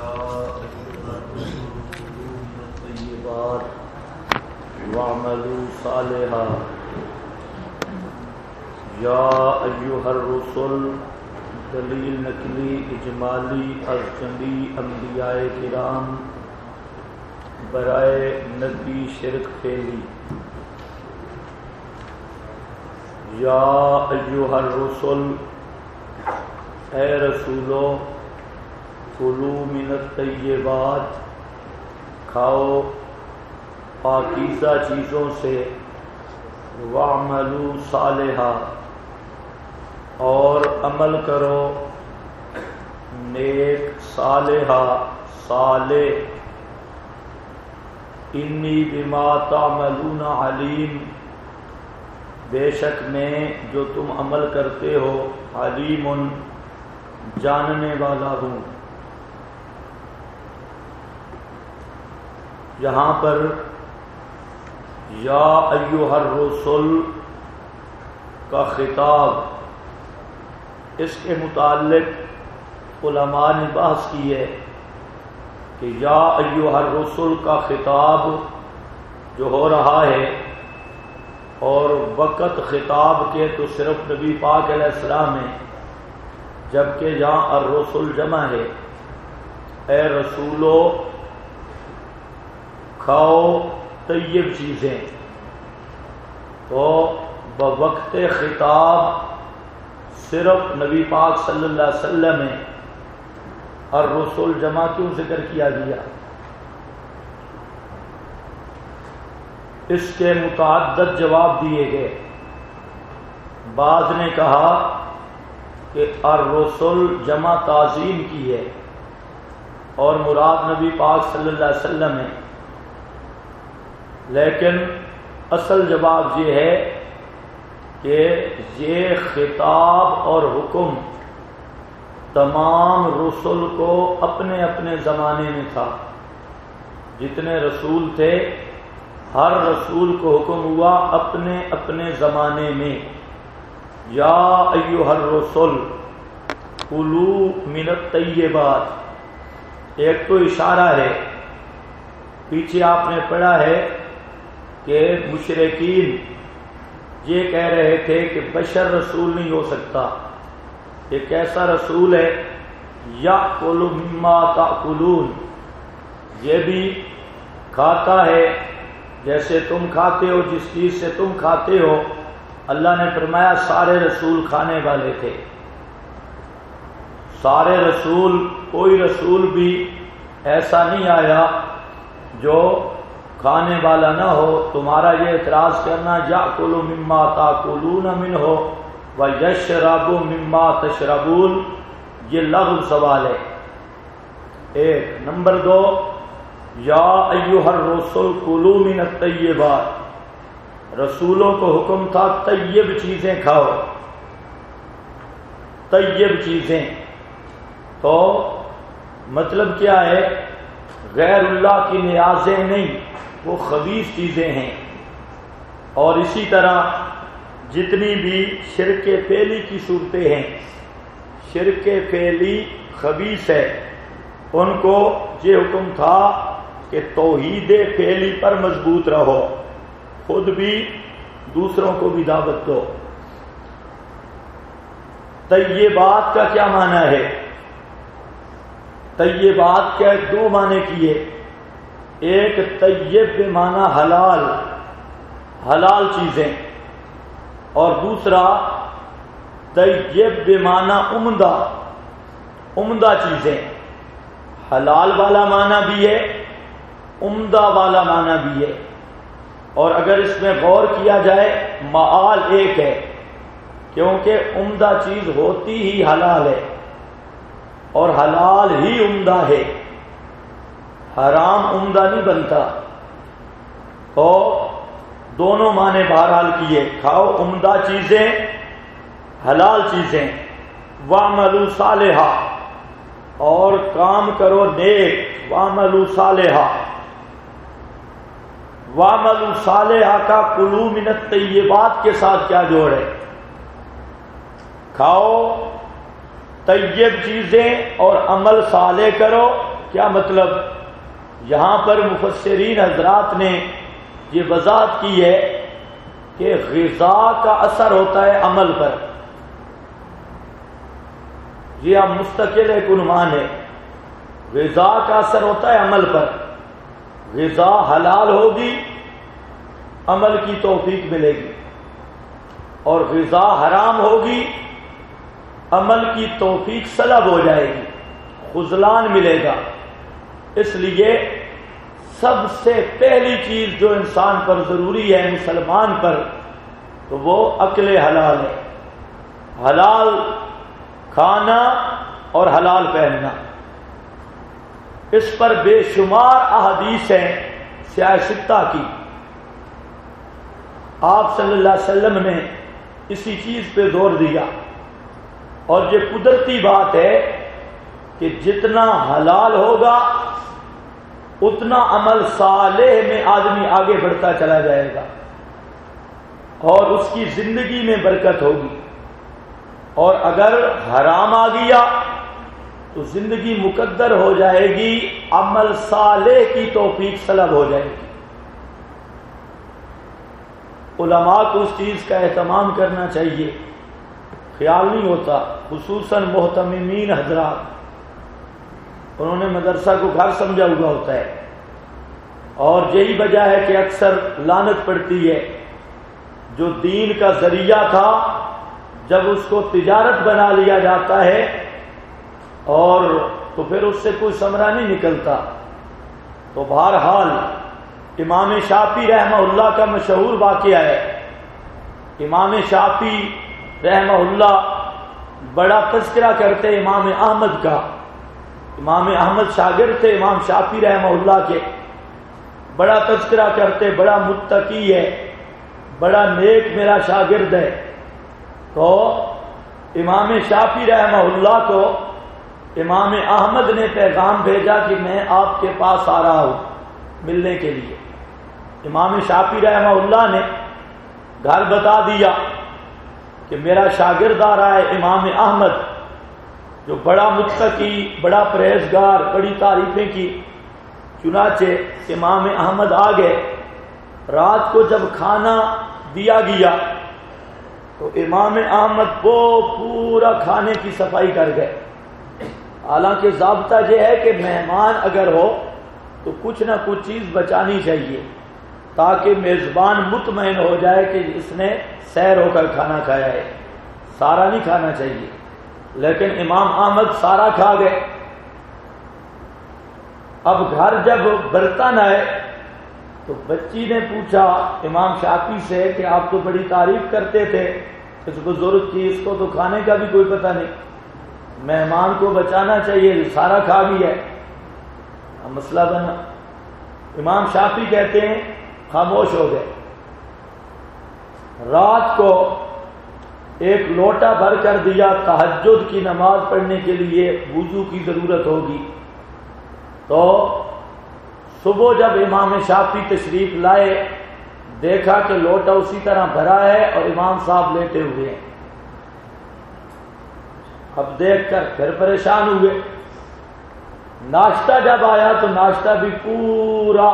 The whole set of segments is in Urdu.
وَاعْمَلُوا صَالِحًا یا ایھا الرسل دلیل نقلی اجمالی از جمی انبیاء کرام برائے نبی شرک پھیلی. یا ایھا الرسل اے رسولو کلوا من الطیبات کھاؤ پاکیزہ چیزوں سے، وَاعْمَلُوا صَالِحًا اور عمل کرو نیک صالحہ صالح. انی بما تعملون علیم بے شک میں جو تم عمل کرتے ہو علیم جاننے والا ہوں. یہاں پر یا ایھا الرسل کا خطاب، اس کے متعلق علماء نے بحث کی ہے کہ یا ایھا الرسل کا خطاب جو ہو رہا ہے اور وقت خطاب کے تو صرف نبی پاک علیہ السلام ہے، جبکہ یہاں الرسل جمع ہے. اے رسولو کھاؤ طیب چیزیں، تو بوقت خطاب صرف نبی پاک صلی اللہ علیہ وسلم میں الرسل جمع کیوں ذکر کیا گیا؟ اس کے متعدد جواب دیے گئے. بعض نے کہا کہ الرسل جمع تعظیم کی ہے اور مراد نبی پاک صلی اللہ علیہ وسلم ہے، لیکن اصل جواب یہ ہے کہ یہ خطاب اور حکم تمام رسل کو اپنے اپنے زمانے میں تھا. جتنے رسول تھے ہر رسول کو حکم ہوا اپنے اپنے زمانے میں. یا ایھا الرسل کلوا من الطیبات، ایک تو اشارہ ہے. پیچھے آپ نے پڑھا ہے کہ مشرکین یہ کہہ رہے تھے کہ بشر رسول نہیں ہو سکتا، یہ کیسا رسول ہے؟ یأکل مما تأکلون، یہ بھی کھاتا ہے جیسے تم کھاتے ہو، جس چیز سے تم کھاتے ہو. اللہ نے فرمایا سارے رسول کھانے والے تھے، سارے رسول، کوئی رسول بھی ایسا نہیں آیا جو کھانے والا نہ ہو. تمہارا یہ اعتراض کرنا یأکل مما تأکلون منہ ویشرب مما تشربون، یہ لغو سوال ہے. ایک. نمبر دو، یا ایھا الرسل کلوا من الطیبات، رسولوں کو حکم تھا طیب چیزیں کھاؤ، طیب چیزیں. تو مطلب کیا ہے؟ غیر اللہ کی نیازیں نہیں، وہ خبیث چیزیں ہیں. اور اسی طرح جتنی بھی شرک فعلی کی صورتیں ہیں، شرک فعلی خبیث ہے، ان کو یہ حکم تھا کہ توحید فعلی پر مضبوط رہو، خود بھی دوسروں کو بھی دعوت دو. طیبات کا کیا معنی ہے؟ طیبات کے دو معنی کیے. ایک طیب بے معنی حلال، حلال چیزیں، اور دوسرا طیب بے معنی عمدہ، عمدہ چیزیں. حلال والا معنی بھی ہے، عمدہ والا معنی بھی ہے. اور اگر اس میں غور کیا جائے معال ایک ہے، کیونکہ عمدہ چیز ہوتی ہی حلال ہے اور حلال ہی عمدہ ہے، حرام عمدہ نہیں بنتا. تو دونوں معنی بہرحال کیے، کھاؤ عمدہ چیزیں، حلال چیزیں. وَاعْمَلُوا صَالِحًا اور کام کرو نیک. وَاعْمَلُوا صَالِحًا، وَاعْمَلُوا صَالِحًا کا کلوا من الطیبات کے ساتھ کیا جوڑ ہے؟ کھاؤ طیب چیزیں اور عمل صالح کرو، کیا مطلب؟ یہاں پر مفسرین حضرات نے یہ وضاحت کی ہے کہ غذا کا اثر ہوتا ہے عمل پر. یہ اب مستقل ایک عنوان ہے. غذا کا اثر ہوتا ہے عمل پر. غذا حلال ہوگی عمل کی توفیق ملے گی، اور غذا حرام ہوگی عمل کی توفیق سلب ہو جائے گی، خذلان ملے گا. اس لیے سب سے پہلی چیز جو انسان پر ضروری ہے، مسلمان پر، تو وہ اکل حلال ہے. حلال کھانا اور حلال پہننا. اس پر بے شمار احادیث ہیں سیاہ ستہ کی. آپ صلی اللہ علیہ وسلم نے اسی چیز پہ زور دیا، اور یہ قدرتی بات ہے کہ جتنا حلال ہوگا اتنا عمل صالح میں آدمی آگے بڑھتا چلا جائے گا، اور اس کی زندگی میں برکت ہوگی. اور اگر حرام آ گیا تو زندگی مقدر ہو جائے گی، عمل صالح کی توفیق سلب ہو جائے گی. علماء کو اس چیز کا اہتمام کرنا چاہیے. خیال نہیں ہوتا، خصوصاً محتممین حضرات، انہوں نے مدرسہ کو گھر سمجھا ہوا ہوتا ہے، اور یہی وجہ ہے کہ اکثر لعنت پڑتی ہے. جو دین کا ذریعہ تھا جب اس کو تجارت بنا لیا جاتا ہے اور تو پھر اس سے کوئی ثمرہ نہیں نکلتا. تو بہرحال امام شافعی رحمہ اللہ کا مشہور واقعہ ہے. امام شافعی رحمہ اللہ بڑا تذکرہ کرتے امام احمد کا. امام احمد شاگرد تھے امام شافعی رحمہ اللہ کے. بڑا تذکرہ کرتے، بڑا متقی ہے، بڑا نیک میرا شاگرد ہے. تو امام شافعی رحمہ اللہ کو امام احمد نے پیغام بھیجا کہ میں آپ کے پاس آ رہا ہوں ملنے کے لیے. امام شافعی رحمہ اللہ نے گھر بتا دیا کہ میرا شاگرد آ رہا ہے امام احمد، جو بڑا متقی، بڑا پرہیزگار، بڑی تعریفیں کی. چنانچہ امام احمد آ گئے. رات کو جب کھانا دیا گیا تو امام احمد وہ پورا کھانے کی صفائی کر گئے. حالانکہ ضابطہ یہ ہے کہ مہمان اگر ہو تو کچھ نہ کچھ چیز بچانی چاہیے تاکہ میزبان مطمئن ہو جائے کہ اس نے سیر ہو کر کھانا کھایا ہے. سارا نہیں کھانا چاہیے، لیکن امام احمد سارا کھا گئے. اب گھر جب برتن آئے تو بچی نے پوچھا امام شافعی سے کہ آپ تو بڑی تعریف کرتے تھے اس بزرگ کی، اس کو تو کھانے کا بھی کوئی پتہ نہیں، مہمان کو بچانا چاہیے، سارا کھا گیا ہے. مسئلہ بنا. امام شافعی کہتے ہیں خاموش ہو گئے. رات کو ایک لوٹا بھر کر دیا، تہجد کی نماز پڑھنے کے لیے وضو کی ضرورت ہوگی. تو صبح جب امام شافعی تشریف لائے دیکھا کہ لوٹا اسی طرح بھرا ہے اور امام صاحب لیٹے ہوئے ہیں. اب دیکھ کر پھر پریشان ہوئے. ناشتہ جب آیا تو ناشتہ بھی پورا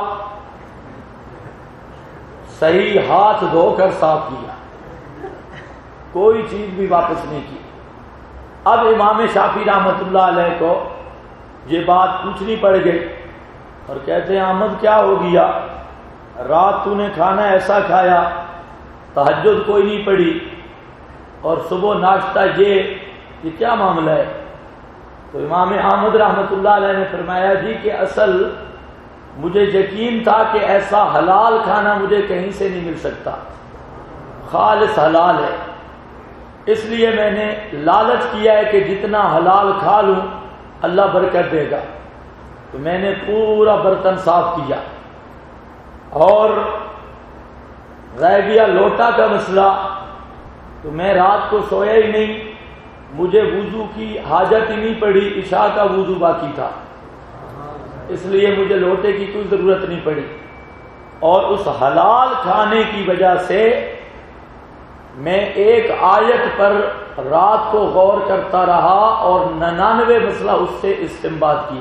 صحیح ہاتھ دھو کر صاف کیا، کوئی چیز بھی واپس نہیں کی. اب امام شافعی رحمۃ اللہ علیہ کو یہ بات پوچھنی پڑ گئی اور کہتے ہیں احمد کیا ہو گیا، رات تو نے کھانا ایسا کھایا، تہجد کوئی نہیں پڑی، اور صبح ناشتہ یہ کیا معاملہ ہے؟ تو امام احمد رحمۃ اللہ علیہ نے فرمایا جی کہ اصل مجھے یقین تھا کہ ایسا حلال کھانا مجھے کہیں سے نہیں مل سکتا، خالص حلال ہے، اس لیے میں نے لالچ کیا ہے کہ جتنا حلال کھا لوں اللہ برکت دے گا. تو میں نے پورا برتن صاف کیا، اور رہ گیا لوٹا کا مسئلہ. تو میں رات کو سویا ہی نہیں، مجھے وضو کی حاجت ہی نہیں پڑی، عشاء کا وضو باقی تھا، اس لیے مجھے لوٹے کی کوئی ضرورت نہیں پڑی. اور اس حلال کھانے کی وجہ سے میں ایک آیت پر رات کو غور کرتا رہا اور 99 مسئلہ اس سے استنباط کیا.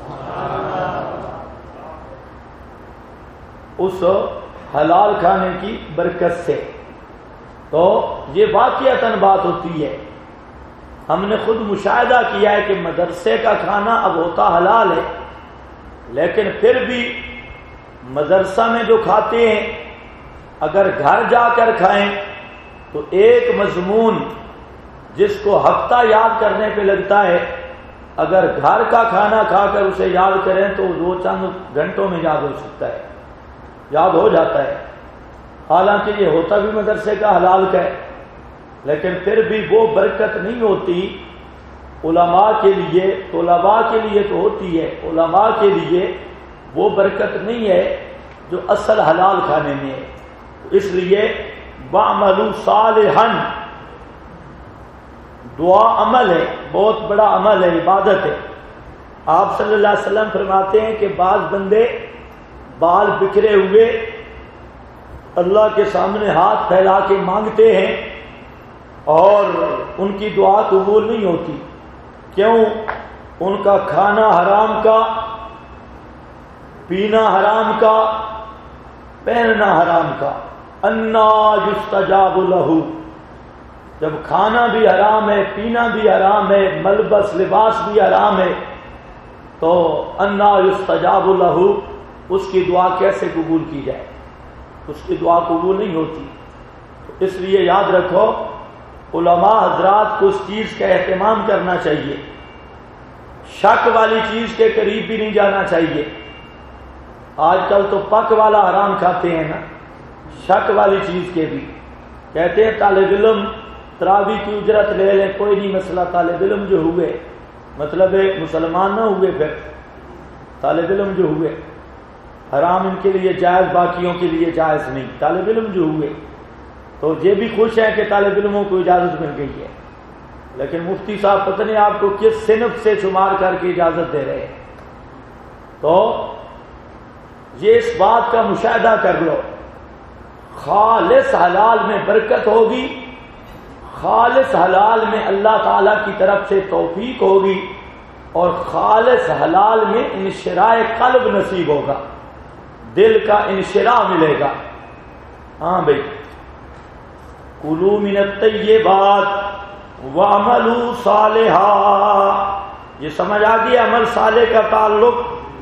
اس حلال کھانے کی برکت سے. تو یہ واقعتاً بات ہوتی ہے. ہم نے خود مشاہدہ کیا ہے کہ مدرسے کا کھانا اب ہوتا حلال ہے، لیکن پھر بھی مدرسہ میں جو کھاتے ہیں اگر گھر جا کر کھائیں تو ایک مضمون جس کو ہفتہ یاد کرنے پہ لگتا ہے، اگر گھر کا کھانا کھا کر اسے یاد کریں تو وہ چند گھنٹوں میں یاد ہو سکتا ہے، یاد ہو جاتا ہے. حالانکہ یہ ہوتا بھی مدرسے کا حلال کا ہے، لیکن پھر بھی وہ برکت نہیں ہوتی علماء کے لیے. طلباء کے لیے تو ہوتی ہے، علماء کے لیے وہ برکت نہیں ہے جو اصل حلال کھانے میں ہے. اس لیے وَعْمَلُوا صَالِحًا، دعا عمل ہے، بہت بڑا عمل ہے، عبادت ہے. آپ صلی اللہ علیہ وسلم فرماتے ہیں کہ بعض بندے بال بکھرے ہوئے اللہ کے سامنے ہاتھ پھیلا کے مانگتے ہیں اور ان کی دعا قبول نہیں ہوتی. کیوں؟ ان کا کھانا حرام کا، پینا حرام کا، پہننا حرام کا. انا یستجاب لہ، جب کھانا بھی حرام ہے، پینا بھی حرام ہے، ملبس لباس بھی حرام ہے، تو انا یستجاب لہ، اس کی دعا کیسے قبول کی جائے؟ اس کی دعا قبول نہیں ہوتی. اس لیے یاد رکھو علماء حضرات کو اس چیز کا اہتمام کرنا چاہیے. شک والی چیز کے قریب بھی نہیں جانا چاہیے. آج کل تو پک والا حرام کھاتے ہیں نا، شک والی چیز کے بھی. کہتے ہیں طالب علم تراویح کی اجرت لے لیں، کوئی نہیں مسئلہ. طالب علم جو ہوئے مطلب مسلمان نہ ہوئے، پھر طالب علم جو ہوئے حرام ان کے لیے جائز، باقیوں کے لیے جائز نہیں. طالب علم جو ہوئے تو یہ بھی خوش ہیں کہ طالب علموں کو اجازت مل گئی ہے، لیکن مفتی صاحب پتہ نہیں آپ کو کس صنف سے شمار کر کے اجازت دے رہے ہیں. تو یہ اس بات کا مشاہدہ کر لو، خالص حلال میں برکت ہوگی، خالص حلال میں اللہ تعالی کی طرف سے توفیق ہوگی، اور خالص حلال میں انشراح قلب نصیب ہوگا، دل کا انشراح ملے گا. ہاں بھائی، کلوا من الطیبات وعملوا صالحا، یہ سمجھ آ گیا عمل صالح کا تعلق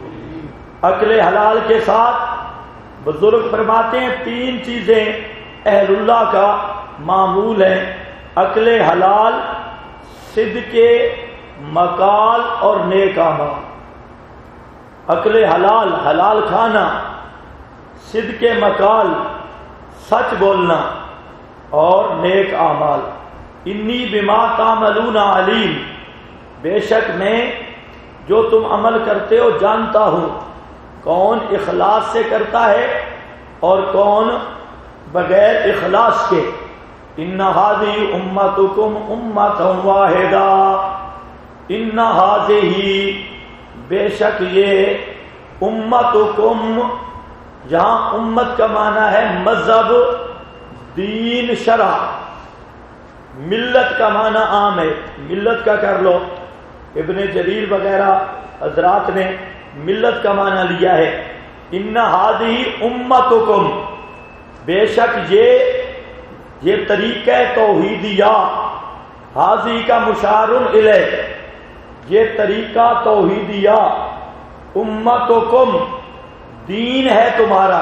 اکل حلال کے ساتھ. بزرگ فرماتے ہیں تین چیزیں اہل اللہ کا معمول ہیں: اکل حلال، صدق مقال اور نیک اعمال. اکل حلال، حلال کھانا، صدق مقال، سچ بولنا، اور نیک اعمال. انی بما تعملون علیم، بے شک میں جو تم عمل کرتے ہو جانتا ہوں، کون اخلاص سے کرتا ہے اور کون بغیر اخلاص کے. ان ھذہ امتکم امۃ واحدہ، ان ھذہ، بے شک یہ، امتکم، جہاں امت کا معنی ہے مذہب، دین، شرع. ملت کا معنی عام ہے، ملت کا کر لو. ابن جریر وغیرہ حضرات نے ملت کا معنی لیا ہے. ان ھذہ امتکم، بے شک یہ طریقہ توحیدیہ، ھذہ کا مشار الیہ، یہ طریقہ توحیدیہ، امتکم، دین ہے تمہارا،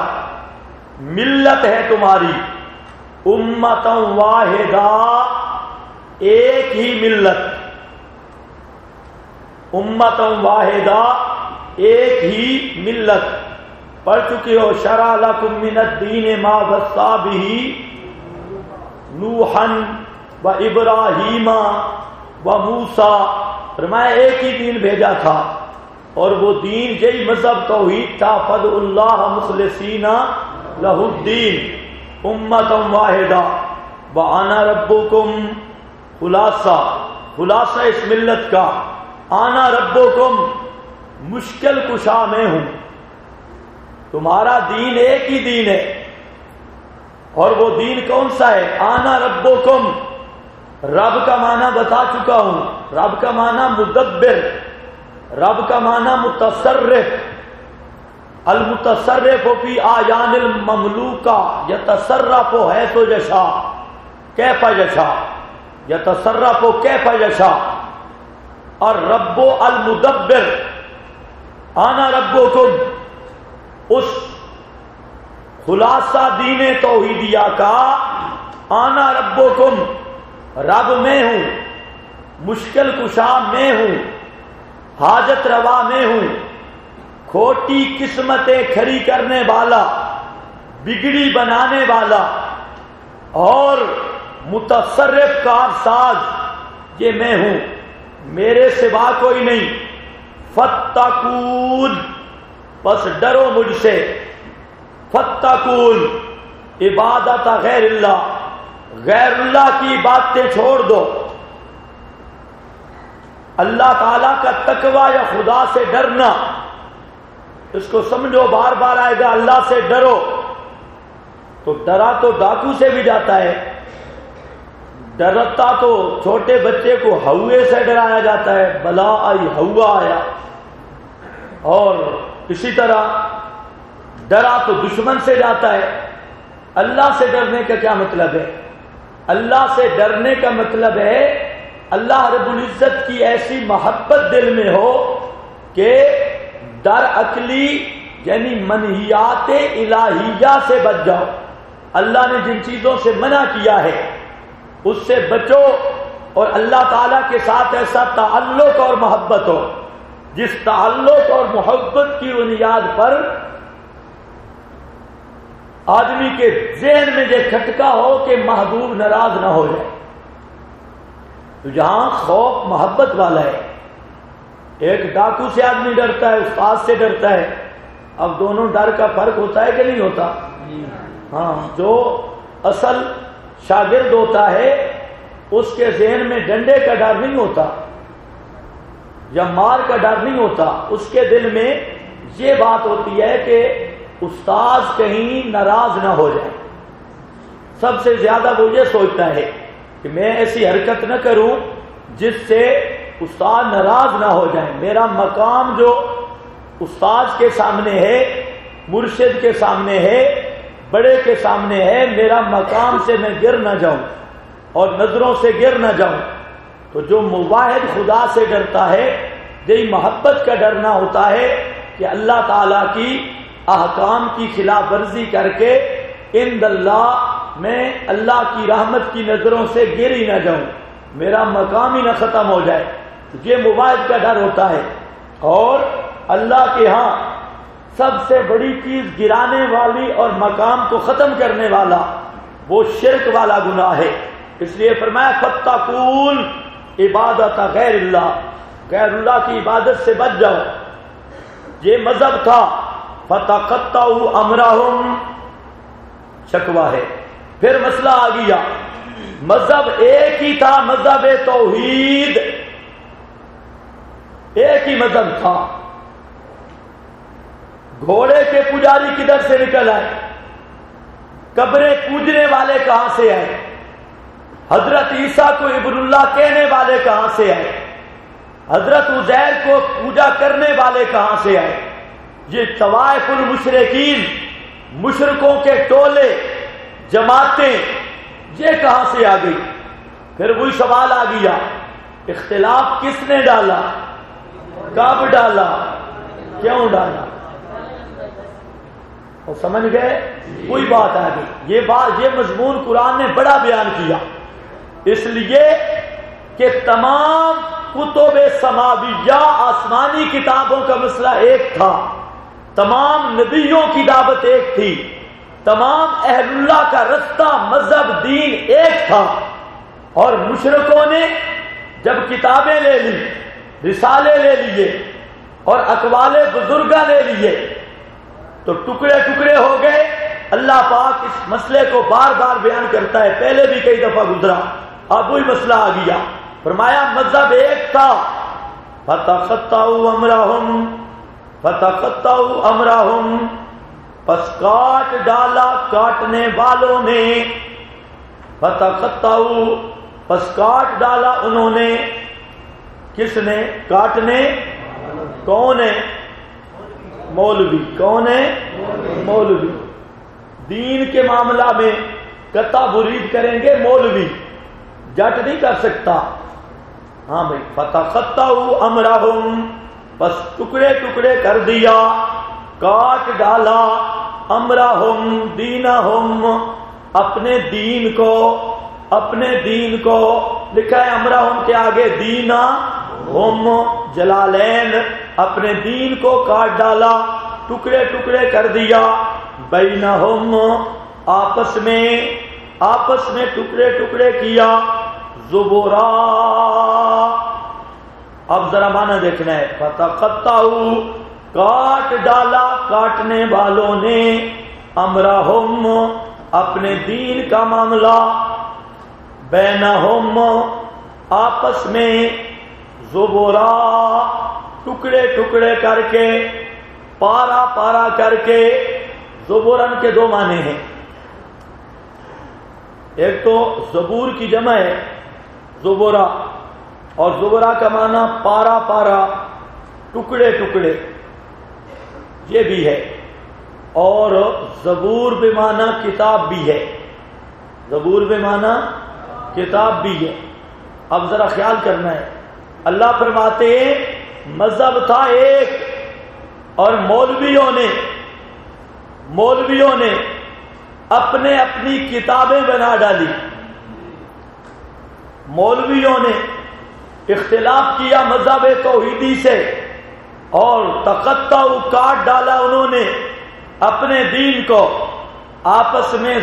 ملت ہے تمہاری، امۃ واحدہ، ایک ہی ملت، امۃ واحدہ، ایک ہی ملت. پڑھ چکے ہو شرع لکم من الدین ما وصی بہ نوحا و ابراہیم و موسیٰ، فرمایا ایک ہی دین بھیجا تھا اور وہ دین یہی مذہب توحید تھا. فادعوا اللہ مخلصین لہ الدین امۃ واحدہ وانا ربکم. خلاصہ اس ملت کا، آنا ربکم، مشکل کشا میں ہوں. تمہارا دین ایک ہی دین ہے، اور وہ دین کون سا ہے؟ آنا ربکم. رب کا معنی بتا چکا ہوں، رب کا معنی مدبر، رب کا معنی متصرف، المتصرف فی اعیان المملوکہ یتصرف حیث یشاء کیف یشاء، یتصرف کیف یشاء، اور رب المدبر انا ربکم، اس خلاصہ دین توحیدیہ کا انا ربکم، رب میں ہوں، مشکل کشا میں ہوں، حاجت روا میں ہوں، کھوٹی قسمتیں کھڑی کرنے والا، بگڑی بنانے والا اور متصرف کارساز یہ میں ہوں، میرے سوا کوئی نہیں۔ فاتقون، بس ڈرو مجھ سے، فاتقون عبادت غیر اللہ، غیر اللہ کی باتیں چھوڑ دو، اللہ تعالیٰ کا تقوی یا خدا سے ڈرنا، اس کو سمجھو، بار بار آئے گا اللہ سے ڈرو، تو ڈرا تو ڈاکو سے بھی جاتا ہے، ڈرتا تو چھوٹے بچے کو ہوئے سے ڈرایا جاتا ہے، بلا آئی ہوا آیا، اور اسی طرح ڈرا تو دشمن سے جاتا ہے۔ اللہ سے ڈرنے کا کیا مطلب ہے؟ اللہ سے ڈرنے کا مطلب ہے اللہ رب العزت کی ایسی محبت دل میں ہو کہ ڈر عقلی یعنی منہیات الہیہ سے بچ جاؤ، اللہ نے جن چیزوں سے منع کیا ہے اس سے بچو، اور اللہ تعالیٰ کے ساتھ ایسا تعلق اور محبت ہو جس تعلق اور محبت کی بنیاد پر آدمی کے ذہن میں یہ کھٹکا ہو کہ محبوب ناراض نہ ہو جائے۔ تو جہاں خوف محبت والا ہے، ایک ڈاکو سے آدمی ڈرتا ہے، استاد سے ڈرتا ہے، اب دونوں ڈر کا فرق ہوتا ہے کہ نہیں ہوتا؟ ہاں، جو اصل شاگرد ہوتا ہے اس کے ذہن میں ڈنڈے کا ڈر نہیں ہوتا یا مار کا ڈر نہیں ہوتا، اس کے دل میں یہ بات ہوتی ہے کہ استاد کہیں ناراض نہ ہو جائے۔ سب سے زیادہ وہ یہ سوچتا ہے کہ میں ایسی حرکت نہ کروں جس سے استاد ناراض نہ ہو جائیں، میرا مقام جو استاد کے سامنے ہے، مرشد کے سامنے ہے، بڑے کے سامنے ہے، میرا مقام سے میں گر نہ جاؤں اور نظروں سے گر نہ جاؤں۔ تو جو مواحد خدا سے ڈرتا ہے یہی محبت کا ڈرنا ہوتا ہے کہ اللہ تعالیٰ کی احکام کی خلاف ورزی کر کے عند اللہ میں اللہ کی رحمت کی نظروں سے گر ہی نہ جاؤں، میرا مقام ہی نہ ختم ہو جائے، یہ مواحد کا ڈر ہوتا ہے۔ اور اللہ کے ہاں سب سے بڑی چیز گرانے والی اور مقام کو ختم کرنے والا وہ شرک والا گناہ ہے، اس لیے فرمایا فاتقون عبادت غیر اللہ، غیر اللہ کی عبادت سے بچ جاؤ۔ یہ مذہب تھا، فتقطعوا امرهم، شکوہ ہے۔ پھر مسئلہ آ گیا، مذہب ایک ہی تھا، مذہب توحید ایک ہی مذہب تھا، گھوڑے کے پجاری کدھر سے نکل آئے، قبریں پوجنے والے کہاں سے آئے، حضرت عیسیٰ کو ابن اللہ کہنے والے کہاں سے آئے، حضرت عزیر کو پوجا کرنے والے کہاں سے آئے، یہ طوائف المشرکین، مشرکوں کے ٹولے جماعتیں، یہ کہاں سے آ گئی؟ پھر وہی سوال آ گیا، اختلاف کس نے ڈالا، کب ڈالا، کیوں ڈالا؟ اور سمجھ گئے؟ کوئی بات آ گئی۔ یہ مضمون قرآن نے بڑا بیان کیا، اس لیے کہ تمام کتب سماویہ آسمانی کتابوں کا مسئلہ ایک تھا، تمام نبیوں کی دعوت ایک تھی، تمام اہل اللہ کا رستہ مذہب دین ایک تھا، اور مشرکوں نے جب کتابیں لے لی، رسالے لے لیے اور اقوال بزرگاں لے لیے تو ٹکڑے ٹکڑے ہو گئے۔ اللہ پاک اس مسئلے کو بار بار بیان کرتا ہے، پہلے بھی کئی دفعہ گزرا، اب وہی مسئلہ آ گیا۔ فرمایا مذہب ایک تھا، فتقطعوا امرهم، فتقطعوا امرهم، پس کاٹ ڈالا کاٹنے والوں نے، فتقطعوا پس کاٹ ڈالا انہوں نے، کس نے؟ کاٹنے کون ہے؟ مولوی. کون ہے؟ مولوی. دین کے معاملہ میں قطع برید کریں گے مولوی، جٹ نہیں کر سکتا. ہاں بھائی، فتقطعوا امرہم، بس ٹکڑے ٹکڑے کر دیا، کاٹ ڈالا، امرہم دینہم، اپنے دین کو، اپنے دین کو. لکھا ہے امرہم کے آگے دینا ہم، جلالین، اپنے دین کو کاٹ ڈالا، ٹکڑے ٹکڑے کر دیا. بینہم، آپس میں ٹکڑے ٹکڑے کیا. زبورا، اب ذرا معنی دیکھنا ہے. فتقطعوا، کاٹ ڈالا کاٹنے والوں نے، امرہم، اپنے دین کا معاملہ، بینہم، آپس میں، زبورا، ٹکڑے ٹکڑے کر کے، پارا پارا کر کے. زبورن کے دو معنی ہیں. ایک تو زبور کی جمع ہے زبورا، اور زبورا کا معنی پارا پارا، ٹکڑے ٹکڑے، یہ بھی ہے. اور زبور بے معنی کتاب بھی ہے، زبور بے معنی کتاب بھی ہے. اب ذرا خیال کرنا ہے. اللہ فرماتے ہیں مذہب تھا ایک، اور مولویوں نے اپنے اپنی کتابیں بنا ڈالی. مولویوں نے اختلاف کیا مذہب توحیدی سے، اور تقطع کاٹ ڈالا انہوں نے اپنے دین کو. آپس میں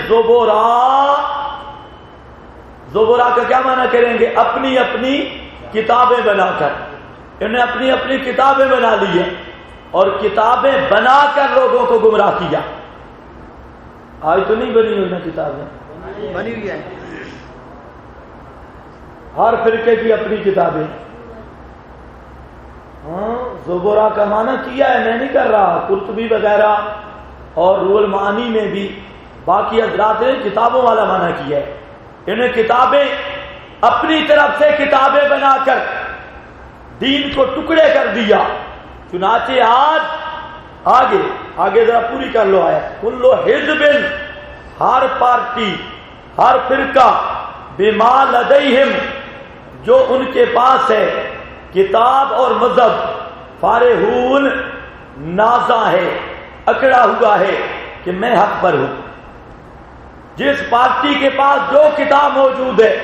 زبورا کا کیا معنی کریں گے؟ اپنی اپنی کتابیں بنا کر. انہیں اپنی اپنی کتابیں بنا لی ہیں، اور کتابیں بنا کر لوگوں کو گمراہ کیا. آج تو نہیں بنی ہوئی نا کتابیں، بنی ہوئی ہے. ہر فرقے کی اپنی کتابیں. ہاں، زبورا کا معنی کیا ہے، میں نہیں کر رہا، قرطبی وغیرہ اور روح المعانی میں بھی باقی حضرات نے کتابوں والا معنی کیا ہے. انہیں کتابیں، اپنی طرف سے کتابیں بنا کر دین کو ٹکڑے کر دیا. چنانچہ آج آگے ذرا پوری کر لو آئے. کلو حزب، ہر پارٹی، ہر فرقہ، بما لدیہم، جو ان کے پاس ہے، کتاب اور مذہب، فارحون، نازع ہے، اکڑا ہوا ہے کہ میں حق پر ہوں. جس پارٹی کے پاس جو کتاب موجود ہے،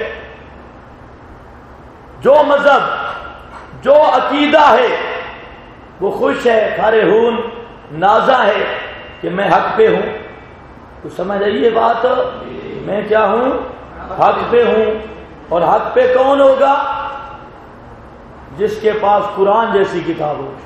جو مذہب، جو عقیدہ ہے، وہ خوش ہے، فارحون، نازع ہے کہ میں حق پہ ہوں. تو سمجھ آئیے بات، میں کیا ہوں؟ حق پہ ہوں. اور حق پہ کون ہوگا؟ جس کے پاس قرآن جیسی کتاب ہو.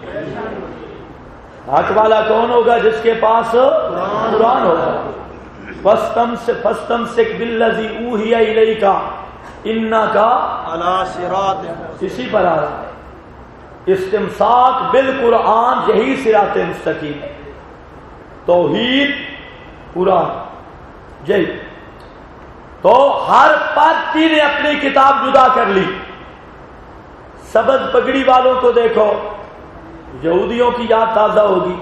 حق والا کون ہوگا؟ جس کے پاس قرآن ہوگا. فَاسْتَمْسِكْ بِالَّذِي أُوحِيَ إِلَيْكَ إِنَّكَ عَلَىٰ صِرَاطٍ، اسی پر آ رہا ہے. استمساک بالقرآن یہی صراط مستقیم ہے. توحید، قرآن، یہی. تو ہر پارٹی نے اپنی کتاب جدا کر لی. سبز پگڑی والوں کو دیکھو، یہودیوں کی یاد تازہ ہوگی.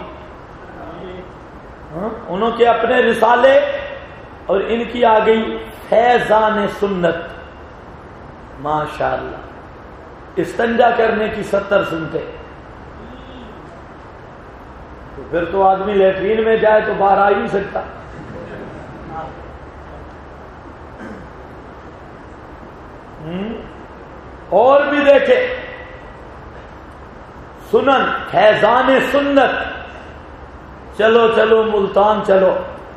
انہوں کے اپنے رسالے، اور ان کی آ گئی فیضان سنت. ماشاءاللہ، استنجا کرنے کی 70 سنتے. تو پھر تو آدمی لیٹرین میں جائے تو باہر آ ہی نہیں سکتا. اور بھی دیکھے سنن، فیضان سنت. چلو چلو ملتان چلو،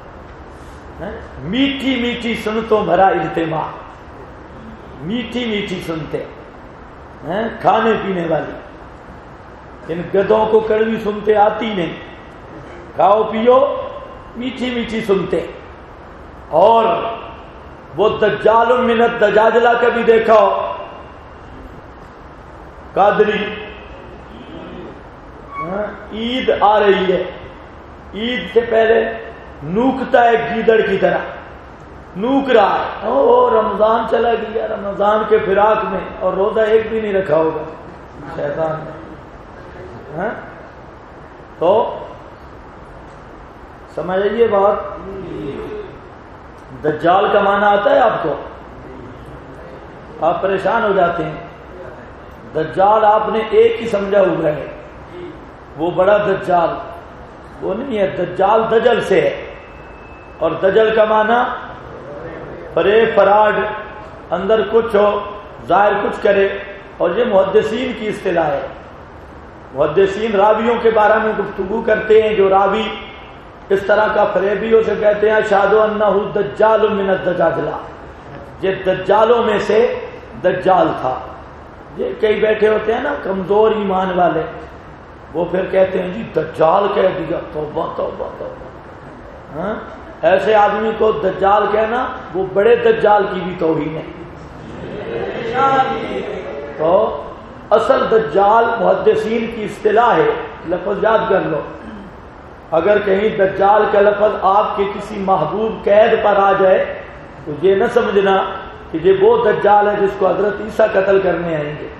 میٹھی میٹھی سنتوں بھرا اجتماع، میٹھی میٹھی سنتے، کھانے پینے والی. ان گدوں کو کڑوی سنتے آتی نہیں، کھاؤ پیو میٹھی میٹھی سنتے. اور وہ دجال من الدجاجلہ کا بھی دیکھا ہو، قادری. عید آ رہی ہے، عید سے پہلے نوکتا ہے گیدڑ کی طرح، نوک رہا ہے. او رمضان چلا گیا، رمضان کے فراق میں، اور روزہ ایک بھی نہیں رکھا ہوگا شیطان نے. تو سمجھ آئیے بات. دجال کا معنی آتا ہے آپ کو؟ آپ پریشان ہو جاتے ہیں. دجال آپ نے ایک ہی سمجھا ہوا ہے، وہ بڑا دجال وہ نہیں ہے. دجال دجل سے ہے، اور دجل کا معنی فریب فراڈ، اندر کچھ ہو ظاہر کچھ کرے. اور یہ محدثین کی اصطلاح ہے. محدثین راویوں کے بارے میں گفتگو کرتے ہیں. جو راوی اس طرح کا فریبیوں سے کہتے ہیں اشہد انہ دجال من الدجاجلہ، یہ دجالوں میں سے دجال تھا. یہ کئی بیٹھے ہوتے ہیں نا کمزور ایمان والے، وہ پھر کہتے ہیں جی دجال کہہ دیا، توبہ توبہ توبہ. ایسے آدمی کو دجال کہنا وہ بڑے دجال کی بھی توہین ہے. تو اصل دجال محدثین کی اصطلاح ہے. لفظ یاد کر لو. اگر کہیں دجال کا لفظ آپ کے کسی محبوب قید پر آ جائے تو یہ نہ سمجھنا کہ یہ وہ دجال ہے جس کو حضرت عیسیٰ قتل کرنے آئیں گے.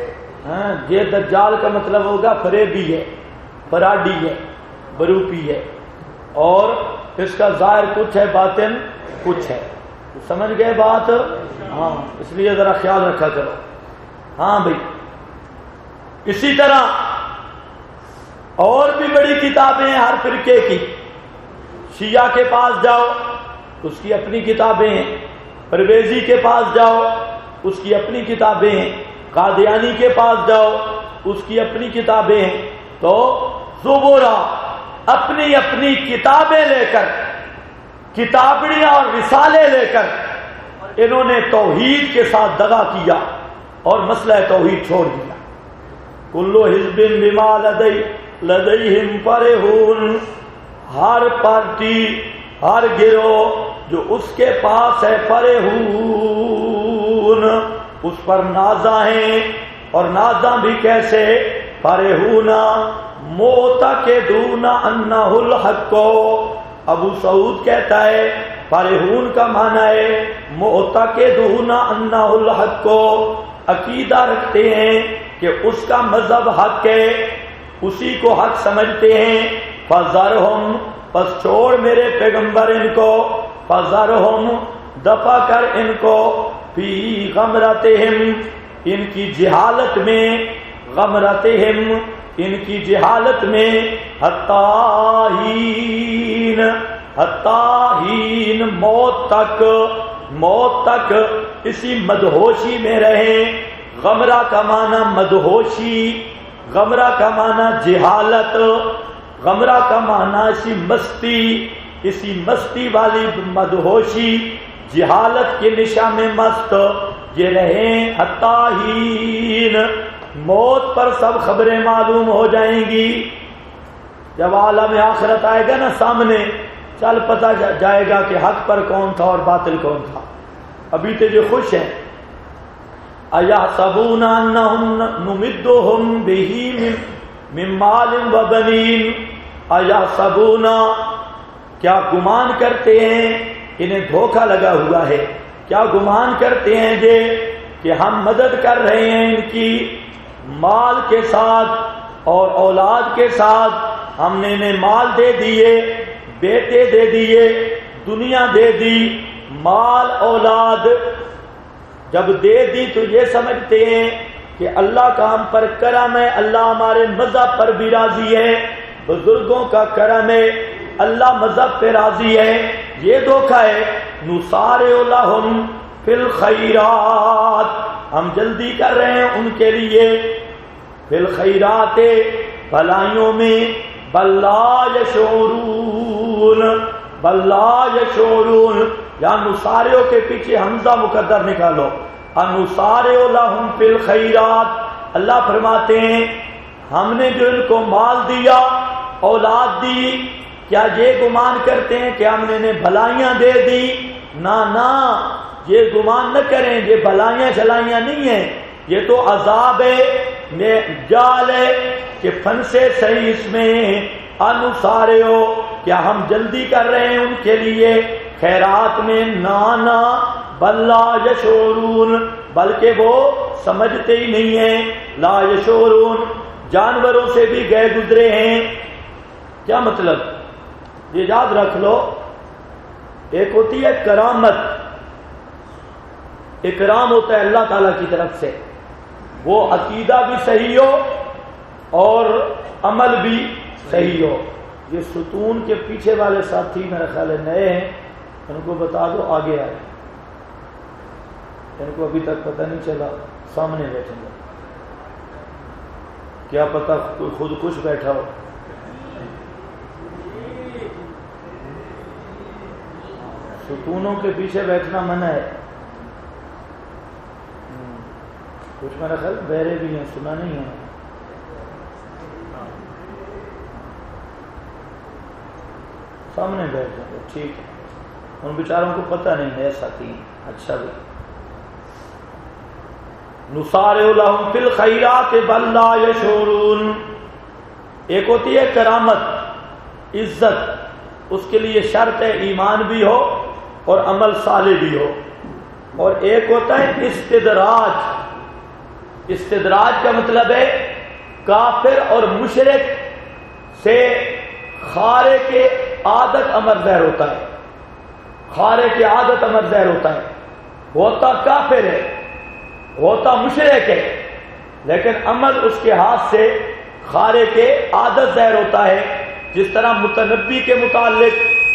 یہ دجال کا مطلب ہوگا فریبی ہے، فراڈی ہے، بروپی ہے، اور اس کا ظاہر کچھ ہے باطن کچھ ہے. سمجھ گئے بات؟ ہاں، اس لیے ذرا خیال رکھا کرو. ہاں بھائی، اسی طرح اور بھی بڑی کتابیں ہیں ہر فرقے کی. شیعہ کے پاس جاؤ اس کی اپنی کتابیں ہیں، پرویزی کے پاس جاؤ اس کی اپنی کتابیں ہیں، قادیانی کے پاس جاؤ اس کی اپنی کتابیں ہیں. تو زبورہ اپنی اپنی کتابیں لے کر، کتابڑیاں اور رسالے لے کر انہوں نے توحید کے ساتھ دغا کیا اور مسئلہ توحید چھوڑ دیا. کلو حزب بما لدیہم فرحون، ہر پارٹی ہر گروہ جو اس کے پاس ہے فرحون، اس پر نازاں ہیں. اور نازاں بھی کیسے؟ فرحون معتقدون انہ الحق. ابو سعود کہتا ہے فرحون کا معنی ہے معتقدون انہ الحق، عقیدہ رکھتے ہیں کہ اس کا مذہب حق ہے، اسی کو حق سمجھتے ہیں. فذرہم، پس چھوڑ میرے پیغمبر ان کو، فذرہم دفع کر ان کو، فی غمرتہم ان کی جہالت میں، غمرتہم ان کی جہالت میں، حتی ہین، حتی ہین موت تک اسی مدہوشی میں رہیں. غمرہ کا معنی مدہوشی، غمرہ کا معنی جہالت، غمرہ کا معنی اسی مستی والی مدہوشی، جہالت کے نشا میں مست یہ رہیں. حتی ہین، موت پر سب خبریں معلوم ہو جائیں گی. جب عالم آخرت آئے گا نا سامنے، چل پتہ جائے گا کہ حق پر کون تھا اور باطل کون تھا. ابھی تو جو خوش ہیں، اَيَحْسَبُونَ أَنَّهُمْ نُمِدُّهُمْ بِهِ مِن مَّالٍ وَبَنِينَ. اَيَحْسَبُونَ، کیا گمان کرتے ہیں، انہیں دھوکہ لگا ہوا ہے، کیا گمان کرتے ہیں کہ ہم مدد کر رہے ہیں ان کی مال کے ساتھ اور اولاد کے ساتھ. ہم نے انہیں مال دے دیے، بیٹے دے دیے، دنیا دے دی، مال اولاد جب دے دی تو یہ سمجھتے ہیں کہ اللہ کا ہم پر کرم ہے، اللہ ہمارے مذہب پر بھی راضی ہے، بزرگوں کا کرم ہے، اللہ مذہب پہ راضی ہے. یہ دھوکہ ہے. نُسَارِعُ لَهُمْ فِي الْخَيْرَاتِ، ہم جلدی کر رہے ہیں ان کے لیے، فی الخیرات بھلائیوں میں، بل لا یشعرون، بل لا یشعرون. یا نصارعو کے پیچھے حمزہ مقدر نکالو، انصارع لہم فی الخیرات. اللہ فرماتے ہیں ہم نے جو ان کو مال دیا، اولاد دی، کیا یہ گمان کرتے ہیں کہ ہم نے انہیں بھلائیاں دے دی؟ نہ، یہ گمان نہ کریں، یہ بھلائیاں چلائیاں نہیں ہیں، یہ تو عذاب ہے، جال ہے کہ فن سے صحیح اس میں. انصارعو، کیا ہم جلدی کر رہے ہیں ان کے لیے خیرات میں؟ نانا، بل لا یشعرون، بلکہ وہ سمجھتے ہی نہیں ہیں. لا یشعرون، جانوروں سے بھی گئے گزرے ہیں. کیا مطلب؟ یہ یاد رکھ لو، ایک ہوتی ہے کرامت، اکرام ہوتا ہے اللہ تعالیٰ کی طرف سے، وہ عقیدہ بھی صحیح ہو اور عمل بھی صحیح ہو. یہ ستون کے پیچھے والے ساتھی میرا خیال ہے نئے ہیں، ان کو بتا دو آگے آئے، ان کو ابھی تک پتہ نہیں چلا. سامنے بیٹھیں گے، کیا پتہ کوئی خود کش بیٹھا ہو. ستونوں کے پیچھے بیٹھنا منع ہے. کچھ میرا خیال بہرے بھی ہیں، سنا نہیں ہے. سامنے بیٹھ جائیں. ٹھیک ہے، ان بیچاروں کو پتہ نہیں نئے ساتھی ہیں. اچھا بھی نسارع لهم فی الخیرات بل لا یشعرون. ایک ہوتی ہے کرامت، عزت، اس کے لیے شرط ہے ایمان بھی ہو اور عمل صالح بھی ہو. اور ایک ہوتا ہے استدراج. استدراج کا مطلب ہے کافر اور مشرک سے خارے کے عادت امر ظاہر ہوتا ہے. خارے کے عادت امر ظاہر ہوتا ہے. ہوتا کافر ہے، ہوتا مشرک ہے، لیکن عمل اس کے ہاتھ سے خارے کے عادت ظاہر ہوتا ہے. جس طرح متنبی کے متعلق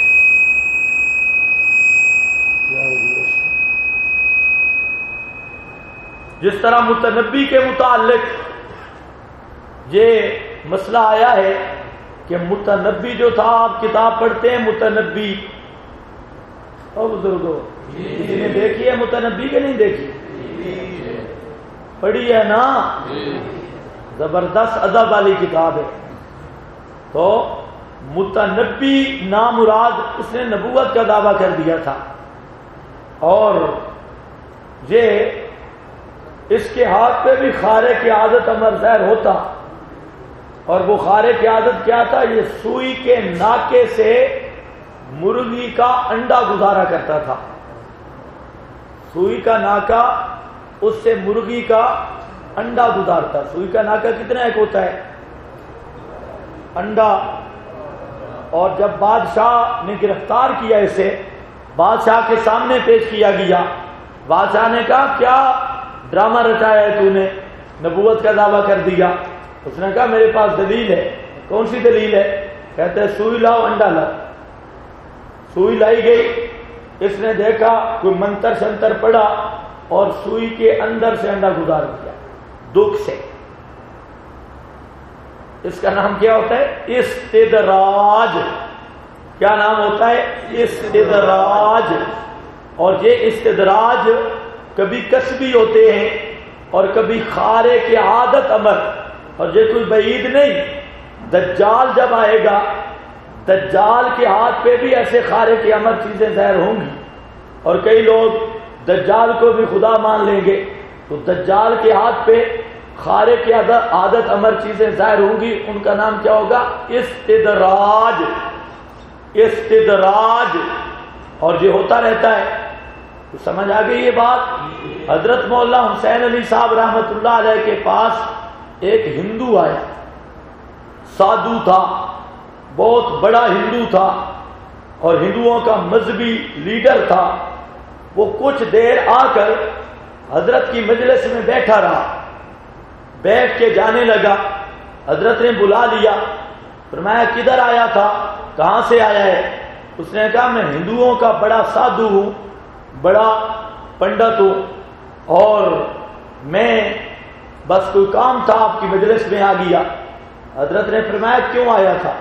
یہ مسئلہ آیا ہے کہ متنبی جو تھا، آپ کتاب پڑھتے ہیں متنبی، او بزرگوں کسی نے دیکھی ہے متنبی کہ نہیں دیکھی؟ پڑھی ہے نا؟ زبردست ادب والی کتاب ہے. تو متنبی نامراد اس نے نبوت کا دعویٰ کر دیا تھا، اور یہ اس کے ہاتھ پہ بھی خارے کی عادت امر ظاہر ہوتا. اور وہ خارے کی عادت کیا تھا؟ یہ سوئی کے ناکے سے مرغی کا انڈا گزارا کرتا تھا. سوئی کا ناکا اس سے مرغی کا انڈا گزارتا. سوئی کا ناکا کتنا ایک ہوتا ہے؟ انڈا. اور جب بادشاہ نے گرفتار کیا اسے، بادشاہ کے سامنے پیش کیا گیا. بادشاہ نے کہا کیا ڈرامہ رچایا ہے تو نے، نبوت کا دعویٰ کر دیا. اس نے کہا میرے پاس دلیل ہے. کون سی دلیل ہے؟ کہتے ہیں سوئی لاؤ انڈا لاؤ. سوئی لائی گئی، اس نے دیکھا کوئی منتر شنتر پڑا اور سوئی کے اندر سے انڈا گزار دیا دکھ سے. اس کا نام کیا ہوتا ہے؟ استدراج. کیا نام ہوتا ہے؟ استدراج. اور یہ استدراج کبھی کسبی ہوتے ہیں اور کبھی خارے کے عادت امر. اور یہ کوئی بعید نہیں، دجال جب آئے گا دجال کے ہاتھ پہ بھی ایسے خارے کے امر چیزیں ظاہر ہوں گی. اور کئی لوگ دجال کو بھی خدا مان لیں گے، تو دجال کے ہاتھ پہ خارے کی عادت امر چیزیں ظاہر ہوں گی. ان کا نام کیا ہوگا؟ استدراج. استدراج. اور یہ ہوتا رہتا ہے. تو سمجھ آ گئی یہ بات؟ حضرت مولا حسین علی صاحب رحمت اللہ علیہ کے پاس ایک ہندو آیا، سادھو تھا، بہت بڑا ہندو تھا اور ہندوؤں کا مذہبی لیڈر تھا. وہ کچھ دیر آ کر حضرت کی مجلس میں بیٹھا رہا، بیٹھ کے جانے لگا. حضرت نے بلا لیا، فرمایا کدھر آیا تھا، کہاں سے آیا ہے؟ اس نے کہا میں ہندوؤں کا بڑا سادھو ہوں، بڑا پنڈت ہوں، اور میں بس کوئی کام تھا آپ کی مجلس میں آ گیا. حضرت نے فرمایا کیوں آیا تھا؟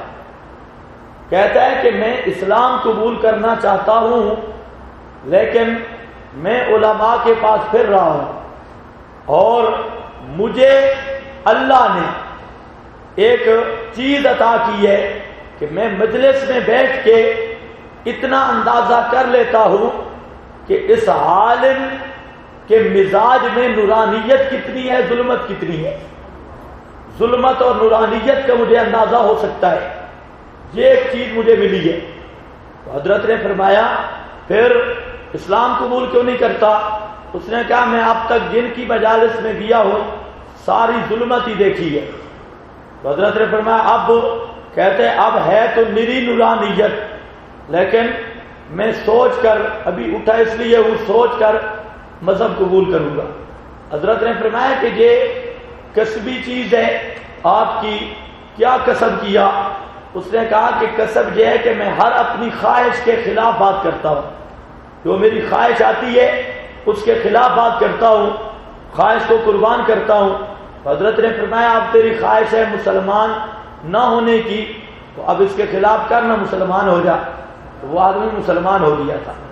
کہتا ہے کہ میں اسلام قبول کرنا چاہتا ہوں، لیکن میں علماء کے پاس پھر رہا ہوں اور مجھے اللہ نے ایک چیز عطا کی ہے کہ میں مجلس میں بیٹھ کے اتنا اندازہ کر لیتا ہوں کہ اس عالم کے مزاج میں نورانیت کتنی ہے، ظلمت کتنی ہے. ظلمت اور نورانیت کا مجھے اندازہ ہو سکتا ہے. یہ ایک چیز مجھے ملی ہے. تو حضرت نے فرمایا پھر اسلام قبول کیوں نہیں کرتا؟ اس نے کہا میں اب تک جن کی مجالس میں گیا ہوں ساری ظلمت ہی دیکھی ہے، تو حضرت نے فرمایا اب کہتے ہیں اب ہے تو میری نورانیت، لیکن میں سوچ کر ابھی اٹھا اس لیے وہ سوچ کر مذہب قبول کروں گا۔ حضرت نے فرمایا کہ یہ کسبی چیز ہے آپ کی، کیا کسب کیا؟ اس نے کہا کہ کسب یہ ہے کہ میں ہر اپنی خواہش کے خلاف بات کرتا ہوں، جو میری خواہش آتی ہے اس کے خلاف بات کرتا ہوں، خواہش کو قربان کرتا ہوں۔ حضرت نے فرمایا اب تیری خواہش ہے مسلمان نہ ہونے کی، تو اب اس کے خلاف کرنا، مسلمان ہو جا۔ تو وہ آدمی مسلمان ہو گیا تھا،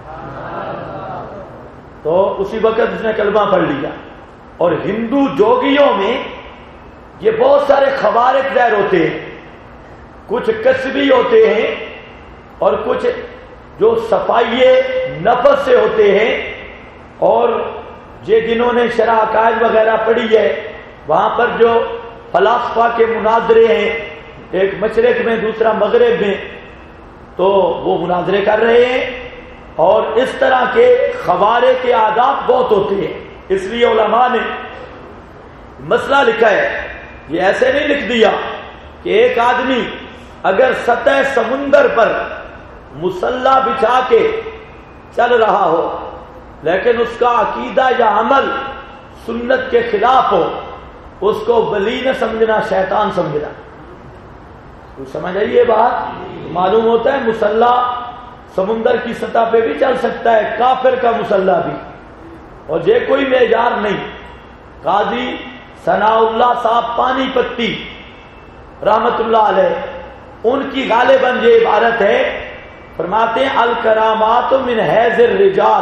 تو اسی وقت اس نے کلمہ پڑھ لیا۔ اور ہندو جوگیوں میں یہ بہت سارے خوارق ظاہر ہوتے ہیں، کچھ کسبی ہوتے ہیں اور کچھ جو صفائی نفس سے ہوتے ہیں، اور یہ جنہوں نے شرح عقائد وغیرہ پڑھی ہے وہاں پر جو فلاسفہ کے مناظرے ہیں، ایک مشرق میں دوسرا مغرب میں، تو وہ مناظرے کر رہے ہیں، اور اس طرح کے خوارے کے آداب بہت ہوتے ہیں۔ اس لیے علماء نے مسئلہ لکھا ہے، یہ ایسے نہیں لکھ دیا کہ ایک آدمی اگر سطح سمندر پر مسلح بچھا کے چل رہا ہو لیکن اس کا عقیدہ یا عمل سنت کے خلاف ہو، اس کو ولی نہ سمجھنا، شیطان سمجھنا۔ تو سمجھ آئیے بات؟ معلوم ہوتا ہے مسلح سمندر کی سطح پہ بھی چل سکتا ہے، کافر کا مسلح بھی، اور یہ کوئی معیار نہیں۔ قاضی ثناء اللہ صاحب پانی پتی رحمت اللہ علیہ، ان کی غالباً یہ عبارت ہے، فرماتے ہیں الکرامات من حیض الرجال،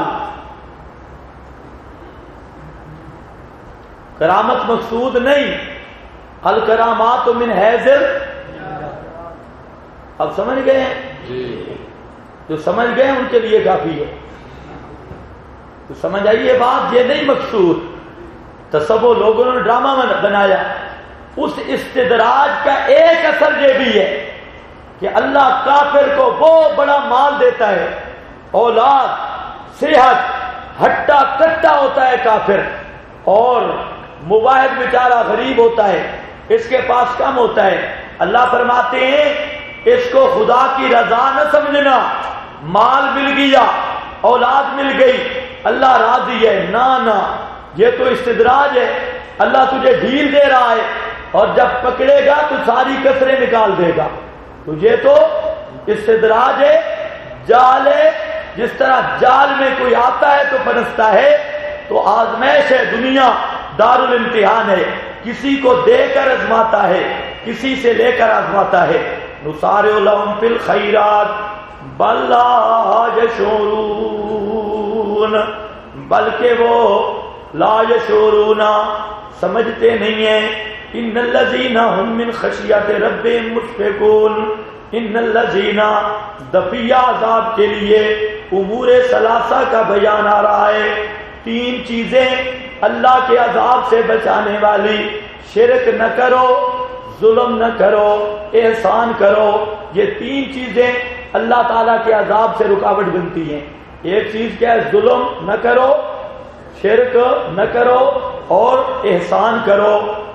کرامت مقصود نہیں، الکرامات من حیض۔ اب سمجھ گئے ہیں؟ جو سمجھ گئے ان کے لیے کافی ہے۔ تو سمجھ آئیے بات، یہ نہیں مقصود۔ تصور لوگوں نے ڈرامہ بنایا، اس استدراج کا ایک اثر یہ بھی ہے کہ اللہ کافر کو وہ بڑا مال دیتا ہے، اولاد، صحت، ہٹا کٹا ہوتا ہے کافر، اور مواحد بیچارہ غریب ہوتا ہے، اس کے پاس کم ہوتا ہے۔ اللہ فرماتے ہیں اس کو خدا کی رضا نہ سمجھنا، مال مل گیا، اولاد مل گئی، اللہ راضی ہے، نہ یہ تو استدراج ہے، اللہ تجھے ڈھیل دے رہا ہے، اور جب پکڑے گا تو ساری کسریں نکال دے گا۔ تو یہ تو استدراج ہے، جال ہے۔ جس طرح جال میں کوئی آتا ہے تو پھنستا ہے، تو آزمائش ہے، دنیا دار الامتحان ہے، کسی کو دے کر آزماتا ہے، کسی سے لے کر آزماتا ہے۔ نسارع لهم فی الخیرات بل لا یشعرون، بلکہ وہ لا یشعرون سمجھتے نہیں ہیں۔ ان الذین هم من خشیت ربهم مشفقون، ان الذین دفیہ عذاب کے لیے امور ثلاثہ کا بیان آ رہا ہے۔ تین چیزیں اللہ کے عذاب سے بچانے والی، شرک نہ کرو، ظلم نہ کرو، احسان کرو، یہ تین چیزیں اللہ تعالیٰ کے عذاب سے رکاوٹ بنتی ہیں۔ ایک چیز کیا ہے؟ ظلم نہ کرو، شرک نہ کرو، اور احسان کرو۔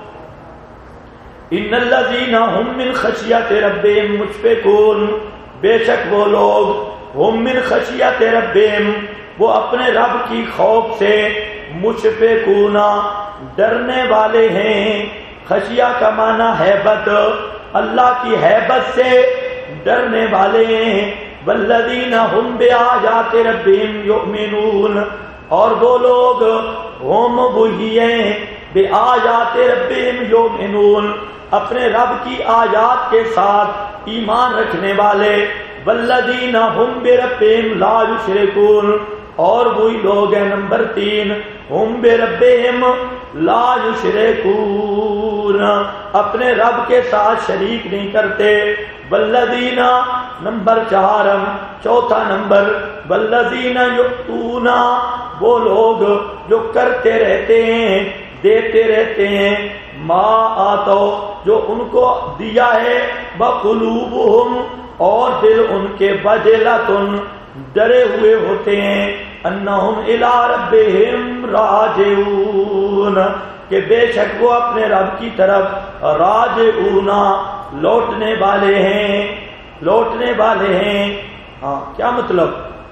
ان الذین هم من خشیت ربهم مشفقون، بے شک وہ لوگ هم من خشیت ربهم، وہ اپنے رب کی خوف سے، مشفقون ڈرنے والے ہیں۔ خشیہ کا معنی ہیبت، اللہ کی ہیبت سے ڈرنے والے ہیں۔ والذین هم بآیات ربهم یؤمنون، اور وہ لوگ ہم وہی ہیں، بآیات ربهم یؤمنون، اپنے رب کی آیات کے ساتھ ایمان رکھنے والے۔ والذین هم بربهم لا یشرکون، اور وہی لوگ ہیں نمبر 3، ہم بربہم لا یشرکون، اپنے رب کے ساتھ شریک نہیں کرتے۔ والذین نمبر 4، چوتھا نمبر، والذین یؤتون، وہ لوگ جو کرتے رہتے ہیں، دیتے رہتے ہیں، ما آتو، جو ان کو دیا ہے، بقلوبہم، اور دل ان کے وجلۃ، ڈرے ہوئے ہوتے ہیں، انہم الی ربہم راجعون، کہ بے شک وہ اپنے رب کی طرف راجعون لوٹنے والے ہیں، لوٹنے والے ہیں۔ ہاں کیا مطلب؟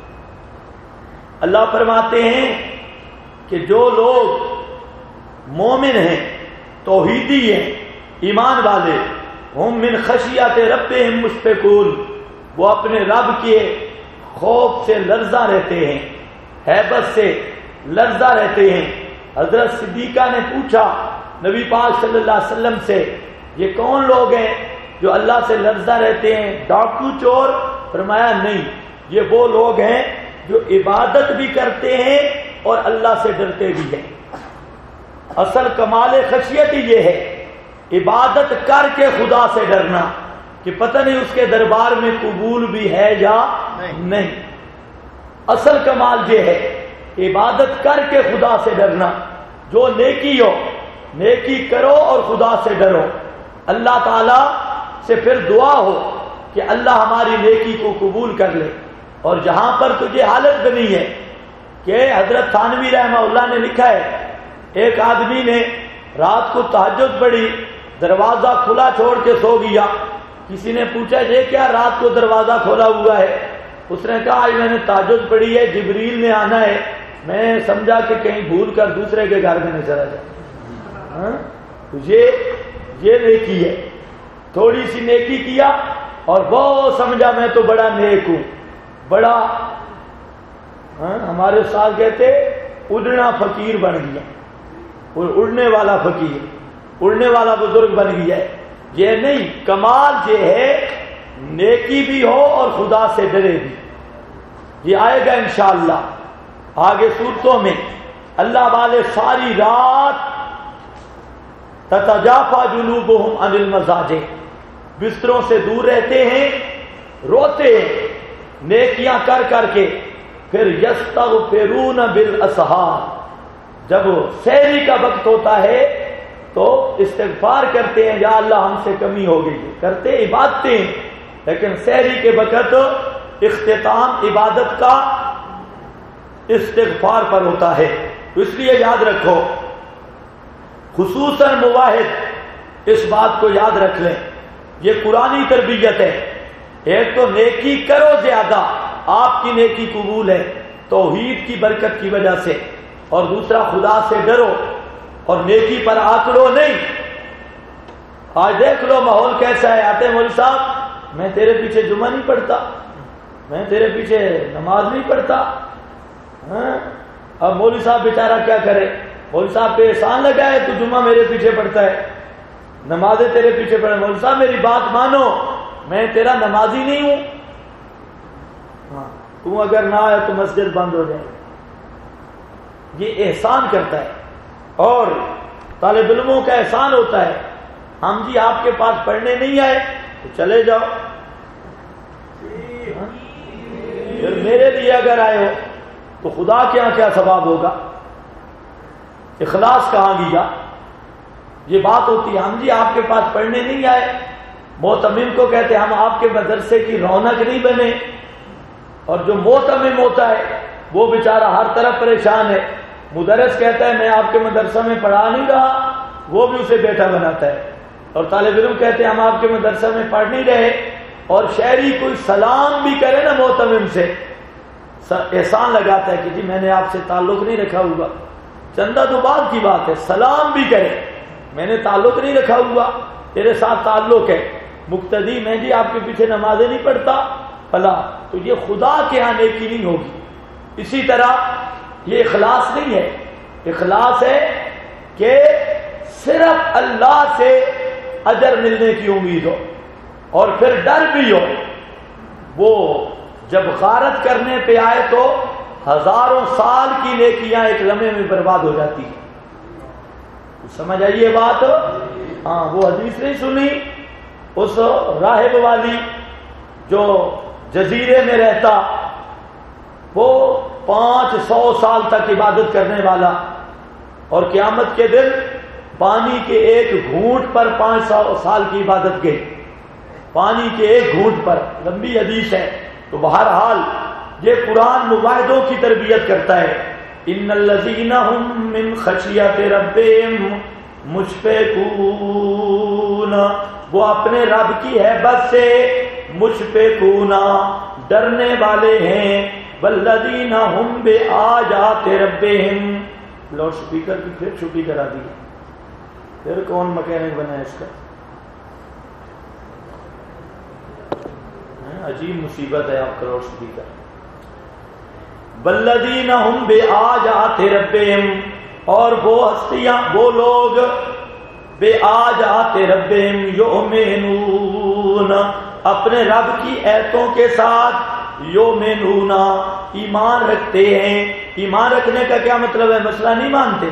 اللہ فرماتے ہیں کہ جو لوگ مومن ہیں، توحیدی ہیں، ایمان والے، ہم من خشیت ربہم مشفقون، وہ اپنے رب کے خوف سے لرزہ رہتے ہیں، ہیبت سے لرزہ رہتے ہیں۔ حضرت صدیقہ نے پوچھا نبی پاک صلی اللہ علیہ وسلم سے، یہ کون لوگ ہیں جو اللہ سے لرزہ رہتے ہیں؟ ڈاکو چور؟ فرمایا نہیں، یہ وہ لوگ ہیں جو عبادت بھی کرتے ہیں اور اللہ سے ڈرتے بھی ہیں۔ اصل کمال خشیت یہ ہے، عبادت کر کے خدا سے ڈرنا کہ پتہ نہیں اس کے دربار میں قبول بھی ہے یا نہیں۔ اصل کمال یہ ہے، عبادت کر کے خدا سے ڈرنا۔ جو نیکی ہو، نیکی کرو اور خدا سے ڈرو، اللہ تعالی سے پھر دعا ہو کہ اللہ ہماری نیکی کو قبول کر لے۔ اور جہاں پر تجھے حالت بنی ہے کہ حضرت تھانوی رحمہ اللہ نے لکھا ہے، ایک آدمی نے رات کو تہجد پڑھی، دروازہ کھلا چھوڑ کے سو گیا۔ کسی نے پوچھا یہ کیا رات کو دروازہ کھولا ہوا ہے؟ اس نے کہا آج میں نے تہجد پڑھی ہے، جبریل نے آنا ہے، میں سمجھا کہ کہیں بھول کر دوسرے کے گھر میں نہ چلا جائے۔ یہ نیکی ہے، تھوڑی سی نیکی کیا اور وہ سمجھا میں تو بڑا نیک ہوں، بڑا ہمارے استاد کہتے اڑنا فقیر بن گیا، اور اڑنے والا فقیر، اڑنے والا بزرگ بن گیا ہے۔ یہ نہیں، کمال یہ ہے نیکی بھی ہو اور خدا سے ڈرے بھی۔ یہ آئے گا انشاءاللہ آگے صورتوں میں۔ اللہ والے ساری رات تتجافا جنوبہم عن المضاجع، بستروں سے دور رہتے ہیں، روتے ہیں نیکیاں کر کر کے، پھر یستغفرون بالاسحار، جب سحری کا وقت ہوتا ہے تو استغفار کرتے ہیں، یا اللہ ہم سے کمی ہو گئی، کرتے عبادتیں، لیکن سحری کے وقت اختتام عبادت کا استغفار پر ہوتا ہے۔ اس لیے یاد رکھو، خصوصاً مواحد اس بات کو یاد رکھ لیں، یہ قرآنی تربیت ہے۔ ایک تو نیکی کرو زیادہ، آپ کی نیکی قبول ہے توحید کی برکت کی وجہ سے، اور دوسرا خدا سے ڈرو اور نیکی پر آکڑو نہیں۔ آج دیکھ لو ماحول کیسا ہے، آتے مولوی صاحب میں تیرے پیچھے جمعہ نہیں پڑھتا، میں تیرے پیچھے نماز نہیں پڑھتا۔ اب مولوی صاحب بیچارہ کیا کرے، مولوی صاحب پہ احسان لگا ہے تو جمعہ میرے پیچھے پڑھتا ہے، نمازیں تیرے پیچھے پڑھے۔ مولوی صاحب میری بات مانو، میں تیرا نمازی نہیں ہوں، تو اگر نہ آئے تو مسجد بند ہو جائے۔ یہ احسان کرتا ہے، اور طالب علموں کا احسان ہوتا ہے، ہم جی آپ کے پاس پڑھنے نہیں آئے تو چلے جاؤ، پھر میرے لیے اگر آئے ہو تو خدا کے یہاں کیا ثواب ہوگا؟ اخلاص کہاں گیا؟ یہ بات ہوتی ہے، ہم جی آپ کے پاس پڑھنے نہیں آئے، معتمم کو کہتے ہم آپ کے مدرسے کی رونق نہیں بنے، اور جو معتمم ہوتا ہے وہ بیچارہ ہر طرف پریشان ہے۔ مدرس کہتا ہے میں آپ کے مدرسہ میں پڑھا نہیں رہا، وہ بھی اسے بیٹا بناتا ہے، اور طالب علم کہتے ہیں ہم آپ کے مدرسہ میں پڑھ نہیں رہے، اور شہری کوئی سلام بھی کرے نا معتمم سے، احسان لگاتا ہے کہ جی میں نے آپ سے تعلق نہیں رکھا ہوا، چندہ تو بعد کی بات ہے، سلام بھی کرے میں نے تعلق نہیں رکھا ہوا، تیرے ساتھ تعلق ہے، مقتدی میں جی آپ کے پیچھے نمازیں نہیں پڑھتا فلا، تو یہ خدا کے ہاں نیکی نہیں ہوگی۔ اسی طرح یہ اخلاص نہیں ہے، اخلاص ہے کہ صرف اللہ سے اجر ملنے کی امید ہو، اور پھر ڈر بھی ہو۔ وہ جب غارت کرنے پہ آئے تو ہزاروں سال کی نیکیاں ایک لمحے میں برباد ہو جاتی ہیں۔ سمجھ آئیے بات؟ ہاں، وہ حدیث نہیں سنی اس راہب والی جو جزیرے میں رہتا، وہ 500 سال تک عبادت کرنے والا، اور قیامت کے دن پانی کے ایک گھونٹ پر 500 سال کی عبادت گئی، پانی کے ایک گھونٹ پر، لمبی حدیث ہے۔ تو بہرحال یہ قرآن مواحدوں کی تربیت کرتا ہے. ان الذین هم من خشیت ربهم مشفقون، وہ اپنے رب کی ہیبت سے مشفقون ڈرنے والے ہیں. والذین هم بآیات ربهم، لاؤڈ سپیکر کی پھر چھٹی کرا دی، پھر کون مکینک بنا ہے اس کا؟ عجیب مصیبت ہے آپ کا لاؤڈ سپیکر. والذین هم بآیات ربهم، اور وہ ہستیاں، وہ لوگ بآیات ربهم یؤمنون، اپنے رب کی آیتوں کے ساتھ یؤمنون ایمان رکھتے ہیں. ایمان رکھنے کا کیا مطلب ہے؟ مسئلہ نہیں مانتے.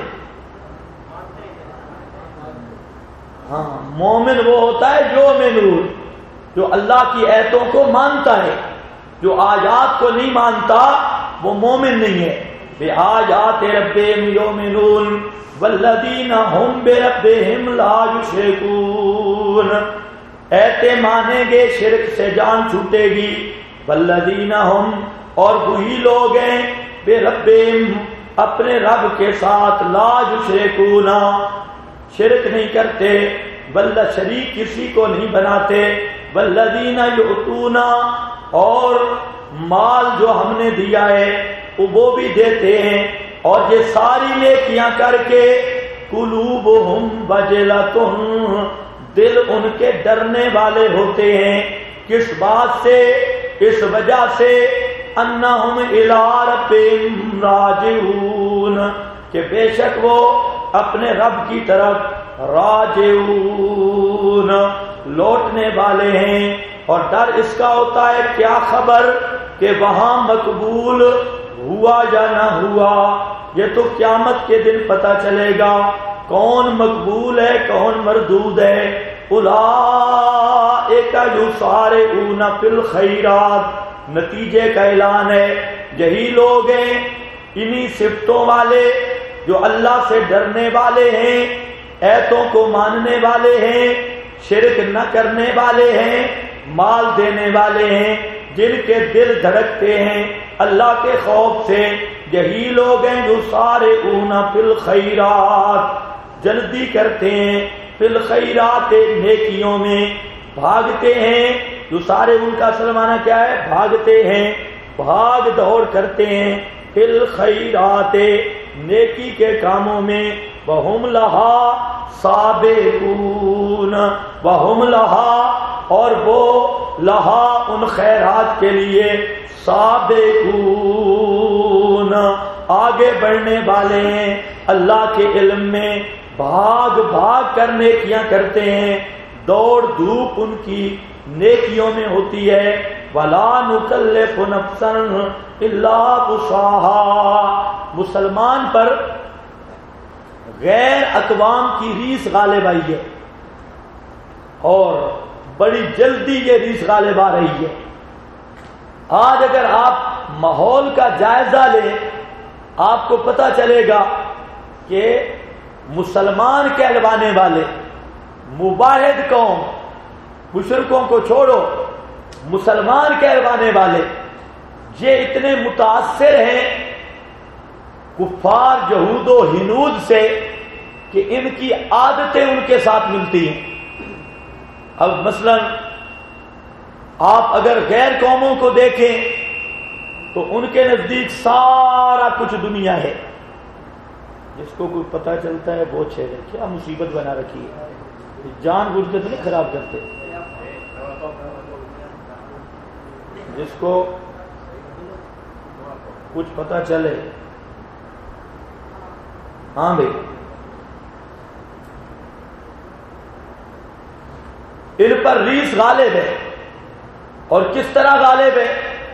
ہاں، مومن وہ ہوتا ہے یؤمنون، جو اللہ کی آیتوں کو مانتا ہے. جو آیات کو نہیں مانتا وہ مومن نہیں ہے. بآیات ربهم یؤمنون والذین هم بربهم لا یشرکون، ایتے مانیں گے شرک سے جان چھوٹے گی. والذین هم، اور وہی لوگ ہیں بربهم اپنے رب کے ساتھ لا یشرکون شرک نہیں کرتے، بلہ شریک کسی کو نہیں بناتے. والذین یؤتون، اور مال جو ہم نے دیا ہے وہ بھی دیتے ہیں، اور یہ ساری نیکیاں کر کے قلوبہم وجلۃ، دل ان کے ڈرنے والے ہوتے ہیں. کس بات سے؟ اس وجہ سے انہم الی ربہم راجعون، کہ بے شک وہ اپنے رب کی طرف راجعون لوٹنے والے ہیں. اور ڈر اس کا ہوتا ہے کیا خبر کہ وہاں مقبول ہوا یا نہ ہوا، یہ تو قیامت کے دن پتہ چلے گا کون مقبول ہے کون مردود ہے. اولئک یسارعون فی الخیرات، نتیجے کا اعلان ہے یہی لوگ ہیں، انہی صفتوں والے جو اللہ سے ڈرنے والے ہیں، ایتوں کو ماننے والے ہیں، شرک نہ کرنے والے ہیں، مال دینے والے ہیں، جن کے دل دھڑکتے ہیں اللہ کے خوف سے. یہی لوگ ہیں جو یسارعون فی الخیرات، جلدی کرتے ہیں، فی الخیرات نیکیوں میں بھاگتے ہیں. یسارعون کا اصل معنی کیا ہے؟ بھاگتے ہیں، بھاگ دوڑ کرتے ہیں. فی الخیرات نیکی کے کاموں میں. وہم لہا سابقون، وہم لہا، اور وہ لہا ان خیرات کے لیے سابقون آگے بڑھنے والے ہیں. اللہ کے علم میں بھاگ بھاگ کر نیکیاں کرتے ہیں، دوڑ دھوپ ان کی نیکیوں میں ہوتی ہے. وَلَا نُكَلِّفُ نَفْسًا إِلَّا وُسْعَهَا، مسلمان پر غیر اقوام کی ریس غالب آئی ہے، اور بڑی جلدی یہ ریس غالب آ رہی ہے. آج اگر آپ ماحول کا جائزہ لیں آپ کو پتہ چلے گا کہ مسلمان کہلوانے والے مباحد قوم، مشرکوں کو چھوڑو، مسلمان کہلوانے والے یہ اتنے متاثر ہیں کفار یہود و ہنود سے کہ ان کی عادتیں ان کے ساتھ ملتی ہیں. اب مثلا آپ اگر غیر قوموں کو دیکھیں تو ان کے نزدیک سارا کچھ دنیا ہے، جس کو کوئی پتہ چلتا ہے وہ چھیڑے. کیا مصیبت بنا رکھی ہے، جان بوجھ کے تو نہیں خراب کرتے. جس کو کچھ پتہ چلے، ہاں بھائی، ان پر ریس غالب ہے. اور کس طرح غالب ہے؟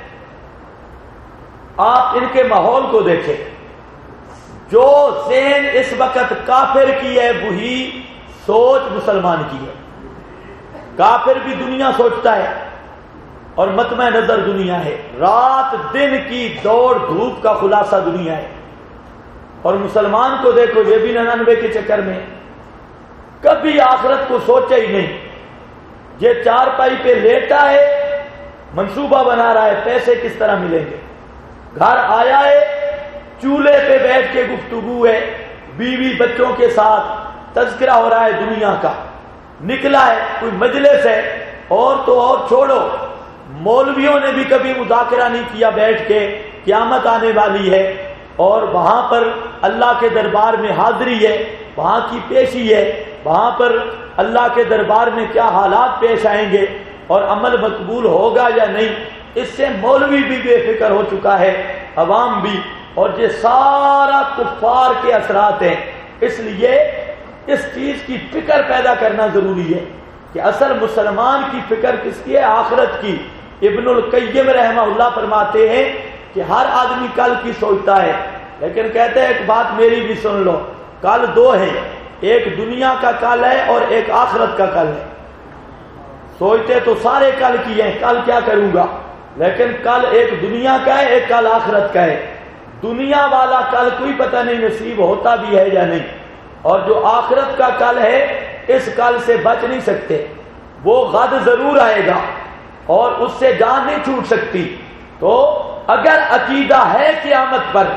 آپ ان کے ماحول کو دیکھیں. جو ذہن اس وقت کافر کی ہے وہی سوچ مسلمان کی ہے. کافر بھی دنیا سوچتا ہے اور مطمع نظر دنیا ہے، رات دن کی دوڑ دھوپ کا خلاصہ دنیا ہے. اور مسلمان کو دیکھو، یہ بھی 99 کے چکر میں کبھی آخرت کو سوچا ہی نہیں. یہ چارپائی پہ لیٹا ہے، منصوبہ بنا رہا ہے پیسے کس طرح ملیں گے. گھر آیا ہے، چولہے پہ بیٹھ کے گفتگو ہے، بیوی بچوں کے ساتھ تذکرہ ہو رہا ہے دنیا کا، نکلا ہے کوئی مجلس ہے، اور تو اور چھوڑو، مولویوں نے بھی کبھی مذاکرہ نہیں کیا بیٹھ کے قیامت آنے والی ہے، اور وہاں پر اللہ کے دربار میں حاضری ہے، وہاں کی پیشی ہے، وہاں پر اللہ کے دربار میں کیا حالات پیش آئیں گے اور عمل مقبول ہوگا یا نہیں، اس سے مولوی بھی بے فکر ہو چکا ہے، عوام بھی، اور یہ سارا کفار کے اثرات ہیں۔ اس لیے اس چیز کی فکر پیدا کرنا ضروری ہے کہ اصل مسلمان کی فکر کس کی ہے؟ آخرت کی۔ ابن القیم رحمہ اللہ فرماتے ہیں کہ ہر آدمی کل کی سوچتا ہے، لیکن کہتے ہیں ایک بات میری بھی سن لو، کل دو ہیں، ایک دنیا کا کل ہے اور ایک آخرت کا کل ہے۔ سوچتے تو سارے کل کی ہیں، کل کیا کروں گا، لیکن کل ایک دنیا کا ہے، ایک کل آخرت کا ہے۔ دنیا والا کل کوئی پتہ نہیں نصیب ہوتا بھی ہے یا نہیں، اور جو آخرت کا کل ہے اس کل سے بچ نہیں سکتے، وہ غد ضرور آئے گا اور اس سے جان نہیں چھوٹ سکتی۔ تو اگر عقیدہ ہے قیامت پر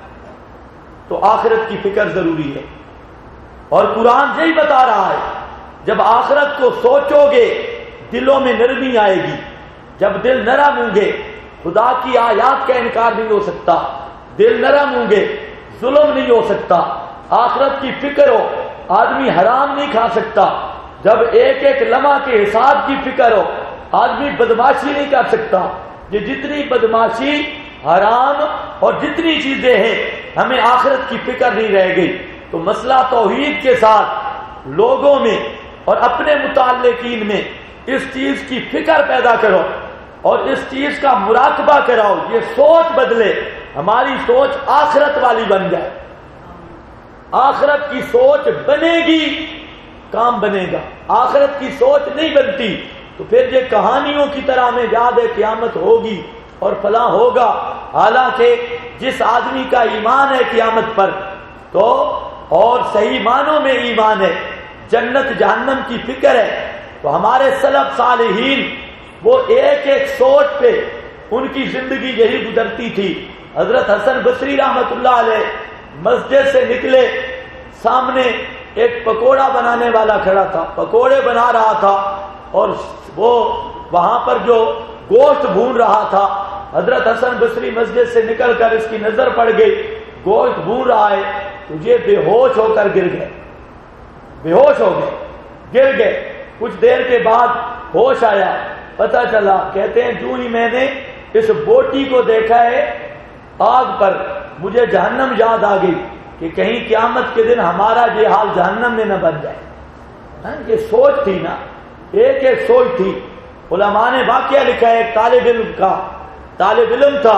تو آخرت کی فکر ضروری ہے، اور قرآن یہی بتا رہا ہے جب آخرت کو سوچو گے دلوں میں نرمی آئے گی، جب دل نرم ہوں گے خدا کی آیات کا انکار نہیں ہو سکتا، دل نرم ہوں گے ظلم نہیں ہو سکتا، آخرت کی فکر ہو آدمی حرام نہیں کھا سکتا، جب ایک ایک لمحہ کے حساب کی فکر ہو آدمی بدماشی نہیں کر سکتا۔ یہ جتنی بدماشی حرام اور جتنی چیزیں ہیں ہمیں آخرت کی فکر نہیں رہ گئی۔ تو مسئلہ توحید کے ساتھ لوگوں میں اور اپنے متعلقین میں اس چیز کی فکر پیدا کرو اور اس چیز کا مراقبہ کراؤ، یہ سوچ بدلے، ہماری سوچ آخرت والی بن جائے۔ آخرت کی سوچ بنے گی کام بنے گا، آخرت کی سوچ نہیں بنتی تو پھر یہ کہانیوں کی طرح ہمیں یاد ہے قیامت ہوگی اور فلاں ہوگا، حالانکہ جس آدمی کا ایمان ہے قیامت پر تو اور صحیح معنوں میں ایمان ہے، جنت جہنم کی فکر ہے، تو ہمارے سلف صالحین وہ ایک ایک سوچ پہ ان کی زندگی یہی گزرتی تھی۔ حضرت حسن بصری رحمۃ اللہ علیہ مسجد سے نکلے، سامنے ایک پکوڑا بنانے والا کھڑا تھا، پکوڑے بنا رہا تھا، اور وہ وہاں پر جو گوشت بھون رہا تھا، حضرت حسن بصری مسجد سے نکل کر اس کی نظر پڑ گئی، گوشت بھون رہا ہے، تو یہ بے ہوش ہو کر گر گئے، بے ہوش ہو گئے، گر گئے۔ کچھ دیر کے بعد ہوش آیا، پتہ چلا، کہتے ہیں جو ہی میں نے اس بوٹی کو دیکھا ہے آگ پر، مجھے جہنم یاد آ گئی کہ کہیں قیامت کے دن ہمارا یہ حال جہنم میں نہ بن جائے۔ یہ سوچ تھی نا، ایک ایک سوچ تھی۔ علماء نے واقعہ لکھا ہے ایک طالب علم کا، طالب علم تھا،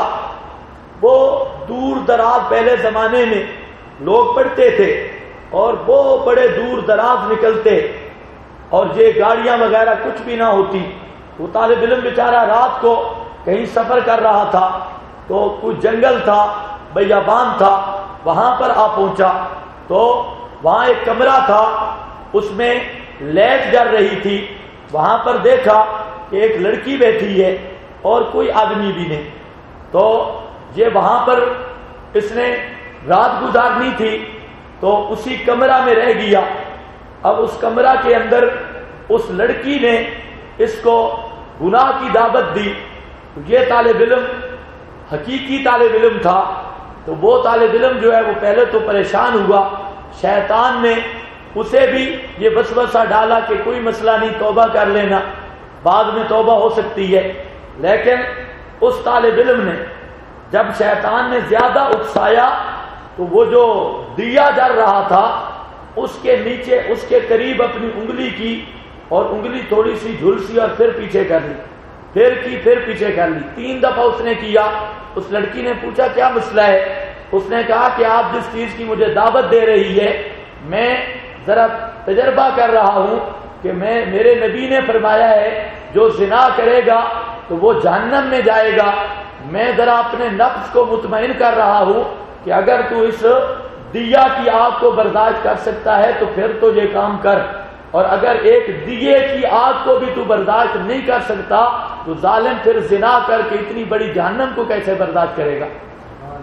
وہ دور دراز پہلے زمانے میں لوگ پڑھتے تھے اور وہ بڑے دور دراز نکلتے اور یہ گاڑیاں وغیرہ کچھ بھی نہ ہوتی، وہ طالب علم بیچارہ رات کو کہیں سفر کر رہا تھا تو کچھ جنگل تھا، بیابان تھا، وہاں پر آ پہنچا تو وہاں ایک کمرہ تھا، اس میں لائٹ جل رہی تھی، وہاں پر دیکھا کہ ایک لڑکی بیٹھی ہے اور کوئی آدمی بھی نہیں، تو یہ وہاں پر اس نے رات گزارنی تھی تو اسی کمرہ میں رہ گیا۔ اب اس کمرہ کے اندر اس لڑکی نے اس کو گناہ کی دعوت دی، تو یہ طالب علم حقیقی طالب علم تھا، تو وہ طالب علم جو ہے وہ پہلے تو پریشان ہوا، شیطان نے اسے بھی یہ وسوسہ ڈالا کہ کوئی مسئلہ نہیں، توبہ کر لینا، بعد میں توبہ ہو سکتی ہے، لیکن اس طالب علم نے جب شیطان نے زیادہ اکسایا تو وہ جو دیا جل رہا تھا اس کے نیچے اس کے قریب اپنی انگلی کی اور انگلی تھوڑی سی جھلسی اور پھر پیچھے کر لی، پھر کی، پھر پیچھے کر لی، 3 دفعہ اس نے کیا۔ اس لڑکی نے پوچھا کیا مسئلہ ہے؟ اس نے کہا کہ آپ جس چیز کی مجھے دعوت دے رہی ہے میں ذرا تجربہ کر رہا ہوں کہ میرے نبی نے فرمایا ہے جو زنا کرے گا تو وہ جہنم میں جائے گا، میں ذرا اپنے نفس کو مطمئن کر رہا ہوں کہ اگر تو اس دیا کی آگ کو برداشت کر سکتا ہے تو پھر تو یہ کام کر، اور اگر ایک دیے کی آگ کو بھی تو برداشت نہیں کر سکتا تو ظالم پھر زنا کر کے اتنی بڑی جہنم کو کیسے برداشت کرے گا؟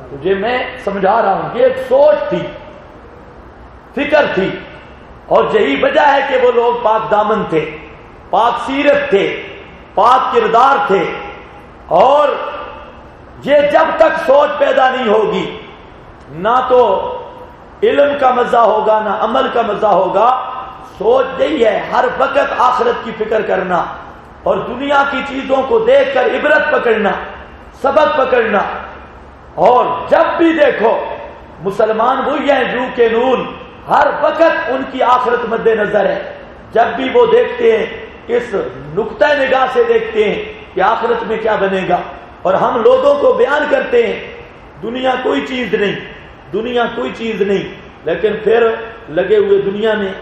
تجھے میں سمجھا رہا ہوں، یہ ایک سوچ تھی، فکر تھی، اور یہی وجہ ہے کہ وہ لوگ پاک دامن تھے، پاک سیرت تھے، پاک کردار تھے. اور یہ جب تک سوچ پیدا نہیں ہوگی نہ تو علم کا مزہ ہوگا نہ عمل کا مزہ ہوگا. سوچ یہی ہے ہر وقت آخرت کی فکر کرنا اور دنیا کی چیزوں کو دیکھ کر عبرت پکڑنا، سبق پکڑنا. اور جب بھی دیکھو مسلمان وہی ہیں جو کہ نون، ہر وقت ان کی آخرت مد نظر ہے. جب بھی وہ دیکھتے ہیں اس نقطۂ نگاہ سے دیکھتے ہیں کہ آخرت میں کیا بنے گا. اور ہم لوگوں کو بیان کرتے ہیں دنیا کوئی چیز نہیں، دنیا کوئی چیز نہیں، لیکن پھر لگے ہوئے دنیا میں.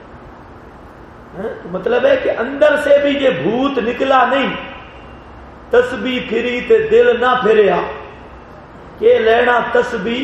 مطلب ہے کہ اندر سے بھی یہ بھوت نکلا نہیں. تسبیح پھری تے دل نہ پھریا، کہ لینا تسبیح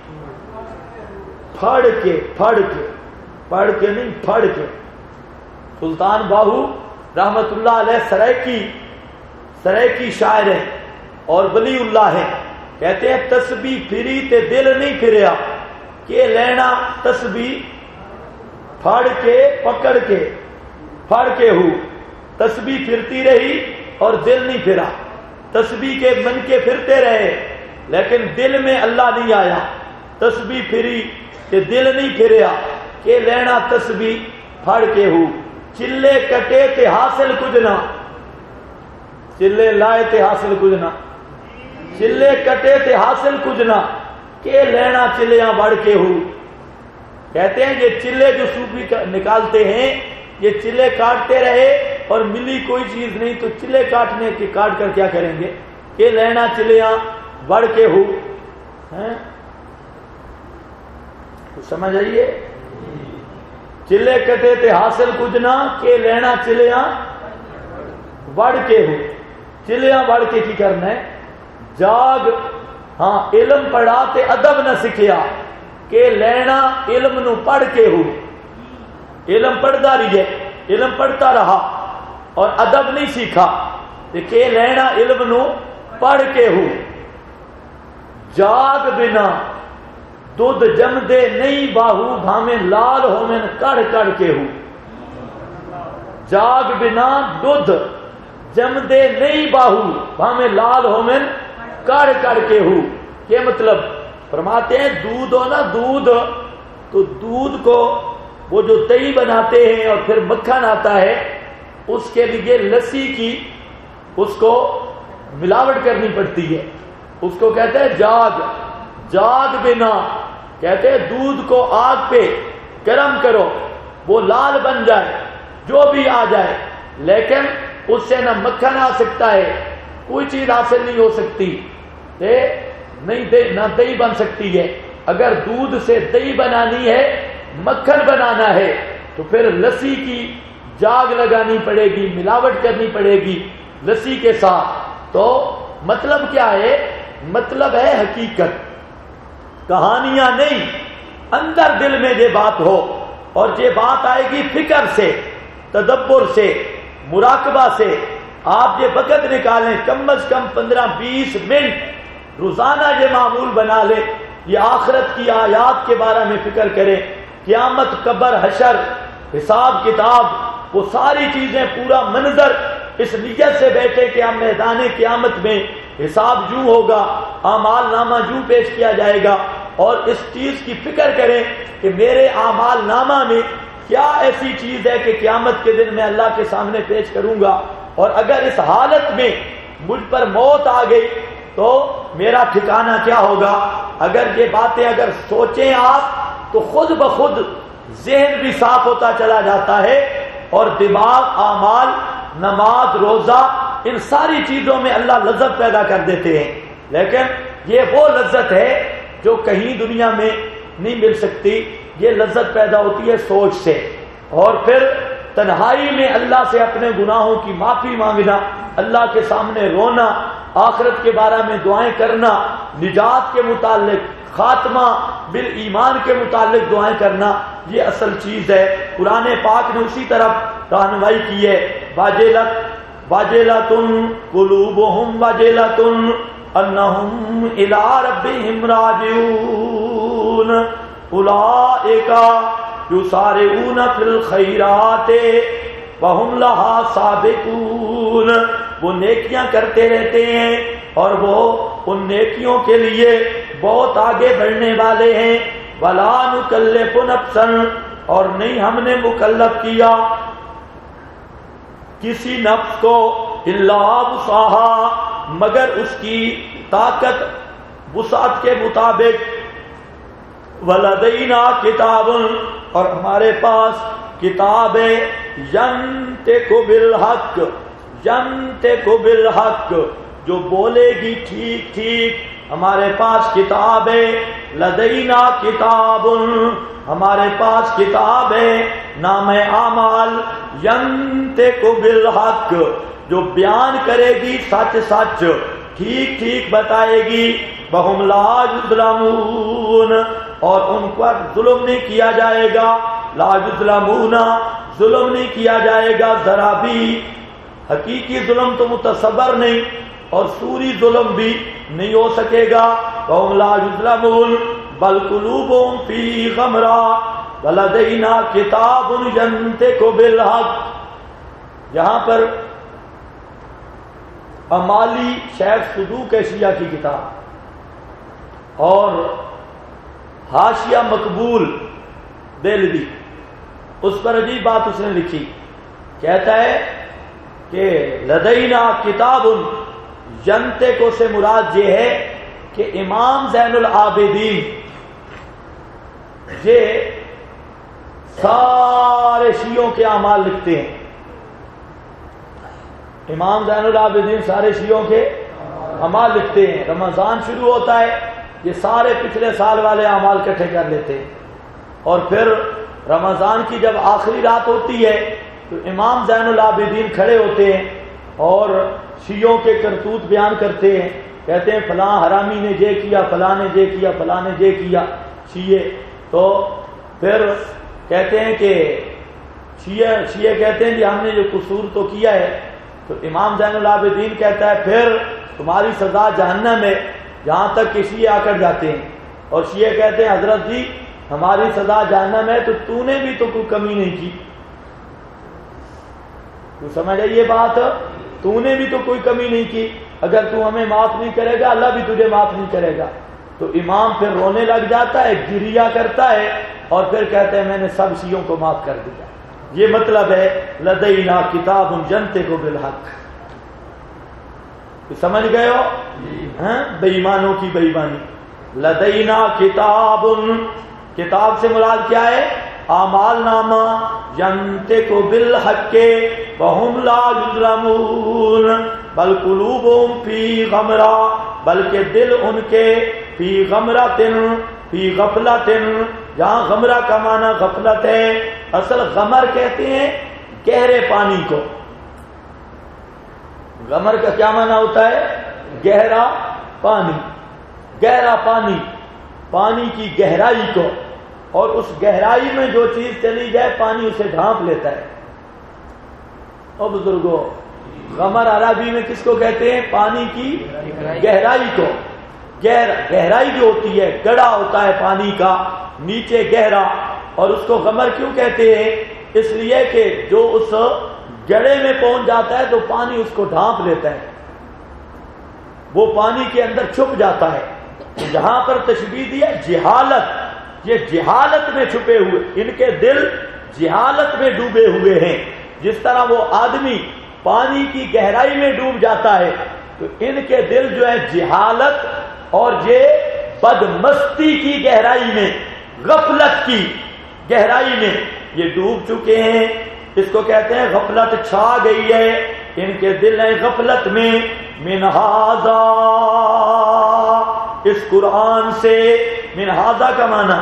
پھڑ کے پڑھ کے نہیں پھڑ کے. سلطان باہو رحمت اللہ علیہ سرائکی شاعر ہے اور ولی اللہ ہے. کہتے ہیں تسبیح پھری تے دل نہیں پھریا، کہ لینا تسبیح پھڑ کے پکڑ کے پھڑ کے ہو. تسبیح پھرتی رہی اور دل نہیں پھرا. تسبیح کے من کے پھرتے رہے لیکن دل میں اللہ نہیں آیا. تسبیح پھری کہ دل نہیں پھریا، کہ لینا تسبیح پھڑ کے ہو. چلے کٹے تے حاصل کچھ نہ، چلے لائے تے حاصل کچھ نہ، چلے کٹے تے حاصل کچھ نہ، کہ لینا چلیاں بڑھ کے ہو. کہتے ہیں یہ چلے جو صوفی نکالتے ہیں، یہ چلے کاٹتے رہے اور ملی کوئی چیز نہیں تو چلے کاٹنے کے کاٹ کر کیا کریں گے، کہ لینا چلیاں بڑھ کے ہو. سمجھ آئیے، چلے کٹے تے حاصل کچھ نہ، کہ لینا چلیاں بڑھ کے ہو. چلیاں بڑھ کے کی کرنا ہے، جاگ ہاں علم پڑھا تے ادب نہ سکھیا، کہ لینا علم نو پڑھ کے ہو. علم پڑھتا رہی ہے، علم پڑھتا رہا اور ادب نہیں سیکھا، کہ لینا علم نو پڑھ کے ہو. جاگ بنا دودھ جم دے نہیں باہو، بھامے لال ہومن کڑ کڑ کے ہو. جاگ بنا دودھ جم دے نہیں باہو، بھامے لال ہومن کڑ کڑ کے ہو. یہ مطلب فرماتے ہیں دودھ ہو نا، دودھ تو دودھ کو وہ جو دہی بناتے ہیں اور پھر مکھن آتا ہے، اس کے لیے لسی کی اس کو ملاوٹ کرنی پڑتی ہے. اس کو کہتے ہیں جاگ. جاگ بنا کہتے ہیں دودھ کو آگ پہ گرم کرو، وہ لال بن جائے جو بھی آ جائے، لیکن اس سے نہ مکھن آ سکتا ہے، کوئی چیز حاصل نہیں ہو سکتی، نہ دہی بن سکتی ہے. اگر دودھ سے دہی بنانی ہے، مکھن بنانا ہے، تو پھر لسی کی جاگ لگانی پڑے گی، ملاوٹ کرنی پڑے گی لسی کے ساتھ. تو مطلب کیا ہے؟ مطلب ہے حقیقت، کہانیاں نہیں. اندر دل میں یہ بات ہو، اور یہ بات آئے گی فکر سے، تدبر سے، مراقبہ سے. آپ یہ وقت نکالیں، کم از کم 15-20 منٹ روزانہ یہ معمول بنا لیں، یہ آخرت کی آیات کے بارے میں فکر کریں. قیامت، قبر، حشر، حساب کتاب، وہ ساری چیزیں، پورا منظر اس نیت سے بیٹھے کہ ہم میدان قیامت میں حساب یوں ہوگا، اعمال نامہ یوں پیش کیا جائے گا. اور اس چیز کی فکر کریں کہ میرے اعمال نامہ میں کیا ایسی چیز ہے کہ قیامت کے دن میں اللہ کے سامنے پیش کروں گا. اور اگر اس حالت میں مجھ پر موت آ گئی تو میرا ٹھکانہ کیا ہوگا. اگر یہ باتیں اگر سوچیں آپ تو خود بخود ذہن بھی صاف ہوتا چلا جاتا ہے، اور دماغ، اعمال، نماز، روزہ، ان ساری چیزوں میں اللہ لذت پیدا کر دیتے ہیں. لیکن یہ وہ لذت ہے جو کہیں دنیا میں نہیں مل سکتی. یہ لذت پیدا ہوتی ہے سوچ سے. اور پھر تنہائی میں اللہ سے اپنے گناہوں کی معافی مانگنا، اللہ کے سامنے رونا، آخرت کے بارے میں دعائیں کرنا، نجات کے متعلق، خاتمہ بالایمان کے متعلق دعائیں کرنا، یہ اصل چیز ہے. قرآن پاک نے اسی طرف رہنمائی کی ہے. واجلتن قلوبہم وجلتن انہم الی ربہم راجعون اولئک یسارعون فی الخیرات وہم لہا سابقون، وہ نیکیاں کرتے رہتے ہیں اور وہ ان نیکیوں کے لیے بہت آگے بڑھنے والے ہیں. ولا نکلف نفسا، اور نہیں ہم نے مکلف کیا کسی نفس کو الا وسعها، مگر اس کی طاقت وسعت کے مطابق. ولدینا کتاب، اور ہمارے پاس کتاب ہے ینطق بالحق، ینطق بالحق، جو بولے گی ٹھیک ٹھیک. ہمارے پاس کتاب ہے لدینا کتاب، ہمارے پاس کتاب ہے نام اعمال ینطق بالحق، جو بیان کرے گی سچ سچ، ٹھیک ٹھیک بتائے گی. وہم لا یظلمون، اور ان پر ظلم نہیں کیا جائے گا. لا یظلمون، ظلم نہیں کیا جائے گا ذرا بھی. حقیقی ظلم تو متصور نہیں اور صوری ظلم بھی نہیں ہو سکے گا. وہم لا یظلمون بل قلوبهم فی غمرہ ولدینا کتاب ینطق بالحق. یہاں پر امالی شیخ صدوق ہے شیعہ کی کتاب، اور حاشیہ مقبول دہلوی، اس پر عجیب بات اس نے لکھی. کہتا ہے کہ لدینا کتاب ینطق سے مراد یہ ہے کہ امام زین العابدین یہ سارے شیعوں کے اعمال لکھتے ہیں. امام زین العابدین سارے شیعوں کے اعمال لکھتے ہیں. رمضان شروع ہوتا ہے، یہ سارے پچھلے سال والے اعمال اکٹھے کر لیتے ہیں، اور پھر رمضان کی جب آخری رات ہوتی ہے تو امام زین العابدین کھڑے ہوتے ہیں اور شیعوں کے کرتوت بیان کرتے ہیں. کہتے ہیں فلاں حرامی نے یہ کیا، فلاں نے یہ کیا، فلاں نے یہ کیا. شیعہ تو پھر کہتے ہیں کہ شیعہ کہتے ہیں کہ ہم نے جو قصور تو کیا ہے. تو امام زین العابدین کہتا ہے پھر تمہاری سزا جہنم ہے، جہاں تک کہ شیعہ آ کر جاتے ہیں. اور شیعہ کہتے ہیں حضرت جی ہماری سزا جہنم ہے تو نے بھی تو کوئی کمی نہیں کی. تو سمجھ یہ بات، تو نے بھی تو کوئی کمی نہیں کی. اگر تو ہمیں معاف نہیں کرے گا اللہ بھی تجھے معاف نہیں کرے گا. تو امام پھر رونے لگ جاتا ہے، گریہ کرتا ہے، اور پھر کہتے ہیں میں نے سب شیعوں کو معاف کر دیا. یہ مطلب ہے لدینا کتاب ینطق بالحق. سمجھ گئے ہو؟ بے ایمانوں کی بے ایمانی. لدینا کتاب، کتاب سے مراد کیا ہے؟ اعمال نامہ. ینطق بالحق وہم لا یظلمون بل قلوبهم فی غمرہ، بلکہ دل ان کے فی غمرۃ، فی غفلۃ. جہاں غمرہ کا معنی غفلت ہے، اصل غمر کہتے ہیں گہرے پانی کو. غمر کا کیا معنی ہوتا ہے؟ گہرا پانی. گہرا پانی، پانی کی گہرائی کو، اور اس گہرائی میں جو چیز چلی جائے پانی اسے ڈھانپ لیتا ہے. اور بزرگوں غمر عربی میں کس کو کہتے ہیں؟ پانی کی گہرائی کو. گہرائی جو ہوتی ہے، گڑھا ہوتا ہے پانی کا نیچے گہرا، اور اس کو غمر کیوں کہتے ہیں؟ اس لیے کہ جو اس گڑھے میں پہنچ جاتا ہے تو پانی اس کو ڈھانپ لیتا ہے، وہ پانی کے اندر چھپ جاتا ہے. جہاں پر تشبیہ دی ہے جہالت، یہ جہالت میں چھپے ہوئے، ان کے دل جہالت میں ڈوبے ہوئے ہیں. جس طرح وہ آدمی پانی کی گہرائی میں ڈوب جاتا ہے تو ان کے دل جو ہے جہالت اور یہ بدمستی کی گہرائی میں، غفلت کی گہرائی میں یہ ڈوب چکے ہیں. اس کو کہتے ہیں غفلت چھا گئی ہے، ان کے دل ہیں غفلت میں. من ھذا، اس قرآن سے، من ھذا کا معنی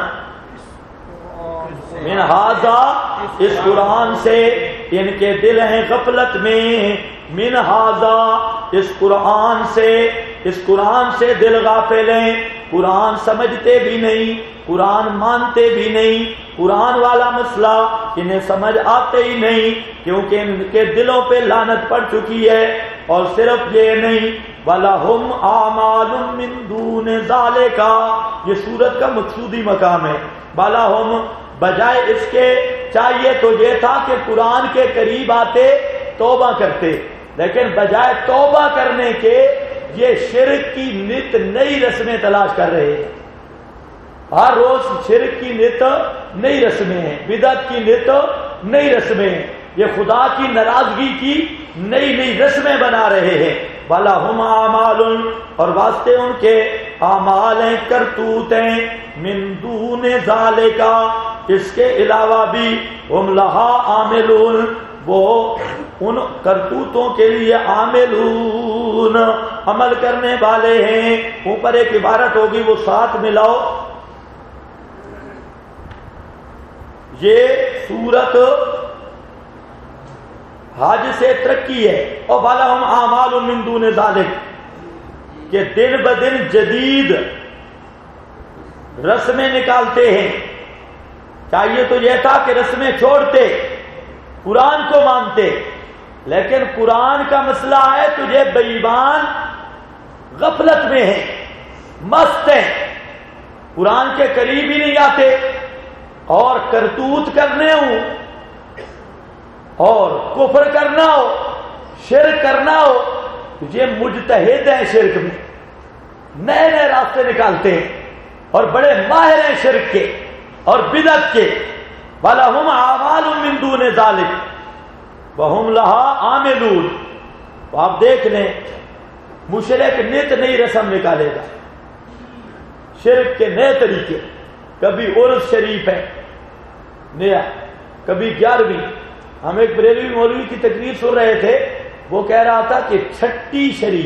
من ھذا، اس قرآن سے ان کے دل ہیں غفلت میں. من ھذا، اس قرآن سے، اس قرآن سے دل غافل ہیں. قرآن سمجھتے بھی نہیں، قرآن مانتے بھی نہیں، قرآن والا مسئلہ انہیں سمجھ آتے ہی نہیں کیونکہ ان کے دلوں پہ لعنت پڑ چکی ہے. اور صرف یہ نہیں وَلَهُمْ أَعْمَالٌ مِّن دُونِ ذَلِكَ، یہ سورت کا مقصودی مقام ہے. وَلَهُمْ بجائے اس کے چاہیے تو یہ تھا کہ قرآن کے قریب آتے توبہ کرتے، لیکن بجائے توبہ کرنے کے یہ شرک کی نت نئی رسمیں تلاش کر رہے ہیں. ہر روز شرک کی نت نئی رسمیں ہیں، بدعت کی نت نئی رسمیں ہیں، یہ خدا کی ناراضگی کی نئی نئی رسمیں بنا رہے ہیں. وَلَهُمْ أَعْمَالٌ اور واسطے ان کے اعمال ہیں، کرتوتیں، مِن دُونِ ذَلِكَ اس کے علاوہ بھی، ہم لَهَا عَامِلُونَ وہ ان کرتوتوں کے لیے عاملون عمل کرنے والے ہیں. اوپر ایک عبارت ہوگی وہ ساتھ ملاؤ. یہ سورت حج سے ترقی ہے. اور وَلَهُمْ أَعْمَالٌ مِّن دُونِ ذَلِكَ کہ دن بدن جدید رسمیں نکالتے ہیں. چاہیے تو یہ تھا کہ رسمیں چھوڑتے، قرآن کو مانتے، لیکن قرآن کا مسئلہ ہے تجھے بے ایمان غفلت میں ہیں، مست ہیں، قرآن کے قریب ہی نہیں آتے، اور کرتوت کرنے ہوں اور کفر کرنا ہو، شرک کرنا ہو، تجھے مجتہد ہیں شرک میں، نئے نئے راستے نکالتے ہیں اور بڑے ماہر ہیں شرک کے اور بدعت کے. وَلَهُمْ أَعْمَالٌ مِّن دُونِ ذَلِكَ وَهُمْ لَهَا عَامِلُونَ. تو آپ دیکھ لیں مشرک نت نئی رسم نکالے گا، شرک کے نئے طریقے. کبھی عرس شریف ہے نیا، کبھی 11ویں. ہم ایک بریلوی مولوی کی تقریر سن رہے تھے، وہ کہہ رہا تھا کہ چھٹی شریف.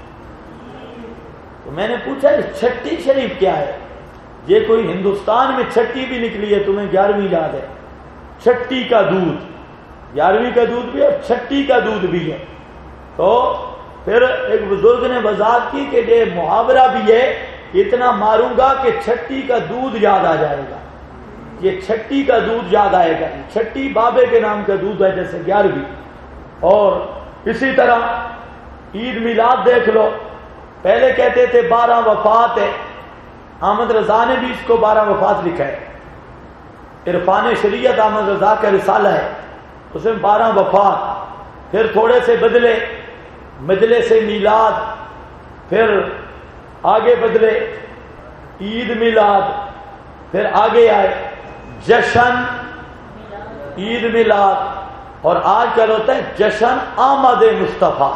تو میں نے پوچھا چھٹی شریف کیا ہے؟ یہ کوئی ہندوستان میں چھٹی بھی نکلی ہے، تمہیں 11ویں یاد ہے؟ چھٹی کا دودھ، 11ویں کا دودھ بھی اور چھٹی کا دودھ بھی ہے. تو پھر ایک بزرگ نے وضاحت کی کہ یہ محاورہ بھی ہے، اتنا ماروں گا کہ چھٹی کا دودھ یاد آ جائے گا. یہ چھٹی کا دودھ یاد آئے گا. چھٹی بابے کے نام کا دودھ ہے جیسے 11ویں. اور اسی طرح عید میلاد دیکھ لو، پہلے کہتے تھے 12 وفات ہے. احمد رضا نے بھی اس کو 12 وفات لکھا ہے. عرفان شریعت احمد رضا کا رسالہ ہے، اس میں 12 وفات. پھر تھوڑے سے بدلے، مجلس میلاد، پھر آگے بدلے عید میلاد، پھر آگے آئے جشن عید میلاد، اور آج کل ہوتا ہے جشن آمد مصطفیٰ،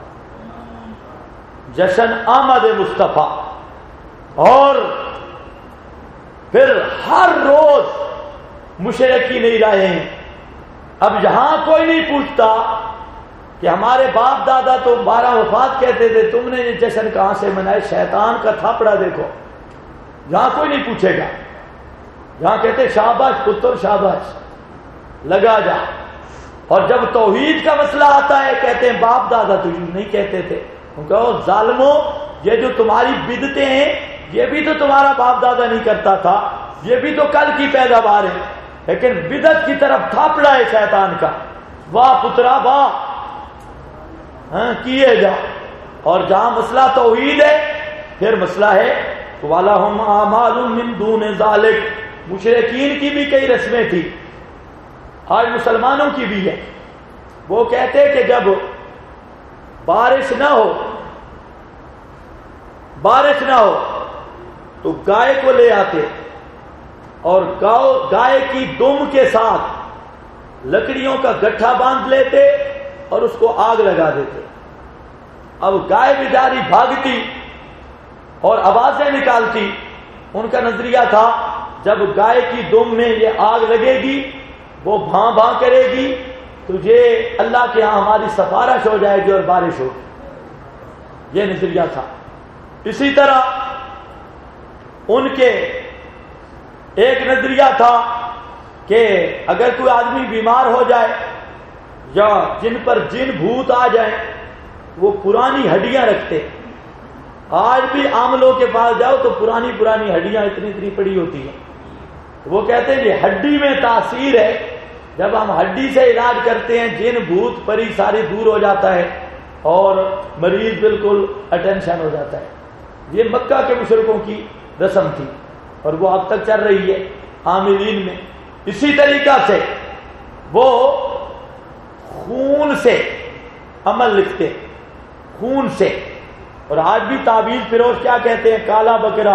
جشن آمد مصطفیٰ. اور پھر ہر روز مشرکی نہیں رہے ہیں. اب یہاں کوئی نہیں پوچھتا کہ ہمارے باپ دادا تو 12 وفات کہتے تھے، تم نے یہ جشن کہاں سے منائے؟ شیطان کا تھاپڑا دیکھو. یہاں کوئی نہیں پوچھے گا. یہاں کہتے شاباش پتر شاباش، لگا جا. اور جب توحید کا مسئلہ آتا ہے کہتے ہیں باپ دادا تو یوں نہیں کہتے تھے. کہو ظالمو، یہ جو تمہاری بدعتیں ہیں یہ بھی تو تمہارا باپ دادا نہیں کرتا تھا، یہ بھی تو کل کی پیداوار ہے، لیکن بدعت کی طرف تھاپڑا ہے شیطان کا. واہ پترا واہ، کیے جا. اور جہاں مسئلہ توحید ہے پھر مسئلہ ہے وَلَهُمْ أَعْمَالٌ مِّن دُونِ ذَلِكَ. مشرکین کی بھی کئی رسمیں تھی، آج مسلمانوں کی بھی ہے. وہ کہتے کہ جب بارش نہ ہو تو گائے کو لے آتے اور گائے کی دم کے ساتھ لکڑیوں کا گٹھا باندھ لیتے اور اس کو آگ لگا دیتے. اب گائے بیچاری بھاگتی اور آوازیں نکالتی. ان کا نظریہ تھا جب گائے کی دم میں یہ آگ لگے گی، وہ بھاں بھاں کرے گی، تو یہ اللہ کے ہاں ہماری سفارش ہو جائے گی اور بارش ہوگی. یہ نظریہ تھا. اسی طرح ان کے ایک نظریہ تھا کہ اگر کوئی آدمی بیمار ہو جائے یا جن پر جن بھوت آ جائیں، وہ پرانی ہڈیاں رکھتے. آج بھی عاملوں کے پاس جاؤ تو پرانی پرانی ہڈیاں اتنی اتنی پڑی ہوتی ہیں. وہ کہتے ہیں یہ ہڈی میں تاثیر ہے جب ہم ہڈی سے علاج کرتے ہیں جن بھوت پری ساری دور ہو جاتا ہے اور مریض بالکل اٹینشن ہو جاتا ہے. یہ مکہ کے مشرکوں کی رسم تھی اور وہ اب تک چل رہی ہے عاملین میں. اسی طریقہ سے وہ خون سے عمل لکھتے، خون سے. اور آج بھی تعویذ فروش کیا کہتے ہیں؟ کالا بکرا،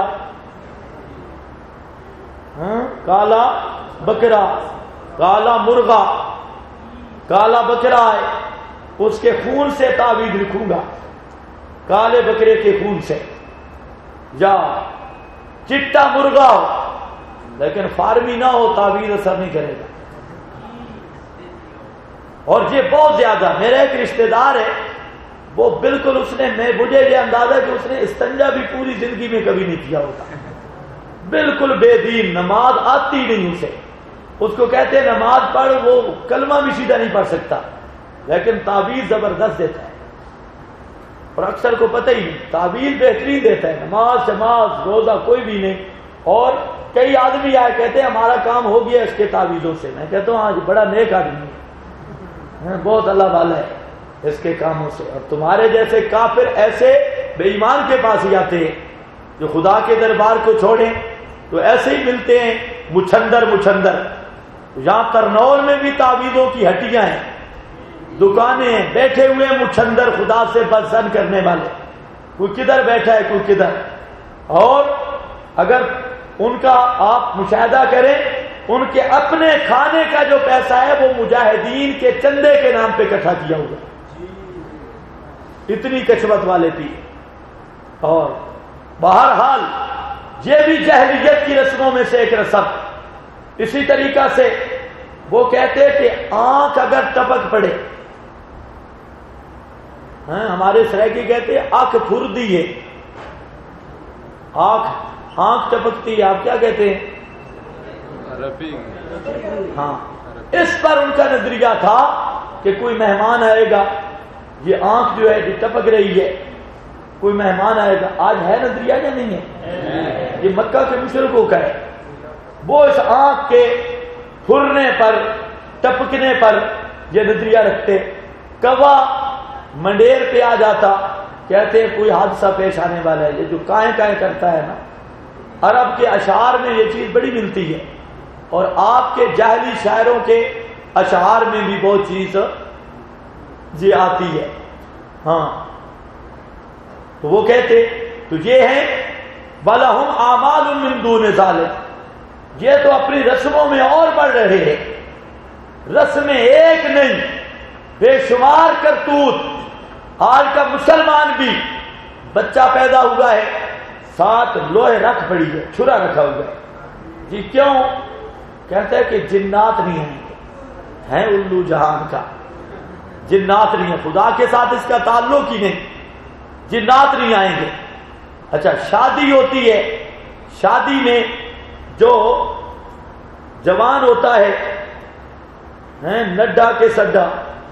کالا بکرا، کالا مرغا، کالا بکرا ہے، اس کے خون سے تعویذ لکھوں گا، کالے بکرے کے خون سے. یا چٹا مرغا ہو لیکن فارمی نہ ہو، تعویذ اثر نہیں کرے گا. اور یہ بہت زیادہ. میرا ایک رشتہ دار ہے، وہ بالکل مجھے یہ اندازہ کہ اس نے استنجا بھی پوری زندگی میں کبھی نہیں کیا ہوتا. بالکل بے دین، نماز آتی نہیں اسے. اس کو کہتے ہیں نماز پڑھ، وہ کلمہ بھی سیدھا نہیں پڑھ سکتا لیکن تعویذ زبردست دیتا ہے. اور اکثر کو پتہ ہی نہیں، تعویذ بہترین دیتا ہے. نماز شماز روزہ کوئی بھی نہیں. اور کئی آدمی آئے کہتے ہیں ہمارا کام ہو گیا اس کے تعویذوں سے. میں کہتا ہوں آج بڑا نیک آدمی ہے، بہت اللہ والا ہے اس کے کاموں سے. اور تمہارے جیسے کافر ایسے بے ایمان کے پاس ہی آتے ہیں جو خدا کے دربار کو چھوڑیں تو ایسے ہی ملتے ہیں مچھندر. یہاں کرنول میں بھی تعویذوں کی ہٹیاں ہیں، دکانیں ہیں، بیٹھے ہوئے مچھندر خدا سے بدزن کرنے والے. کوئی کدھر بیٹھا ہے کوئی کدھر. اور اگر ان کا آپ مشاہدہ کریں، ان کے اپنے کھانے کا جو پیسہ ہے وہ مجاہدین کے چندے کے نام پہ اکٹھا کیا ہوا. اتنی کسوت والے تھی. اور بہرحال یہ بھی جاہلیت کی رسموں میں سے ایک رسم. اسی طریقہ سے وہ کہتے کہ آنکھ اگر ٹپک پڑے، ہمارے سرائکی کہتے آنکھ پھر دیے، آنکھ ٹپکتی ہے، آپ کیا کہتے ہیں؟ ہاں. اس پر ان کا نظریہ تھا کہ کوئی مہمان آئے گا، یہ آنکھ جو ہے جو ٹپک رہی ہے، کوئی مہمان آئے گا. آج ہے نظریہ یا نہیں ہے؟ یہ مکہ کے مشرکوں کا ہے. وہ اس آنکھ کے پھرنے پر ٹپکنے پر یہ نظریہ رکھتے. کوا منڈیر پہ آ جاتا، کہتے ہیں کوئی حادثہ پیش آنے والا ہے. یہ جو کائیں کائیں کرتا ہے نا، عرب کے اشعار میں یہ چیز بڑی ملتی ہے اور آپ کے جاہلی شاعروں کے اشعار میں بھی بہت چیز یہ آتی ہے. ہاں تو وہ کہتے تو یہ ہے وَلَهُمْ أَعْمَالٌ مِّن دُونِ ذَلِكَ. یہ تو اپنی رسموں میں اور بڑھ رہے ہیں، رسمیں ایک نہیں بے شمار کرتوت. آج کا مسلمان بھی بچہ پیدا ہوا ہے، ساتھ لوہے رکھ پڑی ہے، چھرا رکھا ہوا ہے. جی کیوں؟ کہتے ہیں کہ جنات نہیں آئیں گے، ہیں الو جہان کا، جنات نہیں ہیں. خدا کے ساتھ اس کا تعلق ہی نہیں، جنات نہیں آئیں گے. اچھا شادی ہوتی ہے، شادی میں جو جوان ہوتا ہے نڈا کے سڈا،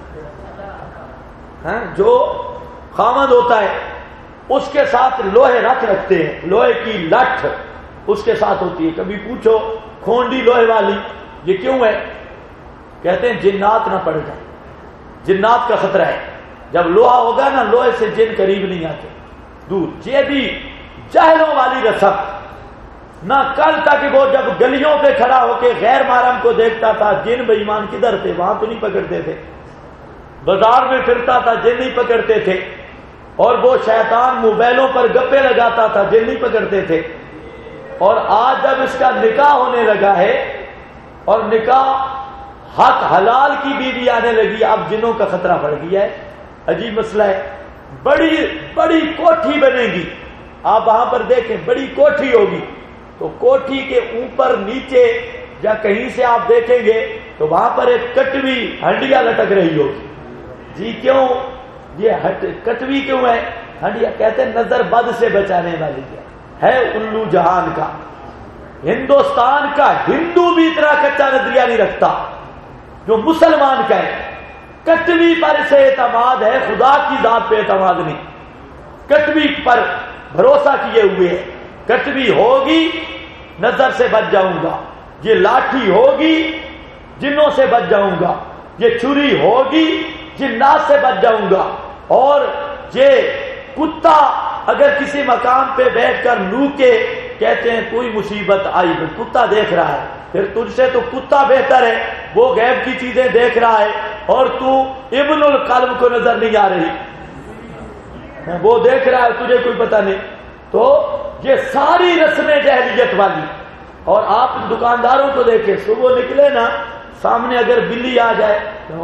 جو خامد ہوتا ہے اس کے ساتھ لوہے رکھ رکھتے ہیں، لوہے کی لٹھ اس کے ساتھ ہوتی ہے. کبھی پوچھو کھونڈی لوہے والی یہ کیوں ہے؟ کہتے ہیں جنات نہ پڑ جائے، جنات کا خطرہ ہے. جب لوہا ہوگا نا، لوہے سے جن قریب نہیں آتے، دور. یہ بھی جاہلوں والی رسم. نہ کل تک وہ جب گلیوں پہ کھڑا ہو کے غیر محرم کو دیکھتا تھا، جن بے ایمان کدھر تھے؟ وہاں تو نہیں پکڑتے تھے. بازار میں پھرتا تھا، جن نہیں پکڑتے تھے. اور وہ شیطان موبائلوں پر گپے لگاتا تھا، جن نہیں پکڑتے تھے. اور آج جب اس کا نکاح ہونے لگا ہے اور نکاح حق حلال کی بیوی آنے لگی، اب جنوں کا خطرہ پڑ گیا ہے. عجیب مسئلہ ہے. بڑی بڑی کوٹھی بنے گی، آپ وہاں پر دیکھیں بڑی کوٹھی ہوگی تو کوٹھی کے اوپر نیچے یا کہیں سے آپ دیکھیں گے تو وہاں پر ایک کٹوی ہنڈیا لٹک رہی ہوگی. جی کیوں؟ یہ کٹوی کیوں ہے؟ ہنڈیا کہتے ہیں نظر بد سے بچانے والی ہے الو جہان کا. ہندوستان کا ہندو بھی اتنا کچا نظریہ نہیں رکھتا جو مسلمان کا ہے. کٹوی پر سے اعتماد ہے، خدا کی ذات پہ اعتماد نہیں. کٹوی پر بھروسہ کیے ہوئے ہے، کٹوی ہوگی نظر سے بچ جاؤں گا. یہ لاٹھی ہوگی جنوں سے بچ جاؤں گا، یہ چھری ہوگی جنات سے بچ جاؤں گا، اور یہ کتا اگر کسی مقام پہ بیٹھ کر نوکے، کہتے ہیں کوئی مصیبت آئی، کتا دیکھ رہا ہے، پھر تجھ سے تو کتا بہتر ہے، وہ غیب کی چیزیں دیکھ رہا ہے اور تو ابن القلب کو نظر نہیں آ رہی، وہ دیکھ رہا ہے تجھے کوئی پتہ نہیں۔ تو یہ ساری رسمیں جاہلیت والی، اور آپ دکانداروں کو دیکھیں، صبح نکلے نا، سامنے اگر بلی آ جائے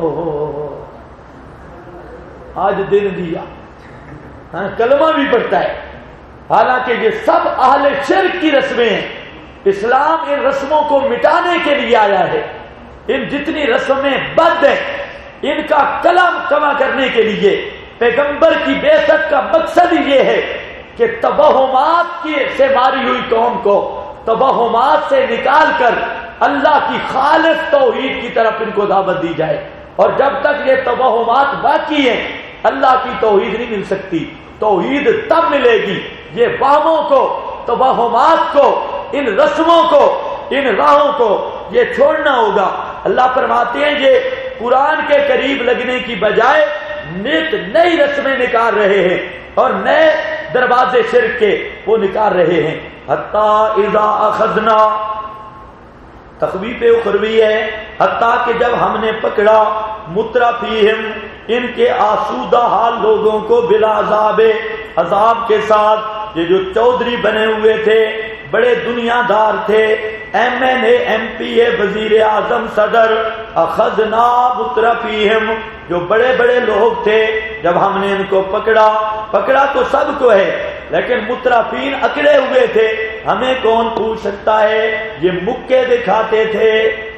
آج دن دیا، کلمہ بھی پڑھتا ہے، حالانکہ یہ سب اہل شرک کی رسمیں ہیں۔ اسلام ان رسموں کو مٹانے کے لیے آیا ہے، ان جتنی رسمیں بد ہیں ان کا کلام کما کرنے کے لیے پیغمبر کی بعثت کا مقصد ہی یہ ہے کہ توہمات سے ماری ہوئی قوم کو توہمات سے نکال کر اللہ کی خالص توحید کی طرف ان کو دعوت دی جائے، اور جب تک یہ توہمات باقی ہیں اللہ کی توحید نہیں مل سکتی۔ توحید تب ملے گی یہ وہموں کو، توہمات کو، ان رسموں کو، ان راہوں کو یہ چھوڑنا ہوگا۔ اللہ فرماتے ہیں یہ قرآن کے قریب لگنے کی بجائے نت نئی رسمیں نکال رہے ہیں اور نئے دروازے شرک کے وہ نکال رہے ہیں۔ حتی اذا اخذنا، تخویف اخروی ہے، حتیٰ کہ جب ہم نے پکڑا مترفیہم، ان کے آسودہ حال لوگوں کو، بالعذاب، عذاب کے ساتھ۔ یہ جو چودھری بنے ہوئے تھے، بڑے دنیا دار تھے، M N A, M P A, وزیر اعظم، صدر، اخذنا مترفیہم، جو بڑے بڑے لوگ تھے، جب ہم نے ان کو پکڑا تو سب کو ہے، لیکن مترفین اکڑے ہوئے تھے، ہمیں کون پوچھ سکتا ہے، یہ مکے دکھاتے تھے۔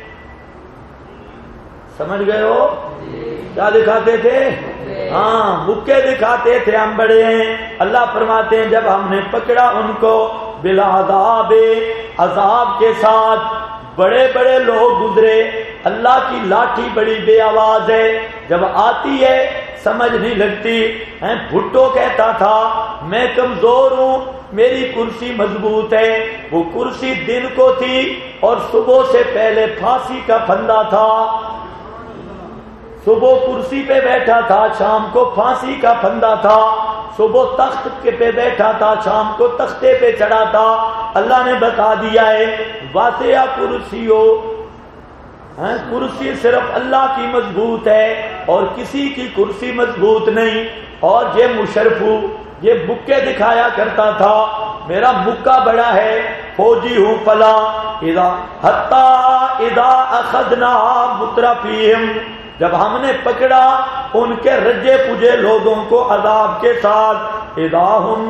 سمجھ گئے ہو کیا دکھاتے تھے؟ ہاں، مکے دکھاتے تھے، ہم بڑے ہیں۔ اللہ فرماتے ہیں جب ہم نے پکڑا ان کو بالعذاب، عذاب کے ساتھ، بڑے بڑے لوگ گزرے، اللہ کی لاٹھی بڑی بے آواز ہے، جب آتی ہے سمجھ نہیں لگتی۔ بھٹو کہتا تھا میں کمزور ہوں، میری کرسی مضبوط ہے، وہ کرسی دن کو تھی اور صبح سے پہلے پھانسی کا پھندا تھا، صبح کرسی پہ بیٹھا تھا، شام کو پھانسی کا پھندا تھا، صبح تخت پہ بیٹھا تھا، شام کو تختے پہ چڑھا تھا۔ اللہ نے بتا دیا ہے واسع کرسی ہو، کرسی صرف اللہ کی مضبوط ہے اور کسی کی کرسی مضبوط نہیں۔ اور یہ مشرف یہ مکے دکھایا کرتا تھا، میرا مکہ بڑا ہے، فوجی ہوں فلاں۔ حتی اذا اخذنا مترفیہم، جب ہم نے پکڑا ان کے رجے پجے لوگوں کو عذاب کے ساتھ، اذا ہم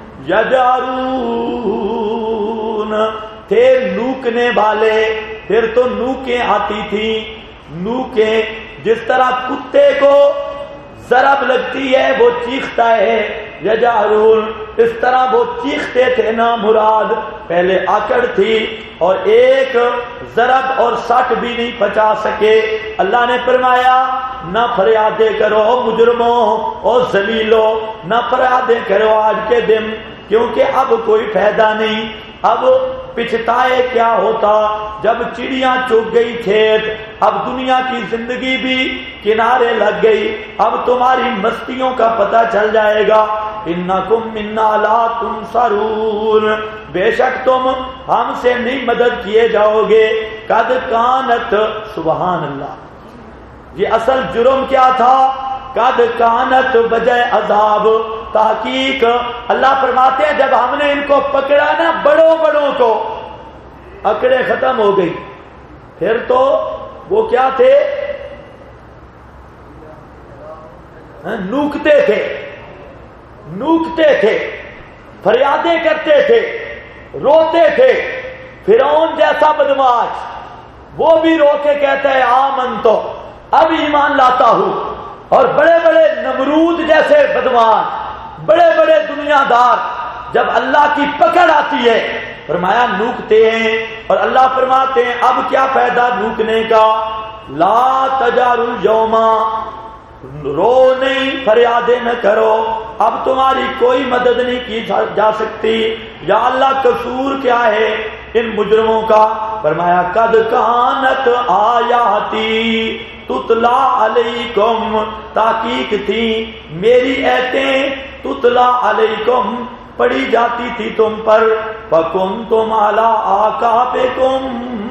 یجارون، تھے نوکنے والے، پھر تو نوکیں آتی تھی، نوکیں جس طرح کتے کو ضرب لگتی ہے وہ چیختا ہے، یجارون، اس طرح وہ چیختے تھے نا مراد۔ پہلے آکڑ تھی اور ایک ضرب اور سٹ بھی نہیں پچا سکے۔ اللہ نے فرمایا نہ فریادیں کرو مجرموں اور ذلیلو، نہ فریادیں کرو آج کے دن، کیونکہ اب کوئی فائدہ نہیں۔ اب پچھتائے کیا ہوتا جب چڑیاں چگ گئی کھیت، اب دنیا کی زندگی بھی کنارے لگ گئی، اب تمہاری مستیوں کا پتہ چل جائے گا۔ انکم منا لا تنصرون، بے شک تم ہم سے نہیں مدد کیے جاؤ گے۔ قد کانت، سبحان اللہ، یہ اصل جرم کیا تھا؟ قد کانت بجائے عذاب، تحقیق اللہ فرماتے ہیں جب ہم نے ان کو پکڑا نا، بڑوں بڑوں کو، اکڑے ختم ہو گئی، پھر تو وہ کیا تھے؟ نوکتے تھے، فریادیں کرتے تھے، روتے تھے۔ فرعون جیسا بدماش وہ بھی رو کے کہتا ہے آمن تو، اب ایمان لاتا ہوں۔ اور بڑے بڑے نمرود جیسے بدماش، بڑے بڑے دنیا دار، جب اللہ کی پکڑ آتی ہے فرمایا نوکتے ہیں، اور اللہ فرماتے ہیں اب کیا فائدہ نوکنے کا؟ لا تجاروا اليوم، رو نہیں، فریادیں نہ کرو، اب تمہاری کوئی مدد نہیں کی جا سکتی۔ یا اللہ قصور کیا ہے ان مجرموں کا؟ فرمایا قد کانت آیاتی تتلا علیکم، تحقیق تھی میری ایتیں تتلا علیکم، پڑھی جاتی تھی تم پر، فکنتم علی اعقابکم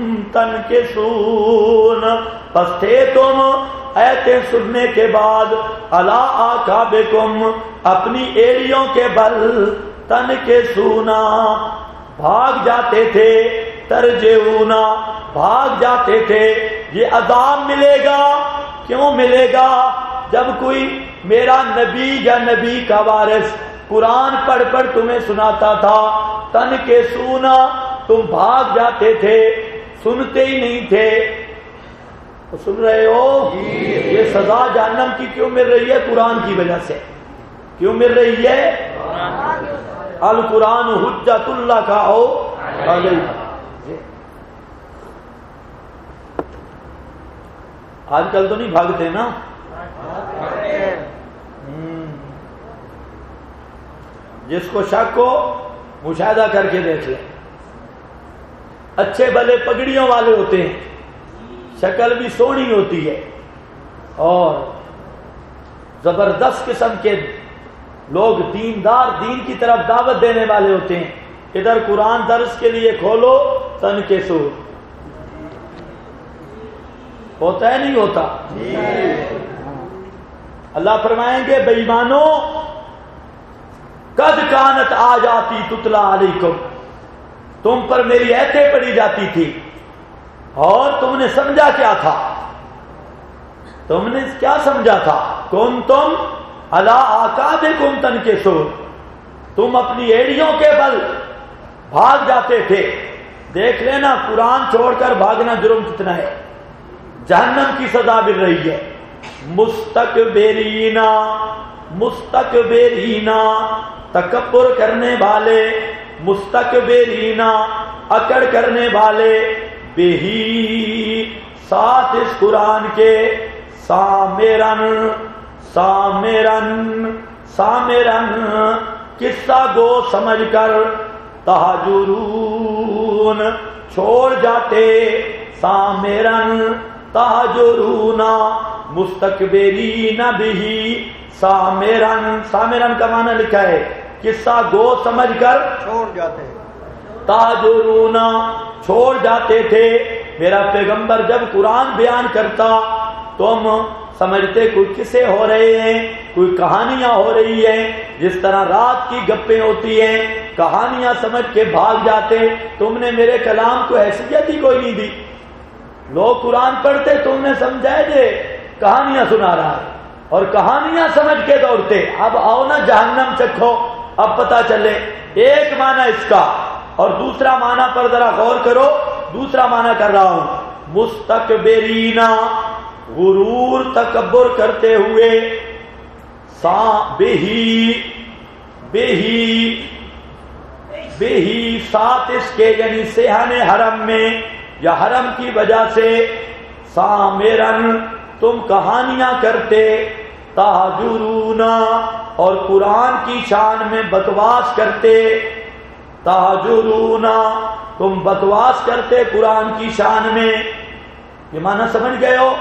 تنکسون، پس تھے تم ایتیں سننے کے بعد علی اعقابکم، اپنی ایڑیوں کے بل، تنکسون، بھاگ جاتے تھے، ترجعون، بھاگ جاتے تھے۔ یہ عذاب ملے گا، کیوں ملے گا؟ جب کوئی میرا نبی یا نبی کا وارث قرآن پڑھ پڑھ تمہیں سناتا تھا، تن کے سونا، تم بھاگ جاتے تھے، سنتے ہی نہیں تھے۔ سن رہے ہو؟ یہ سزا جہنم کی کیوں مل رہی ہے؟ قرآن کی وجہ سے۔ کیوں مل رہی ہے؟ القرآن حجت اللہ کا او علیہ۔ آج کل تو نہیں بھاگتے نا؟ جس کو شک ہو مشاہدہ کر کے دیکھ لیں، اچھے بھلے پگڑیوں والے ہوتے ہیں، شکل بھی سونی ہوتی ہے، اور زبردست قسم کے لوگ دیندار، دین کی طرف دعوت دینے والے ہوتے ہیں۔ ادھر قرآن درس کے لیے کھولو، تن کے سور ہوتا ہے نہیں ہوتا؟ اللہ فرمائیں گے بے ایمانو قد کانت آ جاتی تتلا علیکم، تم پر میری ایتیں پڑھی جاتی تھی، اور تم نے سمجھا کیا تھا؟ تم نے کیا سمجھا تھا؟ کنتم علی اعقابکم تنکسون، تم اپنی ایڑیوں کے بل بھاگ جاتے تھے۔ دیکھ لینا قرآن چھوڑ کر بھاگنا جرم کتنا ہے، جہنم کی سزا مل رہی ہے۔ مستکبرین، مستکبرین، تکبر کرنے والے، مستکبرین، اکڑ کرنے والے، بہی، ساتھ اس قرآن کے، سامرن، سامرن، سامرن، قصہ گو سمجھ کر، تہجرون، چھوڑ جاتے، سامرن تہجرون، مستکبرین بہی، سامرن، سامرن کا معنی لکھا ہے قصہ گو سمجھ کر چھوڑ جاتے، تہجرون، چھوڑ جاتے تھے۔ میرا پیغمبر جب قرآن بیان کرتا تم سمجھتے کوئی قصے ہو رہے ہیں، کوئی کہانیاں ہو رہی ہیں، جس طرح رات کی گپیں ہوتی ہیں، کہانیاں سمجھ کے بھاگ جاتے۔ تم نے میرے کلام کو حیثیت ہی کوئی نہیں دی۔ لوگ قرآن پڑھتے، تم نے سمجھا ہے کہانیاں سنا رہا ہے، اور کہانیاں سمجھ کے دوڑتے۔ اب آؤ نا جہنم چکھو، اب پتہ چلے۔ ایک معنی اس کا، اور دوسرا معنی پر ذرا غور کرو۔ دوسرا معنی کر رہا ہوں، مستکبرین، غرور تکبر کرتے ہوئے، بہی، بہی، بہی، ساتھ اس کے، یعنی صحن حرم میں یا حرم کی وجہ سے، سامرن، تم کہانیاں کرتے، تہجرون، اور قرآن کی شان میں بکواس کرتے، تہجرون، تم بکواس کرتے قرآن کی شان میں۔ یہ معنی سمجھ گئے ہو؟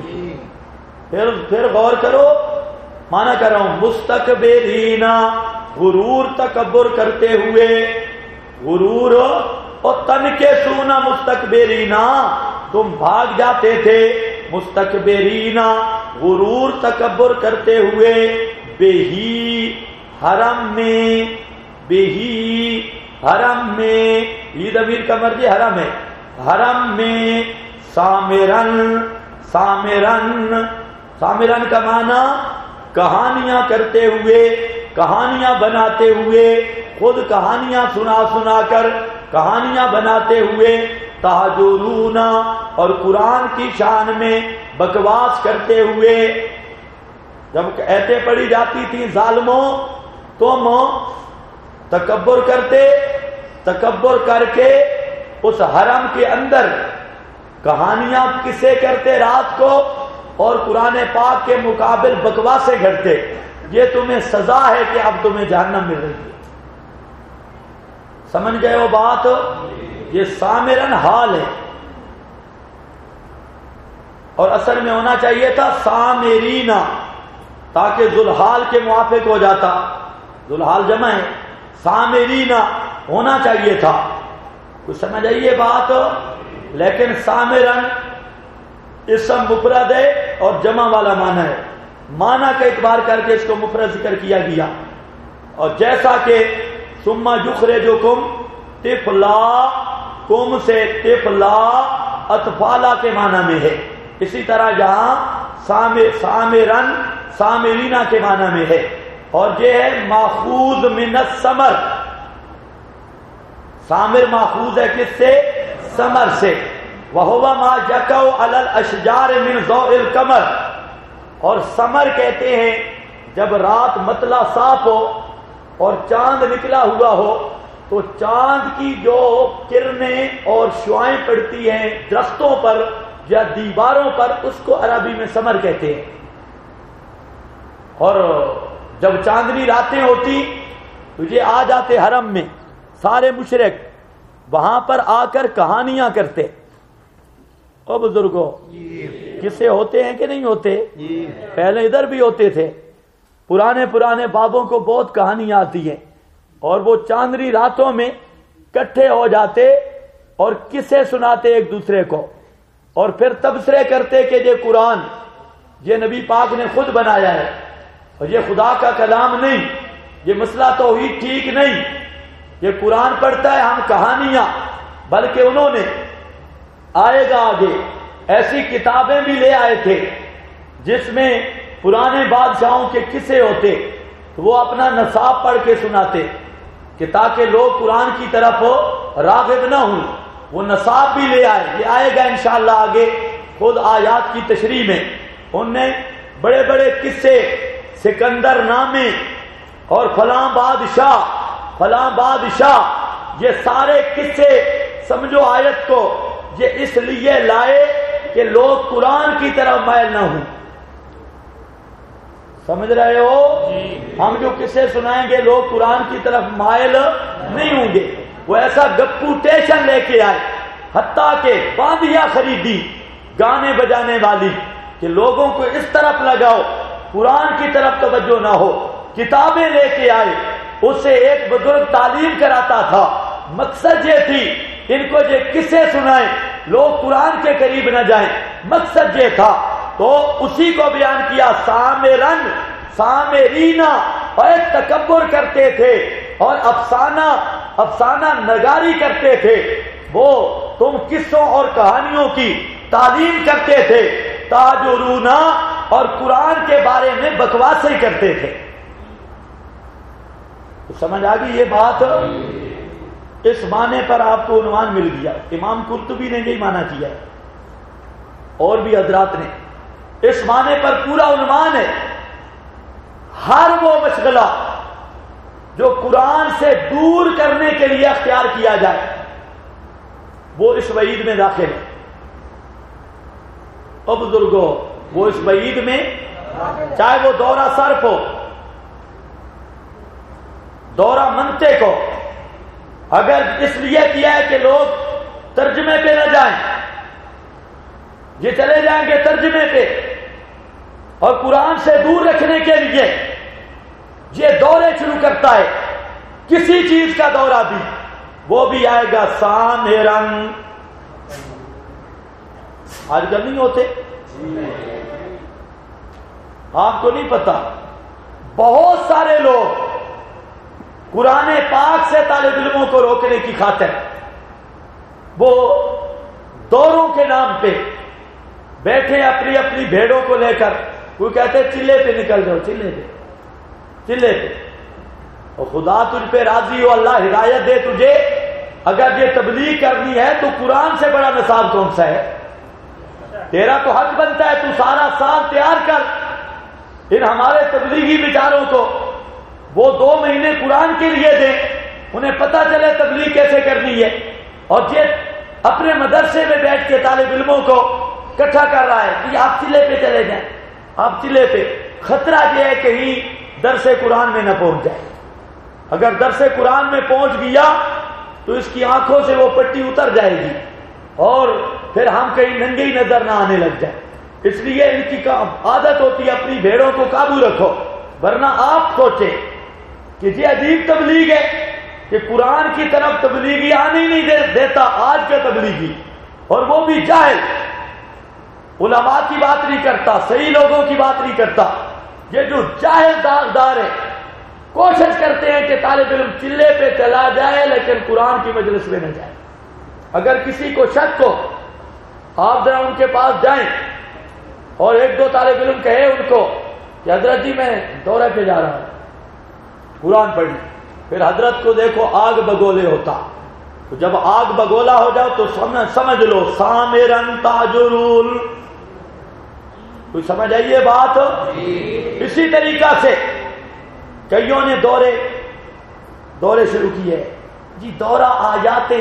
پھر غور کرو، معنی کر رہا ہوں، مستکبرین، غرور تکبر کرتے ہوئے، غرور، اور تنکسون، مستکبرین، تم بھاگ جاتے تھے، مستکبرین، غرور تکبر کرتے ہوئے، بہی، حرم میں، بہی، حرم میں، یہ ضمیر کا مرجع حرم ہے، حرم میں، سامرن، سامرن، سامرن کا معنی کہانیاں کرتے ہوئے، کہانیاں بناتے ہوئے، خود کہانیاں سنا سنا کر کہانیاں بناتے ہوئے، تہجرون، اور قرآن کی شان میں بکواس کرتے ہوئے۔ جب ایتیں پڑھی جاتی تھی ظالموں، تم تکبر کرتے، تکبر کر کے اس حرم کے اندر کہانیاں قصے کرتے رات کو، اور قرآن پاک کے مقابل بکواسے گھڑتے۔ یہ تمہیں سزا ہے کہ اب تمہیں جہنم مل رہی ہے۔ سمجھ گئے ہو بات؟ یہ سامرن حال ہے، اور اصل میں ہونا چاہیے تھا سامرینا، تاکہ ذوالحال کے موافق ہو جاتا. ذوالحال جمع ہے، سامرینا ہونا چاہیے تھا. کچھ سمجھ آئیے بات؟ لیکن سامرن اسم مفرد ہے اور جمع والا معنی ہے. معنی کا اعتبار کر کے اس کو مفرد ذکر کیا گیا. اور جیسا کہ ثم یخرجکم طفلا، کم سے طفلا اطفالا کے معنی میں ہے، اسی طرح یہاں سامرن سامرینا کے معنی میں ہے. اور یہ ہے ماخوذ من الثمر، سامر ماخوذ ہے کس سے؟ ثمر سے. وَهُوَ مَا يَقَعُ عَلَى الْأَشْجَارِ مِنْ ضَوْءِ الْقَمَرِ، اور ثمر کہتے ہیں جب رات مطلع صاف ہو اور چاند نکلا ہوا ہو تو چاند کی جو کرنیں اور شعائیں پڑتی ہیں درختوں پر یا دیواروں پر، اس کو عربی میں ثمر کہتے ہیں. اور جب چاندنی راتیں ہوتی تو یہ آ جاتے حرم میں سارے مشرک، وہاں پر آ کر کہانیاں کرتے. او بزرگوں، قصے ہوتے ہیں کہ نہیں ہوتے؟ پہلے ادھر بھی ہوتے تھے. پرانے بابوں کو بہت کہانیاں آتی ہیں، اور وہ چاندنی راتوں میں کٹھے ہو جاتے اور قصے سناتے ایک دوسرے کو، اور پھر تبصرے کرتے کہ یہ قرآن یہ نبی پاک نے خود بنایا ہے اور یہ خدا کا کلام نہیں، یہ مسئلہ توحید ٹھیک نہیں، یہ قرآن پڑھتا ہے ہم کہانیاں. بلکہ انہوں نے آئے گا آگے ایسی کتابیں بھی لے آئے تھے جس میں پرانے بادشاہوں کے قصے ہوتے، تو وہ اپنا نصاب پڑھ کے سناتے کہ تاکہ لوگ قرآن کی طرف راغب نہ ہوں. وہ نصاب بھی لے آئے، یہ آئے گا انشاءاللہ آگے خود آیات کی تشریح میں. ان نے بڑے بڑے قصے، سکندر نامے اور فلاں بادشاہ، یہ سارے قصے سمجھو آیت کو یہ اس لیے لائے کہ لوگ قرآن کی طرف مائل نہ ہوں. سمجھ رہے ہو؟ ہم جو قصے سنائیں گے لوگ قرآن کی طرف مائل نہیں ہوں گے. وہ ایسا گپوٹیشن لے کے آئے، حتیٰ کہ باندیاں خریدی گانے بجانے والی کہ لوگوں کو اس طرف لگاؤ، قرآن کی طرف توجہ نہ ہو. کتابیں لے کے آئے، اس سے ایک بزرگ تعلیم کراتا تھا. مقصد یہ تھی ان کو یہ قصے سنائیں لوگ قرآن کے قریب نہ جائیں، مقصد یہ تھا. تو اسی کو بیان کیا سامرن سامرینا، اور ایک تکبر کرتے تھے اور افسانہ نگاری کرتے تھے. وہ تم قصوں اور کہانیوں کی تعلیم کرتے تھے، تاجرونا، اور قرآن کے بارے میں بکواسیں کرتے تھے. تو سمجھ آ گئی یہ بات؟ اس معنی پر آپ کو عنوان مل گیا. امام قرطبی نے یہی معنی کیا ہے، اور بھی حضرات نے. اس معنی پر پورا عنوان ہے ہر وہ مشغلہ جو قرآن سے دور کرنے کے لیے اختیار کیا جائے وہ اس وعید میں داخل ہے. او بزرگوں، وہ اس وعید میں، چاہے وہ دورہ صرف ہو، دورہ منطق ہو، اگر اس لیے کیا ہے کہ لوگ ترجمے پہ نہ جائیں، یہ چلے جائیں گے ترجمے پہ، اور قرآن سے دور رکھنے کے لیے یہ دورے شروع کرتا ہے. کسی چیز کا دورہ بھی، وہ بھی آئے گا سامرن. آج کل نہیں ہوتے؟ آپ کو نہیں پتا، بہت سارے لوگ قرآن پاک سے طالب علموں کو روکنے کی خاطر وہ دوروں کے نام پہ بیٹھے اپنی اپنی بھیڑوں کو لے کر. کوئی کہتے چلے پہ نکل جاؤ، چلے پہ، اور خدا تجھ پہ راضی ہو، اللہ ہدایت دے تجھے. اگر یہ تبلیغ کرنی ہے تو قرآن سے بڑا نصاب کون سا ہے؟ تیرا تو حق بنتا ہے تو سارا سال تیار کر. ان ہمارے تبلیغی بیچاروں کو وہ 2 مہینے قرآن کے لیے دیں، انہیں پتہ چلے تبلیغ کیسے کرنی ہے. اور یہ اپنے مدرسے میں بیٹھ کے طالب علموں کو اکٹھا کر رہا ہے کہ آپ چلے پہ چلے جائیں، آپ چلے پہ. خطرہ یہ ہے کہیں درس قرآن میں نہ پہنچ جائے. اگر درس قرآن میں پہنچ گیا تو اس کی آنکھوں سے وہ پٹی اتر جائے گی اور پھر ہم کہیں ننگے ہی نظر نہ آنے لگ جائیں. اس لیے ان کی عادت ہوتی ہے اپنی بھیڑوں کو قابو رکھو. ورنہ آپ سوچیں کہ یہ عجیب تبلیغ ہے کہ قرآن کی طرف تبلیغی آنے ہی نہیں دیتا آج کا تبلیغی, اور وہ بھی جاہل, علماء کی بات نہیں کرتا, صحیح لوگوں کی بات نہیں کرتا. یہ جو جاہل داغدار ہے کوشش کرتے ہیں کہ طالب علم چلے پہ چلا جائے لیکن قرآن کی مجلس میں نہ جائے. اگر کسی کو شک ہو آپ ذرا ان کے پاس جائیں اور ایک دو طالب علم کہے ان کو کہ حضرت جی میں دورے پہ جا رہا ہوں قرآن پڑھنے, پھر حضرت کو دیکھو آگ بگولے ہوتا, تو جب آگ بگولا ہو جاؤ تو سمجھ لو سامرن تاجرول. کوئی سمجھ آئیے بات؟ اسی طریقہ سے کئیوں نے دورے شروع کیے جی. دورہ آیات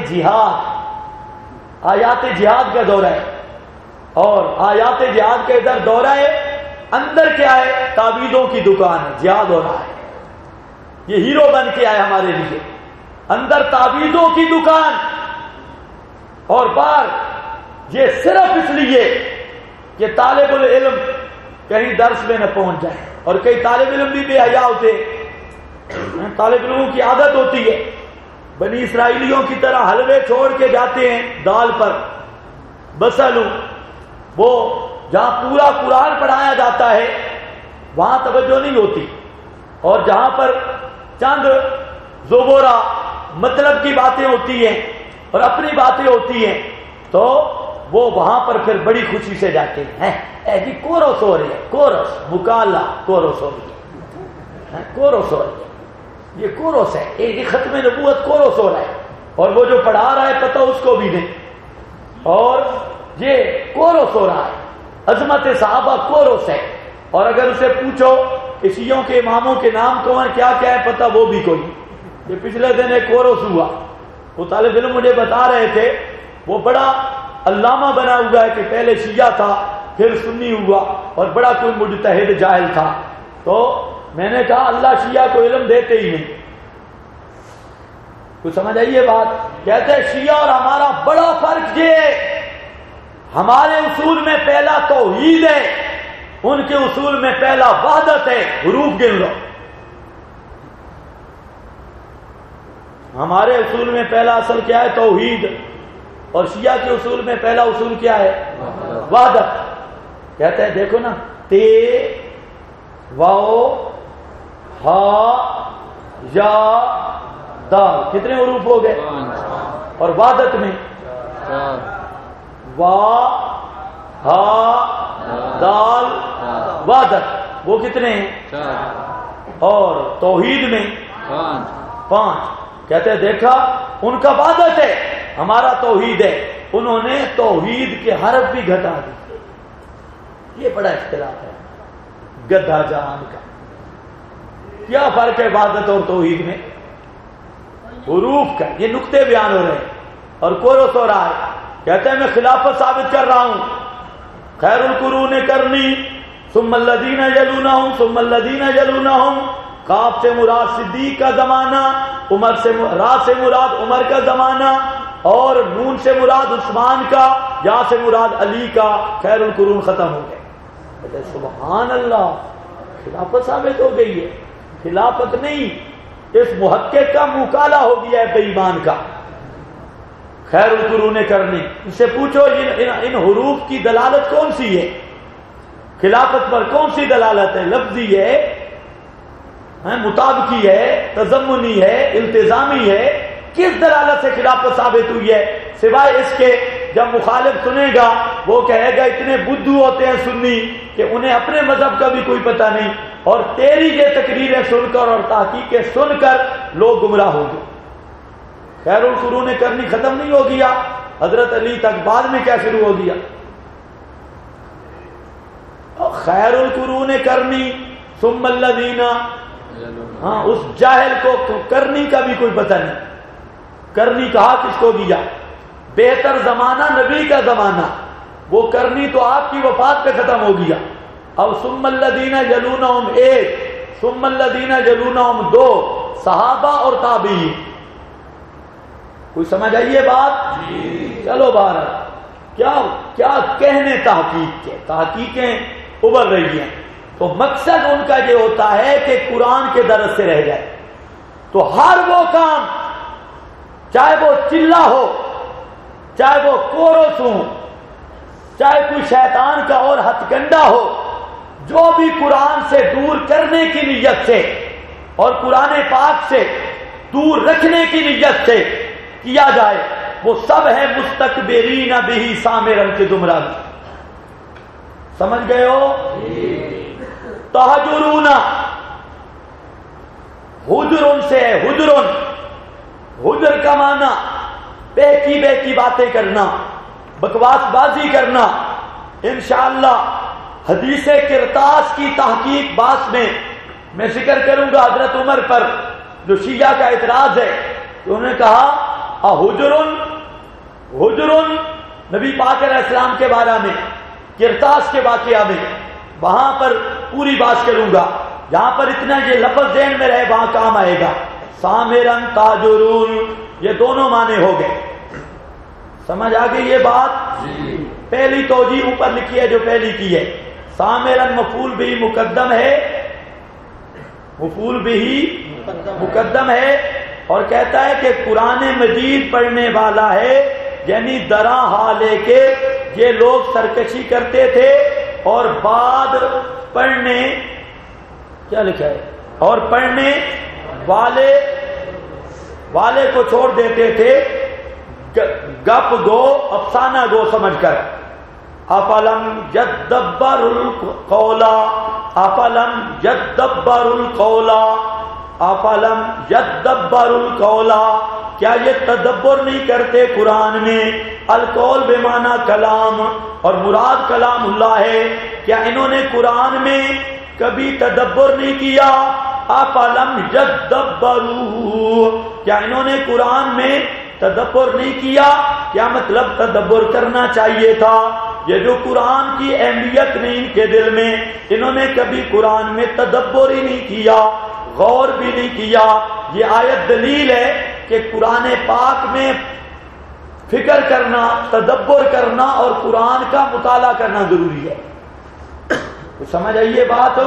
جہاد کا دورہ ہے, اور آیات جہاد کے ادھر دورہ ہے, اندر کیا ہے تعویذوں کی دکان ہے, جہاد ہو رہا ہے. یہ ہیرو بن کے آئے ہمارے لیے, اندر تعویذوں کی دکان, اور باہر یہ صرف اس لیے کہ طالب العلم کہیں درس میں نہ پہنچ جائے. اور کئی طالب علم بھی بے حیا ہوتے, طالب علموں کی عادت ہوتی ہے بنی اسرائیلیوں کی طرح حلوے چھوڑ کے جاتے ہیں دال پر بسلو, وہ جہاں پورا قرآن پڑھایا جاتا ہے وہاں توجہ نہیں ہوتی, اور جہاں پر چند زبورہ مطلب کی باتیں ہوتی ہیں اور اپنی باتیں ہوتی ہیں تو وہ وہاں پر پھر بڑی خوشی سے جاتے ہیں. اے جی کورس ہو رہی ہے, کورس مکالہ کورس ہو رہی ہے, کورس ہو رہی ہے, یہ کورس ہے, یہ ختم نبوت کورس ہو رہا ہے, اور وہ جو پڑھا رہا ہے پتہ اس کو بھی نہیں, اور یہ کورس ہو رہا ہے, عظمت صحابہ کورس ہے. اور اگر اسے پوچھو کہ شیعوں کے اماموں کے نام کون ہیں کیا کیا ہے پتہ وہ بھی کوئی. یہ پچھلے دن ایک کورس ہوا, وہ طالب علم مجھے بتا رہے تھے وہ بڑا علامہ بنا ہوا ہے کہ پہلے شیعہ تھا پھر سنی ہوا اور بڑا کوئی مجتہد جاہل تھا. تو میں نے کہا اللہ شیعہ کو علم دیتے ہی نہیں. کچھ سمجھ آئیے بات؟ کہتے ہیں شیعہ اور ہمارا بڑا فرق یہ ہے, ہمارے اصول میں پہلا توحید ہے, ان کے اصول میں پہلا وحدت ہے. حروف گن لو, ہمارے اصول میں پہلا اصل کیا ہے توحید, اور شیعہ کے اصول میں پہلا اصول کیا ہے وحدت. کہتے ہیں دیکھو نا تے واو ہا یا دال کتنے حروف ہو گئے, اور وحدت میں وا ہا دال وحدت وہ کتنے ہیں, اور توحید میں 5. کہتے ہیں دیکھا ان کا وحدت ہے ہمارا توحید ہے, انہوں نے توحید کے حرف بھی گھٹا دی. یہ بڑا اختلاف ہے گدھا جان کا. کیا فرق ہے وحدت اور توحید میں؟ حروف کا. یہ نقطے بیان ہو رہے ہیں اور کورس ہو رہا ہے. کہتے ہیں میں خلافت ثابت کر رہا ہوں, خیر القرون کرنی ثم الذین یلونہم ثم الذین یلونہم. کاف سے مراد صدیق کا زمانہ, عمر سے را سے مراد عمر کا زمانہ, اور نون سے مراد عثمان کا, یا سے مراد علی کا. خیر القرون ختم ہو گئے. سبحان اللہ, خلافت ثابت ہو گئی ہے. خلافت نہیں, اس محقق کا مکالہ ہو گیا ہے بے ایمان کا. خیر القرون کرنی, ان سے پوچھو ان حروف کی دلالت کون سی ہے, خلافت پر کون سی دلالت ہے؟ لفظی ہے, مطابقی ہے, تضمنی ہے, التزامی ہے. کس دلالت سے خلافت ثابت ہوئی ہے سوائے اس کے جب مخالف سنے گا وہ کہے گا اتنے بدھو ہوتے ہیں سنی کہ انہیں اپنے مذہب کا بھی کوئی پتہ نہیں, اور تیری یہ تقریریں سن کر اور تحقیقیں سن کر لوگ گمراہ ہوں گے. خیر القرون کرنی ختم نہیں ہو گیا, حضرت علی تک بعد میں کیا شروع ہو گیا؟ خیر القرون کرنی ثم الذین. ہاں اس جاہل کو کرنی کا بھی کوئی پتہ نہیں. کرنی کہا کس کو دیا؟ بہتر زمانہ نبی کا زمانہ, وہ کرنی تو آپ کی وفات پہ ختم ہو گیا. اب ثم الذین یلونہم 1, ثم الذین یلونہم 2, صحابہ اور تابعین. کوئی سمجھ آئی یہ بات؟ چلو بہرحال کیا کہنے تحقیق کے، تحقیقیں ابھر رہی ہیں، تو مقصد ان کا یہ ہوتا ہے کہ قرآن کے درس سے رہ جائے. تو ہر وہ کام، چاہے وہ چلہ ہو، چاہے وہ کورس ہو، چاہے کوئی شیطان کا اور ہتھ گنڈا ہو، جو بھی قرآن سے دور کرنے کی نیت سے اور قرآن پاک سے دور رکھنے کی نیت سے کیا جائے، وہ سب ہے مستکبرین بہ سامرن کے گمراہ. سمجھ گئے ہو؟ تہجرون، حجرن سے ہے، حجر کا معنی بہکی باتیں کرنا، بکواس بازی کرنا. انشاءاللہ حدیث کرتاس کی تحقیق بعد میں ذکر کروں گا حضرت عمر پر، جو شیعہ کا اعتراض ہے. تو انہوں نے کہا حجرن نبی پاک علیہ السلام کے بارے میں، کرتاس کے واقعہ میں، وہاں پر پوری بات کروں گا. جہاں پر اتنا یہ لفظ ذہن میں رہے وہاں کام آئے گا. سامرن تاجرون، یہ دونوں معنی ہو گئے. سمجھ آ گئی یہ بات؟ پہلی توجیہ اوپر لکھی ہے جو پہلی کی ہے. سامرن مفعول بھی مقدم ہے، مفعول بھی مقدم ہے، اور کہتا ہے کہ قرآن مجید پڑھنے والا ہے، یعنی درا حالے کے یہ لوگ سرکشی کرتے تھے اور بعد پڑھنے، کیا لکھا ہے، اور پڑھنے والے کو چھوڑ دیتے تھے گپ گو، افسانہ گو سمجھ کر. افلم یدبر القول، افلم یدبر القول، افلم یدبر القول، کیا یہ تدبر نہیں کرتے قرآن میں؟ القول بمعنی کلام، اور مراد کلام اللہ ہے. کیا انہوں نے قرآن میں کبھی تدبر نہیں کیا؟ افلم یدبروا، کیا انہوں نے قرآن میں تدبر نہیں کیا؟ کیا مطلب تدبر کرنا چاہیے تھا. یہ جو قرآن کی اہمیت نہیں ان کے دل میں، انہوں نے کبھی قرآن میں تدبر ہی نہیں کیا، غور بھی نہیں کیا. یہ آیت دلیل ہے کہ قرآن پاک میں فکر کرنا، تدبر کرنا اور قرآن کا مطالعہ کرنا ضروری ہے. تو سمجھ آئیے بات؟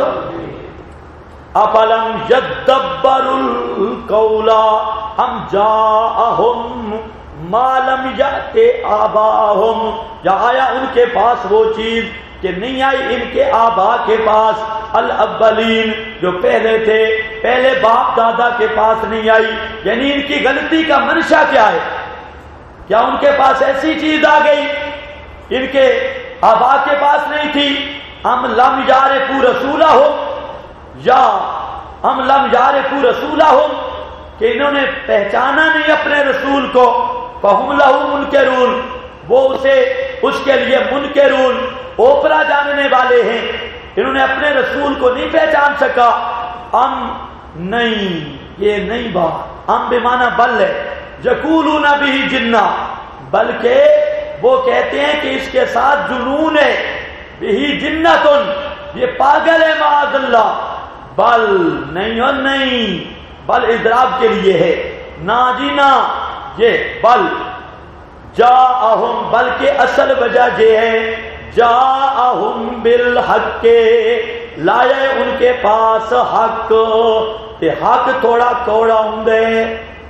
افلم یدبر القول ام جاءہم ما لم یأت آباہم، یا آیا ان کے پاس وہ چیز کہ نہیں آئی ان کے آبا کے پاس، الاولین جو پہلے تھے، پہلے باپ دادا کے پاس نہیں آئی. یعنی ان کی غلطی کا منشا کیا ہے؟ کیا ان کے پاس ایسی چیز آ گئی ان کے آبا کے پاس نہیں تھی؟ ام لم یعرفوا رسولہم، یا ام لم یعرفوا رسولہم، کہ انہوں نے پہچانا نہیں اپنے رسول کو. فہم لہ منکرون، وہ اس کے لیے منکرون، اوپرا جاننے والے ہیں. انہوں نے اپنے رسول کو نہیں پہچان سکا. ام نہیں، یہ نہیں بات. ام بمعنی بل ہے. یقولون بہ جنہ، بلکہ وہ کہتے ہیں کہ اس کے ساتھ جنون ہے. بہ جنتن، یہ پاگل ہے معاذ اللہ. بل نہیں اور نہیں، بل اضراب کے لیے ہے. نا جی نا، یہ بل جاءہم، بلکہ اصل وجہ یہ ہے جاءہم بالحق، لائے ان کے پاس حق. تے حق تھوڑا کوڑا ہوں گے،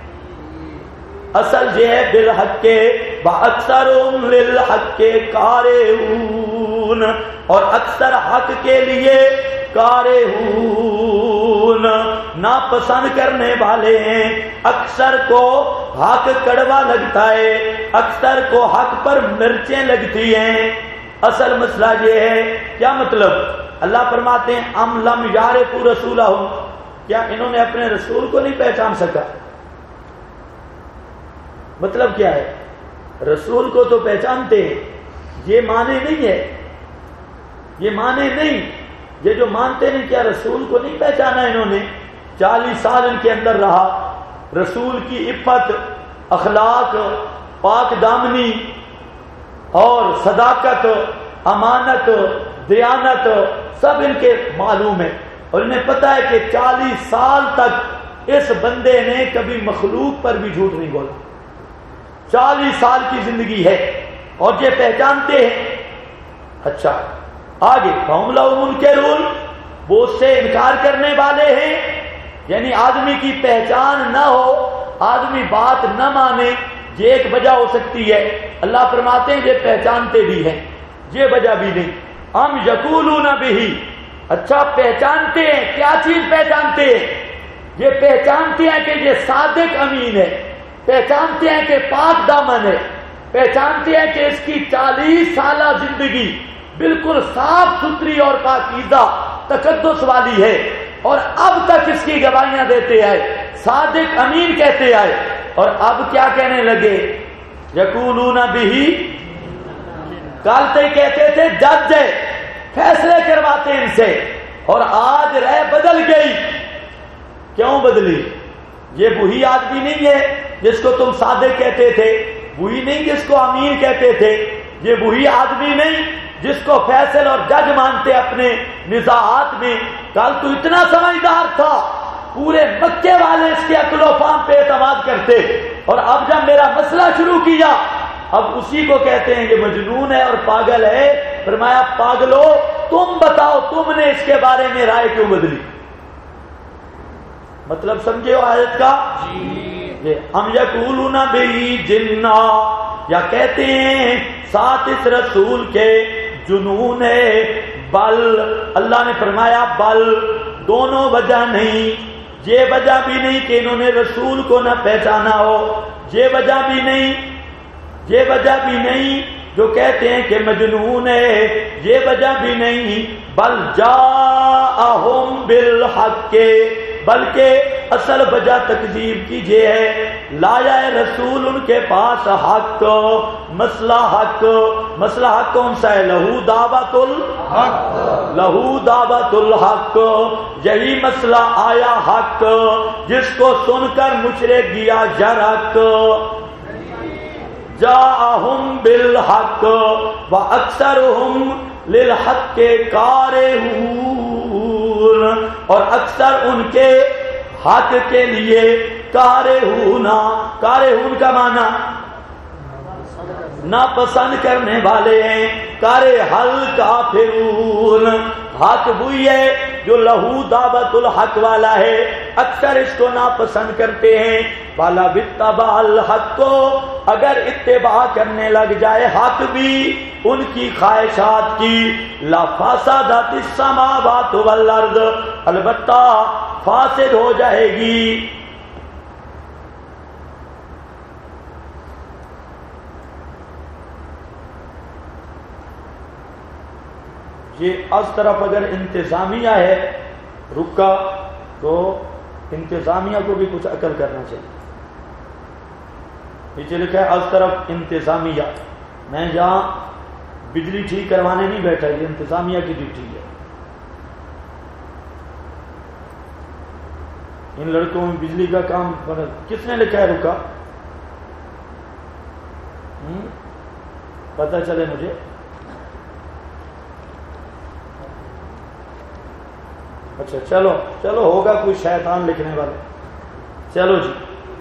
اصل یہ ہے بالحق وَأَكْثَرُهُمْ لِلْحَقِّ کارہون، اور اکثر حق کے لیے کارہون، ناپسند کرنے والے ہیں. اکثر کو حق کڑوا لگتا ہے، اکثر کو حق پر مرچیں لگتی ہیں. اصل مسئلہ یہ ہے. کیا مطلب؟ اللہ فرماتے ہیں ام لم یعرفوا رسولہم، کیا انہوں نے اپنے رسول کو نہیں پہچان سکا؟ مطلب کیا ہے؟ رسول کو تو پہچانتے ہیں، یہ معنی نہیں ہے، یہ معنی نہیں. یہ جو مانتے نہیں، کیا رسول کو نہیں پہچانا انہوں نے؟ 40 سال ان کے اندر رہا، رسول کی عفت، اخلاق، پاک دامنی اور صداقت، امانت، دیانت سب ان کے معلوم ہے. اور انہیں پتہ ہے کہ 40 سال تک اس بندے نے کبھی مخلوق پر بھی جھوٹ نہیں بولا. 40 سال کی زندگی ہے اور یہ پہچانتے ہیں. اچھا آگے قوم لہو منکرون، وہ اس سے انکار کرنے والے ہیں. یعنی آدمی کی پہچان نہ ہو، آدمی بات نہ مانے، یہ ایک وجہ ہو سکتی ہے. اللہ فرماتے ہیں یہ پہچانتے بھی ہیں، یہ وجہ بھی نہیں. ہم یقولون بہ، اچھا پہچانتے ہیں، کیا چیز پہچانتے ہیں؟ یہ پہچانتے ہیں کہ یہ صادق امین ہے، پہچانتے ہیں کہ پاک دامن ہے، پہچانتے ہیں کہ اس کی 40 سالہ زندگی بالکل صاف ستھری اور پاکیزہ تقدس والی ہے، اور اب تک اس کی گواہیاں دیتے آئے، صادق امین کہتے آئے. اور اب کیا کہنے لگے؟ یقولون بہ، کل تک کہتے تھے جج ہے، فیصلے کرواتے ان سے، اور آج رائے بدل گئی. کیوں بدلی؟ یہ وہی آدمی نہیں ہے جس کو تم صادق کہتے تھے، وہی نہیں جس کو امین کہتے تھے، یہ وہی آدمی نہیں جس کو فیصل اور جج مانتے اپنے نزاعات میں. کل تو اتنا سمجھدار تھا، پورے مکے والے اس کے عقل و فہم پہ اعتماد کرتے، اور اب جب میرا مسئلہ شروع کیا اب اسی کو کہتے ہیں کہ مجنون ہے اور پاگل ہے. فرمایا پاگلو تم بتاؤ تم نے اس کے بارے میں رائے کیوں بدلی؟ مطلب سمجھے ہو آیت کا؟ ہم یقولون بہ جنہ، یا کہتے ہیں ساتھ اس رسول کے جنون ہے. بل، اللہ نے فرمایا بل، دونوں وجہ نہیں. یہ وجہ بھی نہیں کہ انہوں نے رسول کو نہ پہچانا ہو، یہ وجہ بھی نہیں، یہ وجہ بھی نہیں جو کہتے ہیں کہ مجنون ہے، یہ وجہ بھی نہیں. بل جاءہم بالحق، بلکہ اصل وجہ تکذیب کی یہ ہے لایا ہے رسول ان کے پاس حق، مسئلہ حق. مسئلہ حق کون سا ہے؟ لہو دعوت الحق، لہو دعوت الحق، یہی مسئلہ آیا حق جس کو سن کر مشرک گیا شرک. جاءہم بالحق واکثرہم للحق کارہون، اور اکثر ان کے حق کے لیے کارہون. کارہون کا معنی ناپسند کرنے والے ہیں. کارہل کافرون، حق وہی ہے جو لہو دعوت الحق والا ہے، اکثر اس کو ناپسند کرتے ہیں. والا بتبع الحق، اگر اتباع کرنے لگ جائے حق بھی ان کی خواہشات کی، لفسدت السماوات والارض، البتہ فاسد ہو جائے گی. یہ اس طرف اگر انتظامیہ ہے رکا تو انتظامیہ کو بھی کچھ عقل کرنا چاہیے. نیچے لکھا ہے اس طرف انتظامیہ، میں جہاں بجلی ٹھیک کروانے نہیں بیٹھا، یہ انتظامیہ کی ڈیوٹی ہے. ان لڑکوں میں بجلی کا کام کس نے لکھا ہے رکا؟ پتہ چلے مجھے. اچھا چلو چلو ہوگا کوئی شیطان لکھنے والا. چلو جی.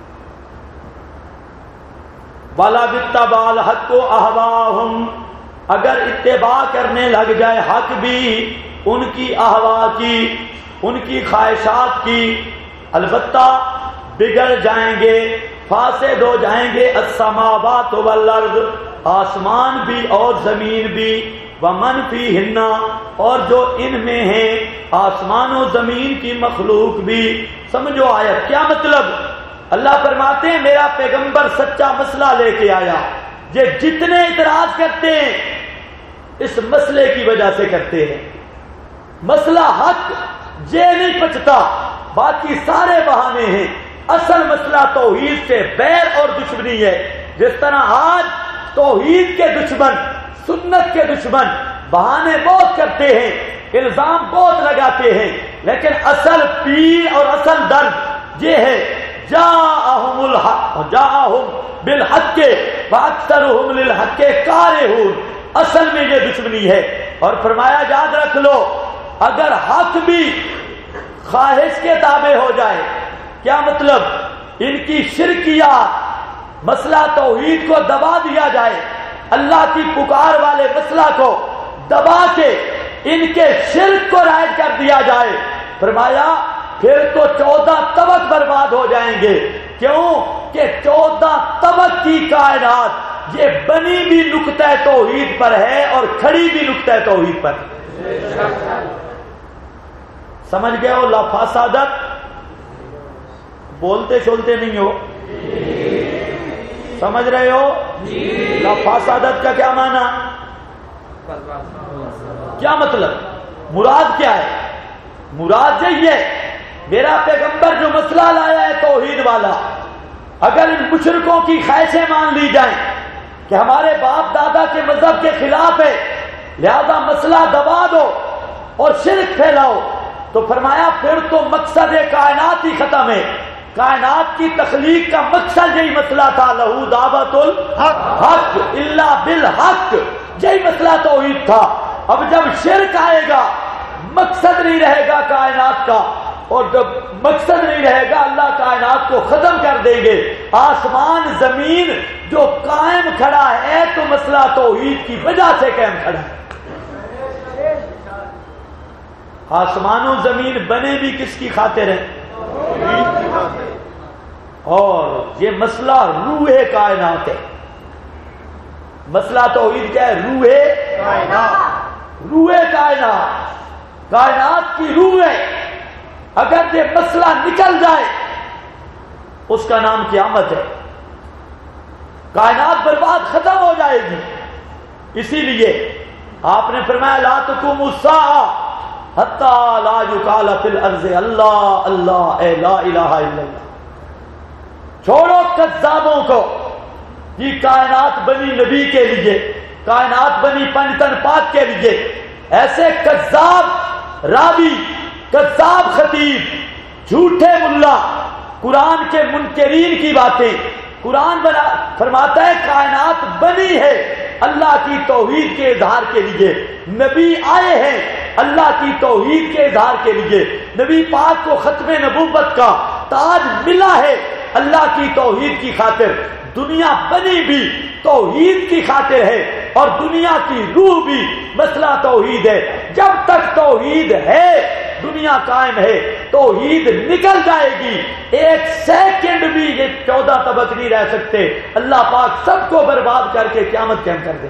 والا بتبع الحق اہواہم، اگر اتباع کرنے لگ جائے حق بھی ان کی اہوا کی، ان کی خواہشات کی، البتہ بگڑ جائیں گے، فاسد ہو جائیں گے. السماوات والارض، آسمان بھی اور زمین بھی، ومن فیہن، اور جو ان میں ہیں آسمان و زمین کی مخلوق بھی. سمجھو آیت کیا مطلب؟ اللہ فرماتے ہیں میرا پیغمبر سچا مسئلہ لے کے آیا، یہ جتنے اعتراض کرتے ہیں اس مسئلے کی وجہ سے کرتے ہیں. مسئلہ حق یہ نہیں پچتا، باقی سارے بہانے ہیں. اصل مسئلہ توحید سے بیر اور دشمنی ہے. جس طرح آج توحید کے دشمن، سنت کے دشمن بہانے بہت کرتے ہیں، الزام بہت لگاتے ہیں، لیکن اصل پیر اور اصل درد یہ ہے جاءہم الحق، جاءہم بالحق واکثرہم للحق کارہون. اصل میں یہ دشمنی ہے. اور فرمایا یاد رکھ لو اگر حق بھی خواہش کے تابع ہو جائے، کیا مطلب؟ ان کی شرکیات مسئلہ توحید کو دبا دیا جائے، اللہ کی پکار والے مسئلہ کو دبا کے ان کے شرک کو رائج کر دیا جائے، فرمایا پھر تو 14 طبق برباد ہو جائیں گے۔ کیوں کہ 14 طبق کی کائنات یہ بنی بھی نقطہ توحید پر ہے اور کھڑی بھی نقطہ توحید پر ہے۔ سمجھ گئے ہو لا فسادت؟ بولتے چھولتے نہیں ہو؟ سمجھ رہے ہو؟ لا فسادت کا کیا معنی؟ کیا مطلب؟ مراد کیا ہے؟ مراد یہی ہے میرا پیغمبر جو مسئلہ لایا ہے توحید والا، اگر ان مشرکوں کی خواہشیں مان لی جائیں کہ ہمارے باپ دادا کے مذہب کے خلاف ہے لہذا مسئلہ دبا دو اور شرک پھیلاؤ، تو فرمایا پھر تو مقصد کائنات ہی ختم ہے۔ کائنات کی تخلیق کا مقصد یہی مسئلہ تھا، لہو دعوت الحق الا بالحق، یہی مسئلہ توحید تھا۔ اب جب شرک آئے گا مقصد نہیں رہے گا کائنات کا، اور جب مقصد نہیں رہے گا اللہ کائنات کو ختم کر دیں گے۔ آسمان زمین جو قائم کھڑا ہے تو مسئلہ توحید کی وجہ سے قائم کھڑا ہے۔ آسمان و زمین بنے بھی کس کی خاطر ہے؟ اور یہ مسئلہ روح کائنات ہے۔ مسئلہ توحید کیا ہے؟ روح کائنات، روح کائنات، کائنات کی روح ہے۔ اگر یہ مسئلہ نکل جائے اس کا نام قیامت ہے، کائنات برباد ختم ہو جائے گی۔ اسی لیے آپ نے فرمایا لا تقوم الساعہ حتی لا یقال فی الارض اللہ اللہ اے لا الہ الا اللہ۔ چھوڑو کذابوں کو، یہ کائنات بنی نبی کے لیے، کائنات بنی پنجتن پاک کے لیے۔ ایسے کذاب راوی، کذاب خطیب، جھوٹے ملا، قرآن کے منکرین کی باتیں، قرآن فرماتا ہے کائنات بنی ہے اللہ کی توحید کے اظہار کے لیے، نبی آئے ہیں اللہ کی توحید کے اظہار کے لیے، نبی پاک کو ختم نبوت کا تاج ملا ہے اللہ کی توحید کی خاطر۔ دنیا بنی بھی توحید کی خاطر ہے اور دنیا کی روح بھی مسئلہ توحید ہے۔ جب تک توحید ہے دنیا قائم ہے، توحید نکل جائے گی ایک سیکنڈ بھی یہ 14 طبق نہیں رہ سکتے، اللہ پاک سب کو برباد کر کے قیامت قائم کر دے۔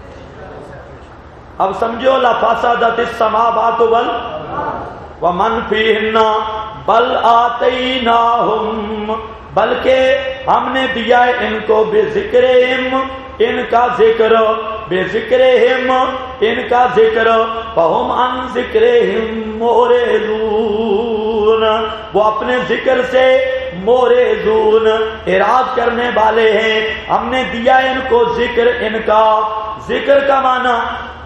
اب سمجھو لا فسادت السماوات ومن فیہن بل آتیناہم، بلکہ ہم نے دیا ہے ان کو بے ذکرہم، ان کا ذکر، بے ذکرہم ان کا ذکر، فہم عن ذکرہم معرضون، وہ اپنے ذکر سے معرضون اعراض کرنے والے ہیں۔ ہم نے دیا ان کو ذکر، ان کا ذکر کا معنی،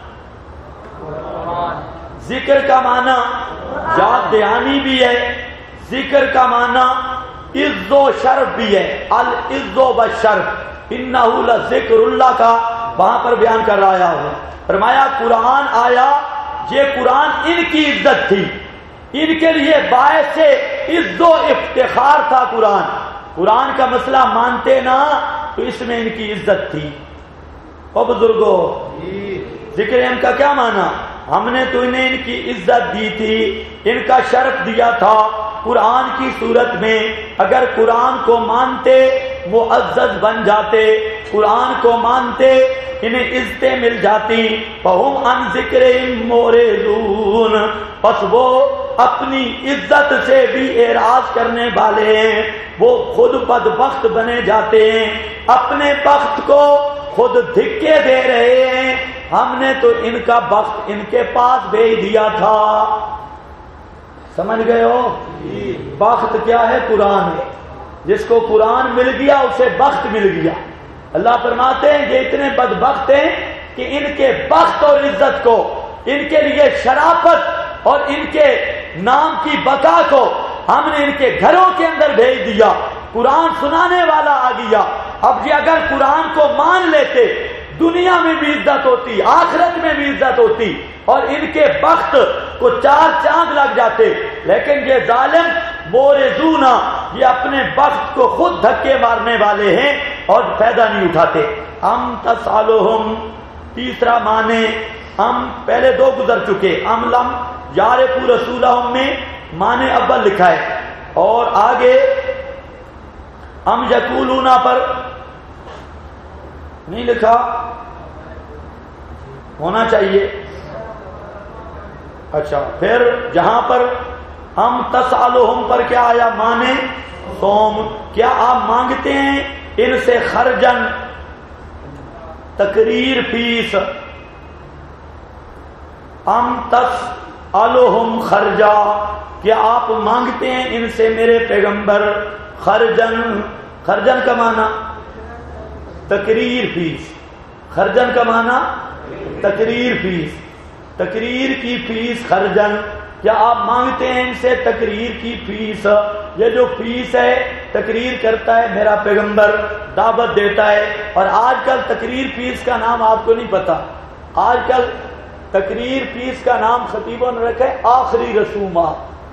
ذکر کا معنی یاد دہانی بھی ہے، ذکر کا معنی عز و شرف بھی ہے، العز و شرف، انہ لذکر اللہ کا وہاں پر بیان کر رہا ہے۔ فرمایا قرآن آیا، یہ قرآن ان کی عزت تھی، ان کے لیے باعث عز و افتخار تھا۔ قرآن کا مسئلہ مانتے نہ تو اس میں ان کی عزت تھی۔ او بزرگو، ذکر ان کا کیا معنی؟ ہم نے تو انہیں ان کی عزت دی تھی، ان کا شرف دیا تھا قرآن کی صورت میں۔ اگر قرآن کو مانتے معزز بن جاتے، قرآن کو مانتے انہیں عزتیں مل جاتی۔ فہم عن ذکرہم معرضون، پس وہ اپنی عزت سے بھی اعراض کرنے والے ہیں، وہ خود بدبخت بنے جاتے ہیں، اپنے بخت کو خود دھکے دے رہے ہیں۔ ہم نے تو ان کا بخت ان کے پاس بھیج دیا تھا۔ سمجھ گئے ہو؟ بخت کیا ہے؟ قرآن ہے، جس کو قرآن مل گیا اسے بخت مل گیا۔ اللہ فرماتے ہیں یہ اتنے بدبخت ہیں کہ ان کے بخت اور عزت کو، ان کے لیے شرافت اور ان کے نام کی بقا کو ہم نے ان کے گھروں کے اندر بھیج دیا۔ قرآن سنانے والا آ گیا۔ اب یہ اگر قرآن کو مان لیتے دنیا میں بھی عزت ہوتی، آخرت میں بھی عزت ہوتی اور ان کے بخت کو 4 چاند لگ جاتے، لیکن یہ ظالم مورزونا، یہ اپنے بخت کو خود دھکے مارنے والے ہیں۔ اور فائدہ نہیں اٹھاتے. ام تسالہم تیسرا معنی ام پہلے دو گزر چکے. ام لم یعرفوا رسولہم میں معنی اول لکھا ہے اور آگے ام یقولون پر نہیں لکھا ہونا چاہیے. اچھا پھر جہاں پر ہم تسالہم پر کیا آیا معنی سوم. کیا آپ مانگتے ہیں ان سے خرجن تقریر فیس. ام تسالہم خرجا کیا آپ مانگتے ہیں ان سے میرے پیغمبر خرجن. خرجن کا معنی تقریر فیس. خرجن کا معنی تقریر فیس. تقریر کی فیس خرجن. کیا آپ مانگتے ہیں ان سے تقریر کی فیس. یہ جو فیس ہے تقریر کرتا ہے میرا پیغمبر دعوت دیتا ہے. اور آج کل تقریر فیس کا نام آپ کو نہیں پتا. آج کل تقریر فیس کا نام خطیبوں نے رکھا ہے آخری رسومات.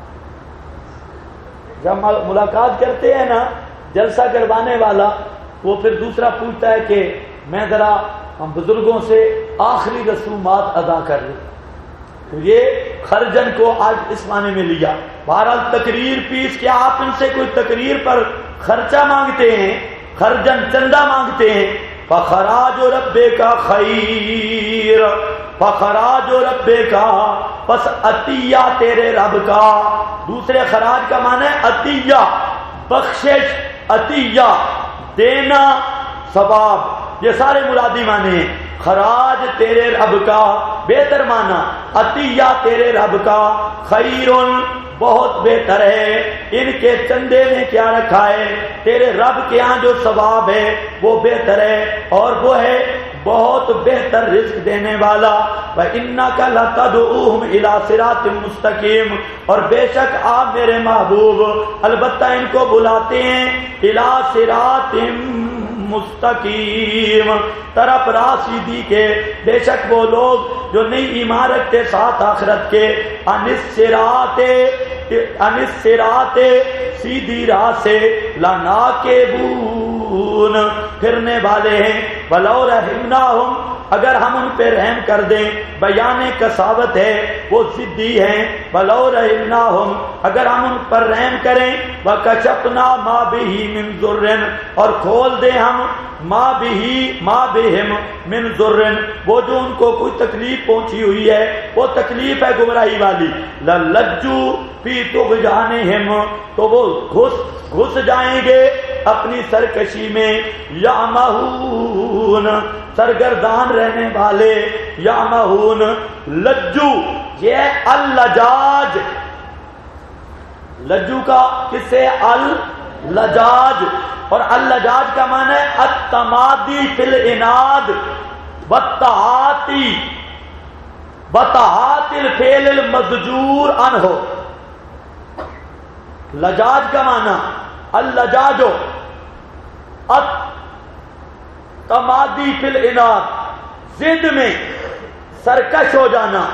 جب ملاقات کرتے ہیں نا جلسہ کروانے والا وہ پھر دوسرا پوچھتا ہے کہ میں ذرا ہم بزرگوں سے آخری رسومات ادا کر لوں. تو یہ خرجن کو آج اس معنی میں لیا. بہرحال تقریر فیس. کیا آپ ان سے کوئی تقریر پر خرچہ مانگتے ہیں خرجن چندہ مانگتے ہیں. فخراج ربک خیر. فخراج ربک پس عطیہ تیرے رب کا. دوسرے خراج کا معنی ہے عطیہ بخشش عطیہ دینا ثواب. یہ سارے مرادی معنی ہیں. خراج تیرے رب کا بہتر معنی عطیہ تیرے رب کا. خیرن بہت بہتر ہے. ان کے چندے میں کیا رکھا ہے تیرے رب کے ہاں جو ثواب ہے وہ بہتر ہے اور وہ ہے بہت بہتر رزق دینے والا. وَإِنَّكَ لَتَدْعُوهُمْ إِلَىٰ صِرَاطٍ مُسْتَقِيمٍ اور بے شک آپ میرے محبوب البتہ ان کو بلاتے ہیں إِلَىٰ صِرَاطٍ مستقیم طرف راہ سیدھی کے. بے شک وہ لوگ جو نہیں ایمان رکھتے ساتھ آخرت کے. انسرات سیدھی راہ سے لناکبون پھرنے والے ہیں. ولو رحمناہم اگر ہم ان پہ رحم کر دیں. بیان کساوت ہے وہ ضدی ہیں. ولو رحمناہم اگر ہم ان پر رحم کریں. وکشفنا ما بہ من ضر اور کھول دیں ہم ما بہم من ضر وہ جو ان کو کوئی تکلیف پہنچی ہوئی ہے وہ تکلیف ہے گمراہی والی. للجو فی طغیانہم تو وہ گھس جائیں گے اپنی سرکشی میں. یعمہون سرگردان رہنے والے. یعمہون لجو یہ اللجاج. لجو کا کس سے اللجاج اور اللجاج کا معنی ہے التمادی فی الاناد والتعاطی بتعاطی الفعل المزجور عنہ. لجاج کا معنی اللجاج التمادی فی الاناد ضد میں سرکش ہو جانا.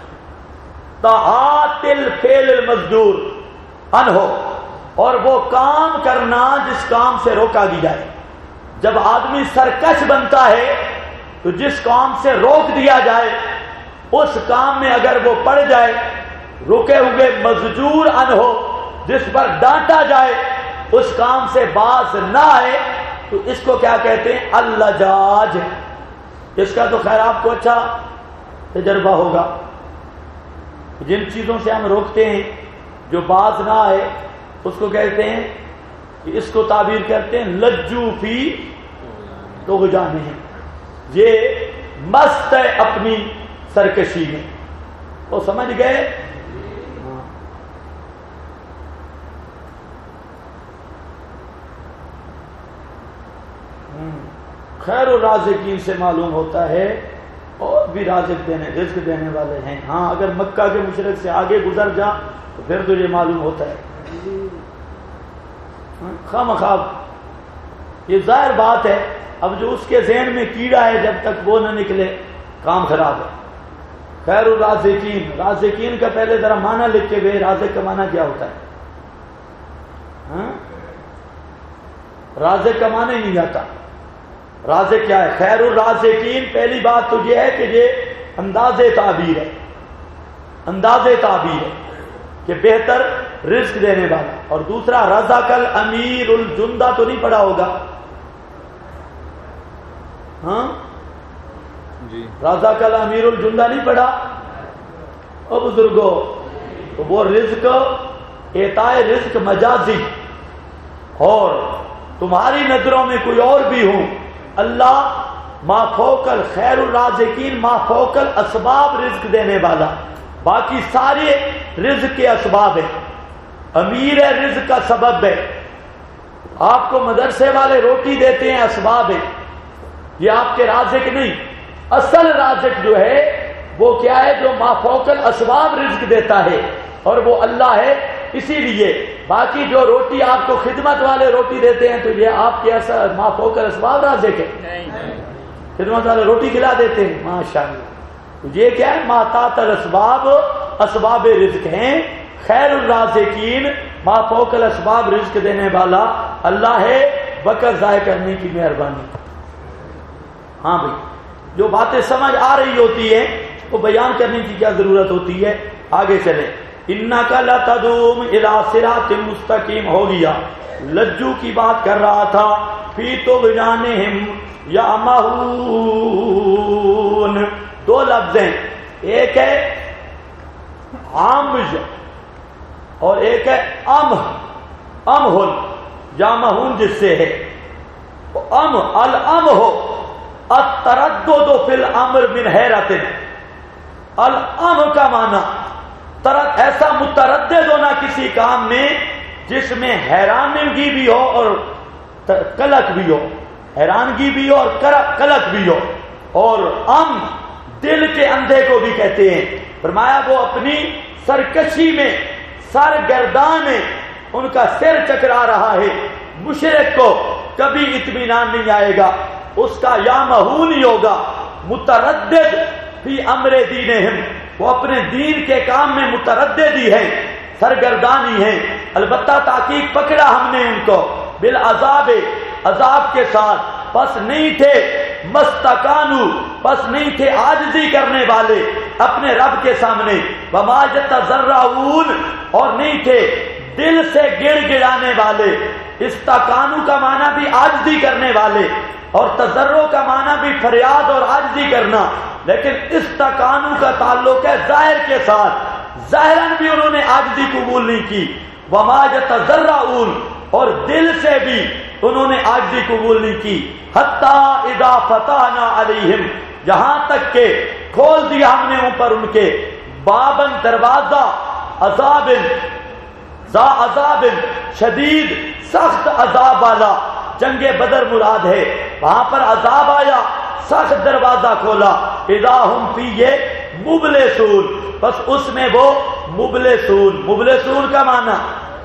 تعاطی الفعل المزجور عنہ اور وہ کام کرنا جس کام سے روکا گیا جائے. جب آدمی سرکش بنتا ہے تو جس کام سے روک دیا جائے اس کام میں اگر وہ پڑ جائے رکے ہوئے مزجور عنہ جس پر ڈانٹا جائے اس کام سے باز نہ آئے تو اس کو کیا کہتے ہیں اللجاج. اس کا تو خیر آپ کو اچھا تجربہ ہوگا. جن چیزوں سے ہم روکتے ہیں جو باز نہ آئے اس کو کہتے ہیں کہ اس کو تعبیر کرتے ہیں لجو فی طغیانہم. یہ مست ہے اپنی سرکشی میں. وہ سمجھ گئے. خیر الرازقین سے معلوم ہوتا ہے اور بھی رازق رزق دینے والے ہیں. ہاں اگر مکہ کے مشرک سے آگے گزر جا تو پھر تو یہ معلوم ہوتا ہے. خواہ یہ ظاہر بات ہے. اب جو اس کے ذہن میں کیڑا ہے جب تک وہ نہ نکلے کام خراب ہے. خیر الرازقین رازقین کا پہلے ذرا معنی لکھ کے گئے. رازق کا معنی کیا ہوتا ہے؟ رازق کا معنی نہیں آتا. رازق کیا ہے؟ خیر الرازقین پہلی بات تو یہ ہے کہ یہ انداز تعبیر ہے، انداز تعبیر ہے کہ بہتر رزق دینے والا. اور دوسرا رزق الامیر الجندہ تو نہیں پڑھا ہوگا؟ ہاں جی رزق الامیر الجندہ نہیں پڑھا؟ او بزرگو، تو وہ رزق اعطاء رزق مجازی، اور تمہاری نظروں میں کوئی اور بھی ہوں، اللہ ما فوق خیر الرازقین ما فوق الاسباب رزق دینے والا. باقی سارے رزق کے اسباب ہیں. امیر ہے رزق کا سبب ہے. آپ کو مدرسے والے روٹی دیتے ہیں، اسباب ہے، یہ آپ کے رازق نہیں. اصل رازق جو ہے وہ کیا ہے؟ جو ما فوق الاسباب رزق دیتا ہے، اور وہ اللہ ہے. اسی لیے باقی جو روٹی آپ کو خدمت والے روٹی دیتے ہیں تو یہ آپ کے ما فوق الاسباب رازق ہے. خدمت والے روٹی کھلا دیتے ہیں، ماشاءاللہ. یہ کیا ہے؟ ما تحت الاسباب اسباب رزق ہیں. خیر الرازقین ما فوق الاسباب رزق دینے والا اللہ ہے. وقت ضائع کرنے کی مہربانی. ہاں بھائی، جو باتیں سمجھ آ رہی ہوتی ہیں وہ بیان کرنے کی کیا ضرورت ہوتی ہے؟ آگے چلیں. انک لتدعوہم الی صراط مستقیم ہو گیا. لجو کی بات کر رہا تھا. فی طغیانہم یعمہون. دو لفظ ہیں، ایک ہے عامج اور ایک ہے امہل. یعمہون جس سے ہے الام ہو التردد فی الامر من حیرت. الام کا معنی ایسا متردد ہونا کسی کام میں جس میں حیرانگی بھی ہو اور کلک بھی ہو، حیرانگی بھی ہو اور کلک بھی ہو. اور دل کے اندھے کو بھی کہتے ہیں. فرمایا وہ اپنی سرکشی میں سرگردان ہے، ان کا سر چکرا رہا ہے. مشرک کو کبھی اطمینان نہیں آئے گا، اس کا یا مہون ہی ہوگا. متردد فی امر دینہم، وہ اپنے دین کے کام میں متردد ہی ہیں، سرگردانی ہیں. البتہ تحقیق پکڑا ہم نے ان کو بالعذاب، عذاب کے ساتھ. پس نہیں تھے مستقانو، پس نہیں تھے عاجزی کرنے والے اپنے رب کے سامنے. وما یتضرعون، اور نہیں تھے دل سے گڑ گڑانے والے. استقانو کا معنی بھی عاجزی کرنے والے، اور تضرع کا معنی بھی فریاد اور عاجزی کرنا. لیکن استقانو کا تعلق ہے ظاہر کے ساتھ، ظاہراً بھی انہوں نے عاجزی قبول نہیں کی. وما یتضرعون، اور دل سے بھی انہوں نے عاجزی قبول نہیں کی. حتی اذا فتحنا علیہم، یہاں تک کہ کھول دیا ہم نے اوپر ان کے بابن دروازہ عذاب ذا عذاب شدید، سخت عذاب والا. جنگ بدر مراد ہے، وہاں پر عذاب آیا، سخت دروازہ کھولا. اذا ہم فیہ مبلسون، بس اس میں وہ مبلسون. مبلسون کا معنی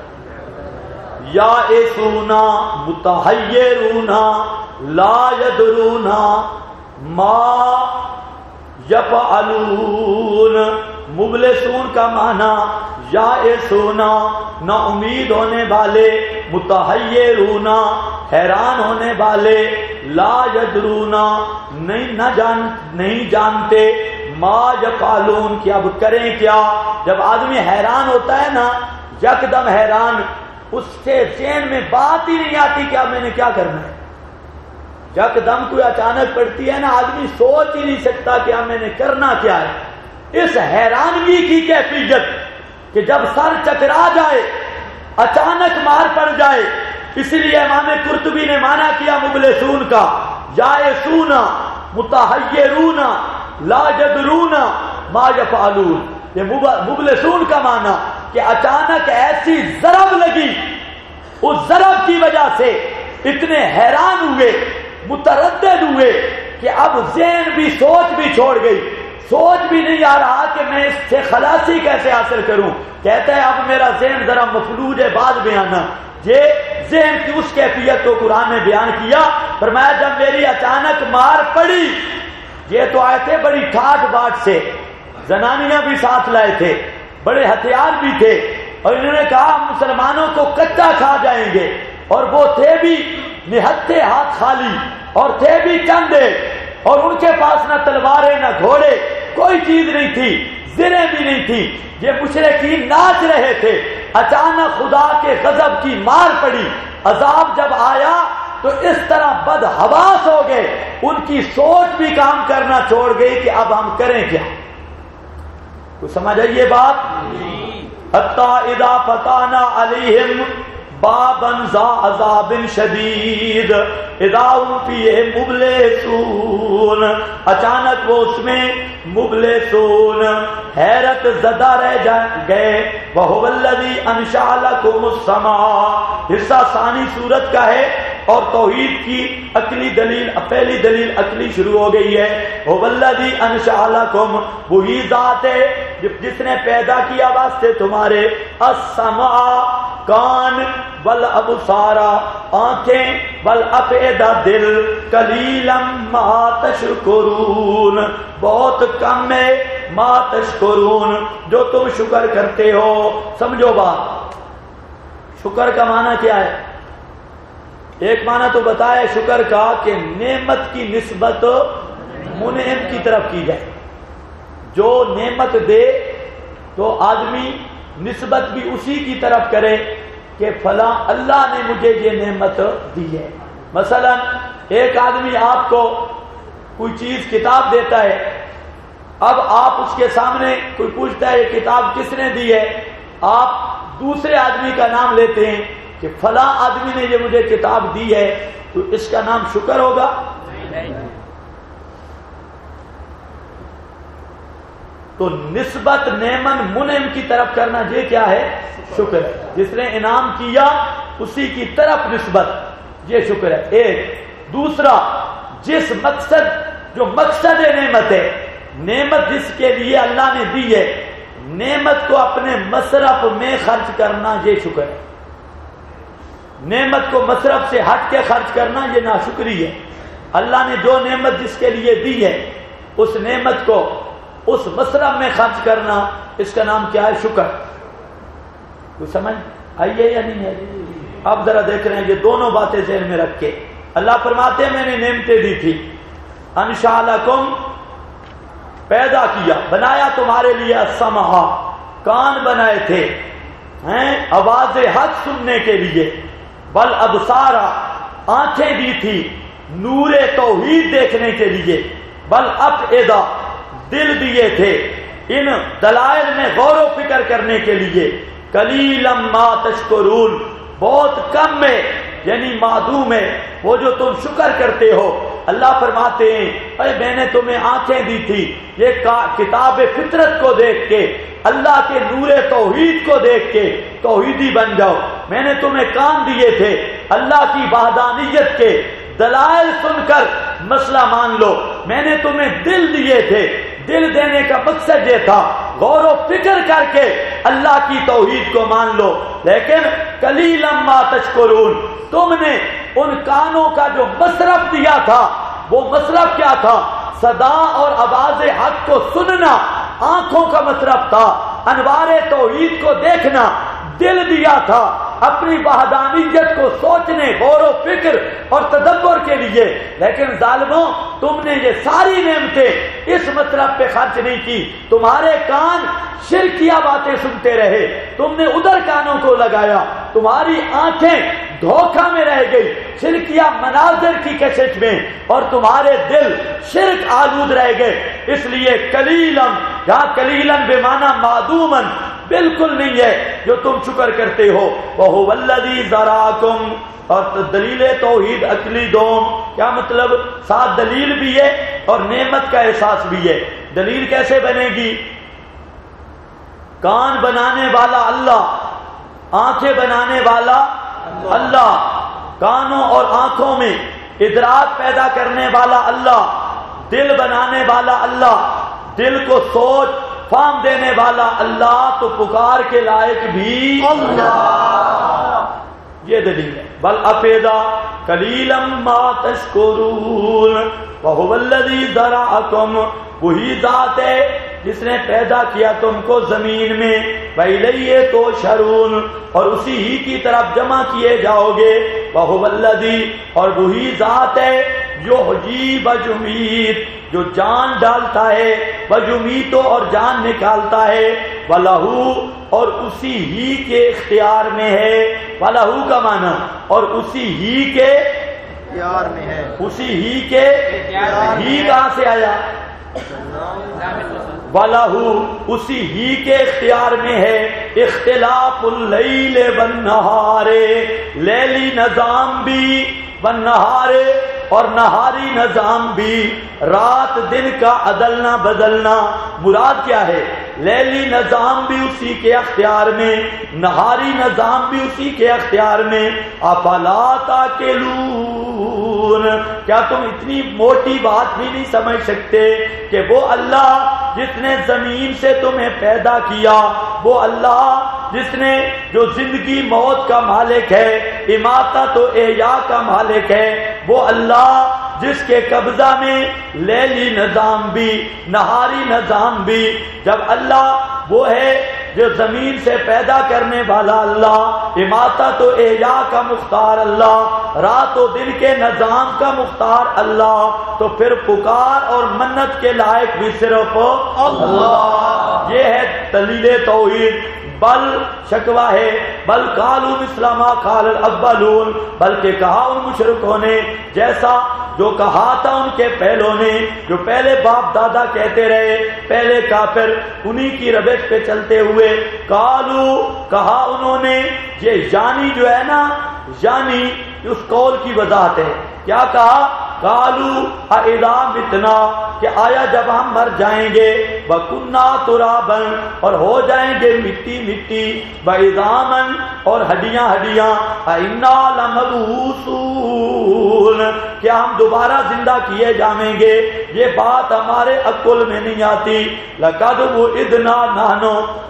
یائسونا متحیرونا لا یدرونا ما یفعلون. مبلسون کا معنی یائسونا نا امید ہونے والے، متحیرونا حیران ہونے والے، لا یدرونا نہیں جانتے، ما یفعلون کہ اب کریں کیا. جب آدمی حیران ہوتا ہے نا، یکدم حیران، اس سے ذہن میں بات ہی نہیں آتی کہ اب میں نے کیا کرنا ہے. یکدم کوئی اچانک پڑتی ہے نا، آدمی سوچ ہی نہیں سکتا کہ اب میں نے کرنا کیا ہے. اس حیرانگی کی کیفیت کہ جب سر چکرا جائے، اچانک مار پڑ جائے. اس لیے امام قرطبی نے معنی کیا مبلسون کا یائسونا متحیرونا لا یدرونا ما یفعلون. یہ مبلسون کا معنی کہ اچانک ایسی ضرب لگی، اس ضرب کی وجہ سے اتنے حیران ہوئے، متردد ہوئے کہ اب ذہن بھی سوچ بھی چھوڑ گئی. سوچ بھی نہیں آ رہا کہ میں اس سے خلاصی کیسے حاصل کروں. کہتا ہے اب میرا ذہن ذرا مفلوج ہے، بعد میں آنا. یہ ذہن کی اس کیفیت کو قرآن نے بیان کیا. فرمایا جب میری اچانک مار پڑی، یہ تو آئے تھے بڑی ٹھاٹ باٹ سے، زنانیاں بھی ساتھ لائے تھے، بڑے ہتھیار بھی تھے، اور انہوں نے کہا مسلمانوں کو کچا کھا جائیں گے. اور وہ تھے بھی نہتے ہاتھ خالی اور تھے بھی چندے، اور ان کے پاس نہ تلواریں نہ گھوڑے، کوئی چیز نہیں تھی، زریں بھی نہیں تھی، یہ مشرکین ناچ رہے تھے۔ اچانک خدا کے غضب کی مار پڑی، عذاب جب آیا تو اس طرح بدحواس ہو گئے، ان کی سوچ بھی کام کرنا چھوڑ گئی کہ اب ہم کریں کیا۔ تو سمجھ آئیے بات؟ حتی اذا فتحنا علیہم بابا ذا عذاب شدید اذا ہم فیہ مبلسون، اچانک وہ اس میں مبلسون حیرت زدہ رہ گئے۔ وَهُوَ الَّذِي أَنشَأَ لَكُمُ السَّمَاءَ، حصہ ثانی سورت کا ہے، اور توحید کی عقلی دلیل، پہلی دلیل عقلی شروع ہو گئی ہے۔ هُوَ الَّذِي أَنشَأَ لَكُمْ، وہی ذات ہے جس نے پیدا کیا واسطے تمہارے السماء کان، والابصار آنکھیں، والافئدہ دل، قلیلا ما تشکرون، بہت کم ہے ما تشکرون جو تم شکر کرتے ہو۔ سمجھو بات، شکر کا معنی کیا ہے؟ ایک معنی تو بتایا شکر کا کہ نعمت کی نسبت منعم کی طرف کی جائے، جو نعمت دے تو آدمی نسبت بھی اسی کی طرف کرے کہ فلاں اللہ نے مجھے یہ نعمت دی ہے۔ مثلا ایک آدمی آپ کو کوئی چیز کتاب دیتا ہے، اب آپ اس کے سامنے کوئی پوچھتا ہے یہ کتاب کس نے دی ہے، آپ دوسرے آدمی کا نام لیتے ہیں کہ فلاں آدمی نے یہ مجھے کتاب دی ہے، تو اس کا نام شکر ہوگا؟ تو نسبت نعمت منعم کی طرف کرنا یہ کیا ہے؟ شکر ہے۔ جس نے انعام کیا اسی کی طرف نسبت، یہ شکر ہے۔ ایک دوسرا، جس مقصد، جو مقصد نعمت ہے، نعمت جس کے لیے اللہ نے دی ہے، نعمت کو اپنے مصرف میں خرچ کرنا یہ شکر ہے۔ نعمت کو مصرف سے ہٹ کے خرچ کرنا یہ ناشکری ہے۔ اللہ نے جو نعمت جس کے لیے دی ہے اس نعمت کو اس مصرف میں خرچ کرنا، اس کا نام کیا ہے؟ شکر۔ تو سمجھ آئیے یا نہیں ہے؟ اب ذرا دیکھ رہے ہیں یہ دونوں باتیں ذہن میں رکھ کے اللہ فرماتے ہیں میں نے نعمتیں دی تھی، انشاء لکم پیدا کیا، بنایا تمہارے لیے السمع، کان بنائے تھے آواز حق سننے کے لیے، بل ابصار آنکھیں دی تھی نور توحید دیکھنے کے لیے، بل افئدہ دل دیے تھے ان دلائل میں غور و فکر کرنے کے لیے، قلیلا ما تشکرون بہت کم ہے، یعنی معدوم ہے وہ جو تم شکر کرتے ہو۔ اللہ فرماتے ہیں اے میں نے تمہیں آنکھیں دی تھی یہ کتاب فطرت کو دیکھ کے، اللہ کے نور توحید کو دیکھ کے توحیدی بن جاؤ۔ میں نے تمہیں کان دیے تھے اللہ کی وحدانیت کے دلائل سن کر مسئلہ مان لو۔ میں نے تمہیں دل دیے تھے، دل دینے کا مقصد یہ تھا غور و فکر کر کے اللہ کی توحید کو مان لو۔ لیکن قلیلا ما تشکرون، تم نے ان کانوں کا جو مصرف دیا تھا وہ مصرف کیا تھا؟ صدا اور آواز حق کو سننا آنکھوں کا مصرف تھا، انوار توحید کو دیکھنا دل دیا تھا، اپنی وحدانیت کو سوچنے، غور و فکر اور تدبر کے لیے۔ لیکن ظالموں تم نے یہ ساری نعمتیں اس مطلب پہ خرچ نہیں کی، تمہارے کان شرکیہ باتیں سنتے رہے، تم نے ادھر کانوں کو لگایا، تمہاری آنکھیں دھوکہ میں رہ گئی شرکیہ مناظر کی کشش میں، اور تمہارے دل شرک آلود رہ گئے۔ اس لیے قلیلاً، یہاں قلیلاً بے معنی معدوماً بالکل نہیں ہے جو تم شکر کرتے ہو۔ وَهُوَ الَّذِي ذَرَاكُمْ، اور دلیل توحید عقلی دوم، کیا مطلب؟ ساتھ دلیل بھی ہے اور نعمت کا احساس بھی ہے۔ دلیل کیسے بنے گی؟ کان بنانے والا اللہ، آنکھیں بنانے والا اللہ، کانوں اور آنکھوں میں ادراک پیدا کرنے والا اللہ، دل بنانے والا اللہ، دل کو سوچ فہم دینے والا اللہ، تو پکار کے لائق بھی اللہ۔ یہ دلیل ہے۔ بل افیدا قلیلا ما تشکرون وهو الذی ذرأکم، وہی ذات ہے جس نے پیدا کیا تم کو زمین میں، وَإِلَيْهِ تُحْشَرُونَ، اور اسی ہی کی طرف جمع کیے جاؤ گے۔ وَهُوَ الَّذِي اور وہی ذات ہے یحیی وَیمیت جو جان ڈالتا ہے وَیمیت اور جان نکالتا ہے وَلَہُ اور اسی ہی کے اختیار میں ہے وَلَہُ کا معنی اور اسی ہی کے اختیار میں ہے اسی ہی کے ہی کہاں سے آیا وَلَہُ اسی ہی کے اختیار میں ہے اختلاف اللیل والنہار لیلی نظام بھی والنہار اور نہاری نظام بھی رات دن کا عدلنا بدلنا مراد کیا ہے لیلی نظام بھی اسی کے اختیار میں نہاری نظام بھی اسی کے اختیار میں افلا تاکلون کیا تم اتنی موٹی بات بھی نہیں سمجھ سکتے کہ وہ اللہ جس نے زمین سے تمہیں پیدا کیا وہ اللہ جس نے جو زندگی موت کا مالک ہے اماتت و احیاء کا مالک ہے وہ اللہ جس کے قبضہ میں لیلی نظام بھی نہاری نظام بھی جب اللہ وہ ہے جو زمین سے پیدا کرنے والا اللہ اماتت و احیاء کا مختار اللہ رات و دن کے نظام کا مختار اللہ تو پھر پکار اور منت کے لائق بھی صرف اللہ یہ ہے دلیل توحید بل شکوہ ہے بل قالوا مثل ما قال الاولون بلکہ کہا ان مشرکوں نے جیسا جو کہا تھا ان کے پہلوں نے جو پہلے باپ دادا کہتے رہے پہلے کافر انہی کی روش پہ چلتے ہوئے قالوا کہا انہوں نے یہ یعنی جو ہے نا یعنی اس قول کی وضاحت ہے کیا کہا قالوا اذا متنا کہ آیا جب ہم مر جائیں گے وَكُنَّا تُرَابًا اور ہو جائیں گے مٹی مٹی وَعِظَامًا اور ہڈیاں ہڈیاں أَإِنَّا لَمَبْعُوثُونَ کیا ہم دوبارہ زندہ کیے جائیں گے یہ بات ہمارے عقل میں نہیں آتی لَقَدْ وُعِدْنَا نَحْنُ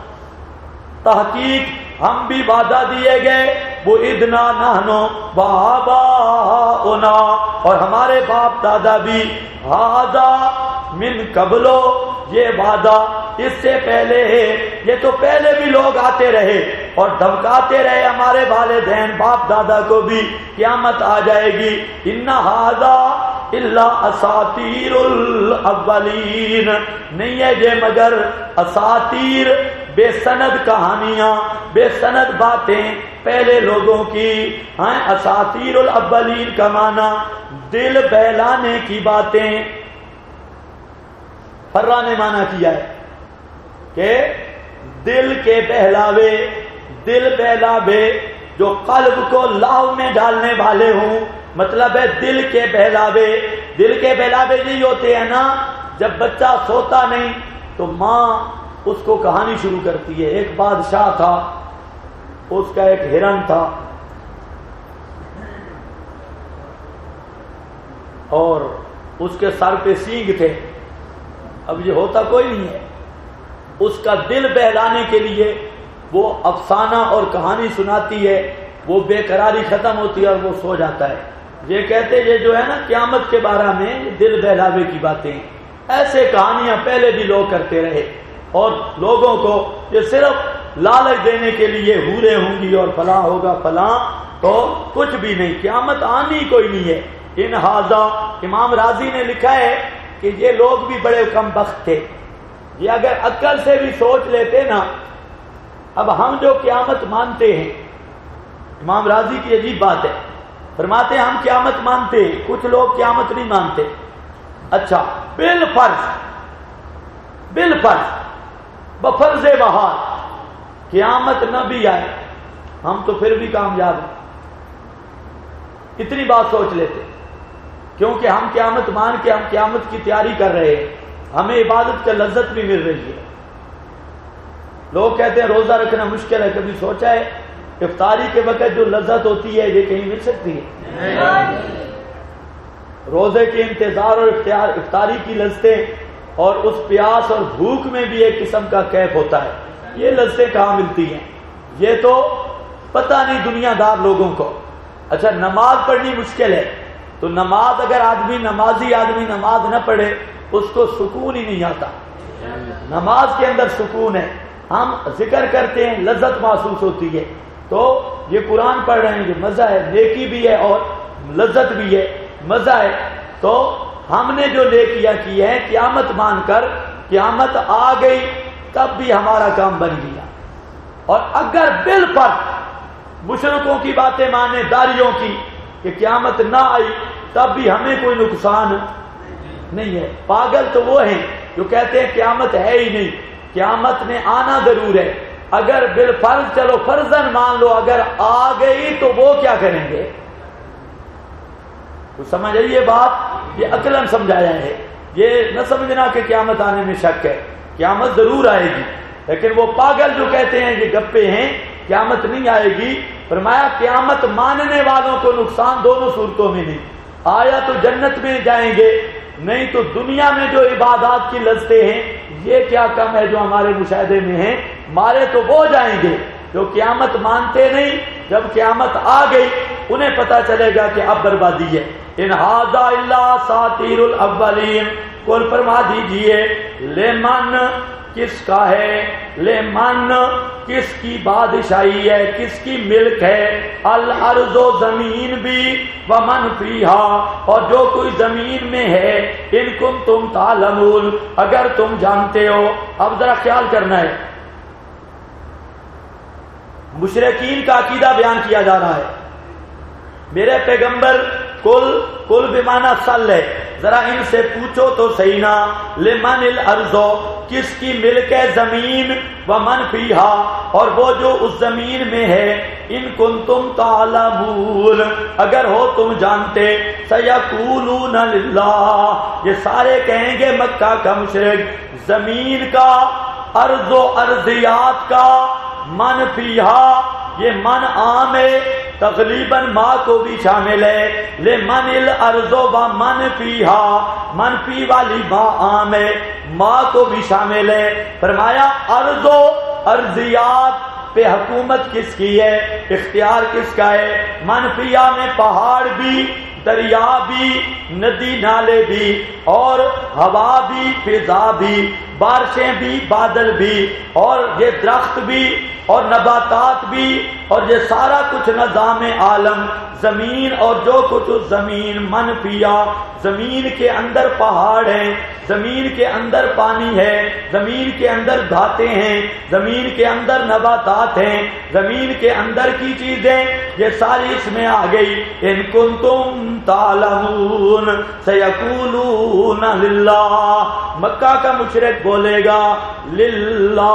تحقیق ہم بھی وعدہ دیے گئے وہ ادنا نہنو وآباؤنا اور ہمارے باپ دادا بھی ہذا من قبلو یہ وعدہ اس سے پہلے ہے یہ تو پہلے بھی لوگ آتے رہے اور دھمکاتے رہے ہمارے والدین باپ دادا کو بھی قیامت آ جائے گی ان ھذا الا اساطیر الاولین نہیں ہے یہ مگر اساطیر بے سند کہانیاں بے سند باتیں پہلے لوگوں کی ہیں اساطیر الاولین کا معنی دل بہلانے کی باتیں فرا نے معنی کیا ہے کہ دل کے بہلاوے دل بہلاوے جو قلب کو لاؤ میں ڈالنے والے ہوں مطلب ہے دل کے بہلاوے یہی ہوتے ہیں نا جب بچہ سوتا نہیں تو ماں اس کو کہانی شروع کرتی ہے ایک بادشاہ تھا اس کا ایک ہرن تھا اور اس کے سر پہ سینگ تھے اب یہ ہوتا کوئی نہیں ہے اس کا دل بہلانے کے لیے وہ افسانہ اور کہانی سناتی ہے وہ بے قراری ختم ہوتی ہے اور وہ سو جاتا ہے یہ کہتے یہ جو ہے نا قیامت کے بارے میں دل بہلاوے کی باتیں ایسے کہانیاں پہلے بھی لوگ کرتے رہے اور لوگوں کو یہ صرف لالچ دینے کے لیے حوریں ہوں گی اور فلاں ہوگا فلاں تو کچھ بھی نہیں قیامت آنی کوئی نہیں ہے ان ھذا امام راضی نے لکھا ہے کہ یہ لوگ بھی بڑے کم بخت تھے یہ اگر عقل سے بھی سوچ لیتے نا اب ہم جو قیامت مانتے ہیں امام راضی کی عجیب بات ہے فرماتے ہیں ہم قیامت مانتے ہیں کچھ لوگ قیامت نہیں مانتے اچھا بالفرض بفرض بہار قیامت نہ بھی آئے ہم تو پھر بھی کامیاب ہیں اتنی بات سوچ لیتے کیونکہ ہم قیامت مان کے ہم قیامت کی تیاری کر رہے ہیں ہمیں عبادت کا لذت بھی مل رہی ہے لوگ کہتے ہیں روزہ رکھنا مشکل ہے کبھی سوچا ہے افطاری کے وقت جو لذت ہوتی ہے یہ کہیں مل سکتی ہے روزے کے انتظار اور افطاری کی لذتیں اور اس پیاس اور بھوک میں بھی ایک قسم کا کیف ہوتا ہے یہ لذتیں کہاں ملتی ہیں یہ تو پتہ نہیں دنیا دار لوگوں کو اچھا نماز پڑھنی مشکل ہے تو نماز اگر نمازی آدمی نماز نہ پڑھے اس کو سکون ہی نہیں آتا نماز کے اندر سکون ہے ہم ذکر کرتے ہیں لذت محسوس ہوتی ہے تو یہ قرآن پڑھ رہے ہیں، یہ مزہ ہے، نیکی بھی ہے اور لذت بھی ہے، مزہ ہے. تو ہم نے جو نیکیاں کی ہیں قیامت مان کر، قیامت آ گئی تب بھی ہمارا کام بن گیا. اور اگر بالفرض مشرکوں کی باتیں مانے، داریوں کی، کہ قیامت نہ آئی تب بھی ہمیں کوئی نقصان نہیں ہے. پاگل تو وہ ہیں جو کہتے ہیں قیامت ہے ہی نہیں، قیامت نے آنا ضرور ہے. اگر بالفرض چلو فرضاً مان لو اگر آ گئی تو وہ کیا کریں گے؟ تو سمجھ آئیے بات، یہ عقلاً سمجھایا ہے. یہ نہ سمجھنا کہ قیامت آنے میں شک ہے، قیامت ضرور آئے گی. لیکن وہ پاگل جو کہتے ہیں یہ گپے ہیں قیامت نہیں آئے گی، فرمایا قیامت ماننے والوں کو نقصان دونوں صورتوں میں نہیں. آیا تو جنت میں جائیں گے، نہیں تو دنیا میں جو عبادات کی لذتیں ہیں یہ کیا کم ہے جو ہمارے مشاہدے میں ہیں. مارے تو وہ جائیں گے جو قیامت مانتے نہیں، جب قیامت آ گئی انہیں پتا چلے گا کہ اب بربادی ہے. ان ھذا الا اساطیر الاولین، قل فرما دیجئے لمن کس کا ہے، لمن کس کی بادشاہی ہے، کس کی ملک ہے، الارض و زمین بھی، ومن فیہا اور جو کوئی زمین میں ہے، ان کنتم تعلمون اگر تم جانتے ہو. اب ذرا خیال کرنا ہے، مشرکین کا عقیدہ بیان کیا جا رہا ہے. میرے پیغمبر کل بمانا سل ہے، ذرا ان سے پوچھو تو صحیح نا، لمن الارض کس کی ملک ہے زمین، ومن فیہا اور وہ جو اس زمین میں ہے، ان کنتم تعلمون اگر ہو تم جانتے، سیقولون للہ یہ سارے کہیں گے مکہ کا مشرک، زمین کا، ارض و ارضیات کا، من فیہا یہ من عام ہے، تقریباً ما کو بھی شامل ہے، لمن الارض و من فیہا منفی والی ما عام ہے، ما کو بھی شامل ہے. فرمایا ارض و ارضیات پہ حکومت کس کی ہے، اختیار کس کا ہے. منفیہ میں پہاڑ بھی، دریا بھی، ندی نالے بھی، اور ہوا بھی، فضا بھی، بارشیں بھی، بادل بھی، اور یہ درخت بھی اور نباتات بھی، اور یہ سارا کچھ نظام عالم، زمین اور جو کچھ اس زمین، منفیہ زمین کے اندر پہاڑ ہیں، زمین کے اندر پانی ہے، زمین کے اندر دھاتیں ہیں، زمین کے اندر نباتات ہیں، زمین کے اندر کی چیزیں یہ ساری اس میں آ گئی. ان کنتم تعلمون سیقولون للہ مکہ کا مشرک بولے گا للہ.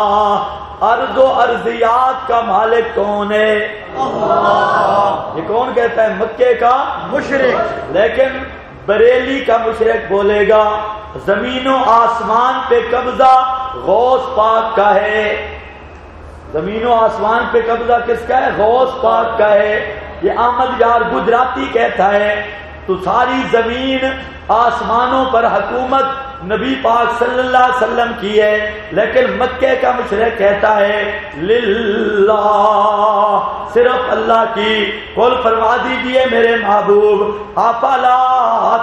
ارض و ارضیات کا مالک کون ہے؟ اللہ. یہ کون کہتا ہے؟ مکے کا مشرک. لیکن بریلی کا مشرک بولے گا زمین و آسمان پہ قبضہ غوث پاک کا ہے. زمین و آسمان پہ قبضہ کس کا ہے؟ غوث پاک کا ہے. یہ احمد یار گجراتی کہتا ہے تو ساری زمین آسمانوں پر حکومت نبی پاک صلی اللہ علیہ وسلم کی ہے. لیکن مکے کا مشرک کہتا ہے للہ صرف اللہ کی. قل فرما دیجئے میرے محبوب افلا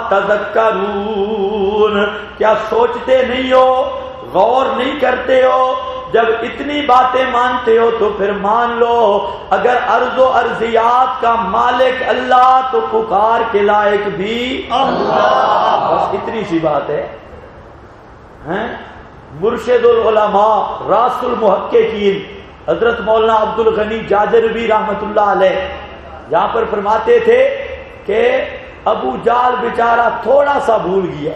تذکرون کیا سوچتے نہیں ہو، غور نہیں کرتے ہو؟ جب اتنی باتیں مانتے ہو تو پھر مان لو اگر ارض و ارضیات کا مالک اللہ تو پکار کے لائق بھی اللہ. بس اتنی سی بات ہے. مرشد العلماء راس المحققین حضرت مولانا عبد الغنی جاجروی رحمت اللہ علیہ یہاں پر فرماتے تھے کہ ابو جال بیچارہ تھوڑا سا بھول گیا،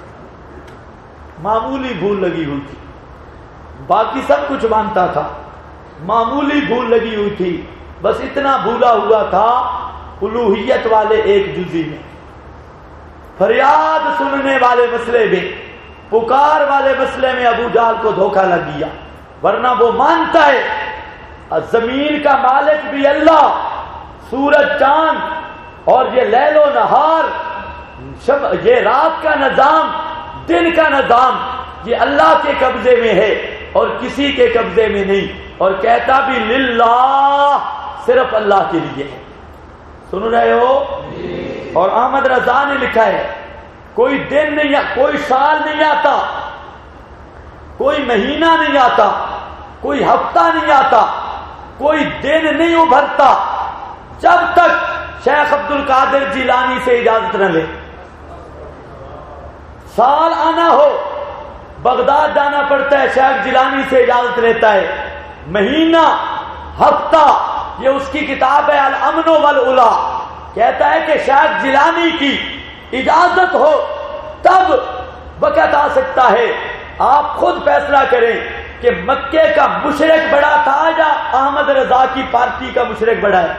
معمولی بھول لگی ہوئی تھی، باقی سب کچھ مانتا تھا، معمولی بھول لگی ہوئی تھی، بس اتنا بھولا ہوا تھا الوہیت والے ایک جزی میں، فریاد سننے والے مسئلے میں، پکار والے مسئلے میں ابو جہل کو دھوکہ لگ گیا. ورنہ وہ مانتا ہے زمین کا مالک بھی اللہ، سورج چاند اور یہ لیل و نہار، یہ رات کا نظام، دن کا نظام، یہ اللہ کے قبضے میں ہے اور کسی کے قبضے میں نہیں. اور کہتا بھی للہ صرف اللہ کے لیے ہے. سن رہے ہو؟ اور احمد رضا نے لکھا ہے کوئی دن نہیں، کوئی سال نہیں آتا، کوئی مہینہ نہیں آتا، کوئی ہفتہ نہیں آتا کوئی دن نہیں ابھرتا جب تک شیخ عبد القادر جیلانی سے اجازت نہ لے. سال آنا ہو بغداد جانا پڑتا ہے، شیخ جیلانی سے اجازت لیتا ہے. مہینہ، ہفتہ، یہ اس کی کتاب ہے الامن والعلا، کہتا ہے کہ شیخ جیلانی کی اجازت ہو تب وقت آ سکتا ہے. آپ خود فیصلہ کریں کہ مکے کا مشرک بڑا تھا یا احمد رضا کی پارٹی کا مشرک بڑا ہے؟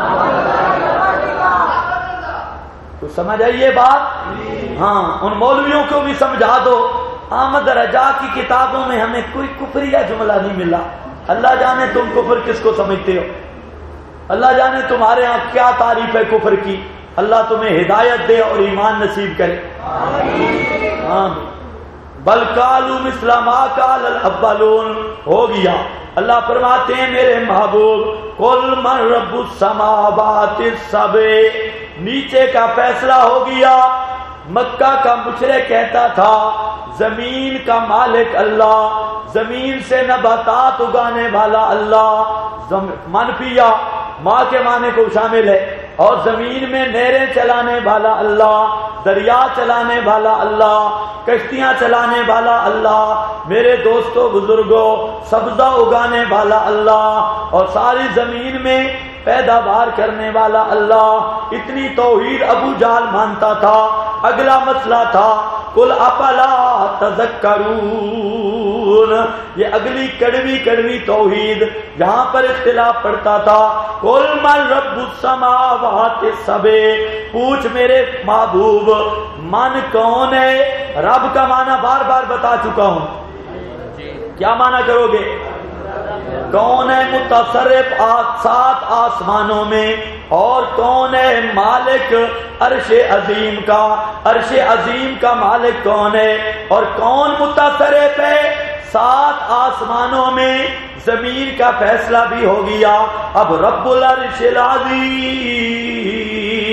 تو سمجھ آئیے بات؟ ہاں، ان مولویوں کو بھی سمجھا دو. احمد رضا کی کتابوں میں ہمیں کوئی کفریہ جملہ نہیں ملا. اللہ جانے تم کفر کس کو سمجھتے ہو، اللہ جانے تمہارے ہاں کیا تعریف ہے کفر کی. اللہ تمہیں ہدایت دے اور ایمان نصیب کرے. آمین. بل قالوا مثل ما قال الاولون، ہو گیا. اللہ فرماتے ہیں میرے محبوب قل من رب السماوات السبع، نیچے کا فیصلہ ہو گیا. مکہ کا مشرک کہتا تھا زمین کا مالک اللہ، زمین سے نباتات اگانے والا اللہ، منفیہ ماں کے معنی کو شامل ہے، اور زمین میں نہریں چلانے والا اللہ، دریا چلانے والا اللہ، کشتیاں چلانے والا اللہ، میرے دوستوں بزرگوں سبزہ اگانے والا اللہ، اور ساری زمین میں پیداوار کرنے والا اللہ. اتنی توحید ابو جہل مانتا تھا. اگلا مسئلہ تھا قل افلا تذکرون، یہ اگلی کڑوی کڑوی توحید، یہاں پر اختلاف پڑتا تھا. قل من رب السماوات السبع، پوچھ میرے محبوب من کون ہے. رب کا معنی بار بار بتا چکا ہوں، کیا معنی کرو گے؟ کون ہے متصرف سات آسمانوں میں، اور کون ہے مالک عرش عظیم کا. عرش عظیم کا مالک کون ہے، اور کون متصرف ہے سات آسمانوں میں. زمین کا فیصلہ بھی ہو گیا. اب رب العرش العظیم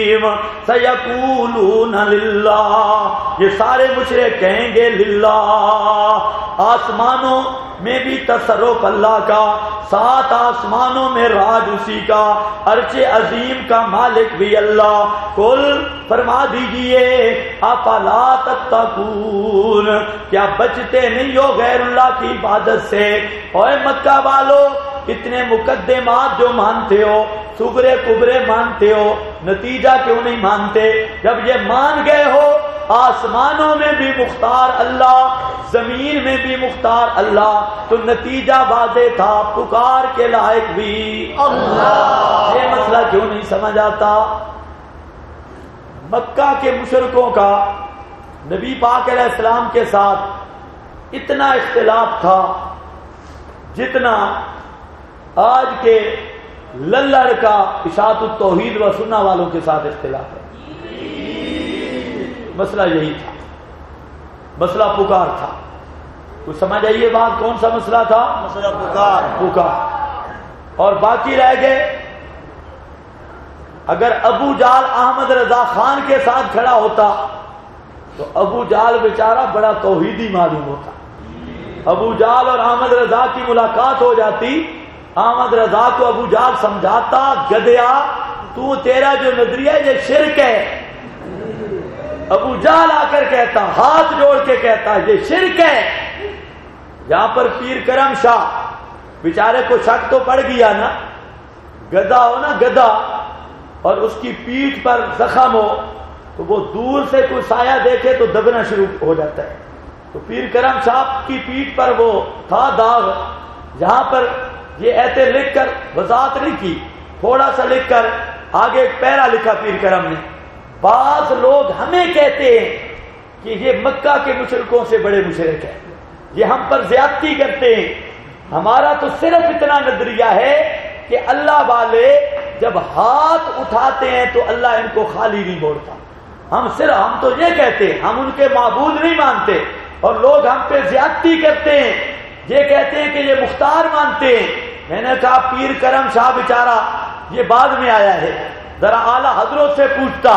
سیقولون للہ، یہ سارے مشرک کہیں گے للہ. آسمانوں میں بھی تصرف اللہ کا، سات آسمانوں میں راج اسی کا، عرش عظیم کا مالک بھی اللہ. قل فرما دیجئے افلا تتقون، کیا بچتے نہیں ہو غیر اللہ کی عبادت سے؟ اوے مکہ والو، اتنے مقدمات جو مانتے ہو، صغرے کبرے مانتے ہو، نتیجہ کیوں نہیں مانتے؟ جب یہ مان گئے ہو آسمانوں میں بھی مختار اللہ، زمین میں بھی مختار اللہ، تو نتیجہ واضح تھا، پکار کے لائق بھی اللہ. یہ مسئلہ کیوں نہیں سمجھ آتا؟ مکہ کے مشرکوں کا نبی پاک علیہ السلام کے ساتھ اتنا اختلاف تھا جتنا آج کے للڑ کا اشاعت التوحید و سنہ والوں کے ساتھ اختلاف ہے. مسئلہ یہی تھا، مسئلہ پکار تھا. تو سمجھ آئیے بات، کون سا مسئلہ تھا؟ مسئلہ پکار. اور باقی رہ گئے، اگر ابو جہل احمد رضا خان کے ساتھ کھڑا ہوتا تو ابو جہل بیچارہ بڑا توحیدی معلوم ہوتا. ابو جہل اور احمد رضا کی ملاقات ہو جاتی، احمد رضا کو ابو جہل سمجھاتا گدیا تو تیرا جو نظریہ یہ شرک ہے. ابو جہل آ کر کہتا، ہاتھ جوڑ کے کہتا یہ شرک ہے. یہاں پر پیر کرم شاہ بیچارے کو شک تو پڑ گیا نا، گدھا ہو نا گدھا، اور اس کی پیٹھ پر زخم ہو تو وہ دور سے کوئی سایہ دیکھے تو دبنا شروع ہو جاتا ہے. تو پیر کرم شاہ کی پیٹھ پر وہ تھا داغ، جہاں پر یہ ایتے لکھ کر وضاحت نہیں کی، تھوڑا سا لکھ کر آگے ایک پیرا لکھا پیر کرم نے. بعض لوگ ہمیں کہتے ہیں کہ یہ مکہ کے مشرکوں سے بڑے مشرک ہیں، یہ ہم پر زیادتی کرتے ہیں. ہمارا تو صرف اتنا نظریہ ہے کہ اللہ والے جب ہاتھ اٹھاتے ہیں تو اللہ ان کو خالی نہیں موڑتا. ہم تو یہ کہتے ہیں، ہم ان کے معبود نہیں مانتے، اور لوگ ہم پہ زیادتی کرتے ہیں، یہ کہتے ہیں کہ یہ مختار مانتے ہیں. میں نے کہا پیر کرم شاہ بیچارہ یہ بعد میں آیا ہے، ذرا اعلیٰ حضرت سے پوچھتا.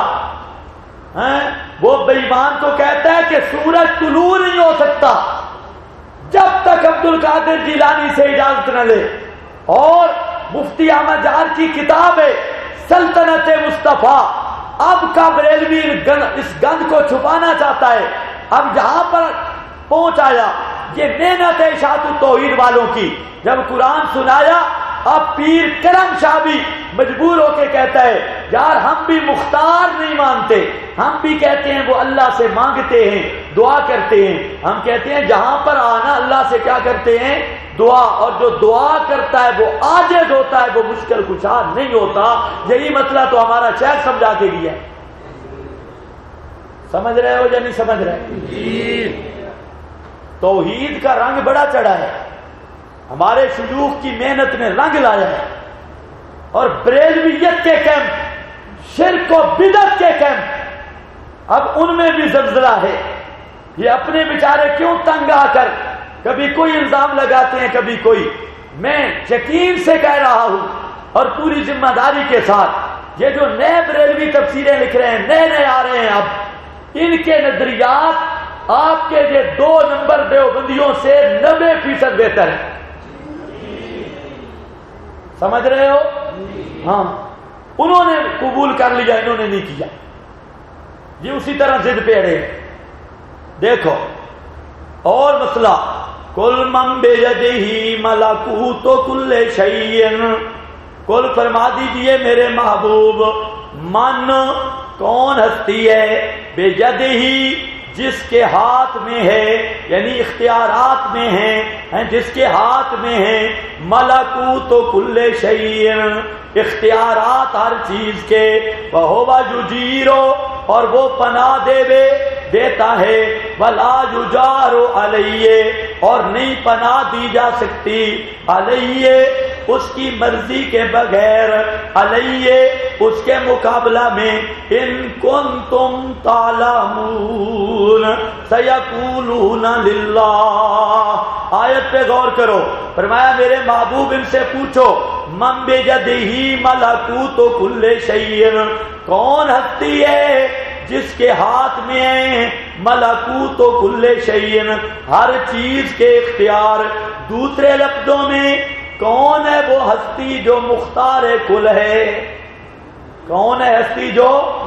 وہ بے ایمان تو کہتا ہے کہ سورج طلوع نہیں ہو سکتا جب تک عبد القادر جیلانی سے اجازت نہ لے، اور مفتی احمد جہار کی کتاب ہے سلطنت مصطفیٰ. اب کا بریلوی اس گند کو چھپانا چاہتا ہے. اب جہاں پر پہنچ آیا یہ محنت ہے اشاعت التوحید والوں کی. جب قرآن سنایا اب پیر کرم شاہ بھی مجبور ہو کے کہتا ہے یار ہم بھی مختار نہیں مانتے, ہم بھی کہتے ہیں وہ اللہ سے مانگتے ہیں, دعا کرتے ہیں. ہم کہتے ہیں جہاں پر آنا اللہ سے کیا کرتے ہیں, دعا. اور جو دعا کرتا ہے وہ عاجز ہوتا ہے, وہ مشکل کشا نہیں ہوتا. یہی مسئلہ تو ہمارا شیخ سمجھا کے گیا. سمجھ رہے ہو یا نہیں سمجھ رہے؟ توحید کا رنگ بڑا چڑھا ہے, ہمارے شیوخ کی محنت نے رنگ لایا ہے. اور بریلویت کے کیمپ, شرک و بدعت کے کیمپ, اب ان میں بھی زلزلہ ہے. یہ اپنے بیچارے کیوں تنگ آ کر کبھی کوئی الزام لگاتے ہیں کبھی کوئی. میں یقین سے کہہ رہا ہوں اور پوری ذمہ داری کے ساتھ, یہ جو نئے بریلوی تفسیریں لکھ رہے ہیں, نئے آ رہے ہیں, اب ان کے نظریات آپ کے یہ 2 نمبر دیوبندیوں سے 90% بہتر ہے. سمجھ رہے ہو؟ ہاں, انہوں نے قبول کر لیا, انہوں نے نہیں کیا. یہ اسی طرح ضد پہ اڑے. دیکھو اور مسئلہ, کل من بیدہی ملکوت کل شیء, کل فرما دیجئے میرے محبوب, من کون ہستی ہے, بیدہی جس کے ہاتھ میں ہے, یعنی اختیارات میں ہیں, جس کے ہاتھ میں ہے, ملکوت کل شیء, اختیارات ہر چیز کے, وہو یجیرو, اور وہ پناہ دیتا ہے, ولا یجار علیہ, اور نہیں پناہ دی جا سکتی علیہ اس کی مرضی کے بغیر, علیہ اس کے مقابلہ میں, ان کنتم تعلمون سیقولون للہ. آیت پہ غور کرو, فرمایا میرے محبوب ان سے پوچھو, من بیدہی ملکوت کل شیء, کون ہستی ہے جس کے ہاتھ میں ہے ملکوت کل شیء, ہر چیز کے اختیار. دوسرے لفظوں میں کون ہے وہ ہستی جو مختار کل ہے؟ کون ہے ہستی جو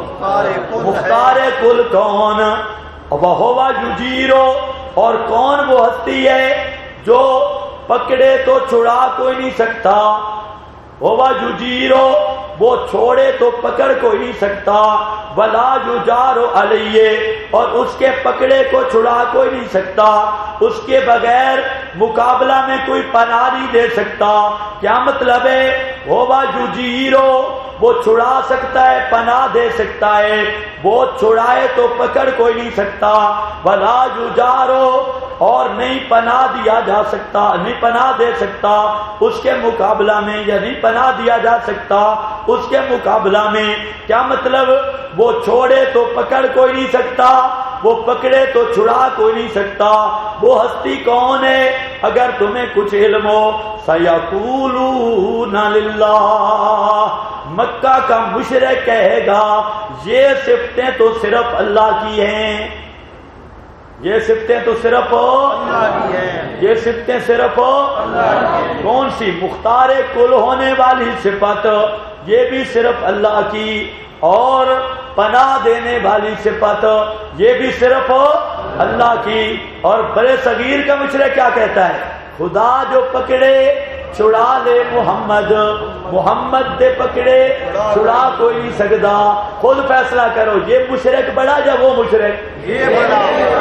مختار کل؟ کون؟ وہو یجیرو, اور کون وہ ہستی ہے جو پکڑے تو چھڑا کوئی نہیں سکتا, وہو یجیرو, وہ چھوڑے تو پکڑ کوئی نہیں سکتا, ولا یجار علیہ, اور اس کے پکڑے کو چھڑا کوئی نہیں سکتا, اس کے بغیر مقابلہ میں کوئی پناہ نہیں دے سکتا. کیا مطلب ہے؟ وہو یجیرو, وہ چھڑا سکتا ہے, پناہ دے سکتا ہے, وہ چھڑائے تو پکڑ کوئی نہیں سکتا. ولا یجارو, اور نہیں پناہ دیا جا سکتا, نہیں پناہ دے سکتا اس کے مقابلہ میں, یا نہیں پناہ دیا جا سکتا اس کے مقابلہ میں. کیا مطلب؟ وہ چھوڑے تو پکڑ کوئی نہیں سکتا, وہ پکڑے تو چھڑا کوئی نہیں سکتا. وہ ہستی کون ہے؟ اگر تمہیں کچھ علم ہو, سیقولون للہ, مکہ کا مشرک کہے گا یہ صفتیں تو صرف اللہ کی ہیں, یہ صفتیں تو صرف اللہ کی ہیں, یہ صفتیں صرف اللہ کی ہیں. کون سی؟ مختار کل ہونے والی صفت, یہ بھی صرف اللہ کی, اور پناہ دینے والی صفت یہ بھی صرف اللہ کی. اور بڑے صغیر کا مشرک کیا کہتا ہے؟ خدا جو پکڑے چھڑا لے محمد, محمد دے پکڑے چھڑا کوئی نہیں سکتا. خود فیصلہ کرو, یہ مشرک بڑا یا وہ مشرک؟ یہ بڑا.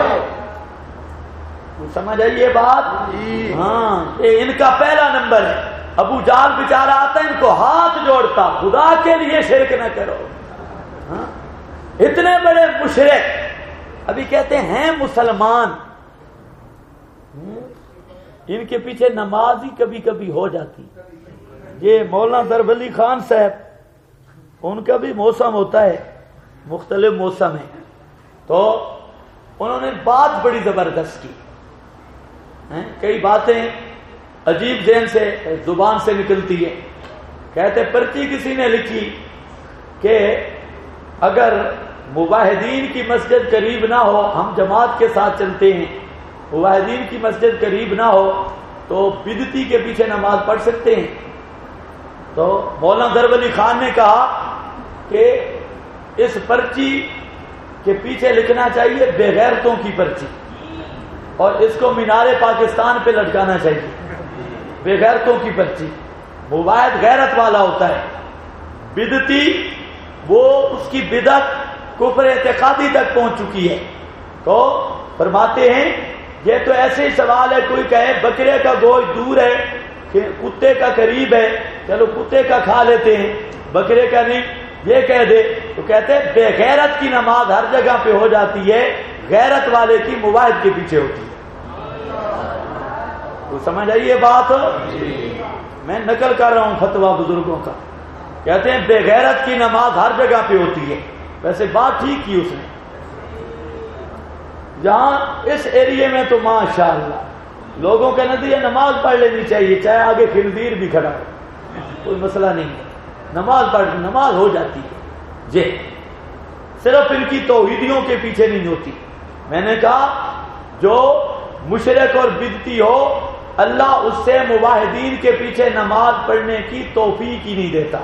سمجھ آئی یہ بات؟ ہاں, یہ ان کا پہلا نمبر ہے. ابو جہل بیچارہ آتا ہے ان کو ہاتھ جوڑتا, خدا کے لیے شرک نہ کرو. ہاں, اتنے بڑے مشرک ابھی کہتے ہیں مسلمان, ان کے پیچھے نماز ہی کبھی کبھی ہو جاتی. یہ مولانا ضرب علی خان صاحب, ان کا بھی موسم ہوتا ہے, مختلف موسم ہے, تو انہوں نے بات بڑی زبردست کی. کئی باتیں عجیب ذہن سے زبان سے نکلتی ہے. کہتے پرچی کسی نے لکھی کہ اگر مواحدین کی مسجد قریب نہ ہو, ہم جماعت کے ساتھ چلتے ہیں, مواحدین کی مسجد قریب نہ ہو تو بدعتی کے پیچھے نماز پڑھ سکتے ہیں. تو مولانا ضرب علی خان نے کہا کہ اس پرچی کے پیچھے لکھنا چاہیے بے غیرتوں کی پرچی، اور اس کو مینار پاکستان پہ لٹکانا چاہیے، بے غیرتوں کی پرچی۔ مباحث غیرت والا ہوتا ہے، بدعتی وہ اس کی بدعت کفر اعتقادی تک پہنچ چکی ہے۔ تو فرماتے ہیں یہ تو ایسے ہی سوال ہے، کوئی کہے بکرے کا گوشت دور ہے کہ کتے کا قریب ہے، چلو کتے کا کھا لیتے ہیں، بکرے کا نہیں، یہ کہہ دے تو کہتے ہیں بے غیرت کی نماز ہر جگہ پہ ہو جاتی ہے، غیرت والے کی مباحث کے پیچھے ہوتی ہے۔ تو سمجھ آئیے بات، میں نقل کر رہا ہوں فتویٰ بزرگوں کا، کہتے ہیں بے غیرت کی نماز ہر جگہ پہ ہوتی ہے۔ ویسے بات ٹھیک کی اس نے، یہاں اس ایریے میں تو ماشاءاللہ لوگوں کا نظریہ نماز پڑھ لینی چاہیے، چاہے آگے خنزیر بھی کھڑا ہو، کوئی مسئلہ نہیں ہے، نماز پڑھ نماز ہو جاتی ہے جی، صرف ان کی توحیدیوں کے پیچھے نہیں ہوتی۔ میں نے کہا جو مشرک اور بدعتی ہو اللہ اس سے مواحدین کے پیچھے نماز پڑھنے کی توفیق ہی نہیں دیتا۔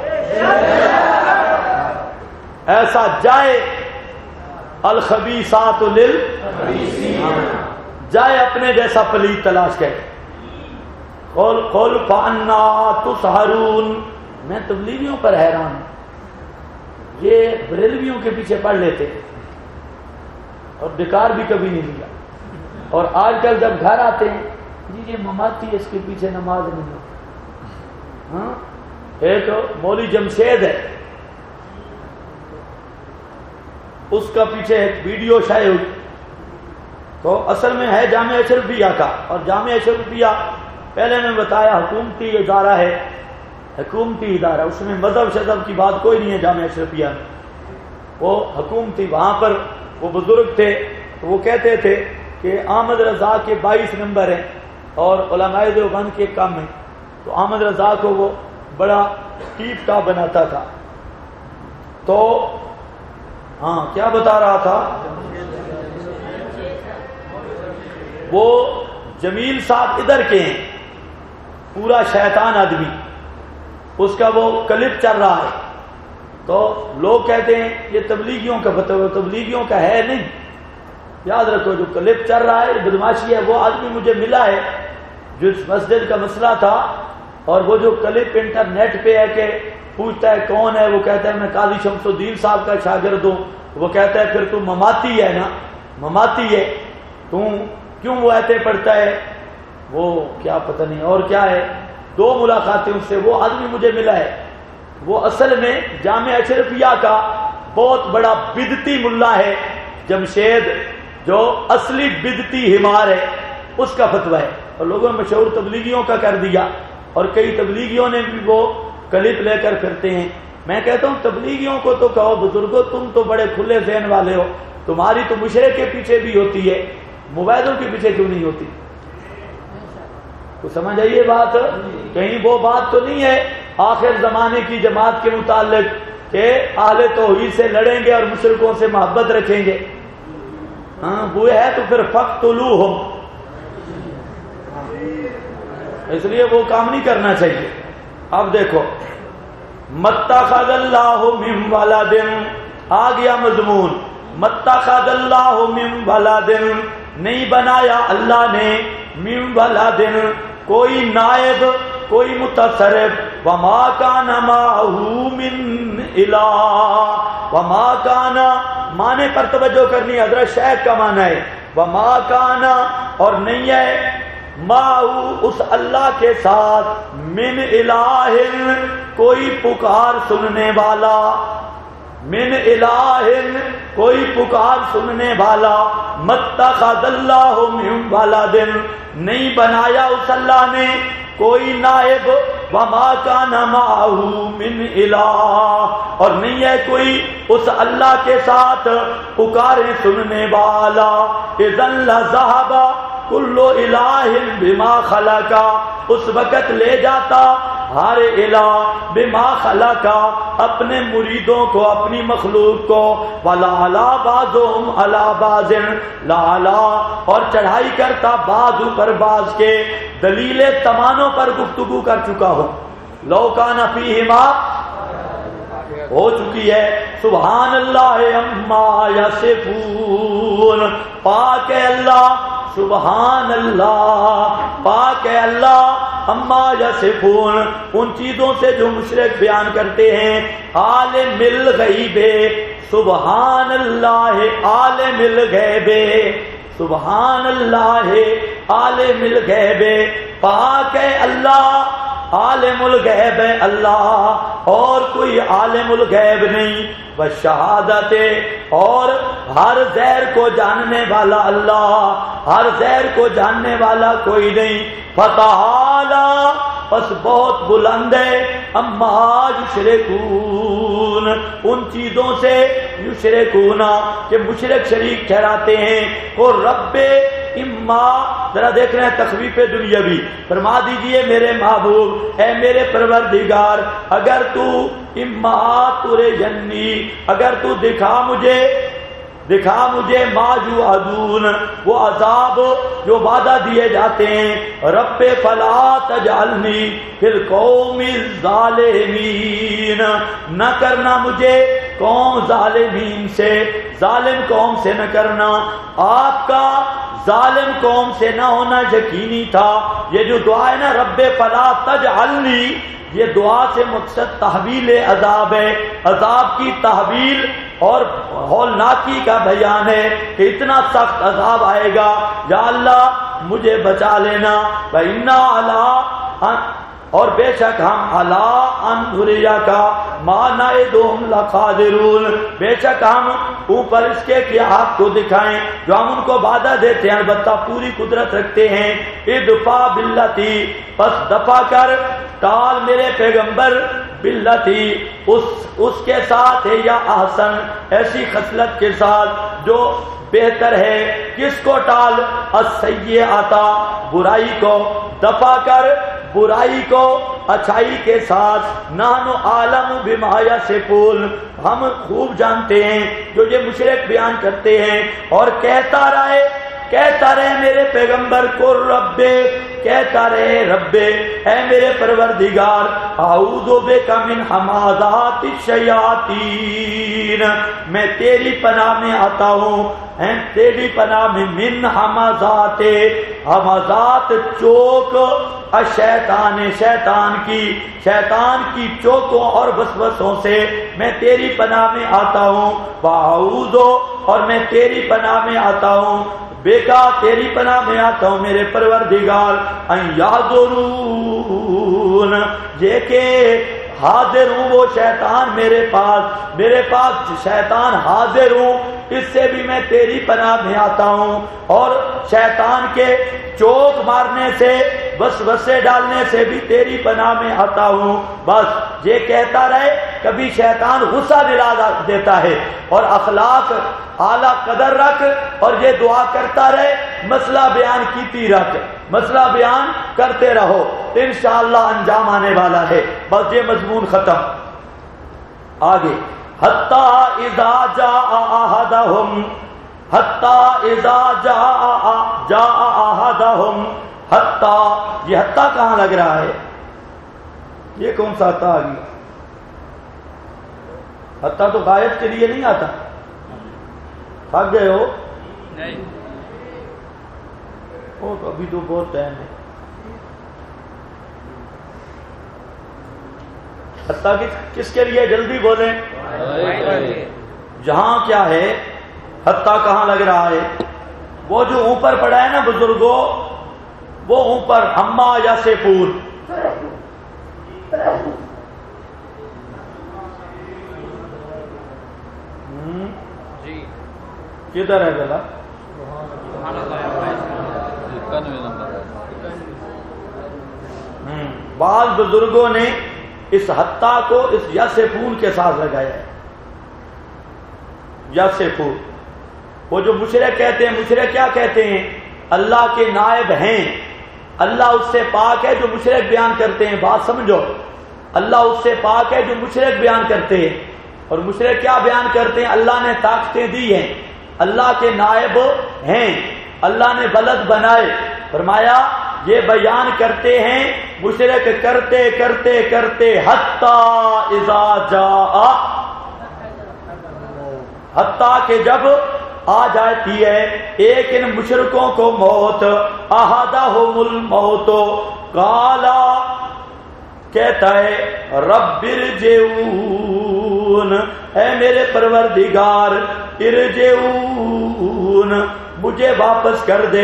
ایسا جائے الخبیثات للخبیثین، جائے اپنے جیسا پلید تلاش کرے۔ قل فانا تسحرون، میں تبلیغیوں پر حیران ہوں، یہ بریلویوں کے پیچھے پڑھ لیتے اور بیکار بھی کبھی نہیں لیا، اور آج کل جب گھر آتے ہیں جی یہ مماتی اس کے پیچھے نماز نہیں ہوتی۔ ہاں ایک مولوی جمشید ہے، اس کا پیچھے ایک ویڈیو شائع ہوئی، تو اصل میں ہے جامعہ اشرفیہ کا، اور جامعہ اشرفیہ پہلے میں بتایا حکومتی ادارہ ہے، حکومتی ادارہ، اس میں مذہب شذب کی بات کوئی نہیں ہے جامعہ اشرفیہ میں، وہ حکومتی۔ وہاں پر وہ بزرگ تھے تو وہ کہتے تھے کہ احمد رضا کے 22 نمبر ہیں اور علماء دیوبند کے کم ہیں، تو احمد رضا کو وہ بڑا ٹیپ ٹاپ بناتا تھا۔ تو ہاں کیا بتا رہا تھا، وہ جمیل صاحب ادھر کے ہیں، پورا شیطان آدمی، اس کا وہ کلپ چل رہا ہے، تو لوگ کہتے ہیں یہ تبلیغیوں کا فتویٰ، تبلیغیوں کا ہے نہیں، یاد رکھو جو کلپ چل رہا ہے بدماشی ہے۔ وہ آدمی مجھے ملا ہے جس مسجد کا مسئلہ تھا، اور وہ جو کلپ انٹرنیٹ پہ ہے کہ پوچھتا ہے کون ہے، وہ کہتا ہے میں قاضی شمس الدین صاحب کا شاگرد ہوں، وہ کہتا ہے پھر تو مماتی ہے نا، مماتی ہے، تم کیوں وہ ایتے پڑھتا ہے، وہ کیا پتہ نہیں اور کیا ہے۔ 2 ملاقاتیں اس سے، وہ آدمی مجھے ملا ہے، وہ اصل میں جامعہ اشرفیہ کا بہت بڑا بدعتی ملا ہے، جمشید جو اصلی بدعتی حمار ہے، اس کا فتویٰ ہے، اور لوگوں نے مشہور تبلیغیوں کا کر دیا، اور کئی تبلیغیوں نے بھی وہ کلپ لے کر پھرتے ہیں۔ میں کہتا ہوں تبلیغیوں کو تو کہو بزرگوں تم تو بڑے کھلے ذہن والے ہو، تمہاری تو مشرک کے پیچھے بھی ہوتی ہے، مباحثوں کے پیچھے کیوں نہیں ہوتی؟ تو سمجھ آئیے بات، کہیں وہ بات تو نہیں ہے آخر زمانے کی جماعت کے متعلق کہ اہل توحید سے لڑیں گے اور مشرکوں سے محبت رکھیں گے، ہاں وہ ہے تو پھر فقتلوہم، اس لیے وہ کام نہیں کرنا چاہیے۔ اب دیکھو متخذ اللہ من ولد، آ گیا مضمون، متخذ اللہ من ولد، نہیں بنایا اللہ نے من ولد کوئی نائب، کوئی متصرف، وما کان معہ من الہ، وما کان معنی پر توجہ کرنی، حضرت شیخ کا معنی ہے وما کان، اور نہیں ہے معہ اس اللہ کے ساتھ، من الہ کوئی پکار سننے والا، من الہ کوئی پکار سننے والا، متخذ اللہ من ولد نہیں بنایا اس اللہ نے کوئی نائب، وما کان معہ من الہ اور نہیں ہے کوئی اس اللہ کے ساتھ پکارے سننے والا، اذن لذهب کل الہ بما خلق، اس وقت لے جاتا ہر الہ بما خلق اپنے مریدوں کو، اپنی مخلوق کو، وَلَعَلَى بَعْضُهُمْ عَلَى بَعْضٍ لَعَلَى اور چڑھائی کرتا بعض پر بعض کے، دلیل تمانوں پر گفتگو کر چکا ہو، لو کان فیہما ہو چکی ہے. سبحان اللہ عما یصفون، پاک ہے اللہ، سبحان اللہ، پاک ہے اللہ عما یصفون، ان چیزوں سے جو مشرک بیان کرتے ہیں. عالم الغیب، سبحان اللہ عالم الغیب، سبحان اللہ عالم الغیب، پاک ہے اللہ عالم الغیب ہے اللہ، اور کوئی عالم الغیب نہیں. والشہادت، اور ہر زہر کو جاننے والا اللہ، ہر زہر کو جاننے والا کوئی نہیں. فتعالی، پس بہت بلند ہے، اما یشرکون، ان چیزوں سے یشرکون کہ مشرک شریک ٹھہراتے ہیں. کو رب اما، ذرا دیکھ رہے ہیں تخویف دنیاوی، فرما دیجئے میرے محبوب، اے میرے پروردگار، اگر تو اما ترینی، اگر تو دکھا مجھے ما یوعدون، وہ عذاب جو وعدہ دیے جاتے ہیں. رب فلا تجعلنی فی القوم الظالمین، نہ کرنا مجھے قوم ظالمین سے، ظالم قوم سے نہ کرنا. آپ کا ظالم قوم سے نہ ہونا یقینی تھا. یہ جو دعا ہے نا رب فلا تجعلنی، یہ دعا سے مقصد تحویل عذاب ہے، عذاب کی تحویل اور ہولناکی کا بیان ہے کہ اتنا سخت عذاب آئے گا، یا اللہ مجھے بچا لینا. وَإِنَّا عَلَىٰ، اور بے شک ہم عَلَىٰ أَن نُرِيَكَ مَا نَعِدُهُمْ لَقَادِرُونَ، بے شک ہم اوپر اس کے کہ آپ کو دکھائیں جو ہم ان کو وعدہ دیتے ہیں، البتہ پوری قدرت رکھتے ہیں. ادفع باللتی، پس دفع کر، ٹال میرے پیغمبر، باللتی اس کے ساتھ ہے، یا احسن ایسی خصلت کے ساتھ جو بہتر ہے. کس کو ٹال؟ السیئۃ، برائی کو، دفع کر برائی کو اچھائی کے ساتھ. نحن عالم بما یصفون، ہم خوب جانتے ہیں جو یہ مشرک بیان کرتے ہیں. اور کہتا رہے میرے پیغمبر کو، رب، کہتا رہے رب، اے میرے پروردگار، اعوذ بک من حمازات الشیاطین، میں تیری پناہ میں آتا ہوں، تیری پناہ میں، من حمازات، حمازات چوک، الشیطان، شیطان کی چوکوں اور وسوسوں سے میں تیری پناہ میں آتا ہوں. واعوذ، اور میں تیری پناہ میں آتا ہوں، بیکا تیری پناہ میں آتا ہوں میرے پروردگار، ان یحضرون، یہ کہ حاضر ہوں وہ شیطان میرے پاس شیطان حاضر ہوں، اس سے بھی میں تیری پناہ میں آتا ہوں. اور شیطان کے چوک مارنے سے، وسوسے ڈالنے سے بھی تیری پناہ میں آتا ہوں. بس یہ کہتا رہے، کبھی شیطان غصہ دلا دیتا ہے، اور اخلاق اعلیٰ قدر رکھ، اور یہ دعا کرتا رہے، مسئلہ بیان کیتی رکھ، مسئلہ بیان کرتے رہو، انشاءاللہ انجام آنے والا ہے. بس یہ مضمون ختم. آگے، حتی اذا جاء احدہم، حتی اذا جاء احدہم، حتی، یہ حتی کہاں لگ رہا ہے؟ یہ کون سا حتی آ گیا؟ حتی تو غائب کے لیے نہیں آتا. تھک گئے ہو؟ نہیں، ابھی تو بہت ٹائم ہے. حتیٰ کہ کس کے لیے؟ جلدی بولیں. جہاں کیا ہے؟ حتیٰ کہاں لگ رہا ہے؟ وہ جو اوپر پڑا ہے نا بزرگوں، وہ اوپر اما یصفون. جی کدھر ہے ذرا؟ بعض بزرگوں نے اس حتیٰ کو اس یصفون کے ساتھ لگایا ہے. یصفون، وہ جو مشرک کہتے ہیں، مشرک کیا کہتے ہیں؟ اللہ کے نائب ہیں، اللہ اس سے پاک ہے جو مشرک بیان کرتے ہیں. بات سمجھو، اللہ اس سے پاک ہے جو مشرک بیان کرتے ہیں. اور مشرک کیا بیان کرتے ہیں؟ اللہ نے طاقتیں دی ہیں، اللہ کے نائب ہیں، اللہ نے بلد بنائے. فرمایا یہ بیان کرتے ہیں مشرک کرتے کرتے کرتے حتی اذا جاء، حتیٰ کہ جب آ جاتی ہے ایک ان مشرکوں کو موت، احدہم الموت، قالا کہتا ہے رب ارجعون، اے میرے پروردگار ارجعون مجھے واپس کر دے،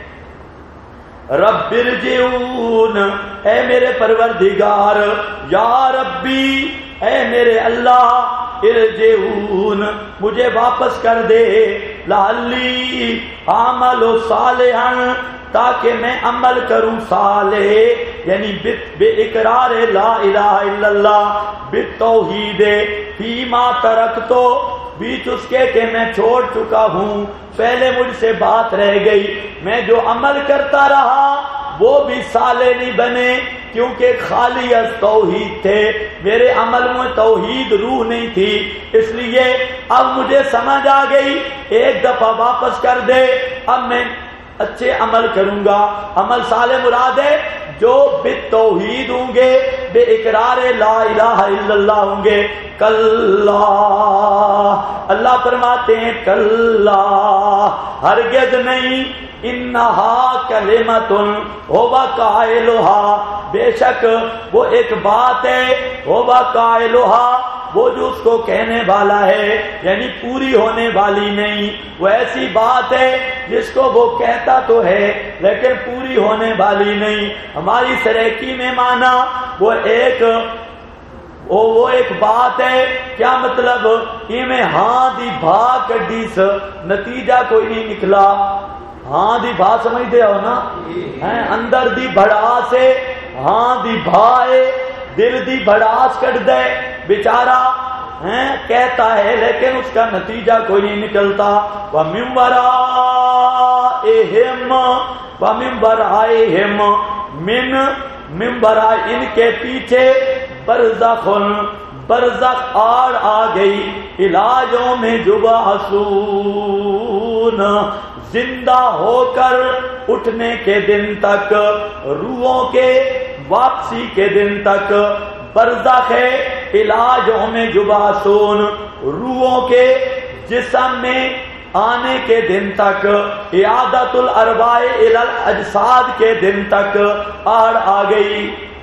رب ارجعون اے میرے پروردگار، یا ربی اے میرے اللہ، ارجعون مجھے واپس کر دے، لعلی اعمل صالحا تاکہ میں عمل کروں صالح، یعنی بے اقرار لا الہ الا اللہ، بالتوحید، فیما ترکتو بیچ اس کے کہ میں چھوڑ چکا ہوں، پہلے مجھ سے بات رہ گئی، میں جو عمل کرتا رہا وہ بھی صالح نہیں بنے کیونکہ خالی از توحید تھے، میرے عمل میں توحید روح نہیں تھی، اس لیے اب مجھے سمجھ آ گئی، ایک دفعہ واپس کر دے، اب میں اچھے عمل کروں گا۔ عمل صالح مراد ہے جو بالتوحید ہوں گے، بے اقرار لا الہ الا اللہ ہوں گے۔ کلا اللہ فرماتے ہیں کلا ہرگز نہیں، انہا کلمۃ هو قائلها، بے شک وہ ایک بات ہے، هو قائلها وہ جو اس کو کہنے والا ہے، یعنی پوری ہونے والی نہیں، وہ ایسی بات ہے جس کو وہ کہتا تو ہے لیکن پوری ہونے والی نہیں۔ ہماری سریکی میں مانا وہ ایک بات ہے، کیا مطلب میں ہاں دی بھا کڈیس، نتیجہ کوئی نہیں نکلا۔ ہاں دی بھا سمجھ دے ہو نا، اندر دی بڑاس ہے، ہاں دی بھائے، دل دی بڑاس کٹ دے، بیچارہ کہتا ہے لیکن اس کا نتیجہ کوئی نہیں نکلتا۔ وَمِن وَرَائِهِمْ من وراء ان کے پیچھے برزخ آڑ آ گئی، علاجوں میں یبعثون زندہ ہو کر اٹھنے کے دن تک، روحوں کے واپسی کے دن تک، برزخ ہے علاجوں میں یبعثون روحوں کے جسم میں آنے کے دن تک، اعادت الارواح الی الاجساد کے دن تک آڑ آ گئی۔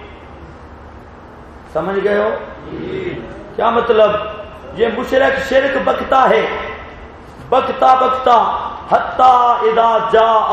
سمجھ گئے ہو کیا مطلب؟ یہ مشرک شرک بکتا ہے، بکتا بکتا حتی اذا جاء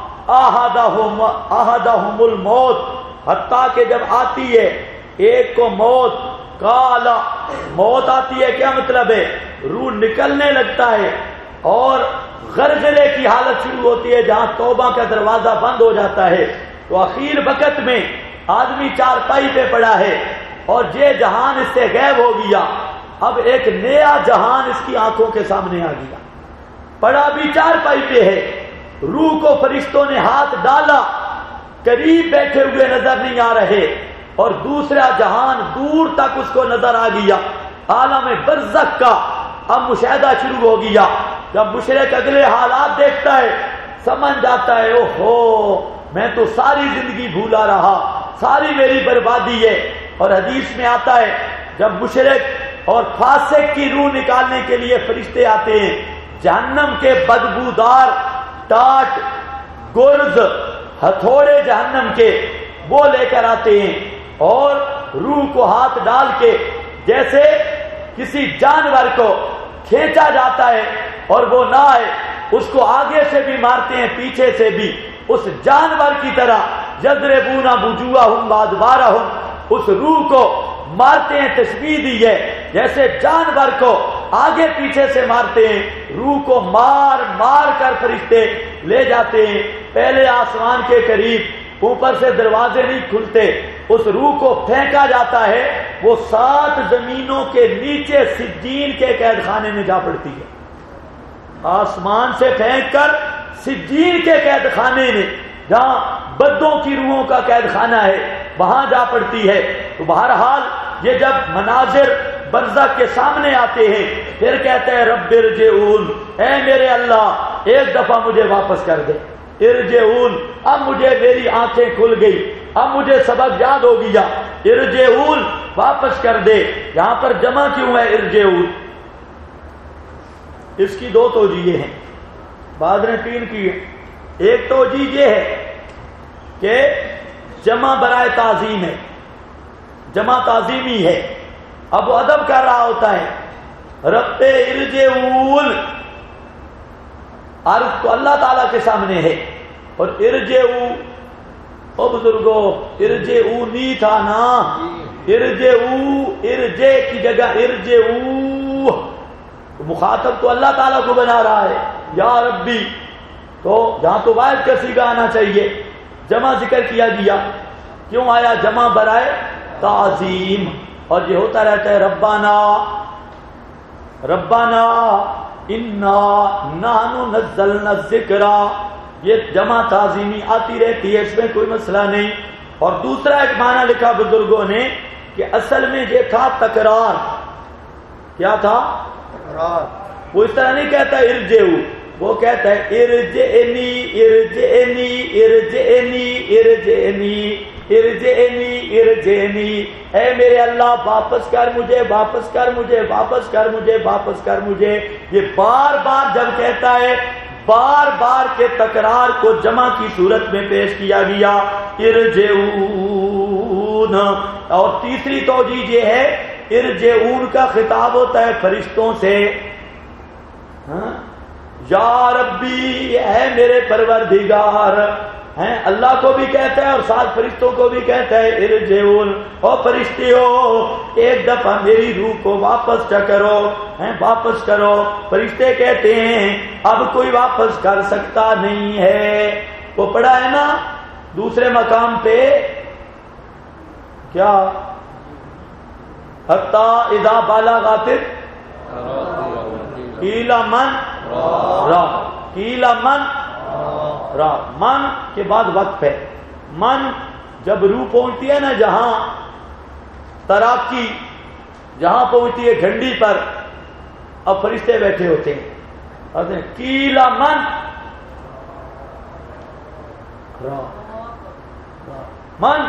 احدہم الموت، حتیٰ کہ جب آتی ہے ایک کو موت، کالا موت آتی ہے کیا مطلب ہے؟ روح نکلنے لگتا ہے اور غرغرے کی حالت شروع ہوتی ہے، جہاں توبہ کا دروازہ بند ہو جاتا ہے، تو اخیر وقت میں آدمی چارپائی پہ پڑا ہے اور یہ جہان اس سے غائب ہو گیا، اب ایک نیا جہان اس کی آنکھوں کے سامنے آ گیا، پڑا بھی چارپائی پہ ہے، روح کو فرشتوں نے ہاتھ ڈالا، قریب بیٹھے ہوئے نظر نہیں آ رہے، اور دوسرا جہان دور تک اس کو نظر آ گیا، عالم برزخ کا اب مشاہدہ شروع ہو گیا۔ جب مشرک اگلے حالات دیکھتا ہے سمجھ جاتا ہے اوہو میں تو ساری زندگی بھولا رہا، ساری میری بربادی ہے۔ اور حدیث میں آتا ہے جب مشرک اور فاسق کی روح نکالنے کے لیے فرشتے آتے ہیں، جہنم کے بدبودار ٹاٹ گرز ہتھوڑے جہنم کے وہ لے کر آتے ہیں اور روح کو ہاتھ ڈال کے جیسے کسی جانور کو کھینچا جاتا ہے اور وہ نہ آئے، اس کو آگے سے بھی مارتے ہیں پیچھے سے بھی، اس جانور کی طرح یضربون وجوہہم وادبارہم، اس روح کو مارتے ہیں، تشبیہ دی ہے جیسے جانور کو آگے پیچھے سے مارتے ہیں، روح کو مار مار کر فرشتے لے جاتے ہیں پہلے آسمان کے قریب، اوپر سے دروازے نہیں کھلتے، اس روح کو پھینکا جاتا ہے، وہ 7 زمینوں کے نیچے سجین کے قید خانے میں جا پڑتی ہے، آسمان سے پھینک کر سجین کے قید خانے میں جہاں بدوں کی روحوں کا قید خانہ ہے وہاں جا پڑتی ہے۔ تو بہرحال یہ جب مناظر برزخ کے سامنے آتے ہیں پھر کہتے ہیں رب ارجعون، اے میرے اللہ ایک دفعہ مجھے واپس کر دے، ارجعون، اب مجھے میری آنکھیں کھل گئی، اب مجھے سبق یاد ہو گیا، ارجعون واپس کر دے۔ یہاں پر جمع کیوں ہے ارجعون؟ اس کی دو توجیہیں ہیں، بعد نے تین کی ہے۔ ایک توجیہ یہ ہے کہ جمع برائے تعظیم ہے، جمع تعظیمی ہے، اب وہ ادب کر رہا ہوتا ہے، رب ارجعون، عرض تو اللہ تعالیٰ کے سامنے ہے، اور ارجعو او بزرگو ارجعونی تھا نا، ارجعو، ارجع کی جگہ ارجعو، مخاطب تو اللہ تعالیٰ کو بنا رہا ہے، یا ربی، تو جہاں تو واحد کا صیغہ آنا چاہیے، جمع ذکر کیا گیا، کیوں آیا جمع برائے تعظیم؟ اور یہ ہوتا رہتا ہے ربنا ربنا انا نحن نزلنا الذکر، یہ جمع تعظیمی آتی رہتی ہے، اس میں کوئی مسئلہ نہیں۔ اور دوسرا ایک معنی لکھا بزرگوں نے کہ اصل میں یہ تھا تکرار، کیا تھا؟ تکرار۔ وہ اس طرح نہیں کہتا ارجعو، وہ کہتا ہے ارجعنی ارجعنی ارجعنی ارجعنی ارجعنی ارجعنی، اے میرے اللہ واپس کر مجھے، واپس کر مجھے، واپس کر مجھے، واپس کر مجھے۔ یہ بار بار جب کہتا ہے، بار بار کے تکرار کو جمع کی صورت میں پیش کیا گیا، ارجعون۔ اور تیسری توجیہ یہ ہے ارجعون کا خطاب ہوتا ہے فرشتوں سے، یا ربی، اے میرے پروردگار، ہیں اللہ کو بھی کہتا ہے اور ساتھ فرشتوں کو بھی کہتا ہے ارجعون، او فرشتے ہو ایک دفعہ میری روح کو واپس کرو، ہیں واپس کرو۔ فرشتے کہتے ہیں اب کوئی واپس کر سکتا نہیں ہے۔ وہ پڑھا ہے نا دوسرے مقام پہ کیا، حتی اذا بالغت قیل من راہ، قیل من راہ، من کے بعد وقف ہے، من جب روح پہنچتی ہے نا جہاں تراکی، جہاں پہنچتی ہے گھنڈی پر، اب فرشتے بیٹھے ہوتے ہیں، قیل من راہ، من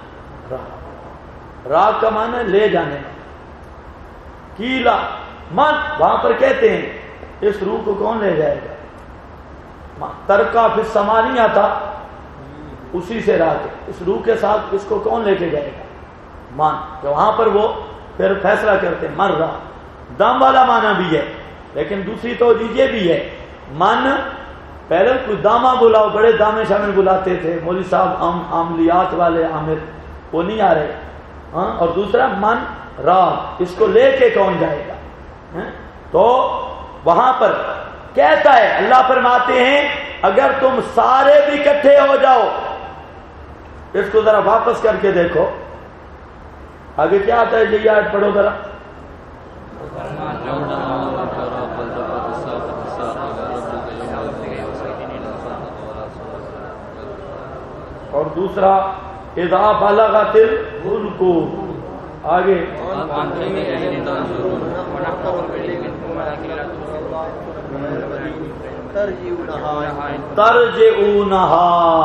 راہ، راہ کا معنی ہے لے جانے، قیل من، وہاں پر کہتے ہیں اس روح کو کون لے جائے گا؟ ترکا فی السما نہیں آتا، اسی سے رات، اس روح کے ساتھ اس کو کون لے کے جائے گا؟ مان، تو وہاں پر وہ پھر فیصلہ کرتے ہیں مر رہا، دم والا معنی بھی ہے، لیکن دوسری توجیہ بھی ہے، من پہلے کوئی داما بلاؤ، بڑے دامے شامل بلاتے تھے، مولوی صاحب عملیات والے عامر، وہ نہیں آ رہے، ہاں، اور دوسرا من راہ، اس کو لے کے کون جائے گا؟ تو وہاں پر کہتا ہے، اللہ فرماتے ہیں اگر تم سارے بھی اکٹھے ہو جاؤ، اس کو ذرا واپس کر کے دیکھو، آگے کیا آتا ہے، یہ آیت پڑھو ذرا، اور دوسرا اذا بلغت الحلقوم، آگے ترجعونہا،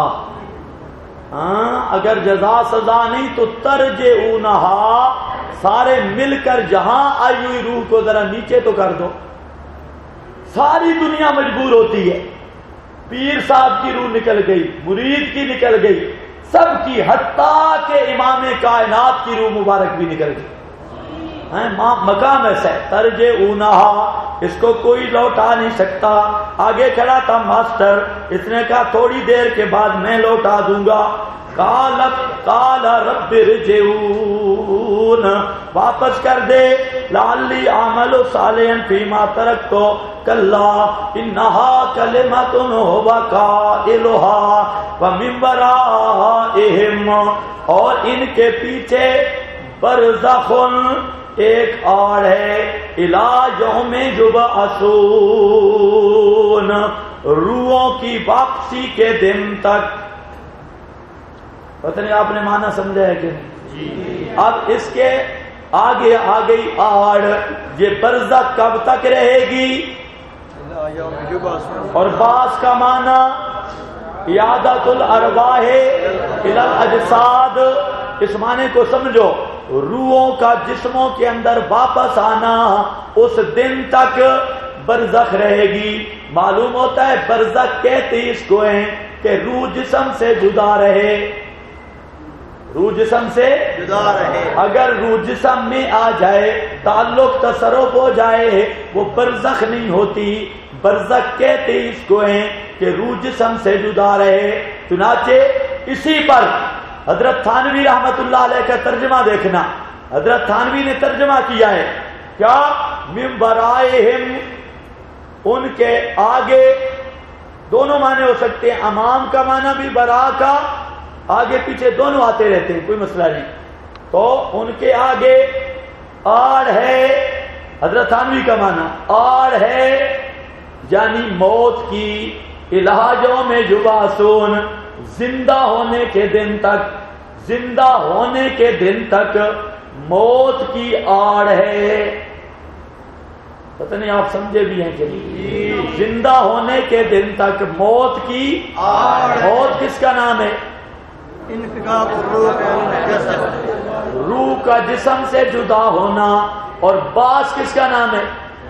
ہاں اگر جزا سزا نہیں تو ترجعونہا، سارے مل کر جہاں آئی ہوئی روح کو ذرا نیچے تو کر دو۔ ساری دنیا مجبور ہوتی ہے، پیر صاحب کی روح نکل گئی، مرید کی نکل گئی، سب کی، حتیٰ کہ امام کائنات کی روح مبارک بھی نکل گئی، مقام ایسا ہے ترجعونہا، اس کو کوئی لوٹا نہیں سکتا۔ آگے کھڑا تھا ماسٹر، اس نے کہا تھوڑی دیر کے بعد میں لوٹا دوں گا، قال رب ارجعون، واپس کر دے، لعلی اعمل صالحا فیما ترکت، کلا انہا کلمۃ هو قائلها ومن ورائہم، اور ان کے پیچھے برزخ، ایک آڑ ہے، الی یوم یبعثون، روحوں کی واپسی کے دن تک۔ پتہ نہیں آپ نے معنی سمجھا ہے کہ نہیں؟ اب اس کے آگے آ گئی آڑ، یہ برزخ کب تک رہے گی؟ اور باس کا معنی اعادۃ الارواح الی الاجساد، اس معنی کو سمجھو، روحوں کا جسموں کے اندر واپس آنا اس دن تک برزخ رہے گی۔ معلوم ہوتا ہے برزخ کہتے اس کو ہیں کہ روح جسم سے جدا رہے، روح جسم سے جدا رہے۔ اگر روح جسم میں آ جائے، تعلق تصرف ہو جائے، وہ برزخ نہیں ہوتی۔ برزخ کہتے اس کو ہیں کہ روح جسم سے جدا رہے۔ چنانچہ اسی پر حضرت تھانوی رحمت اللہ علیہ کا ترجمہ دیکھنا، حضرت تھانوی نے ترجمہ کیا ہے کیا؟ من ورائہم، ان کے آگے، دونوں معنی ہو سکتے ہیں، امام کا معنی بھی برا کا، آگے پیچھے دونوں آتے رہتے ہیں، کوئی مسئلہ نہیں۔ تو ان کے آگے آڑ ہے، حضرت تھانوی کا معنی آڑ ہے یعنی موت کی، الہاجوں میں یبعثون، زندہ ہونے کے دن تک، زندہ ہونے کے دن تک موت کی آڑ ہے۔ پتہ نہیں آپ سمجھے بھی ہیں کہ نہیں؟ زندہ ہونے کے دن تک موت کی آڑ۔ موت کس کا نام ہے؟ انفکاک الروح الجسد، روح کا جسم سے جدا ہونا، اور باس کس کا نام ہے؟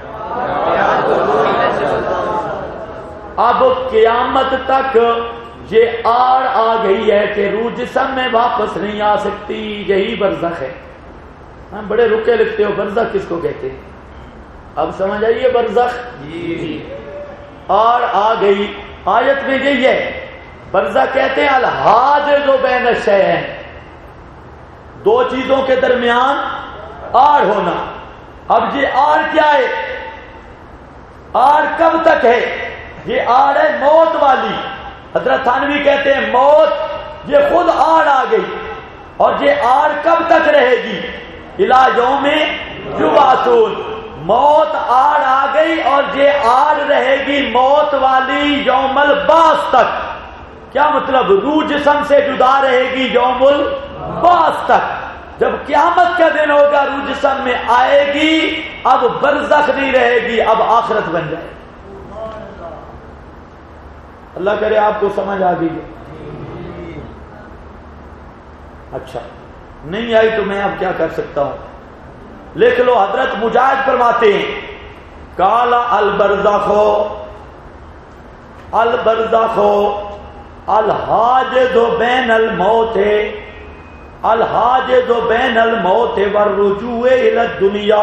اب قیامت تک یہ آڑ آ گئی ہے کہ روح جسم میں واپس نہیں آ سکتی، یہی برزخ ہے۔ ہم بڑے رکے لکھتے ہو، برزخ کس کو کہتے ہیں؟ اب سمجھ آئیے برزخ آڑ آ گئی۔ آیت میں یہی ہے، برزخ کہتے ہیں الحاجز بین الشیئین، دو چیزوں کے درمیان آڑ ہونا۔ اب یہ آڑ کیا ہے؟ آڑ کب تک ہے؟ یہ آڑ ہے موت والی۔ حضرت تھانوی کہتے ہیں موت یہ خود آڑ آ گئی، اور یہ آڑ کب تک رہے گی؟ الی یوم یبعثون، موت آڑ آ گئی اور یہ آڑ رہے گی موت والی یوم البعث تک۔ کیا مطلب؟ روح جسم سے جدا رہے گی یوم البعث تک۔ جب قیامت کا دن ہوگا روح جسم میں آئے گی، اب برزخ نہیں رہے گی، اب آخرت بن جائے گی۔ اللہ کرے آپ کو سمجھ آ گئی۔ اچھا نہیں آئی تو میں اب کیا کر سکتا ہوں؟ لکھ لو، حضرت مجاہد فرماتے ہیں کالا البرزخ البرزخ الحاجز بین الموت الحاجز بین الموت والرجوع الی الدنیا۔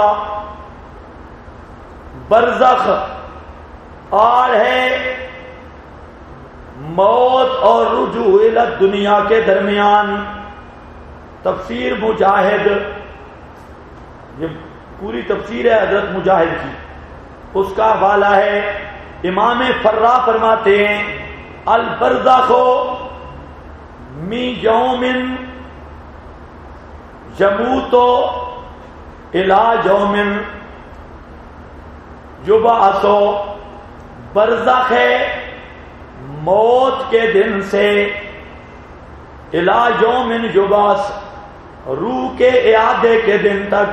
برزخ آڑ ہے موت اور رجوع الی الدنیا کے درمیان۔ تفسیر مجاہد، یہ پوری تفسیر ہے حضرت مجاہد کی، اس کا حوالہ ہے امام فرا فرماتے ہیں البرزخ من یوم یموت الی یوم یبعث، برزخ ہے موت کے دن سے الی یوم یبعث، روح کے اعادے کے دن تک،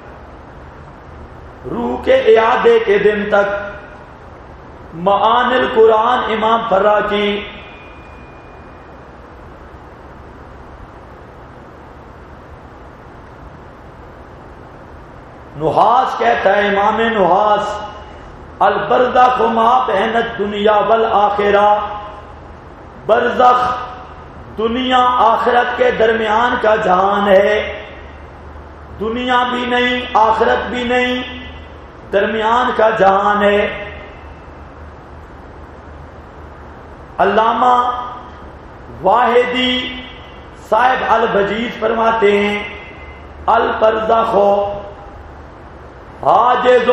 روح کے اعادے کے دن تک۔ معانی القرآن امام فرا کی، نحاس کہتا ہے امام نحاس البرزخ ما بین الدنیا والآخرہ، برزخ دنیا آخرت کے درمیان کا جہان ہے، دنیا بھی نہیں آخرت بھی نہیں، درمیان کا جہان ہے۔ علامہ واحدی صاحب البجیز فرماتے ہیں البرزخ حاجز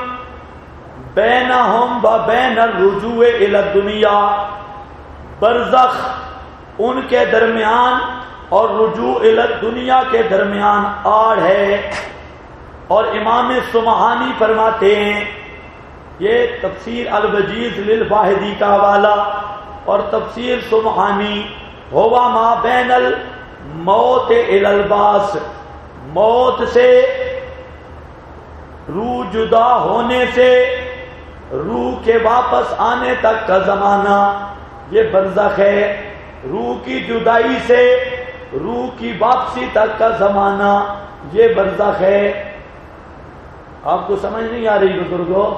بینہم و بین الرجوع الی الدنیا، برزخ ان کے درمیان اور رجوع الی الدنیا کے درمیان آڑ ہے۔ اور امام سمعانی فرماتے ہیں، یہ تفسیر الوجیز للواحدی کا حوالہ اور تفسیر سمعانی، ہوا ما بین الموت الی البعث، موت سے روح جدا ہونے سے روح کے واپس آنے تک کا زمانہ، یہ برزخ ہے. روح کی جدائی سے روح کی واپسی تک کا زمانہ یہ برزخ ہے. آپ کو سمجھ نہیں آ رہی بزرگوں؟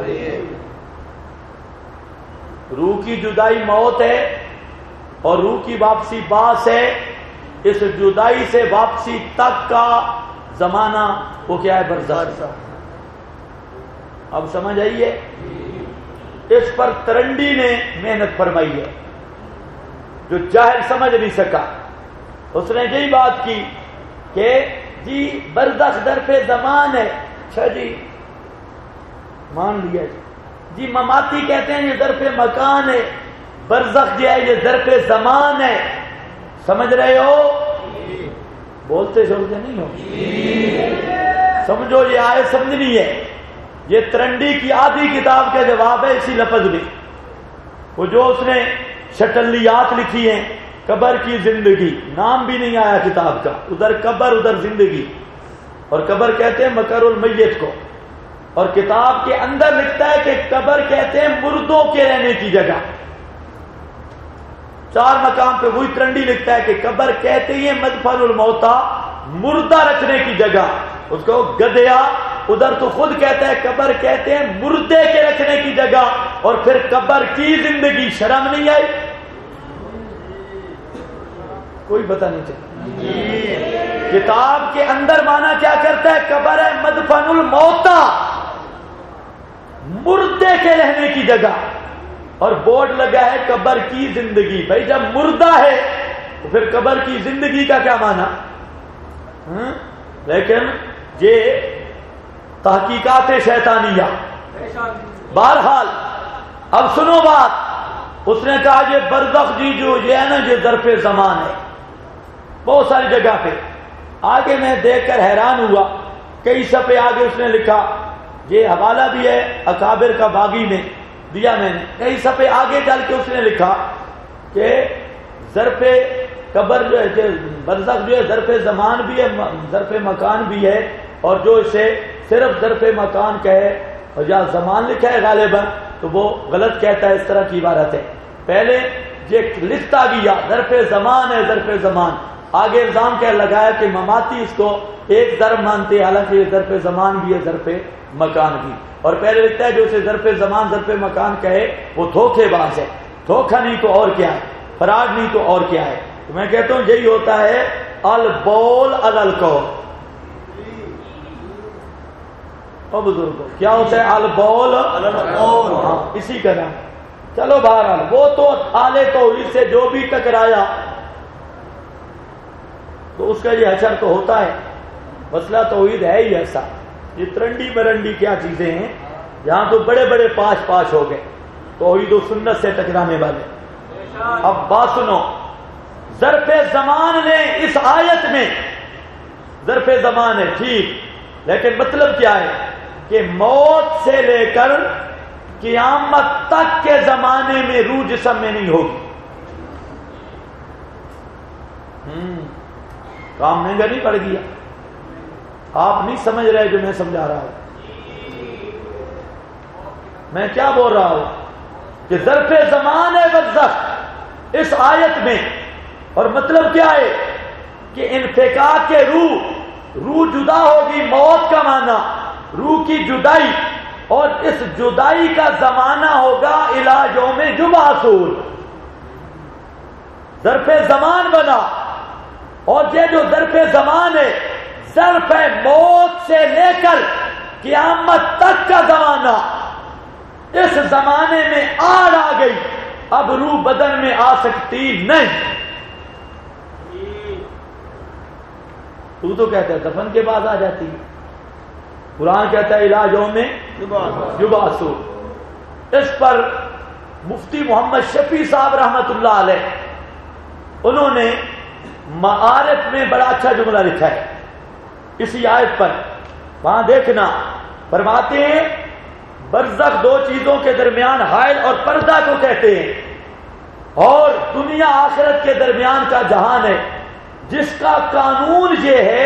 روح کی جدائی موت ہے اور روح کی واپسی بعث ہے. اس جدائی سے واپسی تک کا زمانہ وہ کیا ہے؟ برزخ. اب سمجھ آئیے؟ اس پر ترنڈی نے محنت فرمائی ہے. جو جاہل سمجھ نہیں سکا اس نے یہی بات کی کہ جی برزخ ظرف زمان ہے. اچھا جی مان لیا جی. مماتی کہتے ہیں یہ ظرف مکان ہے. برزخ جو ہے یہ ظرف زمان ہے. سمجھ رہے ہو؟ بولتے سمجھتے نہیں ہو؟ سمجھو یہ آئے سمجھنی ہے. یہ ترنڈی کی آدھی کتاب کا جواب ہے اسی لفظ میں. وہ جو اس نے شٹلیات لکھی ہیں قبر کی زندگی، نام بھی نہیں آیا کتاب کا. ادھر قبر ادھر زندگی. اور قبر کہتے ہیں مکر المیت کو. اور کتاب کے اندر لکھتا ہے کہ قبر کہتے ہیں مردوں کے رہنے کی جگہ. 4 مقام پہ وہی ترنڈی لکھتا ہے کہ قبر کہتے ہیں مدفن الموتا، مردہ رکھنے کی جگہ. اس کو گدیا. ادھر تو خود کہتا ہے قبر کہتے ہیں مردے کے رکھنے کی جگہ. اور پھر قبر کی زندگی. شرم نہیں آئی؟ کوئی پتہ نہیں چلتا. کتاب کے اندر مانا کیا کرتا ہے؟ قبر ہے مدفن الموتا، مردے کے رہنے کی جگہ. اور بورڈ لگا ہے قبر کی زندگی. بھائی جب مردہ ہے تو پھر قبر کی زندگی کا کیا مانا؟ لیکن یہ تحقیقات شیطانیہ. بہرحال اب سنو بات. اس نے کہا یہ برزخ جی جو یہ ہے نا یہ ظرف زمان ہے. بہت ساری جگہ پہ آگے میں دیکھ کر حیران ہوا. کئی صفحے آگے اس نے لکھا. یہ حوالہ بھی ہے اکابر کا باغی میں دیا میں نے. کئی صفحے آگے چل کے اس نے لکھا کہ ظرف قبر جو ہے برزخ جو ہے ظرف زمان بھی ہے ظرف مکان بھی ہے. اور جو اسے صرف ظرف مکان کہے اور یا زمان لکھا ہے غالباً تو وہ غلط کہتا ہے. اس طرح کی عبارت ہے. پہلے یہ لکھتا گیا ظرف زمان ہے ظرف زمان. آگے الزام کیا لگایا کہ مماتی اس کو ایک ظرف مانتے ہیں، حالانکہ یہ ظرف زمان بھی ہے ظرف مکان بھی. اور پہلے لکھتا ہے جو اسے ظرف زمان ظرف مکان کہے وہ دھوکے باز ہے. دھوکہ نہیں تو اور کیا ہے؟ فراڈ نہیں تو اور کیا ہے؟ تو میں کہتا ہوں یہی ہوتا ہے البول القول. بزرگوں کیا ہوتا ہے؟ البول القول. اسی کا نام. چلو بہرحال وہ تو حالے توحید سے جو بھی ٹکرایا تو اس کا یہ حشر تو ہوتا ہے. مسئلہ توحید ہے ہی ایسا. یہ ترنڈی مرنڈی کیا چیزیں ہیں. یہاں تو بڑے بڑے پاش ہو گئے توحید و سنت سے ٹکرانے والے. اب بات سنو. ظرف زمان نے اس آیت میں ظرف زمان ہے ٹھیک، لیکن مطلب کیا ہے کہ موت سے لے کر قیامت تک کے زمانے میں روح جسم میں نہیں ہوگی. کام مہنگا نہیں پڑ گیا. آپ نہیں سمجھ رہے جو میں سمجھا رہا ہوں. میں کیا بول رہا ہوں کہ ظرف زمان ہے برزخ اس آیت میں. اور مطلب کیا ہے کہ انفکاک کے روح جدا ہوگی. موت کا معنی روح کی جدائی. اور اس جدائی کا زمانہ ہوگا الی یوم یبعثون. ظرف زمان بنا. اور یہ جو ظرف زمان ہے ظرف ہے موت سے لے کر قیامت تک کا زمانہ. اس زمانے میں آڑ آ گئی. اب روح بدن میں آ سکتی نہیں. تو کہتا ہے دفن کے بعد آ جاتی ہے. قرآن کہتا ہے الی یوم یبعثون. اس پر مفتی محمد شفیع صاحب رحمت اللہ علیہ انہوں نے معارف میں بڑا اچھا جملہ لکھا ہے اسی آیت پر. وہاں دیکھنا فرماتے ہیں برزخ 2 چیزوں کے درمیان حائل اور پردہ کو کہتے ہیں. اور دنیا آخرت کے درمیان کا جہان ہے جس کا قانون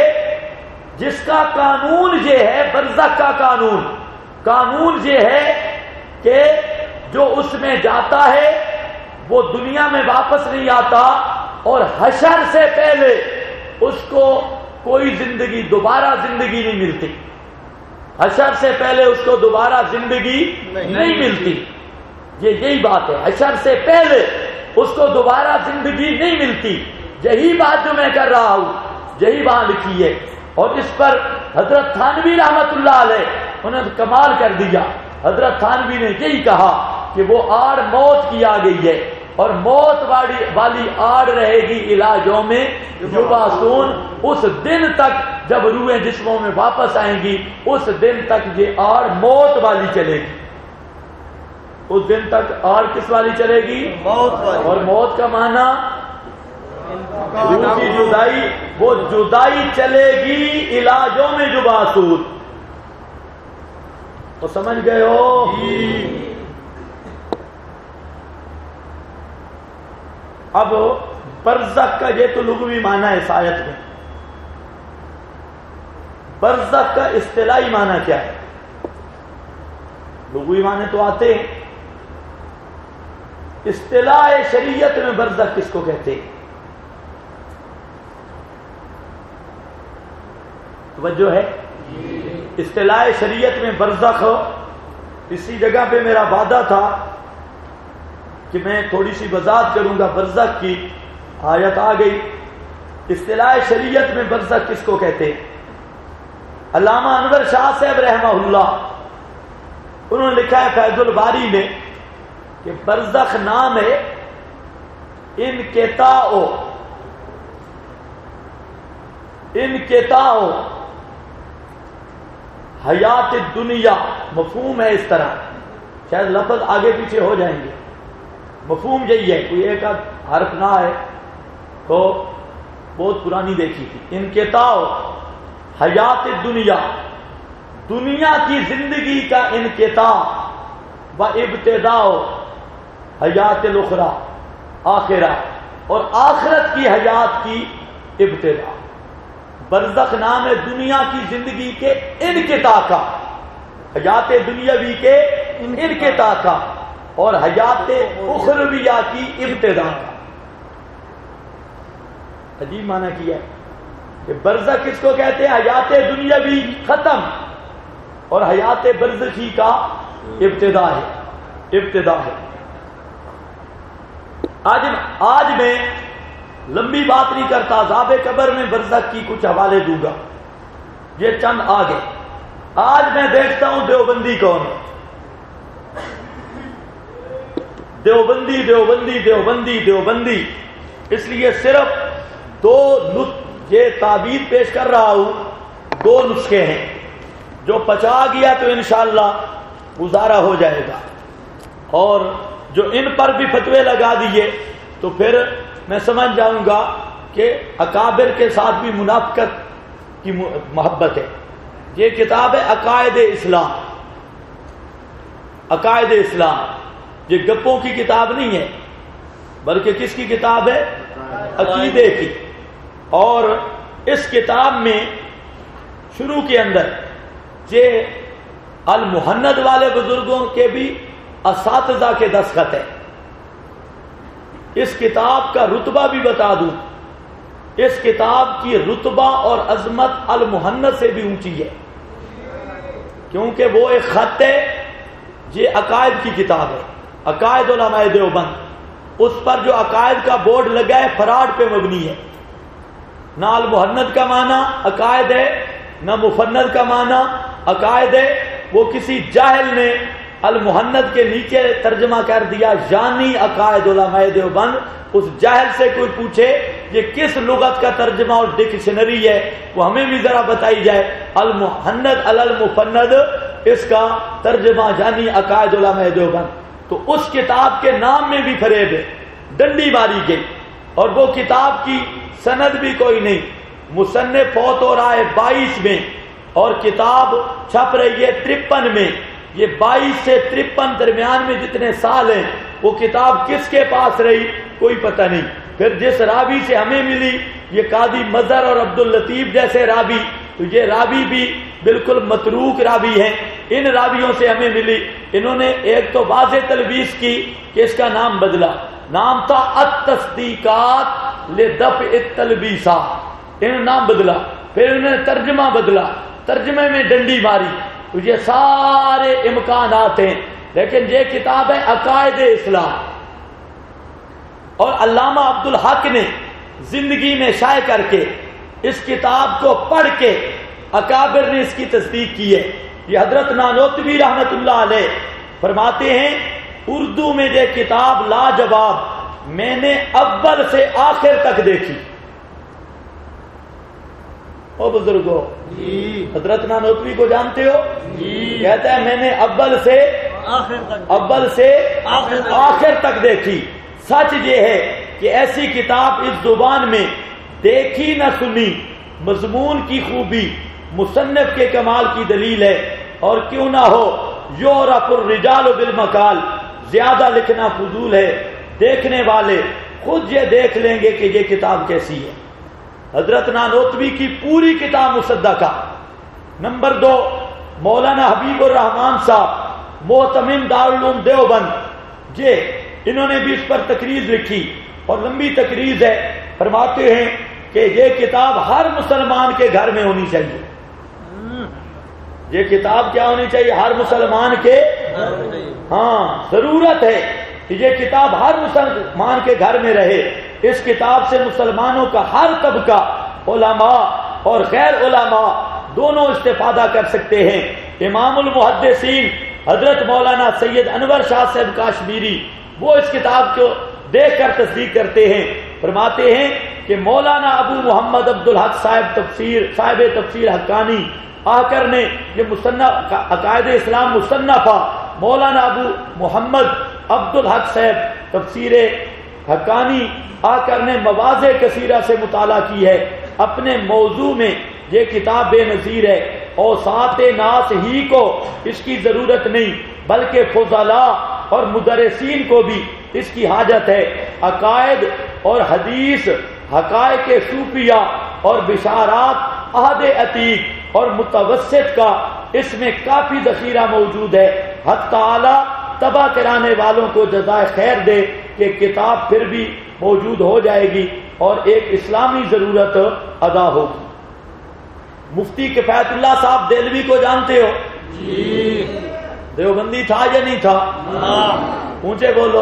یہ ہے برزخ کا قانون یہ ہے کہ جو اس میں جاتا ہے وہ دنیا میں واپس نہیں آتا اور حشر سے پہلے اس کو کوئی زندگی دوبارہ زندگی نہیں ملتی. حشر سے پہلے اس کو دوبارہ زندگی نہیں ملتی. یہی بات ہے, حشر سے پہلے اس کو دوبارہ زندگی نہیں ملتی. یہی بات جو میں کر رہا ہوں یہی وہاں لکھی ہے. اور اس پر حضرت تھانوی رحمت اللہ علیہ انہوں نے کمال کر دیا. حضرت تھانوی نے یہی کہا کہ وہ آڑ موت کی آ گئی ہے اور موت والی آڑ رہے گی علاجوں میں یبعثون. اس دن تک جب روحیں جسموں میں واپس آئیں گی اس دن تک یہ آڑ موت والی چلے گی. اس دن تک آڑ کس والی چلے گی؟ موت والی. اور موت کا معنی روح کی جدائی. وہ جدائی چلے گی علاجوں میں یبعثون. تو سمجھ گئے ہو؟ اب برزخ کا یہ تو لغوی معنی ہے اس آیت میں. برزخ کا اصطلاحی معنی کیا ہے؟ لغوی معنی تو آتے ہیں, اصطلاح شریعت میں برزخ کس کو کہتے ہیں؟ توجہ ہے؟ اصطلاح شریعت میں برزخ, اسی جگہ پہ میرا وعدہ تھا کہ میں تھوڑی سی وضاحت کروں گا برزخ کی. آیت آ گئی. اصطلاح شریعت میں برزخ کس کو کہتے ہیں؟ علامہ انور شاہ صاحب رحمہ اللہ انہوں نے لکھا ہے فیض الباری میں کہ برزخ نام ہے انقطاع حیات دنیا. مفہوم ہے اس طرح, شاید لفظ آگے پیچھے ہو جائیں گے. مفہوم یہی ہے, کوئی ایک حرف نہ ہے تو بہت پرانی دیکھی تھی. انقطاع حیات دنیا, دنیا کی زندگی کا انقطاع, و ابتداء حیات الاخرى آخرہ, اور آخرت کی حیات کی ابتداء. برزخ نام ہے دنیا کی زندگی کے انقطاع کا, حیات دنیاوی کے انقطاع کا, اور حیات اخرویہ کی ابتداء کا. عجیب معنی کیا ہے کہ برزخ کس کو کہتے ہیں؟ حیات دنیاوی ختم اور حیات برزخی کا ابتداء ہے. آج میں لمبی بات نہیں کرتا, عذاب قبر میں برزخ کی کچھ حوالے دوں گا, یہ چند آگے. آج میں دیکھتا ہوں دیوبندی کون ہے. دیوبندی دیوبندی دیوبندی دیوبندی. اس لیے صرف یہ تعبیر پیش کر رہا ہوں, 2 نسخے ہیں. جو پچا گیا تو انشاءاللہ گزارا ہو جائے گا, اور جو ان پر بھی فتوے لگا دیے تو پھر میں سمجھ جاؤں گا کہ اکابر کے ساتھ بھی منافقت کی محبت ہے. یہ کتاب ہے عقائد اسلام. عقائد اسلام یہ گپوں کی کتاب نہیں ہے بلکہ کس کی کتاب ہے؟ عقیدے کی. اور اس کتاب میں شروع کے اندر یہ المحند والے بزرگوں کے بھی اساتذہ کے دستخط ہے. اس کتاب کا رتبہ بھی بتا دوں, اس کتاب کی رتبہ اور عظمت المحند سے بھی اونچی ہے, کیونکہ وہ ایک خط ہے. یہ عقائد کی کتاب ہے, عقائد علماء دیوبند. اس پر جو عقائد کا بورڈ لگا ہے فراڈ پہ مبنی ہے. نہ المحند کا معنی عقائد ہے, نہ مفند کا معنی عقائد ہے. وہ کسی جاہل نے المحند کے نیچے ترجمہ کر دیا یعنی عقائد علماء دیوبند. اس جاہل سے کوئی پوچھے یہ کس لغت کا ترجمہ اور ڈکشنری ہے, وہ ہمیں بھی ذرا بتائی جائے. المحند المفند اس کا ترجمہ یعنی عقائد علماء دیوبند. تو اس کتاب کے نام میں بھی فریب ہے, ڈنڈی ماری گئی. اور وہ کتاب کی سند بھی کوئی نہیں. مصنف فوت ہو رہا ہے 22 میں اور کتاب چھپ رہی ہے 53 میں. یہ 22 سے 53 درمیان میں جتنے سال ہیں وہ کتاب کس کے پاس رہی کوئی پتہ نہیں. پھر جس راوی سے ہمیں ملی یہ قاضی مظہر اور عبداللطیف جیسے راوی, تو یہ راوی بھی بالکل متروک راوی ہیں. ان راویوں سے ہمیں ملی, انہوں نے ایک تو واضح تلویث کی کہ اس کا نام بدلا, نام تھا التصدیقات لدفع التلبیسات، انہوں نے نام بدلا، پھر انہوں نے ترجمہ بدلا، ترجمے میں ڈنڈی ماری، تو یہ سارے امکانات ہیں، لیکن یہ کتاب ہے عقائد اسلام، اور علامہ عبدالحق نے زندگی میں شائع کر کے اس کتاب کو پڑھ کے اکابر نے اس کی تصدیق کی ہے۔ یہ حضرت نانوتوی رحمت اللہ علیہ فرماتے ہیں اردو میں یہ کتاب لاجواب میں نے اول سے آخر تک دیکھی۔ او بزرگو، حضرت نانوتوی کو جانتے ہو؟ کہتا ہے میں نے اول سے آخر تک دیکھی۔ سچ یہ ہے کہ ایسی کتاب اس زبان میں دیکھی نہ سنی، مضمون کی خوبی مصنف کے کمال کی دلیل ہے، اور کیوں نہ ہو یعرف الرجال بالمقال، زیادہ لکھنا فضول ہے، دیکھنے والے خود یہ دیکھ لیں گے کہ یہ کتاب کیسی ہے۔ حضرت نانوتوی کی پوری کتاب مصدقہ۔ نمبر 2، مولانا حبیب الرحمان صاحب معتمم دارالعلوم دیوبند، انہوں نے بھی اس پر تقریر لکھی اور لمبی تقریر ہے۔ فرماتے ہیں کہ یہ کتاب ہر مسلمان کے گھر میں ہونی چاہیے۔ یہ کتاب کیا ہونی چاہیے؟ ہر مسلمان کے، ہاں ضرورت ہے کہ یہ کتاب ہر مسلمان کے گھر میں رہے۔ اس کتاب سے مسلمانوں کا ہر طبقہ، علماء اور غیر علماء دونوں استفادہ کر سکتے ہیں۔ امام المحدثین حضرت مولانا سید انور شاہ صاحب کاشمیری وہ اس کتاب کو دیکھ کر تصدیق کرتے ہیں۔ فرماتے ہیں کہ مولانا ابو محمد عبدالحق صاحب تفسیر حقانی آکر نے یہ مصنف عقائد اسلام مصنفہ مولانا ابو محمد عبدالحق صاحب تفسیر حقانی آکر نے مواضع کثیرہ سے مطالعہ کی ہے۔ اپنے موضوع میں یہ کتاب بے نظیر ہے، اوساط ناس ہی کو اس کی ضرورت نہیں بلکہ فضلاء اور مدرسین کو بھی اس کی حاجت ہے۔ عقائد اور حدیث، حقائق صوفیہ اور بشارات عہد عتیق اور متوسط کا اس میں کافی ذخیرہ موجود ہے۔ حق تعالی تباہ کرانے والوں کو جزائے خیر دے کہ کتاب پھر بھی موجود ہو جائے گی اور ایک اسلامی ضرورت ادا ہوگی۔ مفتی کفایت اللہ صاحب دہلوی کو جانتے ہو؟ جی۔ دیوبندی تھا یا نہیں تھا؟ اونچے بولو۔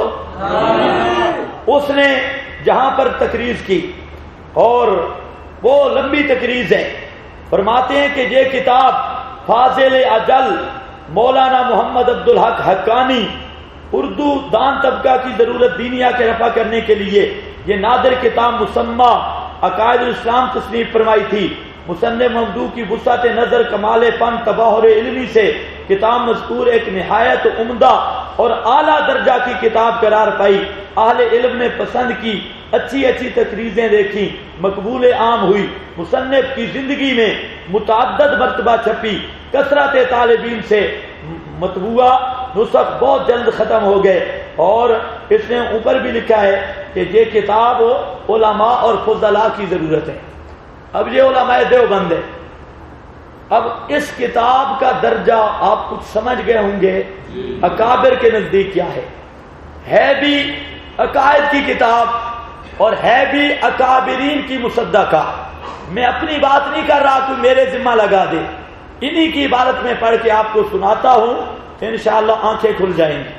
اس نے جہاں پر تقریر کی اور وہ لمبی تقریر ہے، فرماتے ہیں کہ یہ کتاب فاضل اجل مولانا محمد عبدالحق حقانی اردو دان طبقہ کی ضرورت دینیا کے رفع کرنے کے لیے یہ نادر کتاب مسمہ عقائد الاسلام تصنیف فرمائی تھی۔ مصنف ممدوح کی وسعت نظر کمال فن تباہر علمی سے کتاب مذکور ایک نہایت عمدہ اور اعلیٰ درجہ کی کتاب قرار پائی۔ اہل علم نے پسند کی، اچھی تقریریں دیکھی، مقبول عام ہوئی۔ مصنف کی زندگی میں متعدد مرتبہ چھپی، کثرت طالبین سے مطبوعہ نسخ بہت جلد ختم ہو گئے، اور اس نے اوپر بھی لکھا ہے کہ یہ کتاب علماء اور فضلاء کی ضرورت ہے۔ اب یہ علماء دیوبند ہے۔ اب اس کتاب کا درجہ آپ کچھ سمجھ گئے ہوں گے اکابر کے نزدیک کیا ہے بھی عقائد کی کتاب اور ہے بھی اکابرین کی مصدقہ۔ میں اپنی بات نہیں کر رہا، کوئی میرے ذمہ لگا دے، انہی کی عبارت میں پڑھ کے آپ کو سناتا ہوں، انشاءاللہ آنکھیں کھل جائیں گی۔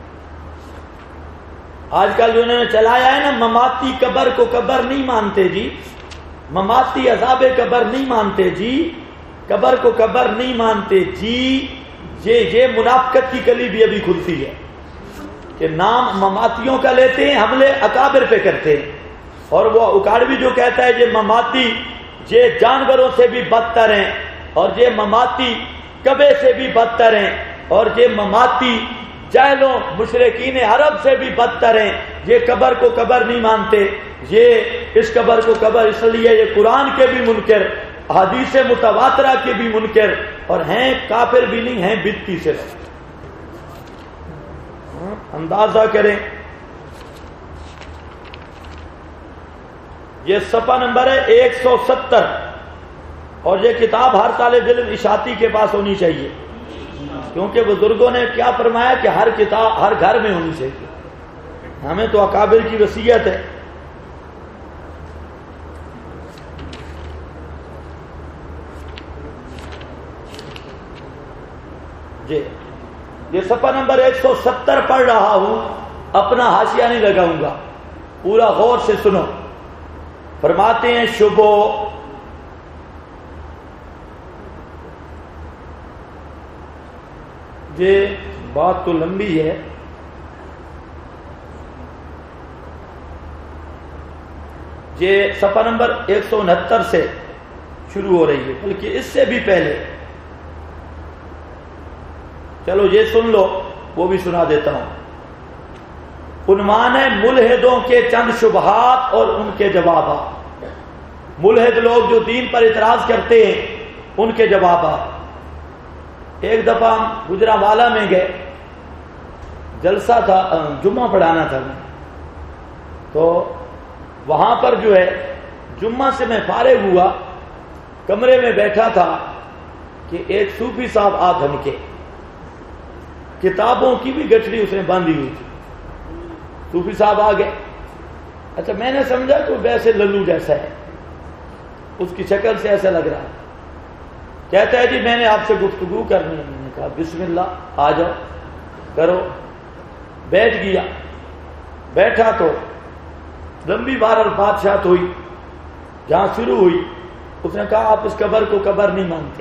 آج کل جو انہوں نے چلایا ہے نا، مماتی قبر کو قبر نہیں مانتے جی، مماتی عذاب قبر نہیں مانتے جی، قبر کو قبر نہیں مانتے جی، یہ منافقت کی کلی بھی ابھی کھلتی ہے کہ نام مماتیوں کا لیتے ہیں، حملے اکابر پہ کرتے ہیں۔ اور وہ اکاڑوی جو کہتا ہے یہ مماتی یہ جانوروں سے بھی بدتر ہیں، اور یہ مماتی کبے سے بھی بدتر ہیں، اور یہ مماتی جاہلوں مشرکین عرب سے بھی بدتر ہیں، یہ قبر کو قبر نہیں مانتے، یہ اس قبر کو قبر اس لیے یہ قرآن کے بھی منکر، حدیث متواترہ کے بھی منکر، اور ہیں کافر بھی نہیں ہیں بدتی سے۔ اندازہ کریں، یہ صفحہ نمبر ہے 170، اور یہ کتاب ہر طالب علم اشاعتی کے پاس ہونی چاہیے، کیونکہ بزرگوں نے کیا فرمایا کہ ہر کتاب ہر گھر میں ہونی چاہیے۔ ہمیں تو اکابر کی وصیت ہے. جی یہ صفحہ نمبر 170 پڑھ رہا ہوں، اپنا حاشیہ نہیں لگاؤں گا، پورا غور سے سنو. فرماتے ہیں شبو یہ بات تو لمبی ہے، یہ صفحہ نمبر 169 سے شروع ہو رہی ہے، بلکہ اس سے بھی پہلے. چلو یہ سن لو، وہ بھی سنا دیتا ہوں. عنوان ہے ملحدوں کے چند شبہات اور ان کے جوابات. ملحد لوگ جو دین پر اعتراض کرتے ہیں ان کے جوابات. ایک دفعہ ہم گجرانوالہ میں گئے، جلسہ تھا، جمعہ پڑھانا تھا میں، تو وہاں پر جو ہے جمعہ سے میں فارغ ہوا، کمرے میں بیٹھا تھا کہ ایک صوفی صاحب آ دھمکے، کتابوں کی بھی گٹھڑی اس نے باندھی ہوئی تھی. صوفی صاحب آ گئے. اچھا میں نے سمجھا کہ ویسے للو جیسا ہے، اس کی شکل سے ایسا لگ رہا ہے. کہتا ہے جی میں نے آپ سے گفتگو کرنی ہے. میں نے کہا بسم اللہ آ جاؤ کرو. بیٹھ گیا. بیٹھا تو لمبی بہرحال بادشاہت ہوئی. جہاں شروع ہوئی اس نے کہا آپ اس قبر کو قبر نہیں مانتے.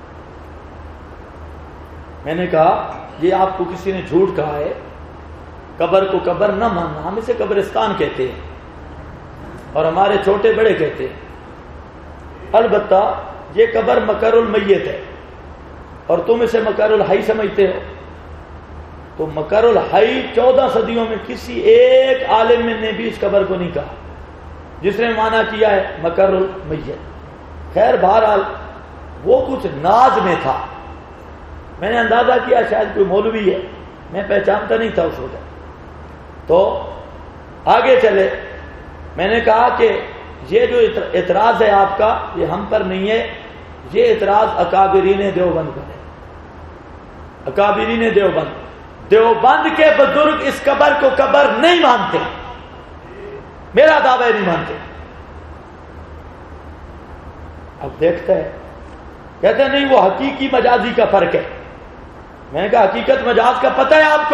میں نے کہا یہ آپ کو کسی نے جھوٹ کہا ہے، قبر کو قبر نہ ماننا. ہم اسے قبرستان کہتے ہیں اور ہمارے چھوٹے بڑے کہتے ہیں. البتہ یہ قبر مقر المیت ہے اور تم اسے مقر الحی سمجھتے ہو. تو مقر الحی 14 صدیوں میں کسی ایک عالم نے بھی اس قبر کو نہیں کہا جس نے معنی کیا ہے مقر المیت. خیر بہرحال وہ کچھ ناز میں تھا. میں نے اندازہ کیا شاید کوئی مولوی ہے، میں پہچانتا نہیں تھا اس وقت. تو آگے چلے. میں نے کہا کہ یہ جو اعتراض ہے آپ کا یہ ہم پر نہیں ہے، یہ اعتراض اکابرین دیوبند پر ہے. اکابرین دیوبند، دیوبند کے بزرگ اس قبر کو قبر نہیں مانتے، میرا دعوی نہیں مانتے. اب دیکھتا ہے، کہتے ہیں نہیں وہ حقیقی مجازی کا فرق ہے. میں نے کہا حقیقت مجاز کا پتہ ہے آپ کو؟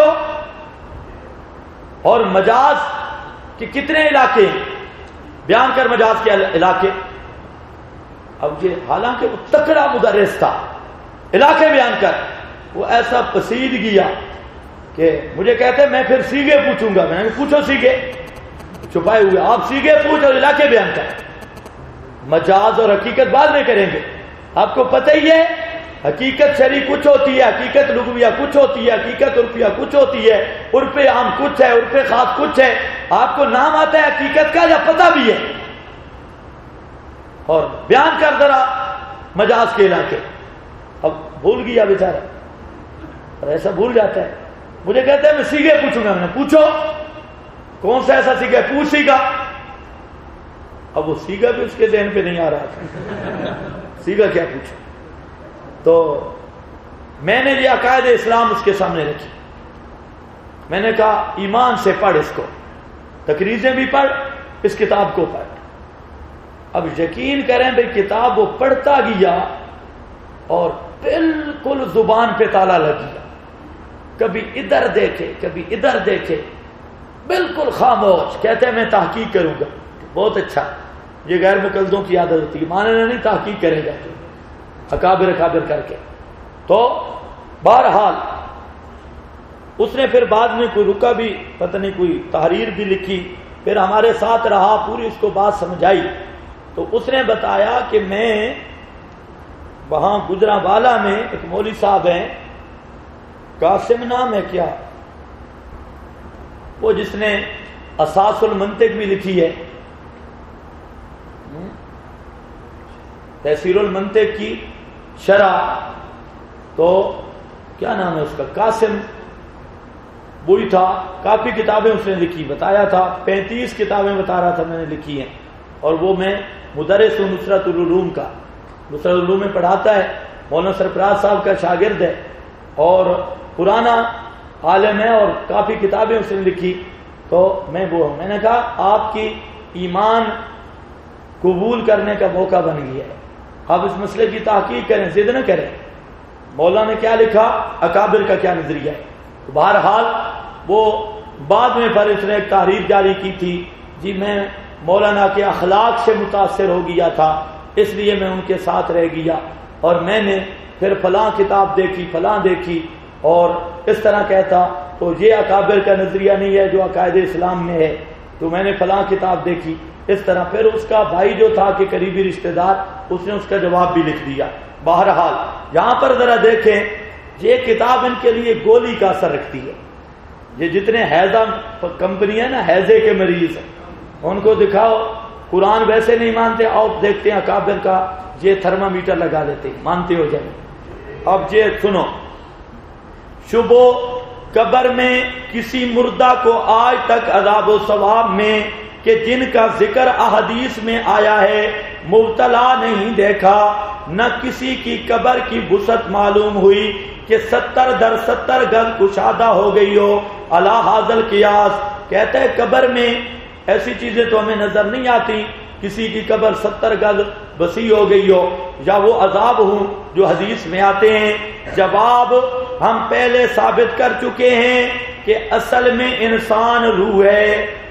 اور مجاز کے کتنے علاقے ہیں؟ بیان کر مجاز کے علاقے. اب یہ حالانکہ وہ تکڑا مدرس تھا، علاقے بیان کر. وہ ایسا پسید گیا کہ مجھے کہتے ہیں میں پھر سیگے پوچھوں گا. میں نے کہا پوچھو سیگے، چھپائے ہوئے آپ سیگے پوچھ اور علاقے بیان کر. مجاز اور حقیقت بعد میں کریں گے. آپ کو پتہ ہی ہے حقیقت شرعی کچھ ہوتی ہے، حقیقت لغویہ کچھ ہوتی ہے، حقیقت عرفیہ کچھ ہوتی ہے، عرف عام کچھ ہے، عرف خاص کچھ ہے. آپ کو نام آتا ہے حقیقت کا یا پتہ بھی ہے؟ اور بیان کر ذرا مجاز کے علاقے. اب بھول گیا بیچارہ، اور ایسا بھول جاتا ہے. مجھے کہتے ہیں میں سیگے پوچھوں گا. میں نے پوچھو کون سا ایسا سیگا؟ پوچھ سیگا. اب وہ سیگا بھی اس کے ذہن پہ نہیں آ رہا تھا. سیگا کیا پوچھو؟ تو میں نے یہ عقائد اسلام اس کے سامنے رکھی. میں نے کہا ایمان سے پڑھ اس کو، تقریزیں بھی پڑھ، اس کتاب کو پڑھ. اب یقین کریں بھائی کتاب وہ پڑھتا گیا اور بالکل زبان پہ تالا لگ گیا. کبھی ادھر دیکھے کبھی ادھر دیکھے، بالکل خاموش. کہتے ہیں میں تحقیق کروں گا. بہت اچھا، یہ غیر مقلدوں کی عادت ہوتی ہے، ماننا نہیں تحقیق کرے گا تو اکابر کر کے. تو بہرحال اس نے پھر بعد میں کوئی رکا بھی، پتہ نہیں کوئی تحریر بھی لکھی، پھر ہمارے ساتھ رہا، پوری اس کو بات سمجھائی. تو اس نے بتایا کہ میں وہاں گجرانوالہ میں ایک مولوی صاحب ہیں، قاسم نام ہے کیا، وہ جس نے اساس المنطق بھی لکھی ہے، تحصیل المنطق کی شرح. تو کیا نام ہے اس کا، قاسم وہی تھا. کافی کتابیں اس نے لکھی، بتایا تھا 35 کتابیں بتا رہا تھا میں نے لکھی ہیں. اور وہ میں مدرس ہوں نصرت العلوم کا، نصرت العلوم میں پڑھاتا ہے. مولانا سرفراز صاحب کا شاگرد ہے اور پرانا عالم ہے اور کافی کتابیں اس نے لکھی. تو میں نے کہا آپ کی ایمان قبول کرنے کا موقع بن گیا ہے، آپ اس مسئلے کی تحقیق کریں، ضد نہ کریں مولانا نے کیا لکھا، اکابر کا کیا نظریہ ہے۔ بہرحال وہ بعد میں پر اس نے ایک تحریر جاری کی تھی، جی میں مولانا کے اخلاق سے متاثر ہو گیا تھا اس لیے میں ان کے ساتھ رہ گیا، اور میں نے پھر فلاں کتاب دیکھی فلاں دیکھی اور اس طرح کہتا تو یہ اکابر کا نظریہ نہیں ہے جو عقائد اسلام میں ہے، تو میں نے فلاں کتاب دیکھی اس طرح۔ پھر اس کا بھائی جو تھا کہ قریبی رشتہ دار، اس نے اس کا جواب بھی لکھ دیا۔ بہرحال یہاں پر ذرا دیکھیں، یہ کتاب ان کے لیے گولی کا اثر رکھتی ہے۔ یہ جتنے حیضہ کمپنی ہے نا، حیضے کے مریض ہیں، ان کو دکھاؤ قرآن ویسے نہیں مانتے، اور دیکھتے ہیں اکابر کا یہ تھرمامیٹر لگا دیتے ہیں، مانتے ہو جائیں۔ اب یہ سنو، شبو قبر میں کسی مردہ کو آج تک عذاب و ثواب میں کہ جن کا ذکر احادیث میں آیا ہے مبتلا نہیں دیکھا، نہ کسی کی قبر کی وسعت معلوم ہوئی کہ 70 در 70 گز کشادہ ہو گئی ہو علی حاضل قیاس۔ کہتے ہیں قبر میں ایسی چیزیں تو ہمیں نظر نہیں آتی، کسی کی قبر 70 گز وسیع ہو گئی ہو یا وہ عذاب ہوں جو حدیث میں آتے ہیں۔ جواب ہم پہلے ثابت کر چکے ہیں کہ اصل میں انسان روح ہے۔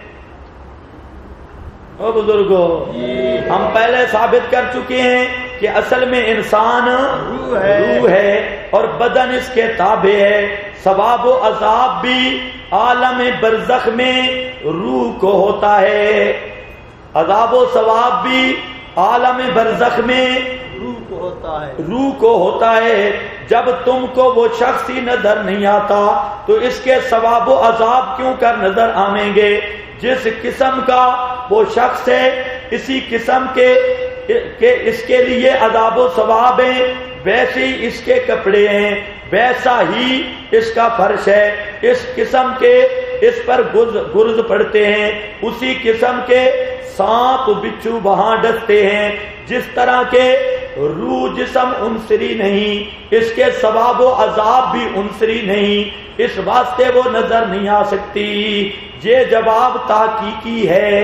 او بزرگو، ہم پہلے ثابت کر چکے ہیں کہ اصل میں انسان روح ہے اور بدن اس کے تابع ہے۔ ثواب و عذاب بھی عالم برزخ میں روح کو ہوتا ہے، عذاب و ثواب بھی عالم برزخ میں روح کو ہوتا ہے۔ جب تم کو وہ شخص ہی نظر نہیں آتا تو اس کے ثواب و عذاب کیوں کر نظر آئیں گے؟ جس قسم کا وہ شخص ہے اسی قسم کے اس کے لیے عذاب و ثواب ہیں، ویسے ہی اس کے کپڑے ہیں، ویسا ہی اس کا فرش ہے۔ اس قسم کے اس پر گرز پڑتے ہیں، اسی قسم کے سانپ بچھو وہاں ڈستے ہیں۔ جس طرح کے روح جسم عنصری نہیں، اس کے ثواب و عذاب بھی عنصری نہیں، اس واسطے وہ نظر نہیں آ سکتی۔ یہ جواب تحقیقی ہے۔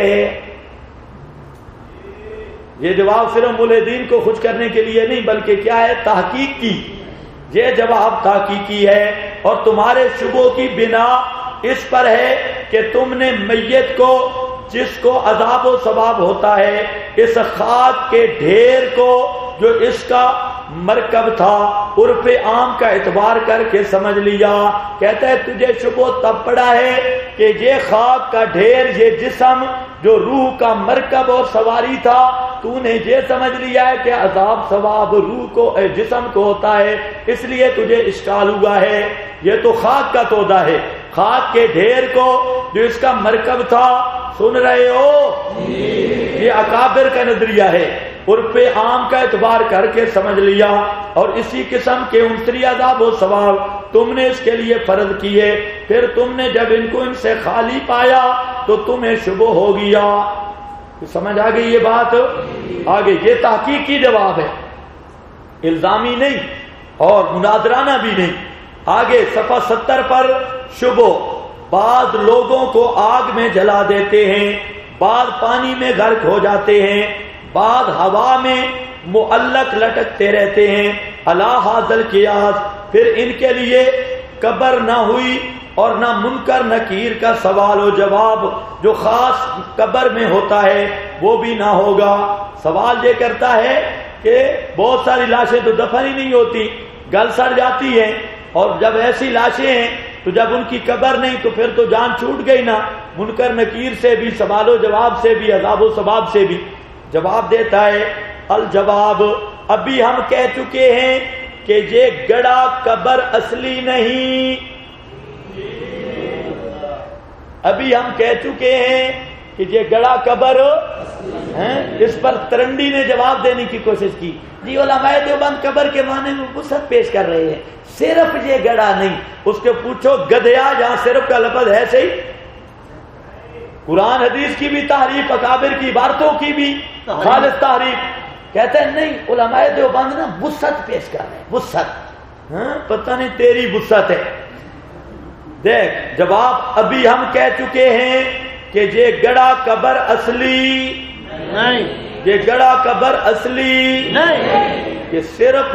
یہ جواب صرف ملحدین کو خوش کرنے کے لیے نہیں بلکہ کیا ہے، تحقیق کی۔ یہ جواب تحقیقی ہے، اور تمہارے شبوں کی بنا اس پر ہے کہ تم نے میت کو جس کو عذاب و ثواب ہوتا ہے اس خاک کے ڈھیر کو جو اس کا مرکب تھا عرف عام کا اعتبار کر کے سمجھ لیا۔ کہتا ہے تجھے شبہ تب پڑا ہے کہ یہ خاک کا ڈھیر، یہ جسم جو روح کا مرکب اور سواری تھا، تو نے یہ سمجھ لیا ہے کہ عذاب ثواب روح کو جسم کو ہوتا ہے، اس لیے تجھے اشکال ہوا ہے۔ یہ تو خاک کا تودہ ہے، خاک کے ڈھیر کو جو اس کا مرکب تھا، سن رہے ہو؟ یہ اکابر کا نظریہ ہے، عرف عام کا اعتبار کر کے سمجھ لیا، اور اسی قسم کے عنصری عذاب و ثواب تم نے اس کے لیے فرض کیے۔ پھر تم نے جب ان کو ان سے خالی پایا تو تمہیں شبہ ہو گیا۔ سمجھ آ گئی یہ بات؟ آگے یہ تحقیقی جواب ہے، الزامی نہیں اور مناظرانہ بھی نہیں۔ آگے صفحہ 70 پر شبہ، بعض لوگوں کو آگ میں جلا دیتے ہیں، بعض پانی میں غرق ہو جاتے ہیں، بعض ہوا میں معلق لٹکتے رہتے ہیں علی حاضل قیاس۔ پھر ان کے لیے قبر نہ ہوئی اور نہ منکر نکیر کا سوال و جواب جو خاص قبر میں ہوتا ہے وہ بھی نہ ہوگا۔ سوال یہ کرتا ہے کہ بہت ساری لاشیں تو دفن ہی نہیں ہوتی، گل سڑ جاتی ہیں، اور جب ایسی لاشیں ہیں تو جب ان کی قبر نہیں تو پھر تو جان چھوٹ گئی نا، منکر نکیر سے بھی، سوال و جواب سے بھی، عذاب و ثواب سے بھی۔ جواب دیتا ہے الجواب، ابھی ہم کہہ چکے ہیں کہ یہ گڑا قبر اصلی نہیں، ابھی ہم کہہ چکے ہیں کہ یہ گڑا قبر ہے۔ اس پر ترنڈی نے جواب دینے کی کوشش کی، جی علماء دیوبند قبر کے معنی میں وسعت پیش کر رہے ہیں، صرف یہ گڑا نہیں۔ اس کے پوچھو گدھیا، جہاں صرف کا لفظ ہے صحیح، قرآن حدیث کی بھی تحریف، اکابر کی عبارتوں کی بھی خالص تحریف۔ کہتے ہیں نہیں، علماء دیوبند نا وسعت پیش کر رہے ہیں، وسعت، ہاں پتہ نہیں تیری وسعت ہے۔ دیکھ جواب ابھی ہم کہہ چکے ہیں کہ یہ گڑا قبر اصلی نہیں، یہ گڑا قبر اصلی نہیں، یہ صرف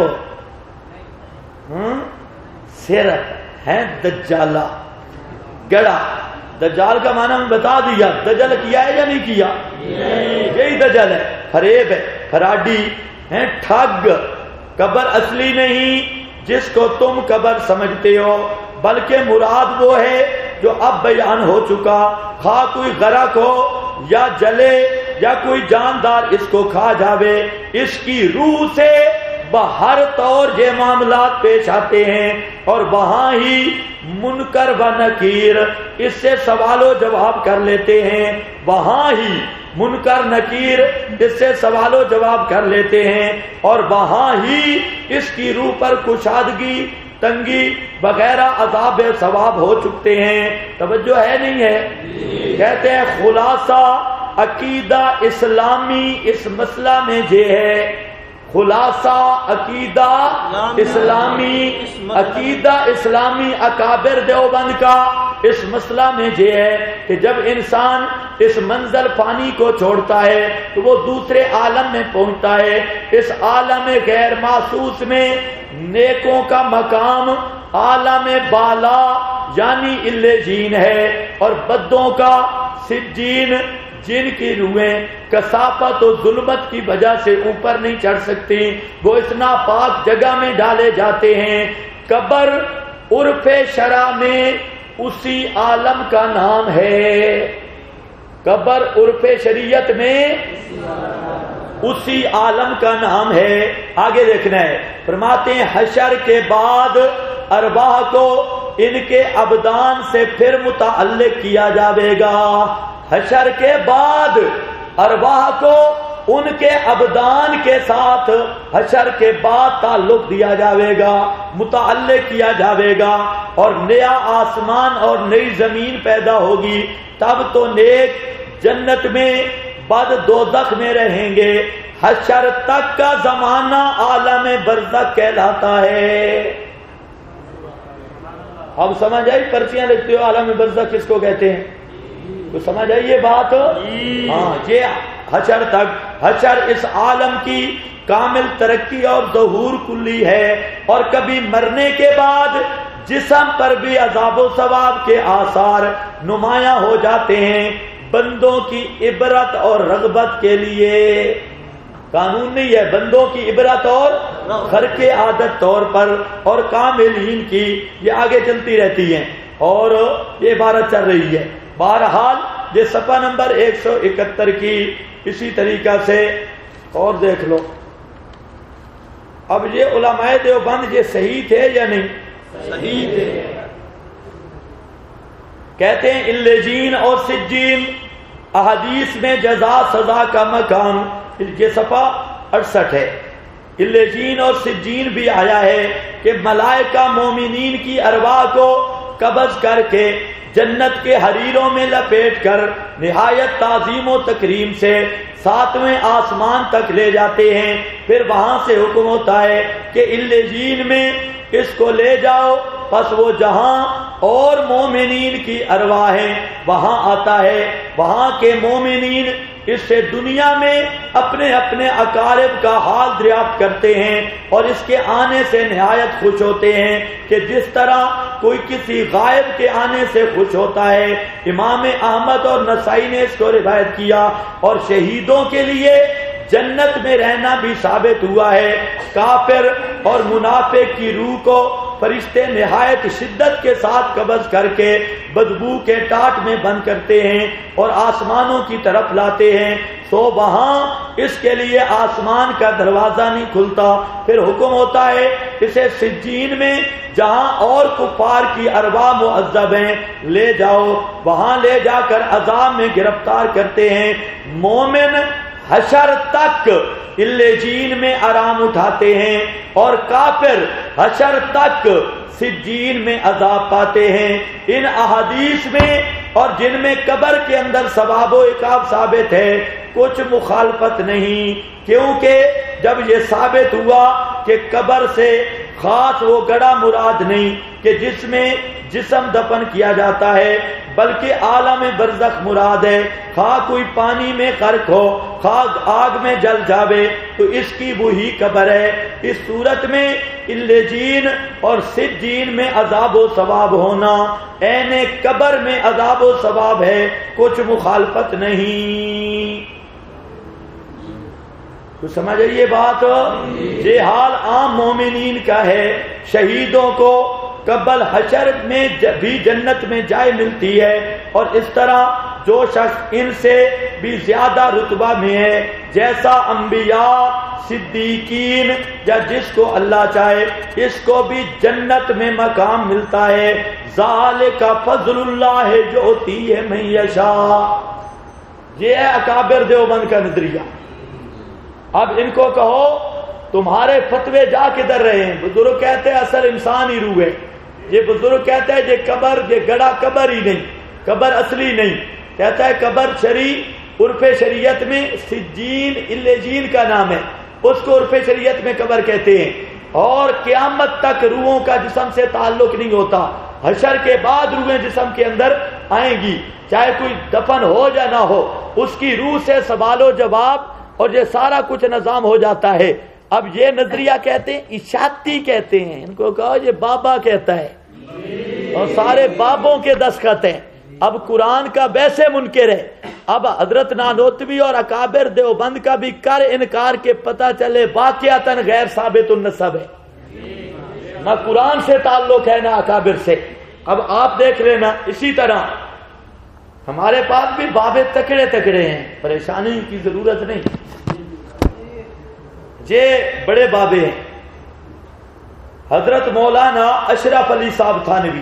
صرف ہے دجالہ گڑا. دجال کا معنی ہم بتا دیا، دجل کیا ہے یا نہیں کیا؟ یہی دجل ہے، فریب ہے، فراڈی ہے، ٹھگ. قبر اصلی نہیں جس کو تم قبر سمجھتے ہو، بلکہ مراد وہ ہے جو اب بیان ہو چکا. خواہ کوئی غرق ہو یا جلے یا کوئی جاندار اس کو کھا جاوے، اس کی روح سے بہر طور یہ معاملات پیش آتے ہیں، اور وہاں ہی منکر و نکیر اس سے سوال و جواب کر لیتے ہیں. وہاں ہی منکر نکیر اس سے سوال و جواب کر لیتے ہیں، اور وہاں ہی اس کی روح پر کشادگی، تنگی وغیرہ عذاب ثواب ہو چکتے ہیں. توجہ ہے نہیں ہے؟ کہتے ہیں خلاصہ عقیدہ اسلامی اس مسئلہ میں یہ ہے، خلاصہ عقیدہ اسلامی، عقیدہ اسلامی اکابر دیوبند کا اس مسئلہ میں یہ ہے کہ جب انسان اس منزل فانی کو چھوڑتا ہے تو وہ دوسرے عالم میں پہنچتا ہے. اس عالم غیر محسوس میں نیکوں کا مقام عالم بالا یعنی علیین ہے، اور بدوں کا سجین، جن کی روحیں کثافت و ظلمت کی وجہ سے اوپر نہیں چڑھ سکتی، وہ اس ناپاک جگہ میں ڈالے جاتے ہیں. قبر عرف شرع میں اسی عالم کا نام ہے. قبر عرف شریعت میں اسی عالم کا نام ہے. آگے دیکھنا ہے، فرماتے ہیں حشر کے بعد ارواح کو ان کے ابدان سے پھر متعلق کیا جاوے گا. حشر کے بعد ارواح کو ان کے ابدان کے ساتھ حشر کے بعد تعلق دیا جاوے گا، متعلق کیا جاوے گا، اور نیا آسمان اور نئی زمین پیدا ہوگی. تب تو نیک جنت میں، بد دوزخ میں رہیں گے. حشر تک کا زمانہ عالم برزخ کہلاتا ہے. اب سمجھ آئی؟ پرچیاں لکھتے ہو عالم برزخ کس کو کہتے ہیں؟ تو سمجھ آئی یہ بات؟ ہاں، یہ حشر تک. حشر اس عالم کی کامل ترقی اور ظہور کلی ہے، اور کبھی مرنے کے بعد جسم پر بھی عذاب و ثواب کے آثار نمایاں ہو جاتے ہیں، بندوں کی عبرت اور رغبت کے لیے. قانون نہیں ہے، بندوں کی عبرت اور خرق عادت طور پر، اور کاملین کی یہ آگے چلتی رہتی ہیں، اور یہ عبارت چل رہی ہے. بہرحال یہ صفحہ نمبر 171 کی اسی طریقہ سے اور دیکھ لو. اب یہ علماء دیوبند یہ صحیح تھے یا نہیں؟ صحیح تھے. کہتے ہیں الجین اور سجین احادیث میں جزا سزا کا مقام، یہ صفحہ 68 ہے. الجین اور سجین بھی آیا ہے کہ ملائکہ مومنین کی ارواح کو قبض کر کے جنت کے حریروں میں لپیٹ کر نہایت تعظیم و تکریم سے 7ویں آسمان تک لے جاتے ہیں. پھر وہاں سے حکم ہوتا ہے کہ الجین میں اس کو لے جاؤ. پس وہ جہاں اور مومنین کی ارواحیں وہاں آتا ہے. وہاں کے مومنین اس سے دنیا میں اپنے اپنے اقارب کا حال دریافت کرتے ہیں، اور اس کے آنے سے نہایت خوش ہوتے ہیں کہ جس طرح کوئی کسی غائب کے آنے سے خوش ہوتا ہے. امام احمد اور نسائی نے اس کو روایت کیا. اور شہیدوں کے لیے جنت میں رہنا بھی ثابت ہوا ہے. کافر اور منافق کی روح کو فرشتے نہایت شدت کے ساتھ قبض کر کے بدبو کے ٹاٹ میں بند کرتے ہیں اور آسمانوں کی طرف لاتے ہیں. تو وہاں اس کے لیے آسمان کا دروازہ نہیں کھلتا. پھر حکم ہوتا ہے اسے سجین میں جہاں اور کفار کی ارواح معذب ہیں لے جاؤ. وہاں لے جا کر عذاب میں گرفتار کرتے ہیں. مومن حشر تک الجین میں آرام اٹھاتے ہیں، اور کافر حشر تک سجین میں عذاب پاتے ہیں. ان احادیث میں اور جن میں قبر کے اندر ثواب و عقاب ثابت ہے کچھ مخالفت نہیں، کیونکہ جب یہ ثابت ہوا کہ قبر سے خاص وہ گڑھا مراد نہیں کہ جس میں جسم دفن کیا جاتا ہے، بلکہ عالم برزخ مراد ہے۔ خواہ کوئی پانی میں غرق ہو، خواہ آگ میں جل جاوے، تو اس کی وہی قبر ہے۔ اس صورت میں الجین اور سجین میں عذاب و ثواب ہونا عین قبر میں عذاب و ثواب ہے، کچھ مخالفت نہیں۔ تو سمجھ یہ بات؟ یہ حال عام مومنین کا ہے۔ شہیدوں کو قبل حشر میں بھی جنت میں جائے ملتی ہے، اور اس طرح جو شخص ان سے بھی زیادہ رتبہ میں ہے، جیسا انبیاء، صدیقین، یا جس کو اللہ چاہے اس کو بھی جنت میں مقام ملتا ہے۔ ذالک فضل اللہ یؤتی من یشاء۔ یہ ہے اکابر دیوبند کا نظریہ۔ اب ان کو کہو تمہارے فتوے جا کدھر رہے ہیں؟ بزرگ کہتے ہیں اصل انسان ہی روح ہے۔ یہ بزرگ کہتے ہیں یہ قبر، یہ گڑھا قبر ہی نہیں، قبر اصلی نہیں۔ کہتا ہے قبر عرف شریعت میں سجین الجین کا نام ہے، اس کو عرف شریعت میں قبر کہتے ہیں، اور قیامت تک روحوں کا جسم سے تعلق نہیں ہوتا۔ حشر کے بعد روحیں جسم کے اندر آئیں گی، چاہے کوئی دفن ہو یا نہ ہو، اس کی روح سے سوال و جواب اور یہ سارا کچھ نظام ہو جاتا ہے۔ اب یہ نظریہ کہتے ہیں اشاعتی کہتے ہیں، ان کو کہو یہ بابا کہتا ہے، اور سارے بابوں کے دستخط ہیں۔ اب قرآن کا ویسے منکر ہے، اب حضرت نانوتوی اور اکابر دیوبند کا بھی کر انکار کے پتہ چلے واقعتاً غیر ثابت النسب ہے، نہ قرآن سے تعلق ہے نہ اکابر سے۔ اب آپ دیکھ لینا اسی طرح ہمارے پاس بھی بابے تکڑے تکڑے ہیں، پریشانی کی ضرورت نہیں، یہ بڑے بابے ہیں۔ حضرت مولانا اشرف علی صاحب تھانوی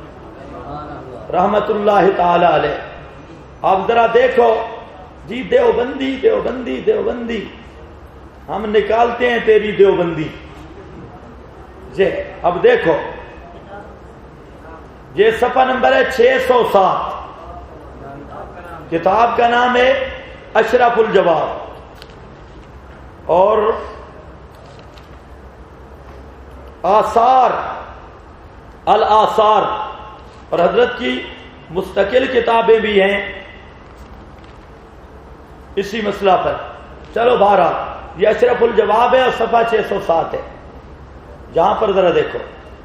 رحمت اللہ تعالی علیہ، آپ ذرا دیکھو جی، دیوبندی دیوبندی دیوبندی، ہم نکالتے ہیں تیری دیوبندی۔ جی اب دیکھو یہ صفحہ نمبر ہے 607، کتاب کا نام ہے اشرف الجواب، اور آثار الآثار، اور حضرت کی مستقل کتابیں بھی ہیں اسی مسئلہ پر۔ چلو بہرحال یہ اشرف الجواب ہے اور صفحہ 607 ہے، جہاں پر ذرا دیکھو،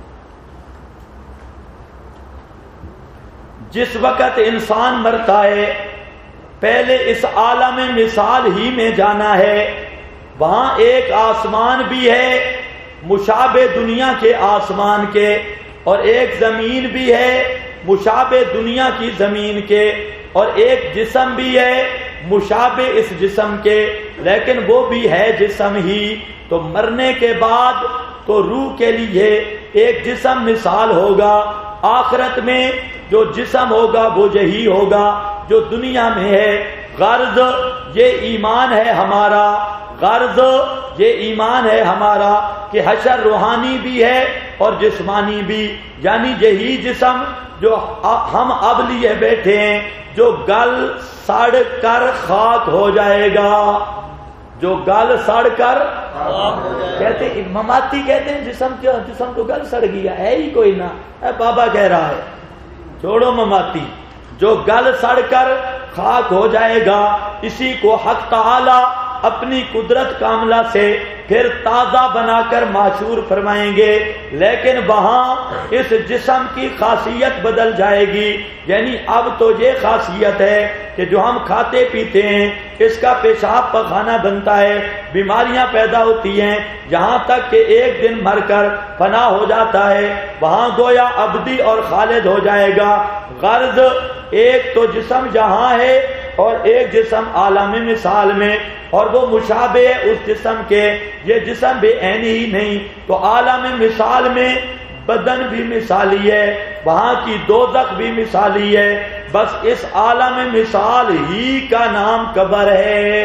جس وقت انسان مرتا ہے پہلے اس عالم مثال ہی میں جانا ہے، وہاں ایک آسمان بھی ہے مشابہ دنیا کے آسمان کے، اور ایک زمین بھی ہے مشابہ دنیا کی زمین کے، اور ایک جسم بھی ہے مشابہ اس جسم کے، لیکن وہ بھی ہے جسم ہی۔ تو مرنے کے بعد تو روح کے لیے ایک جسم مثال ہوگا، آخرت میں جو جسم ہوگا وہ یہی ہوگا جو دنیا میں ہے۔ غرض یہ ایمان ہے ہمارا، غرض یہ ایمان ہے ہمارا کہ حشر روحانی بھی ہے اور جسمانی بھی، یعنی یہی جسم جو ہم اب لیے بیٹھے ہیں، جو گل سڑ کر خاک ہو جائے گا، جو گل سڑ کر کہتے مماتی کہتے ہیں جسم کو گل سڑ گیا ہے ہی کوئی نہ، بابا کہہ رہا ہے چھوڑو مماتی، جو گل سڑ کر خاک ہو جائے گا، اسی کو حق تعالی اپنی قدرت کاملہ سے پھر تازہ بنا کر معشور فرمائیں گے، لیکن وہاں اس جسم کی خاصیت بدل جائے گی، یعنی اب تو یہ خاصیت ہے کہ جو ہم کھاتے پیتے ہیں اس کا پیشاب پخانہ بنتا ہے، بیماریاں پیدا ہوتی ہیں، یہاں تک کہ ایک دن مر کر فنا ہو جاتا ہے، وہاں گویا ابدی اور خالد ہو جائے گا۔ غرض ایک تو جسم یہاں ہے اور ایک جسم عالم مثال میں، اور وہ مشابہ ہے اس جسم کے، یہ جسم بے عینی ہی نہیں، تو عالم مثال میں بدن بھی مثالی ہے، وہاں کی دوزخ بھی مثالی ہے، بس اس عالم مثال ہی کا نام قبر ہے،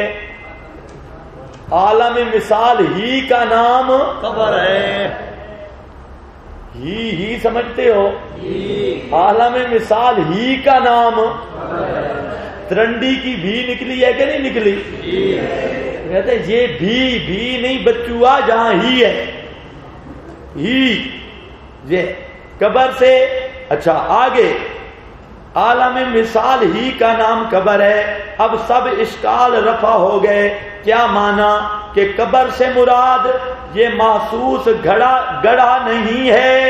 عالم مثال ہی کا نام قبر ہے، ہی سمجھتے ہو، عالم مثال ہی کا نام، ترنڈی کی بھی نکلی ہے کہ نہیں نکلی؟ کہتے ہیں یہ بھی نہیں بچوا جہاں ہی ہے، ہی، یہ قبر سے. اچھا آگے عالم مثال ہی کا نام قبر ہے. اب سب اشکال رفع ہو گئے. کیا معنی کہ قبر سے مراد یہ محسوس گڑھا نہیں ہے؟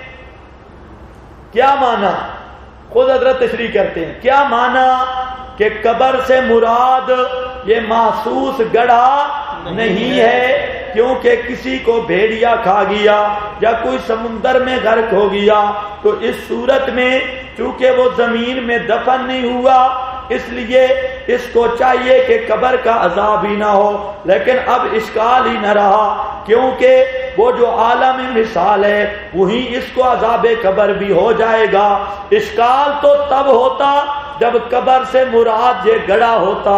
کیا معنی؟ خود حضرت تشریح کرتے ہیں. کیا معنی کہ قبر سے مراد یہ محسوس گڑھا نہیں ہے؟ کیونکہ کسی کو بھیڑیا کھا گیا یا کوئی سمندر میں غرق ہو گیا تو اس صورت میں چونکہ وہ زمین میں دفن نہیں ہوا اس لیے اس کو چاہیے کہ قبر کا عذاب ہی نہ ہو. لیکن اب اشکال ہی نہ رہا کیونکہ وہ جو عالم مثال ہے وہی اس کو عذاب قبر بھی ہو جائے گا. اشکال تو تب ہوتا جب قبر سے مراد یہ گڑھا ہوتا.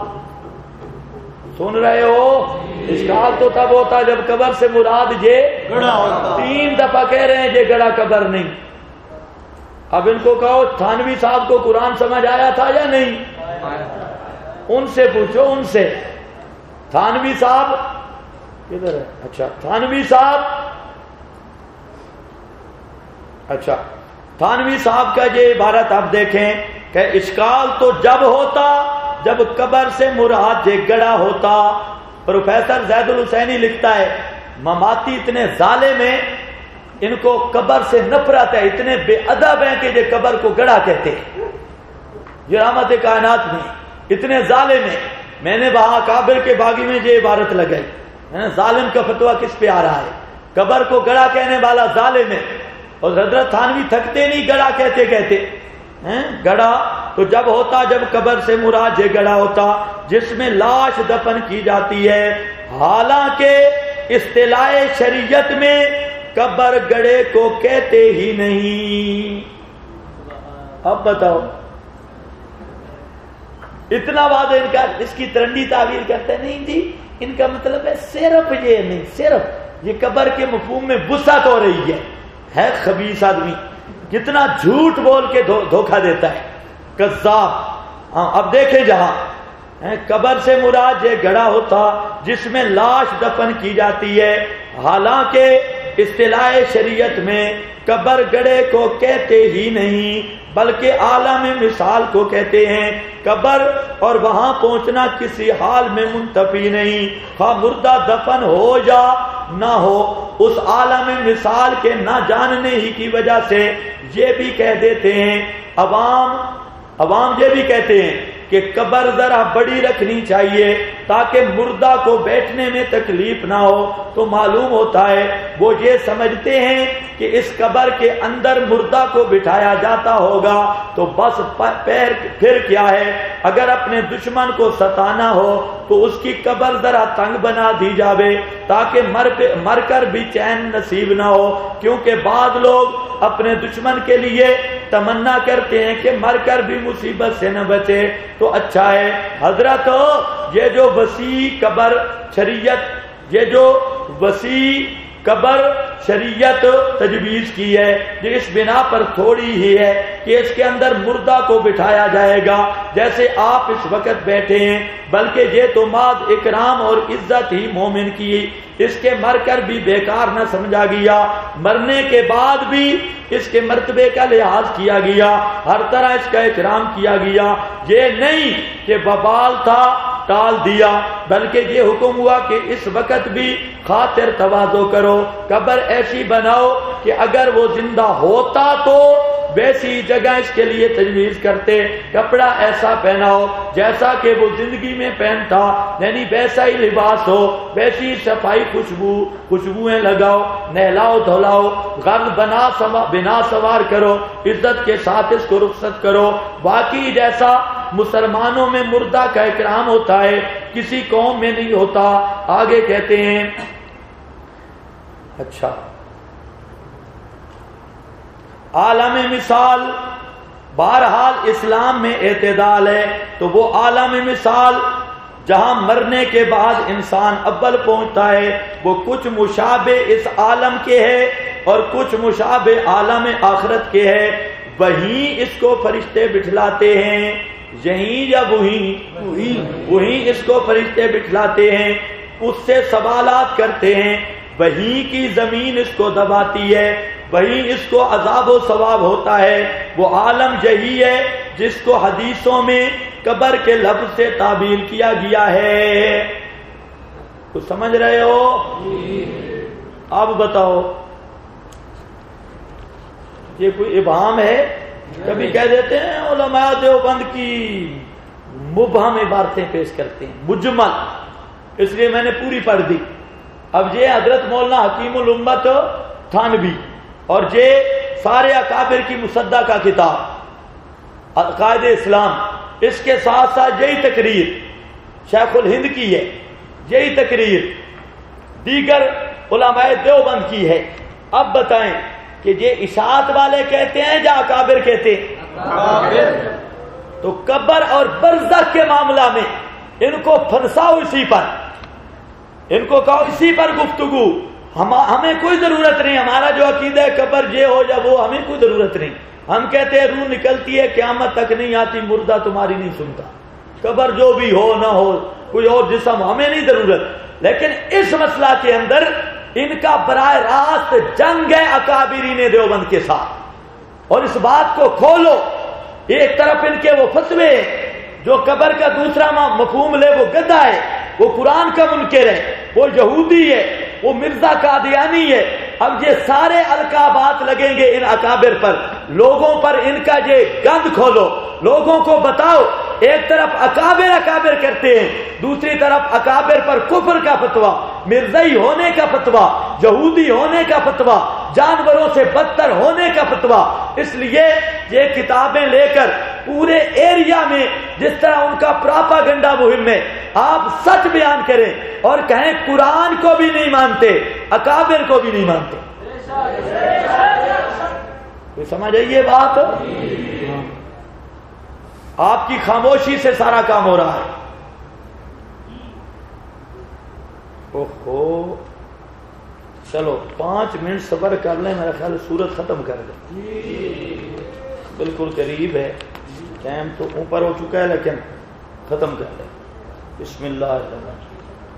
سن رہے ہو؟ اشکال تو تب ہوتا جب قبر سے مراد یہ گڑھا ہوتا. 3 دفعہ کہہ رہے ہیں یہ گڑھا قبر نہیں. اب ان کو کہو تھانوی صاحب کو قرآن سمجھ آیا تھا یا نہیں؟ ان سے پوچھو، ان سے. تھانوی صاحب کدھر ہے؟ اچھا تھانوی صاحب، اچھا تھانوی صاحب کا یہ عبارت آپ دیکھیں کہ اشکال تو جب ہوتا جب قبر سے مراد یہ گڑھا ہوتا. پروفیسر زید الحسینی لکھتا ہے مماتی اتنے ظالم ہیں، ان کو قبر سے نفرت ہے، اتنے بے ادب ہیں کہ یہ قبر کو گڑھا کہتے ہیں. یہ رحمت کائنات میں اتنے ظالم ہیں. میں نے وہاں کابل کے باغی میں یہ عبارت لگائی. ظالم کا فتویٰ کس پہ آ رہا ہے؟ قبر کو گڑھا کہنے والا ظالم ہے. اور حضرت تھانوی تھکتے نہیں گڑھا کہتے کہتے. گڑھا تو جب ہوتا جب قبر سے مراد یہ گڑھا ہوتا جس میں لاش دفن کی جاتی ہے. حالانکہ اصطلاح شریعت میں قبر گڑھے کو کہتے ہی نہیں. اب بتاؤ اتنا بات ان کا اس کی ترنڈی تعبیر کرتے نہیں جی ان کا مطلب ہے صرف یہ نہیں، صرف یہ قبر کے مفہوم میں وسعت ہو رہی ہے. خبیث آدمی کتنا جھوٹ بول کے دھوکہ دیتا ہے، کذاب. ہاں اب دیکھیں جہاں قبر سے مراد یہ گڑھا ہوتا جس میں لاش دفن کی جاتی ہے. حالانکہ اصطلاح شریعت میں قبر گڑھے کو کہتے ہی نہیں بلکہ عالم مثال کو کہتے ہیں. قبر اور وہاں پہنچنا کسی حال میں منتفی نہیں، خواہ مردہ دفن ہو یا نہ ہو. اس عالم مثال کے نہ جاننے ہی کی وجہ سے یہ بھی کہہ دیتے ہیں عوام یہ بھی کہتے ہیں کہ قبر ذرا بڑی رکھنی چاہیے تاکہ مردہ کو بیٹھنے میں تکلیف نہ ہو. تو معلوم ہوتا ہے وہ یہ سمجھتے ہیں کہ اس قبر کے اندر مردہ کو بٹھایا جاتا ہوگا تو بس پھر کیا ہے، اگر اپنے دشمن کو ستانا ہو تو اس کی قبر ذرا تنگ بنا دی جاوے تاکہ مر کر بھی چین نصیب نہ ہو. کیونکہ بعض لوگ اپنے دشمن کے لیے تمنا کرتے ہیں کہ مر کر بھی مصیبت سے نہ بچے تو اچھا ہے. حضرت یہ جو وسیع قبر شریعت تجویز کی ہے یہ اس بنا پر تھوڑی ہی ہے کہ اس کے اندر مردہ کو بٹھایا جائے گا جیسے آپ اس وقت بیٹھے ہیں، بلکہ یہ تو ماد اکرام اور عزت ہی مومن کی. اس کے مر کر بھی بیکار نہ سمجھا گیا، مرنے کے بعد بھی اس کے مرتبے کا لحاظ کیا گیا، ہر طرح اس کا احترام کیا گیا. یہ نہیں کہ ببال تھا ٹال دیا، بلکہ یہ حکم ہوا کہ اس وقت بھی خاطر تواضع کرو، قبر ایسی بناؤ کہ اگر وہ زندہ ہوتا تو ویسی جگہ اس کے لیے تجویز کرتے، کپڑا ایسا پہناؤ جیسا کہ وہ زندگی میں پہنتا، یعنی ویسا ہی لباس ہو، ویسی صفائی خوشبوئیں لگاؤ، نہلاؤ دھلاؤ، غرض بنا سوار کرو، عزت کے ساتھ اس کو رخصت کرو. باقی جیسا مسلمانوں میں مردہ کا اکرام ہوتا ہے کسی قوم میں نہیں ہوتا. آگے کہتے ہیں اچھا عالم مثال، بہرحال اسلام میں اعتدال ہے تو وہ عالم مثال جہاں مرنے کے بعد انسان اول پہنچتا ہے وہ کچھ مشابہ اس عالم کے ہے اور کچھ مشابہ عالم آخرت کے ہے. وہیں اس کو فرشتے بٹھلاتے ہیں، یہیں یا وہیں اس کو فرشتے بٹھلاتے ہیں، اس سے سوالات کرتے ہیں وہیں کی زمین اس کو دباتی ہے، وہیں اس کو عذاب و ثواب ہوتا ہے۔ وہ عالم یہی ہے جس کو حدیثوں میں قبر کے لفظ سے تعبیر کیا گیا ہے۔ کچھ سمجھ رہے ہو؟ اب بتاؤ، یہ کوئی ابہام ہے؟ کبھی کہہ دیتے ہیں علماء دیوبند کی مبہم عبارتیں پیش کرتے ہیں، مجمل، اس لیے میں نے پوری پڑھ دی۔ اب یہ حضرت مولانا حکیم الامت تھانوی اور یہ سارے اکابر کی مصدقہ کتاب عقائد اسلام، اس کے ساتھ ساتھ یہی تقریر شیخ الہند کی ہے، یہی تقریر دیگر علماء دیوبند کی ہے۔ اب بتائیں کہ یہ اشاعت والے کہتے ہیں یا اکابر کہتے ہیں؟ اکابر۔ تو قبر اور برزخ کے معاملہ میں ان کو پھنساؤ اسی پر، ان کو کہو اسی پر گفتگو، ہمیں کوئی ضرورت نہیں، ہمارا جو عقیدہ ہے قبر یہ ہو یا وہ، ہمیں کوئی ضرورت نہیں۔ ہم کہتے ہیں روح نکلتی ہے قیامت تک نہیں آتی، مردہ تمہاری نہیں سنتا، قبر جو بھی ہو نہ ہو، کوئی اور جسم، ہمیں نہیں ضرورت۔ لیکن اس مسئلہ کے اندر ان کا براہ راست جنگ ہے اکابرین دیوبند کے ساتھ، اور اس بات کو کھولو۔ ایک طرف ان کے وہ فتوے جو قبر کا دوسرا مفہوم لے وہ گدھا ہے، وہ قرآن کا منکر ہے، وہ یہودی ہے، وہ مرزا قادیانی ہے۔ اب یہ سارے القابات لگیں گے ان اکابر پر، لوگوں پر ان کا یہ گند کھولو، لوگوں کو بتاؤ۔ ایک طرف اکابر کرتے ہیں، دوسری طرف اکابر پر کفر کا فتویٰ، مرزائی ہونے کا فتویٰ، یہودی ہونے کا فتویٰ، جانوروں سے بدتر ہونے کا فتویٰ۔ اس لیے یہ کتابیں لے کر پورے ایریا میں جس طرح ان کا پراپاگنڈا مہم ہے، آپ سچ بیان کریں اور کہیں قرآن کو بھی نہیں مانتے، اکابر کو بھی نہیں مانتے۔ کوئی سمجھ آئی یہ بات؟ آپ کی خاموشی سے سارا کام ہو رہا ہے۔ اوہو، چلو 5 منٹ صبر کر لیں، میرا خیال سورت ختم کر دیں، بالکل قریب ہے، ٹائم تو اوپر ہو چکا ہے لیکن ختم کر دیں۔ بسم اللہ الرحمن الرحیم۔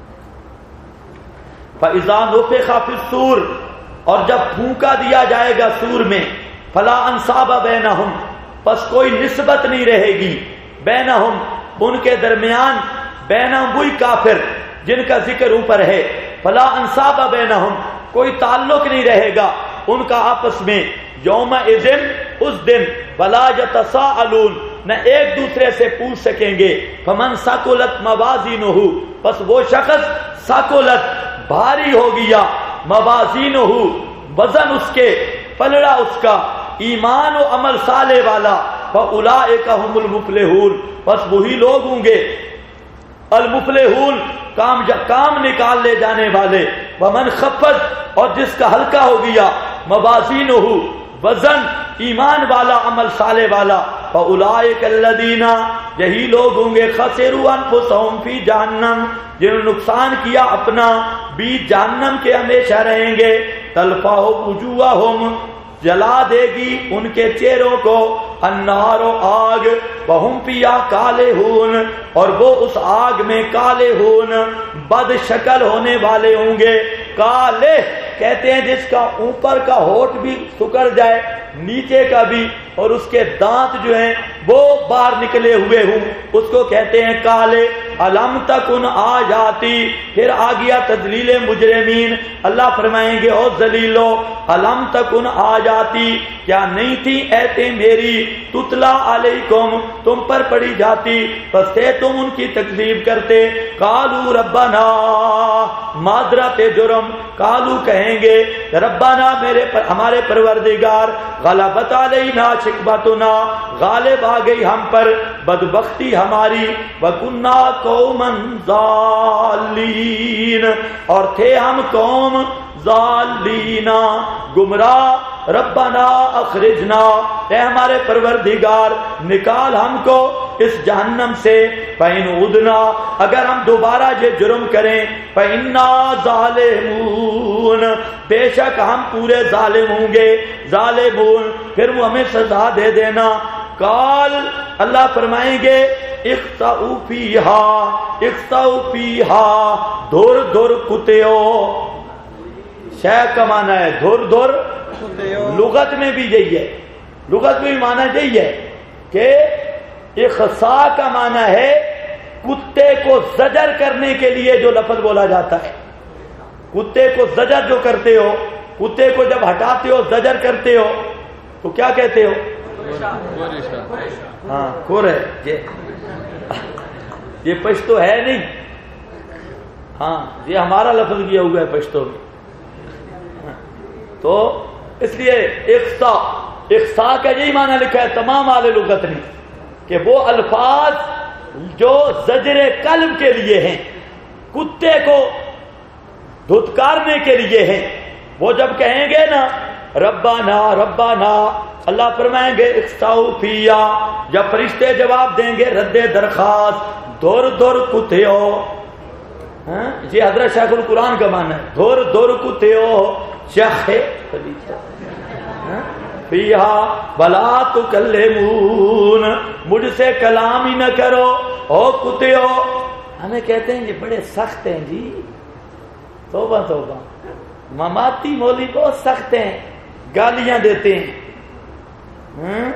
فَإِذَا نُفِخَ فِي الصُّورِ، اور جب پھونکا دیا جائے گا سور میں، فَلَا أَنْسَابَ بَيْنَهُمْ، پس کوئی نسبت نہیں رہے گی، بینہم ان کے درمیان، بینہم وہی کافر جن کا ذکر اوپر ہے، فلا انصاب بینہم کوئی تعلق نہیں رہے گا ان کا آپس میں، یومئذ اس دن، ولا یتساءلون نہ ایک دوسرے سے پوچھ سکیں گے، فمن ثقلت موازینہ، پس وہ شخص ثقلت بھاری ہو گیا، موازینہ وزن اس کے، پلڑا اس کا، ایمان و عمل صالح والا، فاولئک هم المفلحون، بس وہی لوگ ہوں گے المفلحون، کام نکال لے جانے والے، ومن خفت، اور جس کا ہلکا ہو گیا، موازینہ وزن ایمان والا عمل صالح والا، فاولئک الذین، یہی لوگ ہوں گے، خسروا انفسهم فی جہنم، جنہوں نے نقصان کیا اپنا، بیچ جہنم کے ہمیشہ رہیں گے، تلفح وجوہہم، جلا دے گی ان کے چہروں کو، النار و آگ، وہم فیہا کالحون، اور وہ اس آگ میں کالحون، بد شکل ہونے والے ہوں گے۔ کالح کہتے ہیں جس کا اوپر کا ہونٹ بھی سکڑ جائے، نیچے کا بھی، اور اس کے دانت جو ہیں وہ باہر نکلے ہوئے ہوں، اس کو کہتے ہیں کالے۔ الم تکن آیاتی، پھر آ گیا تذلیل مجرمین، اللہ فرمائیں گے او ذلیلو، الم تکن آیاتی، کیا نہیں تھی ایتیں میری، تتلا علیکم، تم پر پڑھی جاتی، پس سے تم ان کی تکذیب کرتے، قالوا ربنا، معذرت جرم، قالوا کہیں گے ربنا، ہمارے پروردگار، غلبت علینا شکوتنا، غالب آ گئی ہم پر بدبختی ہماری، وَكُنَّا قَوْمًا ضَالِّينَ، اور تھے ہم قوم ضالین، گمراہ، ربنا اخرجنا، اے ہمارے پروردگار نکال ہم کو اس جہنم سے، فَإِنْ عُدْنَا، اگر ہم دوبارہ یہ جرم کریں، فَإِنَّا ظَالِمُونَ، بے شک ہم پورے ظالم ہوں گے، ظالمون، پھر وہ ہمیں سزا دے دینا۔ قال، اللہ فرمائیں گے اخسؤوا فیہا، اخسؤوا فیہا، دور دور کتےو، شے کا معنی ہے دھر دھر، لغت میں بھی یہی ہے، لغت میں بھی معنی یہی ہے کہ اخصا کا معنی ہے کتے کو زجر کرنے کے لیے جو لفظ بولا جاتا ہے. کتے کو زجر جو کرتے ہو، کتے کو جب ہٹاتے ہو زجر کرتے ہو تو کیا کہتے ہو؟ ہاں کور ہے، یہ پشتو ہے نہیں، ہاں یہ ہمارا لفظ کیا ہوا ہے پشتو میں. تو اس لیے اخصا کا یہی معنی لکھا ہے تمام اہل لغت نے کہ وہ الفاظ جو زجر قلب کے لیے ہیں، کتے کو دھتکارنے کے لیے ہیں. وہ جب کہیں گے نا ربنا ربنا، اللہ فرمائیں گے اخساؤ فیا، جب فرشتے جواب دیں گے رد درخواست دور دور کتےو. یہ حضرت شیخ القرآن کا معنی ہے، دور دور کتےو شیخ فیہا بلا تکلمون، مجھ سے کلام ہی نہ کرو او کتےو. ہمیں کہتے ہیں یہ بڑے سخت ہیں جی، توبہ توبہ، مماتی مولی بہت سخت ہیں، گالیاں دیتے ہیں.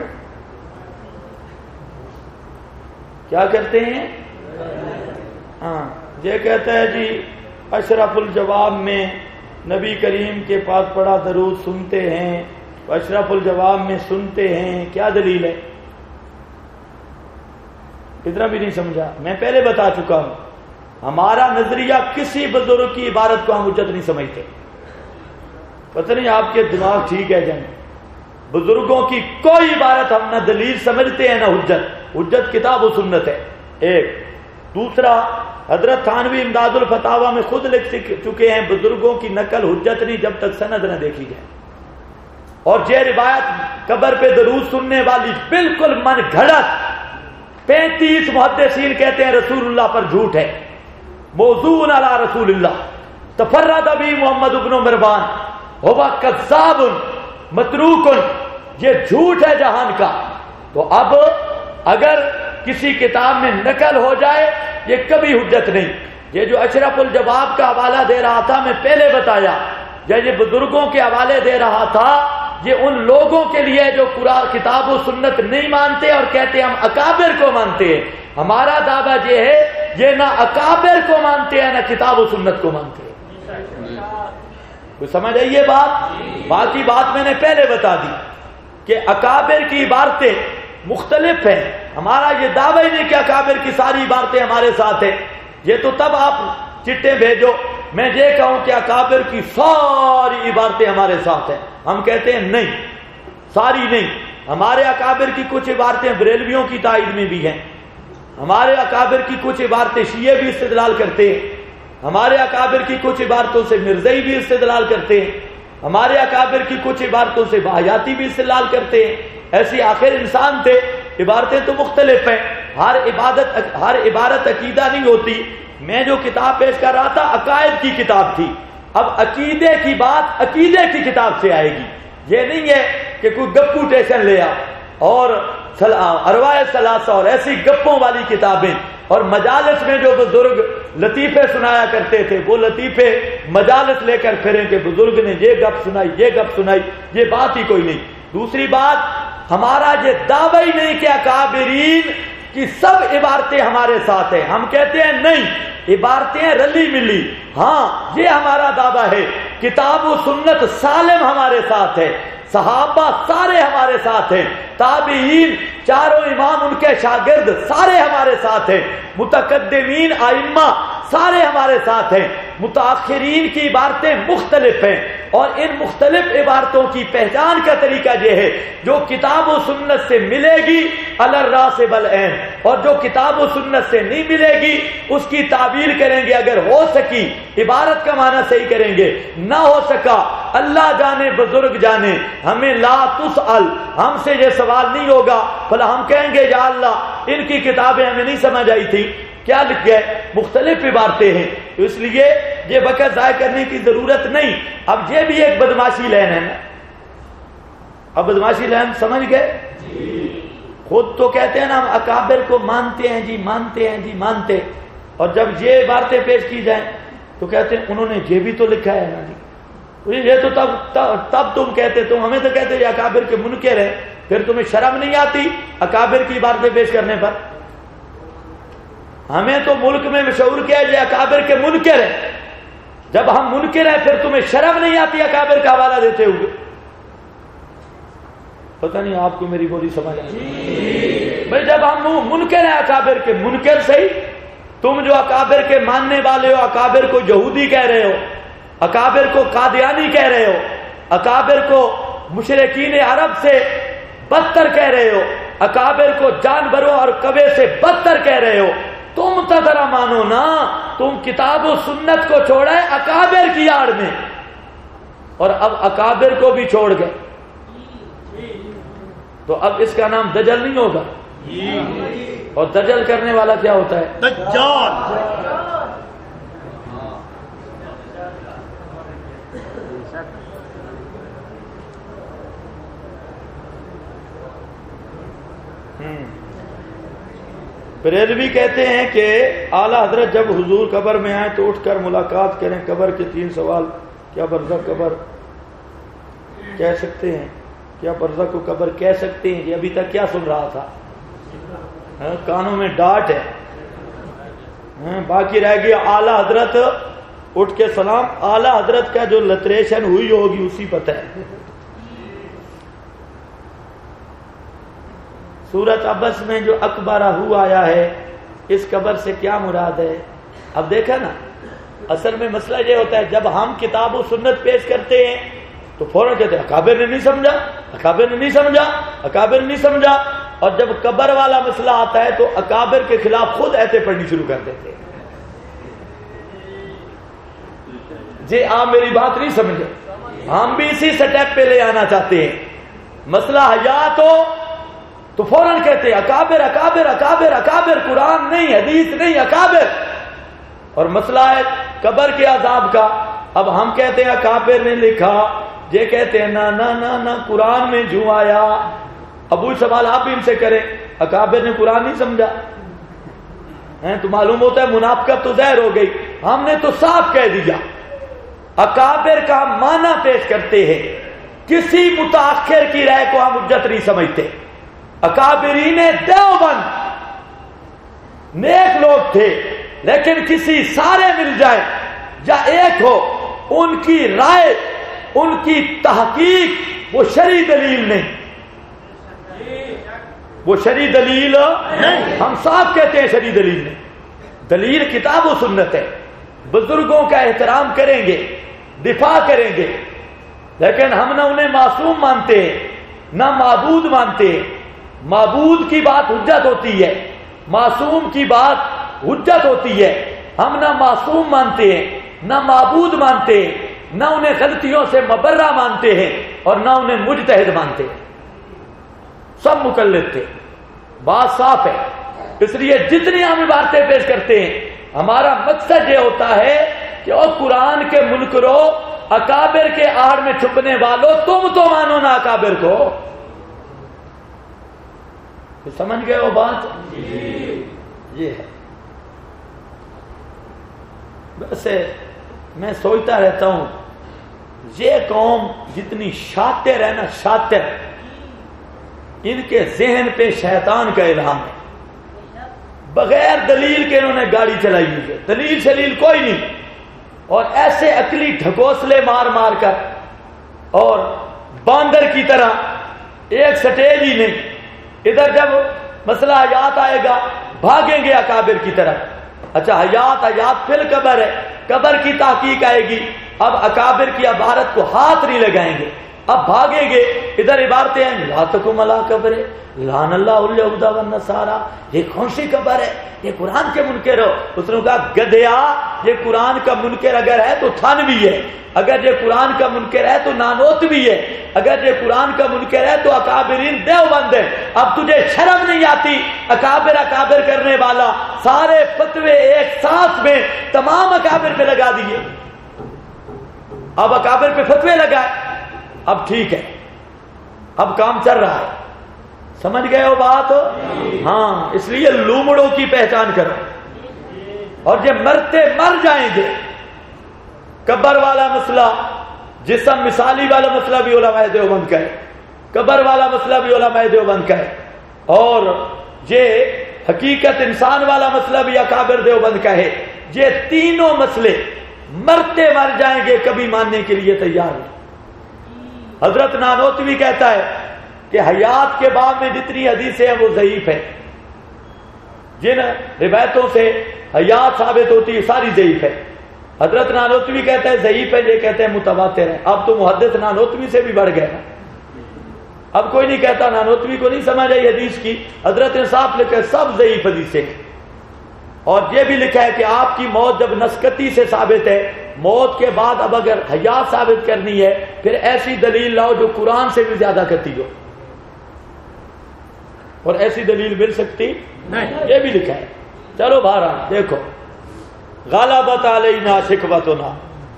کیا کرتے ہیں؟ ہاں یہ کہتا ہے جی اشرف الجواب میں نبی کریم کے پاس پڑا درود سنتے ہیں، اشرف الجواب میں سنتے ہیں. کیا دلیل ہے؟ اتنا بھی نہیں سمجھا. میں پہلے بتا چکا ہوں ہمارا نظریہ کسی بزرگ کی عبارت کو ہم حجت نہیں سمجھتے. پتہ نہیں آپ کے دماغ ٹھیک ہے جن بزرگوں کی کوئی عبارت ہم نہ دلیل سمجھتے ہیں نہ حجت. حجت کتاب و سنت ہے ایک. دوسرا حضرت تھانوی امداد الفتاوی میں خود لکھ چکے ہیں بزرگوں کی نقل حجت نہیں جب تک سند نہ دیکھی جائے. اور یہ روایت قبر پہ درود سننے والی بالکل من گھڑت 35 محدثین کہتے ہیں رسول اللہ پر جھوٹ ہے، موضوع علی رسول اللہ، تفرد بھی محمد ابن مروان ہوا کذاب متروک، یہ جھوٹ ہے جہان کا. تو اب اگر کسی کتاب میں نقل ہو جائے یہ کبھی حجت نہیں. یہ جو اشرف الجواب کا حوالہ دے رہا تھا میں پہلے بتایا، یہ بزرگوں کے حوالے دے رہا تھا، یہ ان لوگوں کے لیے جو قرآن کتاب و سنت نہیں مانتے اور کہتے ہم اکابر کو مانتے ہیں. ہمارا دعویٰ یہ ہے یہ نہ اکابر کو مانتے ہیں نہ کتاب و سنت کو مانتے ہیں. کوئی سمجھ آئی یہ بات؟ باقی بات میں نے پہلے بتا دی کہ اکابر کی عبارتیں مختلف ہیں. ہمارا یہ دعویٰ ہی نہیں کہ اکابر کی ساری عبارتیں ہمارے ساتھ ہیں. یہ تو تب آپ چٹے بھیجو میں یہ کہوں کہ اکابر کی ساری عبارتیں ہمارے ساتھ ہیں. ہم کہتے ہیں نہیں، ساری نہیں. ہمارے اکابر کی کچھ عبارتیں بریلویوں کی تائید میں بھی ہیں. ہمارے اکابر کی کچھ عبارتیں شیعہ بھی استدلال کرتے ہیں. ہمارے اکابر کی کچھ عبارتوں سے مرزائی بھی استدلال کرتے ہیں. ہمارے اکابر کی کچھ عبارتوں سے بہایاتی بھی استدلال کرتے ہیں. ایسی آخر انسان تھے. عبارتیں تو مختلف ہیں. ہر عبارت عقیدہ نہیں ہوتی. میں جو کتاب پیش کر رہا تھا عقائد کی کتاب تھی. اب عقیدے کی بات عقیدے کی کتاب سے آئے گی. یہ نہیں ہے کہ کوئی گپو ٹیشن لیا اور ارواح ثلاثہ اور ایسی گپوں والی کتابیں. اور مجالس میں جو بزرگ لطیفے سنایا کرتے تھے وہ لطیفے مجالس لے کر پھریں کہ بزرگ نے یہ گپ سنائی یہ گپ سنائی، یہ بات ہی کوئی نہیں. دوسری بات ہمارا یہ دعویٰ ہی نہیں کہ اکابرین کی سب عبارتیں ہمارے ساتھ ہیں. ہم کہتے ہیں نہیں، عبارتیں رلی ملی. ہاں یہ ہمارا دعویٰ ہے. کتاب و سنت سالم ہمارے ساتھ ہے. صحابہ سارے ہمارے ساتھ ہیں. تابعین چاروں امام ان کے شاگرد سارے ہمارے ساتھ ہیں. متقدمین ائمہ سارے ہمارے ساتھ ہیں. متاخرین کی عبارتیں مختلف ہیں اور ان مختلف عبارتوں کی پہچان کا طریقہ یہ ہے جو کتاب و سنت سے ملے گی الراس بالعین، اور جو کتاب و سنت سے نہیں ملے گی اس کی تعبیر کریں گے. اگر ہو سکی عبارت کا معنی صحیح کریں گے، نہ ہو سکا اللہ جانے بزرگ جانے. ہمیں لا تسأل، ہم سے یہ سوال نہیں ہوگا. بھلا ہم کہیں گے یا اللہ ان کی کتابیں ہمیں نہیں سمجھ آئی تھی، کیا لکھ گئے؟ مختلف عبارتیں ہیں. تو اس لیے یہ وقت ضائع کرنے کی ضرورت نہیں. اب یہ بھی ایک بدماشی لین ہے نا. اب بدماشی لین سمجھ گئے؟ خود تو کہتے ہیں نا ہم اکابر کو مانتے ہیں جی، مانتے ہیں جی، مانتے. اور جب یہ باتیں پیش کی جائیں تو کہتے ہیں انہوں نے یہ بھی تو لکھا ہے نا جی. یہ تو تب تم کہتے، تم ہمیں تو کہتے یہ اکابر کے منکر ہیں، پھر تمہیں شرم نہیں آتی اکابر کی عبارتیں پیش کرنے پر؟ ہمیں تو ملک میں مشہور کیا یہ اکابر کے منکر ہیں، جب ہم منکر ہیں پھر تمہیں شرم نہیں آتی اکابر کا حوالہ دیتے ہوئے؟ پتہ نہیں آپ کو میری بولی سمجھ آئی؟ بھائی جب ہم منکر ہیں اکابر کے منکر صحیح، تم جو اکابر کے ماننے والے ہو، اکابر کو یہودی کہہ رہے ہو، اکابر کو قادیانی کہہ رہے ہو، اکابر کو مشرکین عرب سے بدتر کہہ رہے ہو، اکابر کو جانوروں اور کوے سے بدتر کہہ رہے ہو، تم تو ذرا مانو نا، تم کتاب و سنت کو چھوڑے اکابر کی آڑ میں، اور اب اکابر کو بھی چھوڑ گئے، تو اب اس کا نام دجل نہیں ہوگا؟ اور دجل کرنے والا کیا ہوتا ہے؟ دجال۔ بریلوی کہتے ہیں کہ اعلیٰ حضرت جب حضور قبر میں آئیں تو اٹھ کر ملاقات کریں، قبر کے 3 سوال، کیا برزخ قبر کہہ سکتے ہیں؟ کیا برزخ کو قبر کہہ سکتے ہیں؟ یہ ابھی تک کیا سن رہا تھا؟ کانوں میں ڈانٹ ہے، باقی رہ گیا اعلیٰ حضرت اٹھ کے سلام۔ اعلیٰ حضرت کا جو لتریشن ہوئی ہوگی اسی پتہ ہے۔ سورت عبس میں جو اکبرہ آیا ہے، اس قبر سے کیا مراد ہے؟ اب دیکھا نا، اصل میں مسئلہ یہ ہوتا ہے جب ہم کتاب و سنت پیش کرتے ہیں تو فوراً کہتے ہیں اکابر نے نہیں سمجھا، اکابر نے نہیں سمجھا، اکابر نے نہیں سمجھا، اور جب قبر والا مسئلہ آتا ہے تو اکابر کے خلاف خود ایسے پڑھنی شروع کر دیتے ہیں۔ جی آپ میری بات نہیں سمجھے، ہم بھی اسی سٹیپ پہ لے آنا چاہتے ہیں۔ مسئلہ حیات ہو تو فوراً کہتے ہیں اکابر اکابر اکابر اکابر، قرآن نہیں، حدیث نہیں، اکابر۔ اور مسئلہ ہے قبر کے عذاب کا، اب ہم کہتے ہیں اکابر نے لکھا، یہ کہتے ہیں نا نا نا نا قرآن میں جو آیا۔ ابو سوال آپ بھی ان سے کریں، اکابر نے قرآن نہیں سمجھا تو معلوم ہوتا ہے منافقت تو ظاہر ہو گئی۔ ہم نے تو صاف کہہ دیا، اکابر کا معنی پیش کرتے ہیں، کسی متاخر کی رائے کو ہم حجت نہیں سمجھتے۔ اکابرین دیوبند نیک لوگ تھے، لیکن کسی سارے مل جائیں یا ایک ہو، ان کی رائے، ان کی تحقیق وہ شرعی دلیل نہیں، وہ شرعی دلیل نہیں، ہم صاف کہتے ہیں شرعی دلیل نہیں۔ دلیل کتاب و سنت ہے، بزرگوں کا احترام کریں گے، دفاع کریں گے، لیکن ہم نہ انہیں معصوم مانتے ہیں نہ معبود مانتے ہیں۔ معبود کی بات حجت ہوتی ہے، معصوم کی بات حجت ہوتی ہے۔ ہم نہ معصوم مانتے ہیں نہ معبود مانتے ہیں، نہ انہیں غلطیوں سے مبرہ مانتے ہیں اور نہ انہیں مجتہد مانتے ہیں، سب مقلد تھے۔ بات صاف ہے، اس لیے جتنی ہم عبارتیں پیش کرتے ہیں ہمارا مقصد یہ ہوتا ہے کہ او قرآن کے منکرو، اکابر کے آڑ میں چھپنے والوں، تم تو مانو نا اکابر کو۔ سمجھ گئے وہ بات؟ یہ ہے۔ ویسے میں سوچتا رہتا ہوں یہ قوم جتنی شاطر ہے نا، شاطر، ان کے ذہن پہ شیطان کا الہام ہے، بغیر دلیل کے انہوں نے گاڑی چلائی ہوئی ہے، دلیل شلیل کوئی نہیں، اور ایسے عقلی ڈھکوسلے مار مار کر اور باندر کی طرح ایک سٹیج ہی نہیں، ادھر جب مسئلہ حیات آئے گا بھاگیں گے اکابر کی طرف۔ اچھا حیات فی القبر ہے، قبر کی تحقیق آئے گی، اب اکابر کی عبارت کو ہاتھ نہیں لگائیں گے، اب بھاگیں گے، ادھر عبارتیں ہیں لا تقم علی قبر لعن اللہ الیہود والنصارى، یہ کون سی قبر ہے؟ یہ قرآن کے منکر ہو۔ اس نے کہا گدھیا، یہ قرآن کا منکر اگر ہے تو تھانوی ہے، اگر یہ قرآن کا منکر ہے تو نانوت بھی ہے، اگر یہ قرآن کا منکر ہے تو اکابرین دیوبند ہے۔ اب تجھے شرم نہیں آتی؟ اکابر کرنے والا سارے فتوے ایک ساتھ میں تمام اکابر پہ لگا دیے، اب اکابر پہ فتوے لگائے، اب ٹھیک ہے، اب کام چل رہا ہے۔ سمجھ گئے ہو بات؟ ہاں، اس لیے لومڑوں کی پہچان کرو، اور جب مرتے مر جائیں گے، قبر والا مسئلہ جسم مثالی والا مسئلہ بھی علماء دیوبند کا ہے، قبر والا مسئلہ بھی علماء دیوبند کا ہے، اور یہ حقیقت انسان والا مسئلہ بھی اکابر دیوبند کا ہے۔ یہ تینوں مسئلے مرتے مر جائیں گے کبھی ماننے کے لیے تیار نہیں۔ حضرت نانوتوی کہتا ہے کہ حیات کے باب میں جتنی حدیثیں ہیں وہ ضعیف ہیں، جن روایتوں سے حیات ثابت ہوتی ہے ساری ضعیف ہے۔ حضرت نانوتوی کہتا ہے ضعیف ہے، یہ کہتے ہیں متواتر ہے۔ اب تو محدث نانوتوی سے بھی بڑھ گئے نا، اب کوئی نہیں کہتا نانوتوی کو نہیں سمجھ آئی حدیث کی، حضرت نے صاف لکھا ہے سب ضعیف حدیثیں، اور یہ بھی لکھا ہے کہ آپ کی موت جب نسکتی سے ثابت ہے، موت کے بعد اب اگر حیات ثابت کرنی ہے پھر ایسی دلیل لاؤ جو قرآن سے بھی زیادہ کرتی ہو، اور ایسی دلیل مل سکتی نہیں، یہ بھی لکھا ہے۔ چلو بہرحال دیکھو، غلبت علینا شکوتنا،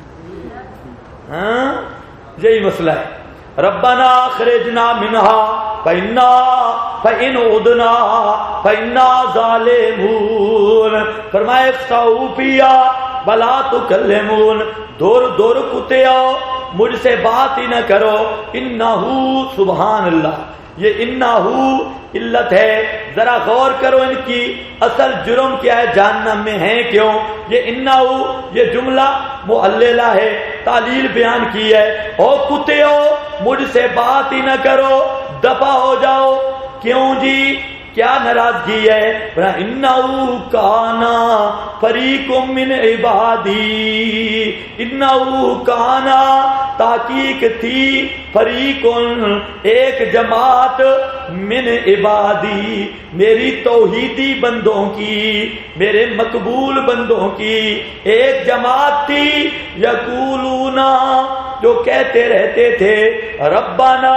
یہی مسئلہ ہے۔ ربنا اخرجنا منها فإن عدنا فإنا ظالمون، فرمائے اخسؤوا فيها ولا تكلمون، دور دور کتے آؤ مجھ سے بات ہی نہ کرو، انہو سبحان اللہ، یہ انہو علت ہے، ذرا غور کرو ان کی اصل جرم کیا ہے، جہنم میں ہیں کیوں؟ یہ انہو یہ جملہ معللہ ہے، تعلیل بیان کی ہے، او کتے ہو مجھ سے بات ہی نہ کرو، دفع ہو جاؤ، کیوں جی کیا ناراضگی ہے؟ انہو کانا فریق من عبادی، انہو کانا تحقیق تھی، فریق ایک جماعت، من عبادی میری توحیدی بندوں کی، میرے مقبول بندوں کی ایک جماعت تھی، یقولون جو کہتے رہتے تھے ربنا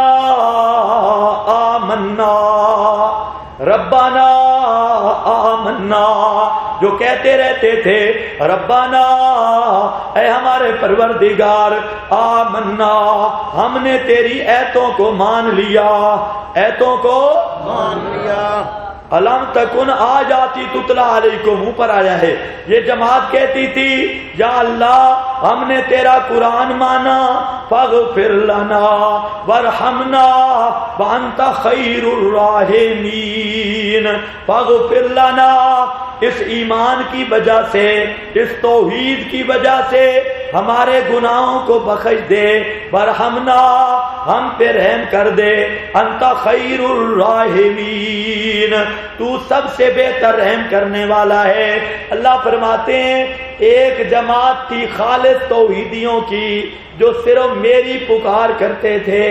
آمنا، ربنا آمنا، جو کہتے رہتے تھے ربنا اے ہمارے پروردگار، آمنا ہم نے تیری ایتوں کو مان لیا، ایتوں کو مان لیا۔ علم تکن آ جاتی تتلا علیکم، اوپر آیا ہے، یہ جماعت کہتی تھی یا اللہ ہم نے تیرا قرآن مانا، فاغفر لنا وارحمنا وانت خیر الراحمین، فاغفر لنا، اس ایمان کی وجہ سے، اس توحید کی وجہ سے ہمارے گناہوں کو بخش دے، وارحمنا ہم پہ رحم کر دے، انت خیر الراحمین تو سب سے بہتر رحم کرنے والا ہے۔ اللہ فرماتے ہیں ایک جماعت تھی خالص توحیدیوں کی جو صرف میری پکار کرتے تھے،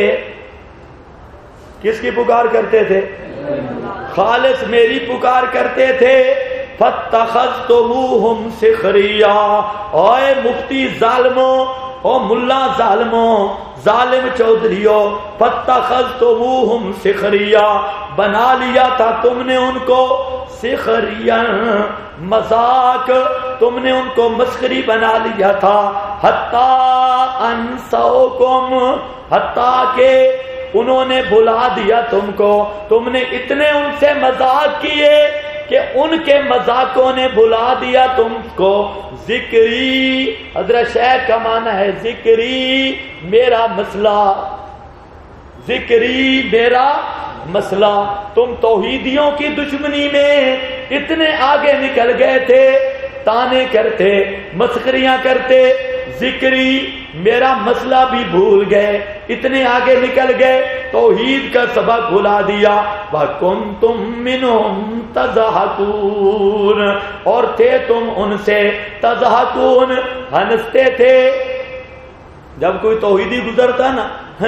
کس کی پکار کرتے تھے؟ خالص میری پکار کرتے تھے، فَاتَّخَذْتُمُوهُمْ سِخْرِيًّا، اوے مفتی ظالموں، او ملا ظالموں، ظالم چودھریوں، فَاتَّخَذْتُمُوهُمْ سِخْرِيًّا، بنا لیا تھا تم نے ان کو سخریاً، مذاق، تم نے ان کو مسخری بنا لیا تھا، حَتَّىٰ أَنسَوْكُمْ، حتیٰ کہ انہوں نے بھلا دیا تم کو، تم نے اتنے ان سے مذاق کیے کہ ان کے مذاقوں نے بھلا دیا تم کو۔ ذکری، حضرت شیخ کا معنی ہے ذکری میرا مسئلہ، ذکری میرا مسئلہ، تم توحیدیوں کی دشمنی میں اتنے آگے نکل گئے تھے، تانے کرتے، مسخریاں کرتے، ذکری میرا مسئلہ بھی بھول گئے، اتنے آگے نکل گئے، توحید کا سبق بھلا دیا۔ وَكُنْتُمْ مِنْهُمْ تَضْحَكُونَ، اور تھے تم ان سے تضحکون، ہنستے تھے۔ جب کوئی توحیدی گزرتا نا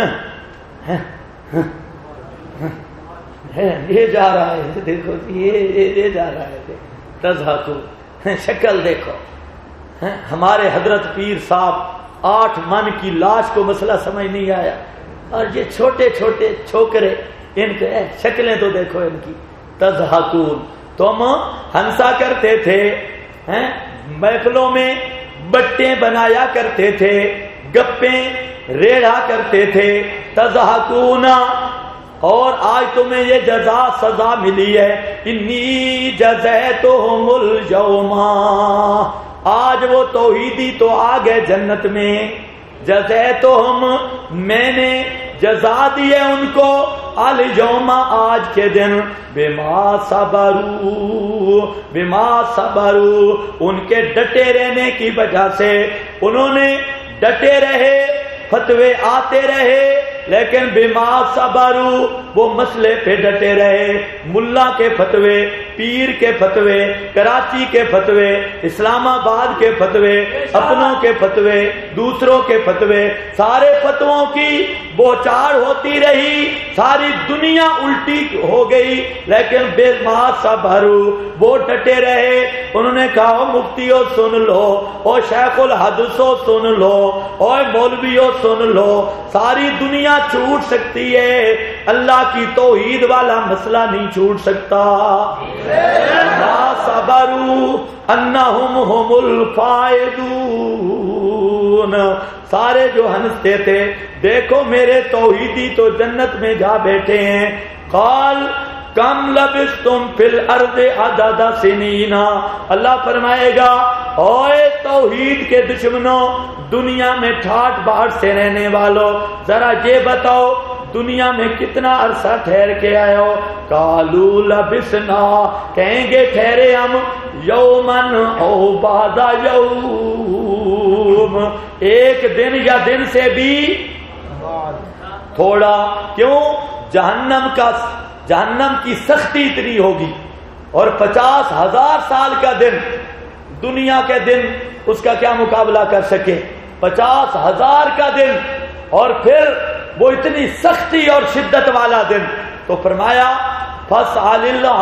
یہ جا رہا ہے، دیکھو یہ جا رہا ہے، تضحکون، شکل دیکھو۔ ہمارے حضرت پیر صاحب 8 من کی لاش کو مسئلہ سمجھ نہیں آیا، اور یہ چھوٹے چھوٹے چھوکرے، ان کے شکلیں تو دیکھو ان کی، تضحکون، تم ہنسا کرتے تھے، محفلوں میں بٹیں بنایا کرتے تھے، گپیں ریڑھا کرتے تھے، تضحکون، اور آج تمہیں یہ جزا سزا ملی ہے، انی جزیتہم اليوم، آج وہ توحیدی تو آ گئے جنت میں، جزیتہم میں نے جزا دی ہے ان کو الیوم آج کے دن بما صبروا ان کے ڈٹے رہنے کی وجہ سے انہوں نے ڈٹے رہے فتوے آتے رہے لیکن بما صبروا وہ مسئلے پہ ڈٹے رہے ملا کے فتوے پیر کے فتوے کراچی کے فتوے اسلام آباد کے فتوے اپنوں کے فتوے دوسروں کے فتوے سارے فتووں کی بوچھاڑ ہوتی رہی ساری دنیا الٹی ہو گئی لیکن بما صبروا وہ ڈٹے رہے انہوں نے کہا مفتیوں سن لو اور شیخ الحدیثوں سن لو اور مولویوں سن لو ساری دنیا چھوٹ سکتی ہے اللہ کی توحید والا مسئلہ نہیں چھوٹ سکتا ما صبروا انہم هم الفائزون سارے جو ہنستے تھے دیکھو میرے توحیدی تو جنت میں جا بیٹھے ہیں قال کم لبثتم فی الارض عدد سنین اللہ فرمائے گا اوے توحید کے دشمنوں دنیا میں ٹھاٹ باٹ سے رہنے والوں ذرا یہ بتاؤ دنیا میں کتنا عرصہ ٹھہر کے آئے ہو قالوا لبثنا کہیں گے ٹھہرے ہم یومن او بعد یوم ایک دن یا دن سے بھی تھوڑا کیوں جہنم کی سختی اتنی ہوگی اور 50,000 سال کا دن دنیا کے دن اس کا کیا مقابلہ کر سکے 50,000 کا دن اور پھر وہ اتنی سختی اور شدت والا دن تو فرمایا فاسأل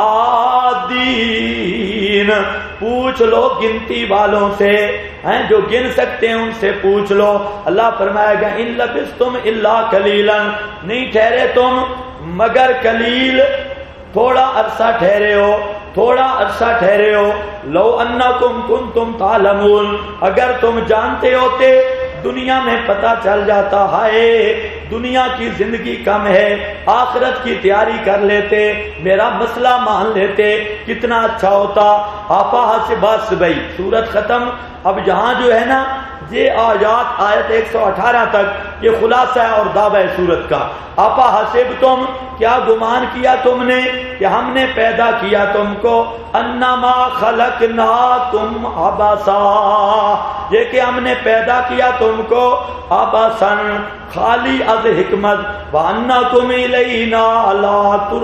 العادین پوچھ لو گنتی والوں سے ہیں جو گن سکتے ہیں ان سے پوچھ لو اللہ فرمائے گا ان لبثتم الا قلیلا نہیں ٹھہرے تم مگر قلیل تھوڑا عرصہ ٹھہرے ہو لو انکم کنتم تعلمون اگر تم جانتے ہوتے دنیا میں پتہ چل جاتا ہے دنیا کی زندگی کم ہے آخرت کی تیاری کر لیتے میرا مسئلہ مان لیتے کتنا اچھا ہوتا آپا حسبس بھائی سورت ختم اب یہاں جو ہے نا یہ آیت 118 تک یہ خلاصہ ہے اور دعوی سورت کا آپا حسب تم کیا گمان کیا تم نے کہ ہم نے پیدا کیا تم کو انما خلقناکم عبثا یہ کہ ہم نے پیدا کیا تم کو عبثا خالی از حکمت وانکم الینا لا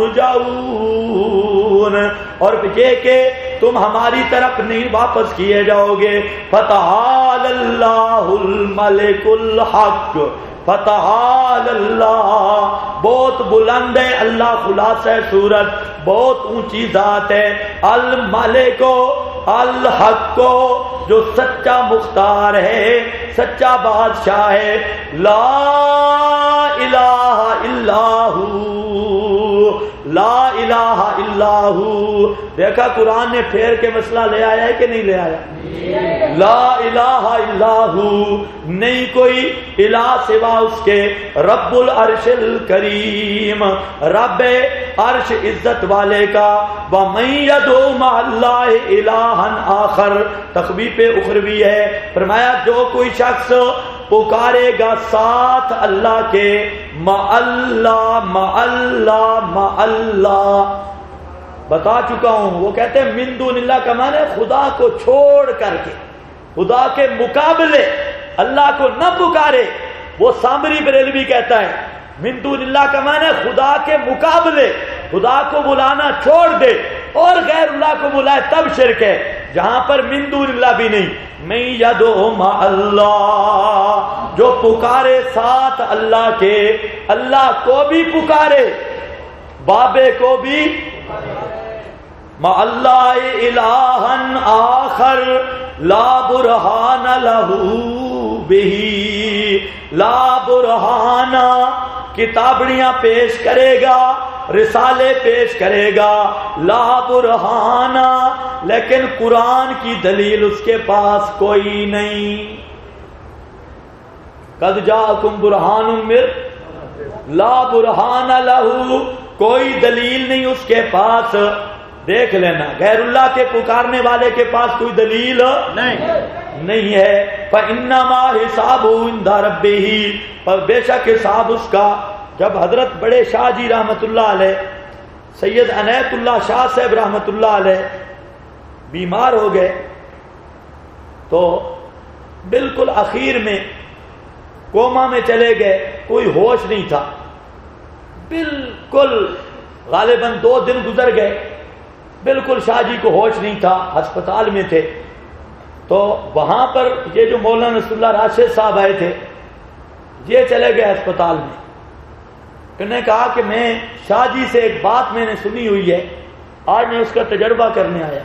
ترجعون اور یہ کہ تم ہماری طرف نہیں واپس کیے جاؤ گے فتعال اللہ الملک الحق فتعال اللہ بہت بلند ہے اللہ خلاصہ سورت بہت اونچی ذات ہے الملک الحق کو جو سچا مختار ہے سچا بادشاہ ہے لا الہ الا ہو لا الہ الا ہو دیکھا قرآن نے پھیر کے مسئلہ لے آیا ہے کہ نہیں لے آیا لا الہ الا ہو نہیں کوئی الہ سوا اس کے رب العرش الکریم رب عرش عزت والے کا وَمَن يَدْعُ مَعَ اللَّهِ إِلَٰهًا آخر تخویف اخروی ہے فرمایا جو کوئی شخص پکارے گا ساتھ اللہ کے مع اللہ بتا چکا ہوں وہ کہتے ہیں من دون اللہ کا معنی خدا کو چھوڑ کر کے خدا کے مقابلے اللہ کو نہ پکارے وہ سامری بریلوی کہتا ہے من دون اللہ کا معنی خدا کے مقابلے خدا کو بلانا چھوڑ دے اور غیر اللہ کو بلائے تب شرک ہے جہاں پر من دون اللہ بھی نہیں میں یدعو مع اللہ جو پکارے ساتھ اللہ کے اللہ کو بھی پکارے بابے کو بھی مع اللہ الہن آخر لا برہان لہو بہی لا برہان کتابڑیاں پیش کرے گا رسالے پیش کرے گا لا برہان لیکن قرآن کی دلیل اس کے پاس کوئی نہیں قد جاءکم برہان من لا برہان لہو کوئی دلیل نہیں اس کے پاس دیکھ لینا غیر اللہ کے پکارنے والے کے پاس کوئی دلیل نہیں ہے. فَإِنَّمَا حِسَابُهُ عِندَ رَبِّهِ، پر بے شک حساب اس کا. جب حضرت بڑے شاہ جی رحمت اللہ علیہ، سید عنایت اللہ شاہ صاحب رحمت اللہ علیہ بیمار ہو گئے تو بالکل اخیر میں کوما میں چلے گئے، کوئی ہوش نہیں تھا بالکل. غالباً 2 دن گزر گئے، بالکل شاہ جی کو ہوش نہیں تھا، ہسپتال میں تھے. تو وہاں پر یہ جو مولانا نصر اللہ راشد صاحب آئے تھے، یہ چلے گئے ہسپتال میں. انہوں نے کہا کہ میں شاہ جی سے ایک بات میں نے سنی ہوئی ہے، آج میں اس کا تجربہ کرنے آیا.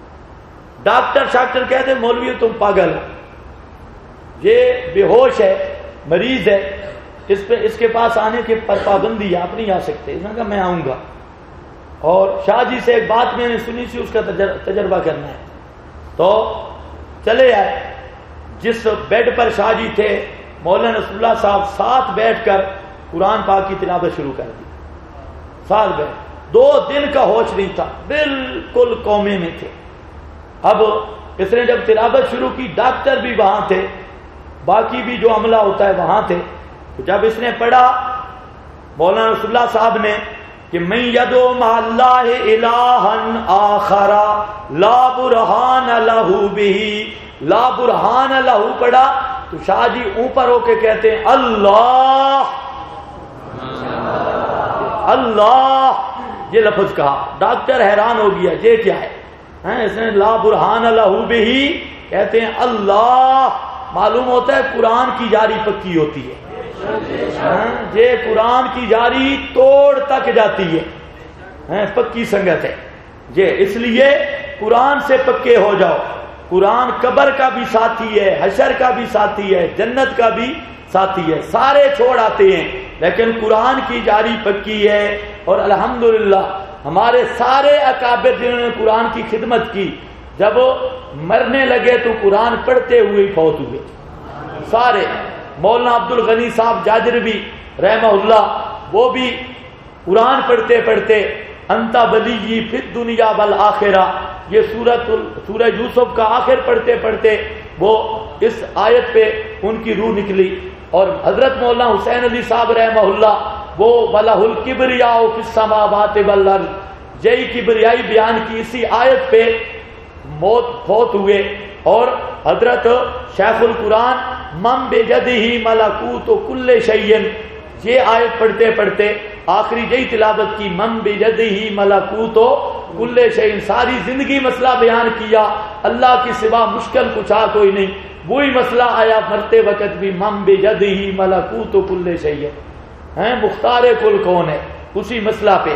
ڈاکٹر کہتے مولوی تم پاگل ہو، یہ بے ہوش ہے، مریض ہے، اس کے پاس آنے کے پر پابندی ہے، آپ نہیں آ سکتے. انہوں نے کہا میں آؤں گا، اور شاہ جی سے ایک بات میں نے سنی سی، اس کا تجربہ کرنا ہے. تو چلے آئے. جس بیڈ پر شاہ جی تھے مولانا رسول اللہ صاحب ساتھ بیٹھ کر قرآن پاک کی تلاوت شروع کر دی. ساتھ بیٹھ 2 دن کا ہوش نہیں تھا، بالکل کومے میں تھے. اب اس نے جب تلاوت شروع کی، ڈاکٹر بھی وہاں تھے، باقی بھی جو عملہ ہوتا ہے وہاں تھے. تو جب اس نے پڑھا مولانا رسول اللہ صاحب نے کہ من یدعو مع اللہ الہا آخر لا برہان لہ بہ، لا برہان لہ پڑھا تو شاہ جی اوپر ہو کے کہتے ہیں اللہ اللہ، یہ لفظ کہا. ڈاکٹر حیران ہو گیا یہ کیا ہے. اس نے لا برہان لہ بہ کہتے ہیں اللہ. معلوم ہوتا ہے قرآن کی جاری پکی ہوتی ہے. یہ قرآن کی جاری توڑ تک جاتی ہے، پکی سنگت ہے یہ. اس لیے قرآن سے پکے ہو جاؤ. قرآن قبر کا بھی ساتھی ہے، حشر کا بھی ساتھی ہے، جنت کا بھی ساتھی ہے. سارے چھوڑ آتے ہیں لیکن قرآن کی جاری پکی ہے. اور الحمدللہ ہمارے سارے اکابر جنہوں نے قرآن کی خدمت کی، جب مرنے لگے تو قرآن پڑھتے ہوئے فوت ہوئے سارے. مولانا عبد الغنی صاحب جاجربی رحمہ اللہ، وہ بھی قرآن پڑھتے پڑھتے انت ولی فی الدنیا والآخرہ، یہ سورہ یوسف کا آخر پڑھتے پڑھتے وہ اس آیت پہ ان کی روح نکلی. اور حضرت مولانا حسین علی صاحب رحمہ اللہ، وہ وَلَهُ الْكِبْرِيَاءُ فِي السَّمَاوَاتِ وَالْأَرْضِ، یہی کبریائی بیان کی اسی آیت پہ فوت ہوئے. اور حضرت شیخ القرآن من بیدہ ملکوت کل شیء، یہ آیت پڑھتے پڑھتے آخری یہی تلاوت کی من بیدہ ملکوت کل شیء. ساری زندگی مسئلہ بیان کیا، اللہ کی سوا مشکل کچھ کوئی نہیں. وہی مسئلہ آیا مرتے وقت بھی من بیدہ ملکوت کل شیء. مختار کل کون ہے، اسی مسئلہ پہ.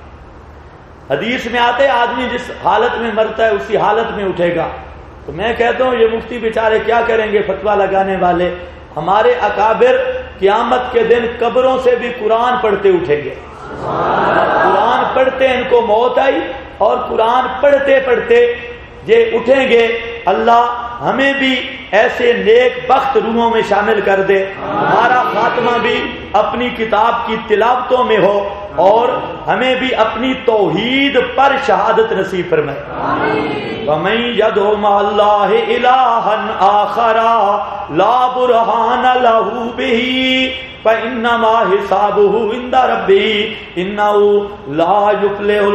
حدیث میں آتے آدمی جس حالت میں مرتا ہے اسی حالت میں اٹھے گا. تو میں کہتا ہوں یہ مفتی بیچارے کیا کریں گے، فتویٰ لگانے والے. ہمارے اکابر قیامت کے دن قبروں سے بھی قرآن پڑھتے اٹھیں گے. قرآن پڑھتے ان کو موت آئی اور قرآن پڑھتے پڑھتے یہ اٹھیں گے. اللہ ہمیں بھی ایسے نیک بخت روحوں میں شامل کر دے، ہمارا خاتمہ بھی اپنی کتاب کی تلاوتوں میں ہو اور ہمیں بھی اپنی توحید پر شہادت نصیب فرمائے. وَمَن يَدْعُ مَعَ اللَّهِ إِلَٰهًا آخَرَ لَا بُرْهَانَ لَهُ بِهِ فَإِنَّمَا حِسَابُهُ عِندَ رَبِّهِ إِنَّهُ لَا يُفْلِحُ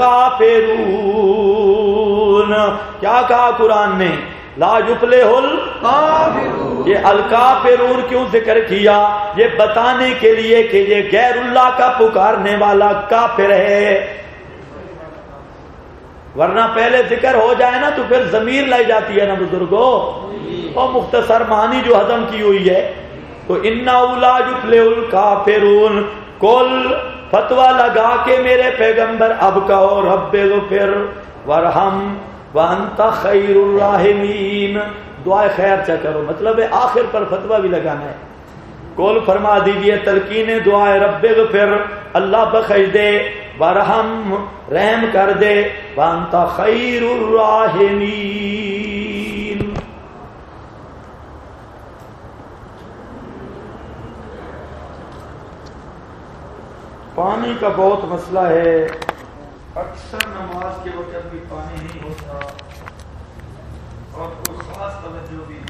الْكَافِرُونَ. کیا کہا قرآن نے؟ لا یفلح الکافرون. یہ الکافرون کیوں ذکر کیا؟ یہ بتانے کے لیے کہ یہ غیر اللہ کا پکارنے والا کافر ہے. ورنہ پہلے ذکر ہو جائے نا تو پھر ضمیر لائی جاتی ہے نا بزرگوں. اور مختصر معنی جو ہضم کی ہوئی ہے تو اِنَّهُ لَا يُفْلِحُ الْكَافِرُونَ. کل فتویٰ لگا کے میرے پیغمبر اب کہو رب اغفر وارحم وانت خیر الراحمین. دعائے خیر چا کرو، مطلب ہے آخر پر فتویٰ بھی لگانا ہے. کول فرما دیجئے تلقین دعائے رب اغفر، اللہ بخش دے، وارحم رحم کر دے، وانت خیر الراحمین. پانی کا بہت مسئلہ ہے. اکثر نماز کے وقت بھی پانی نہیں ہوتا اور کوئی خاص توجہ بھی نہیں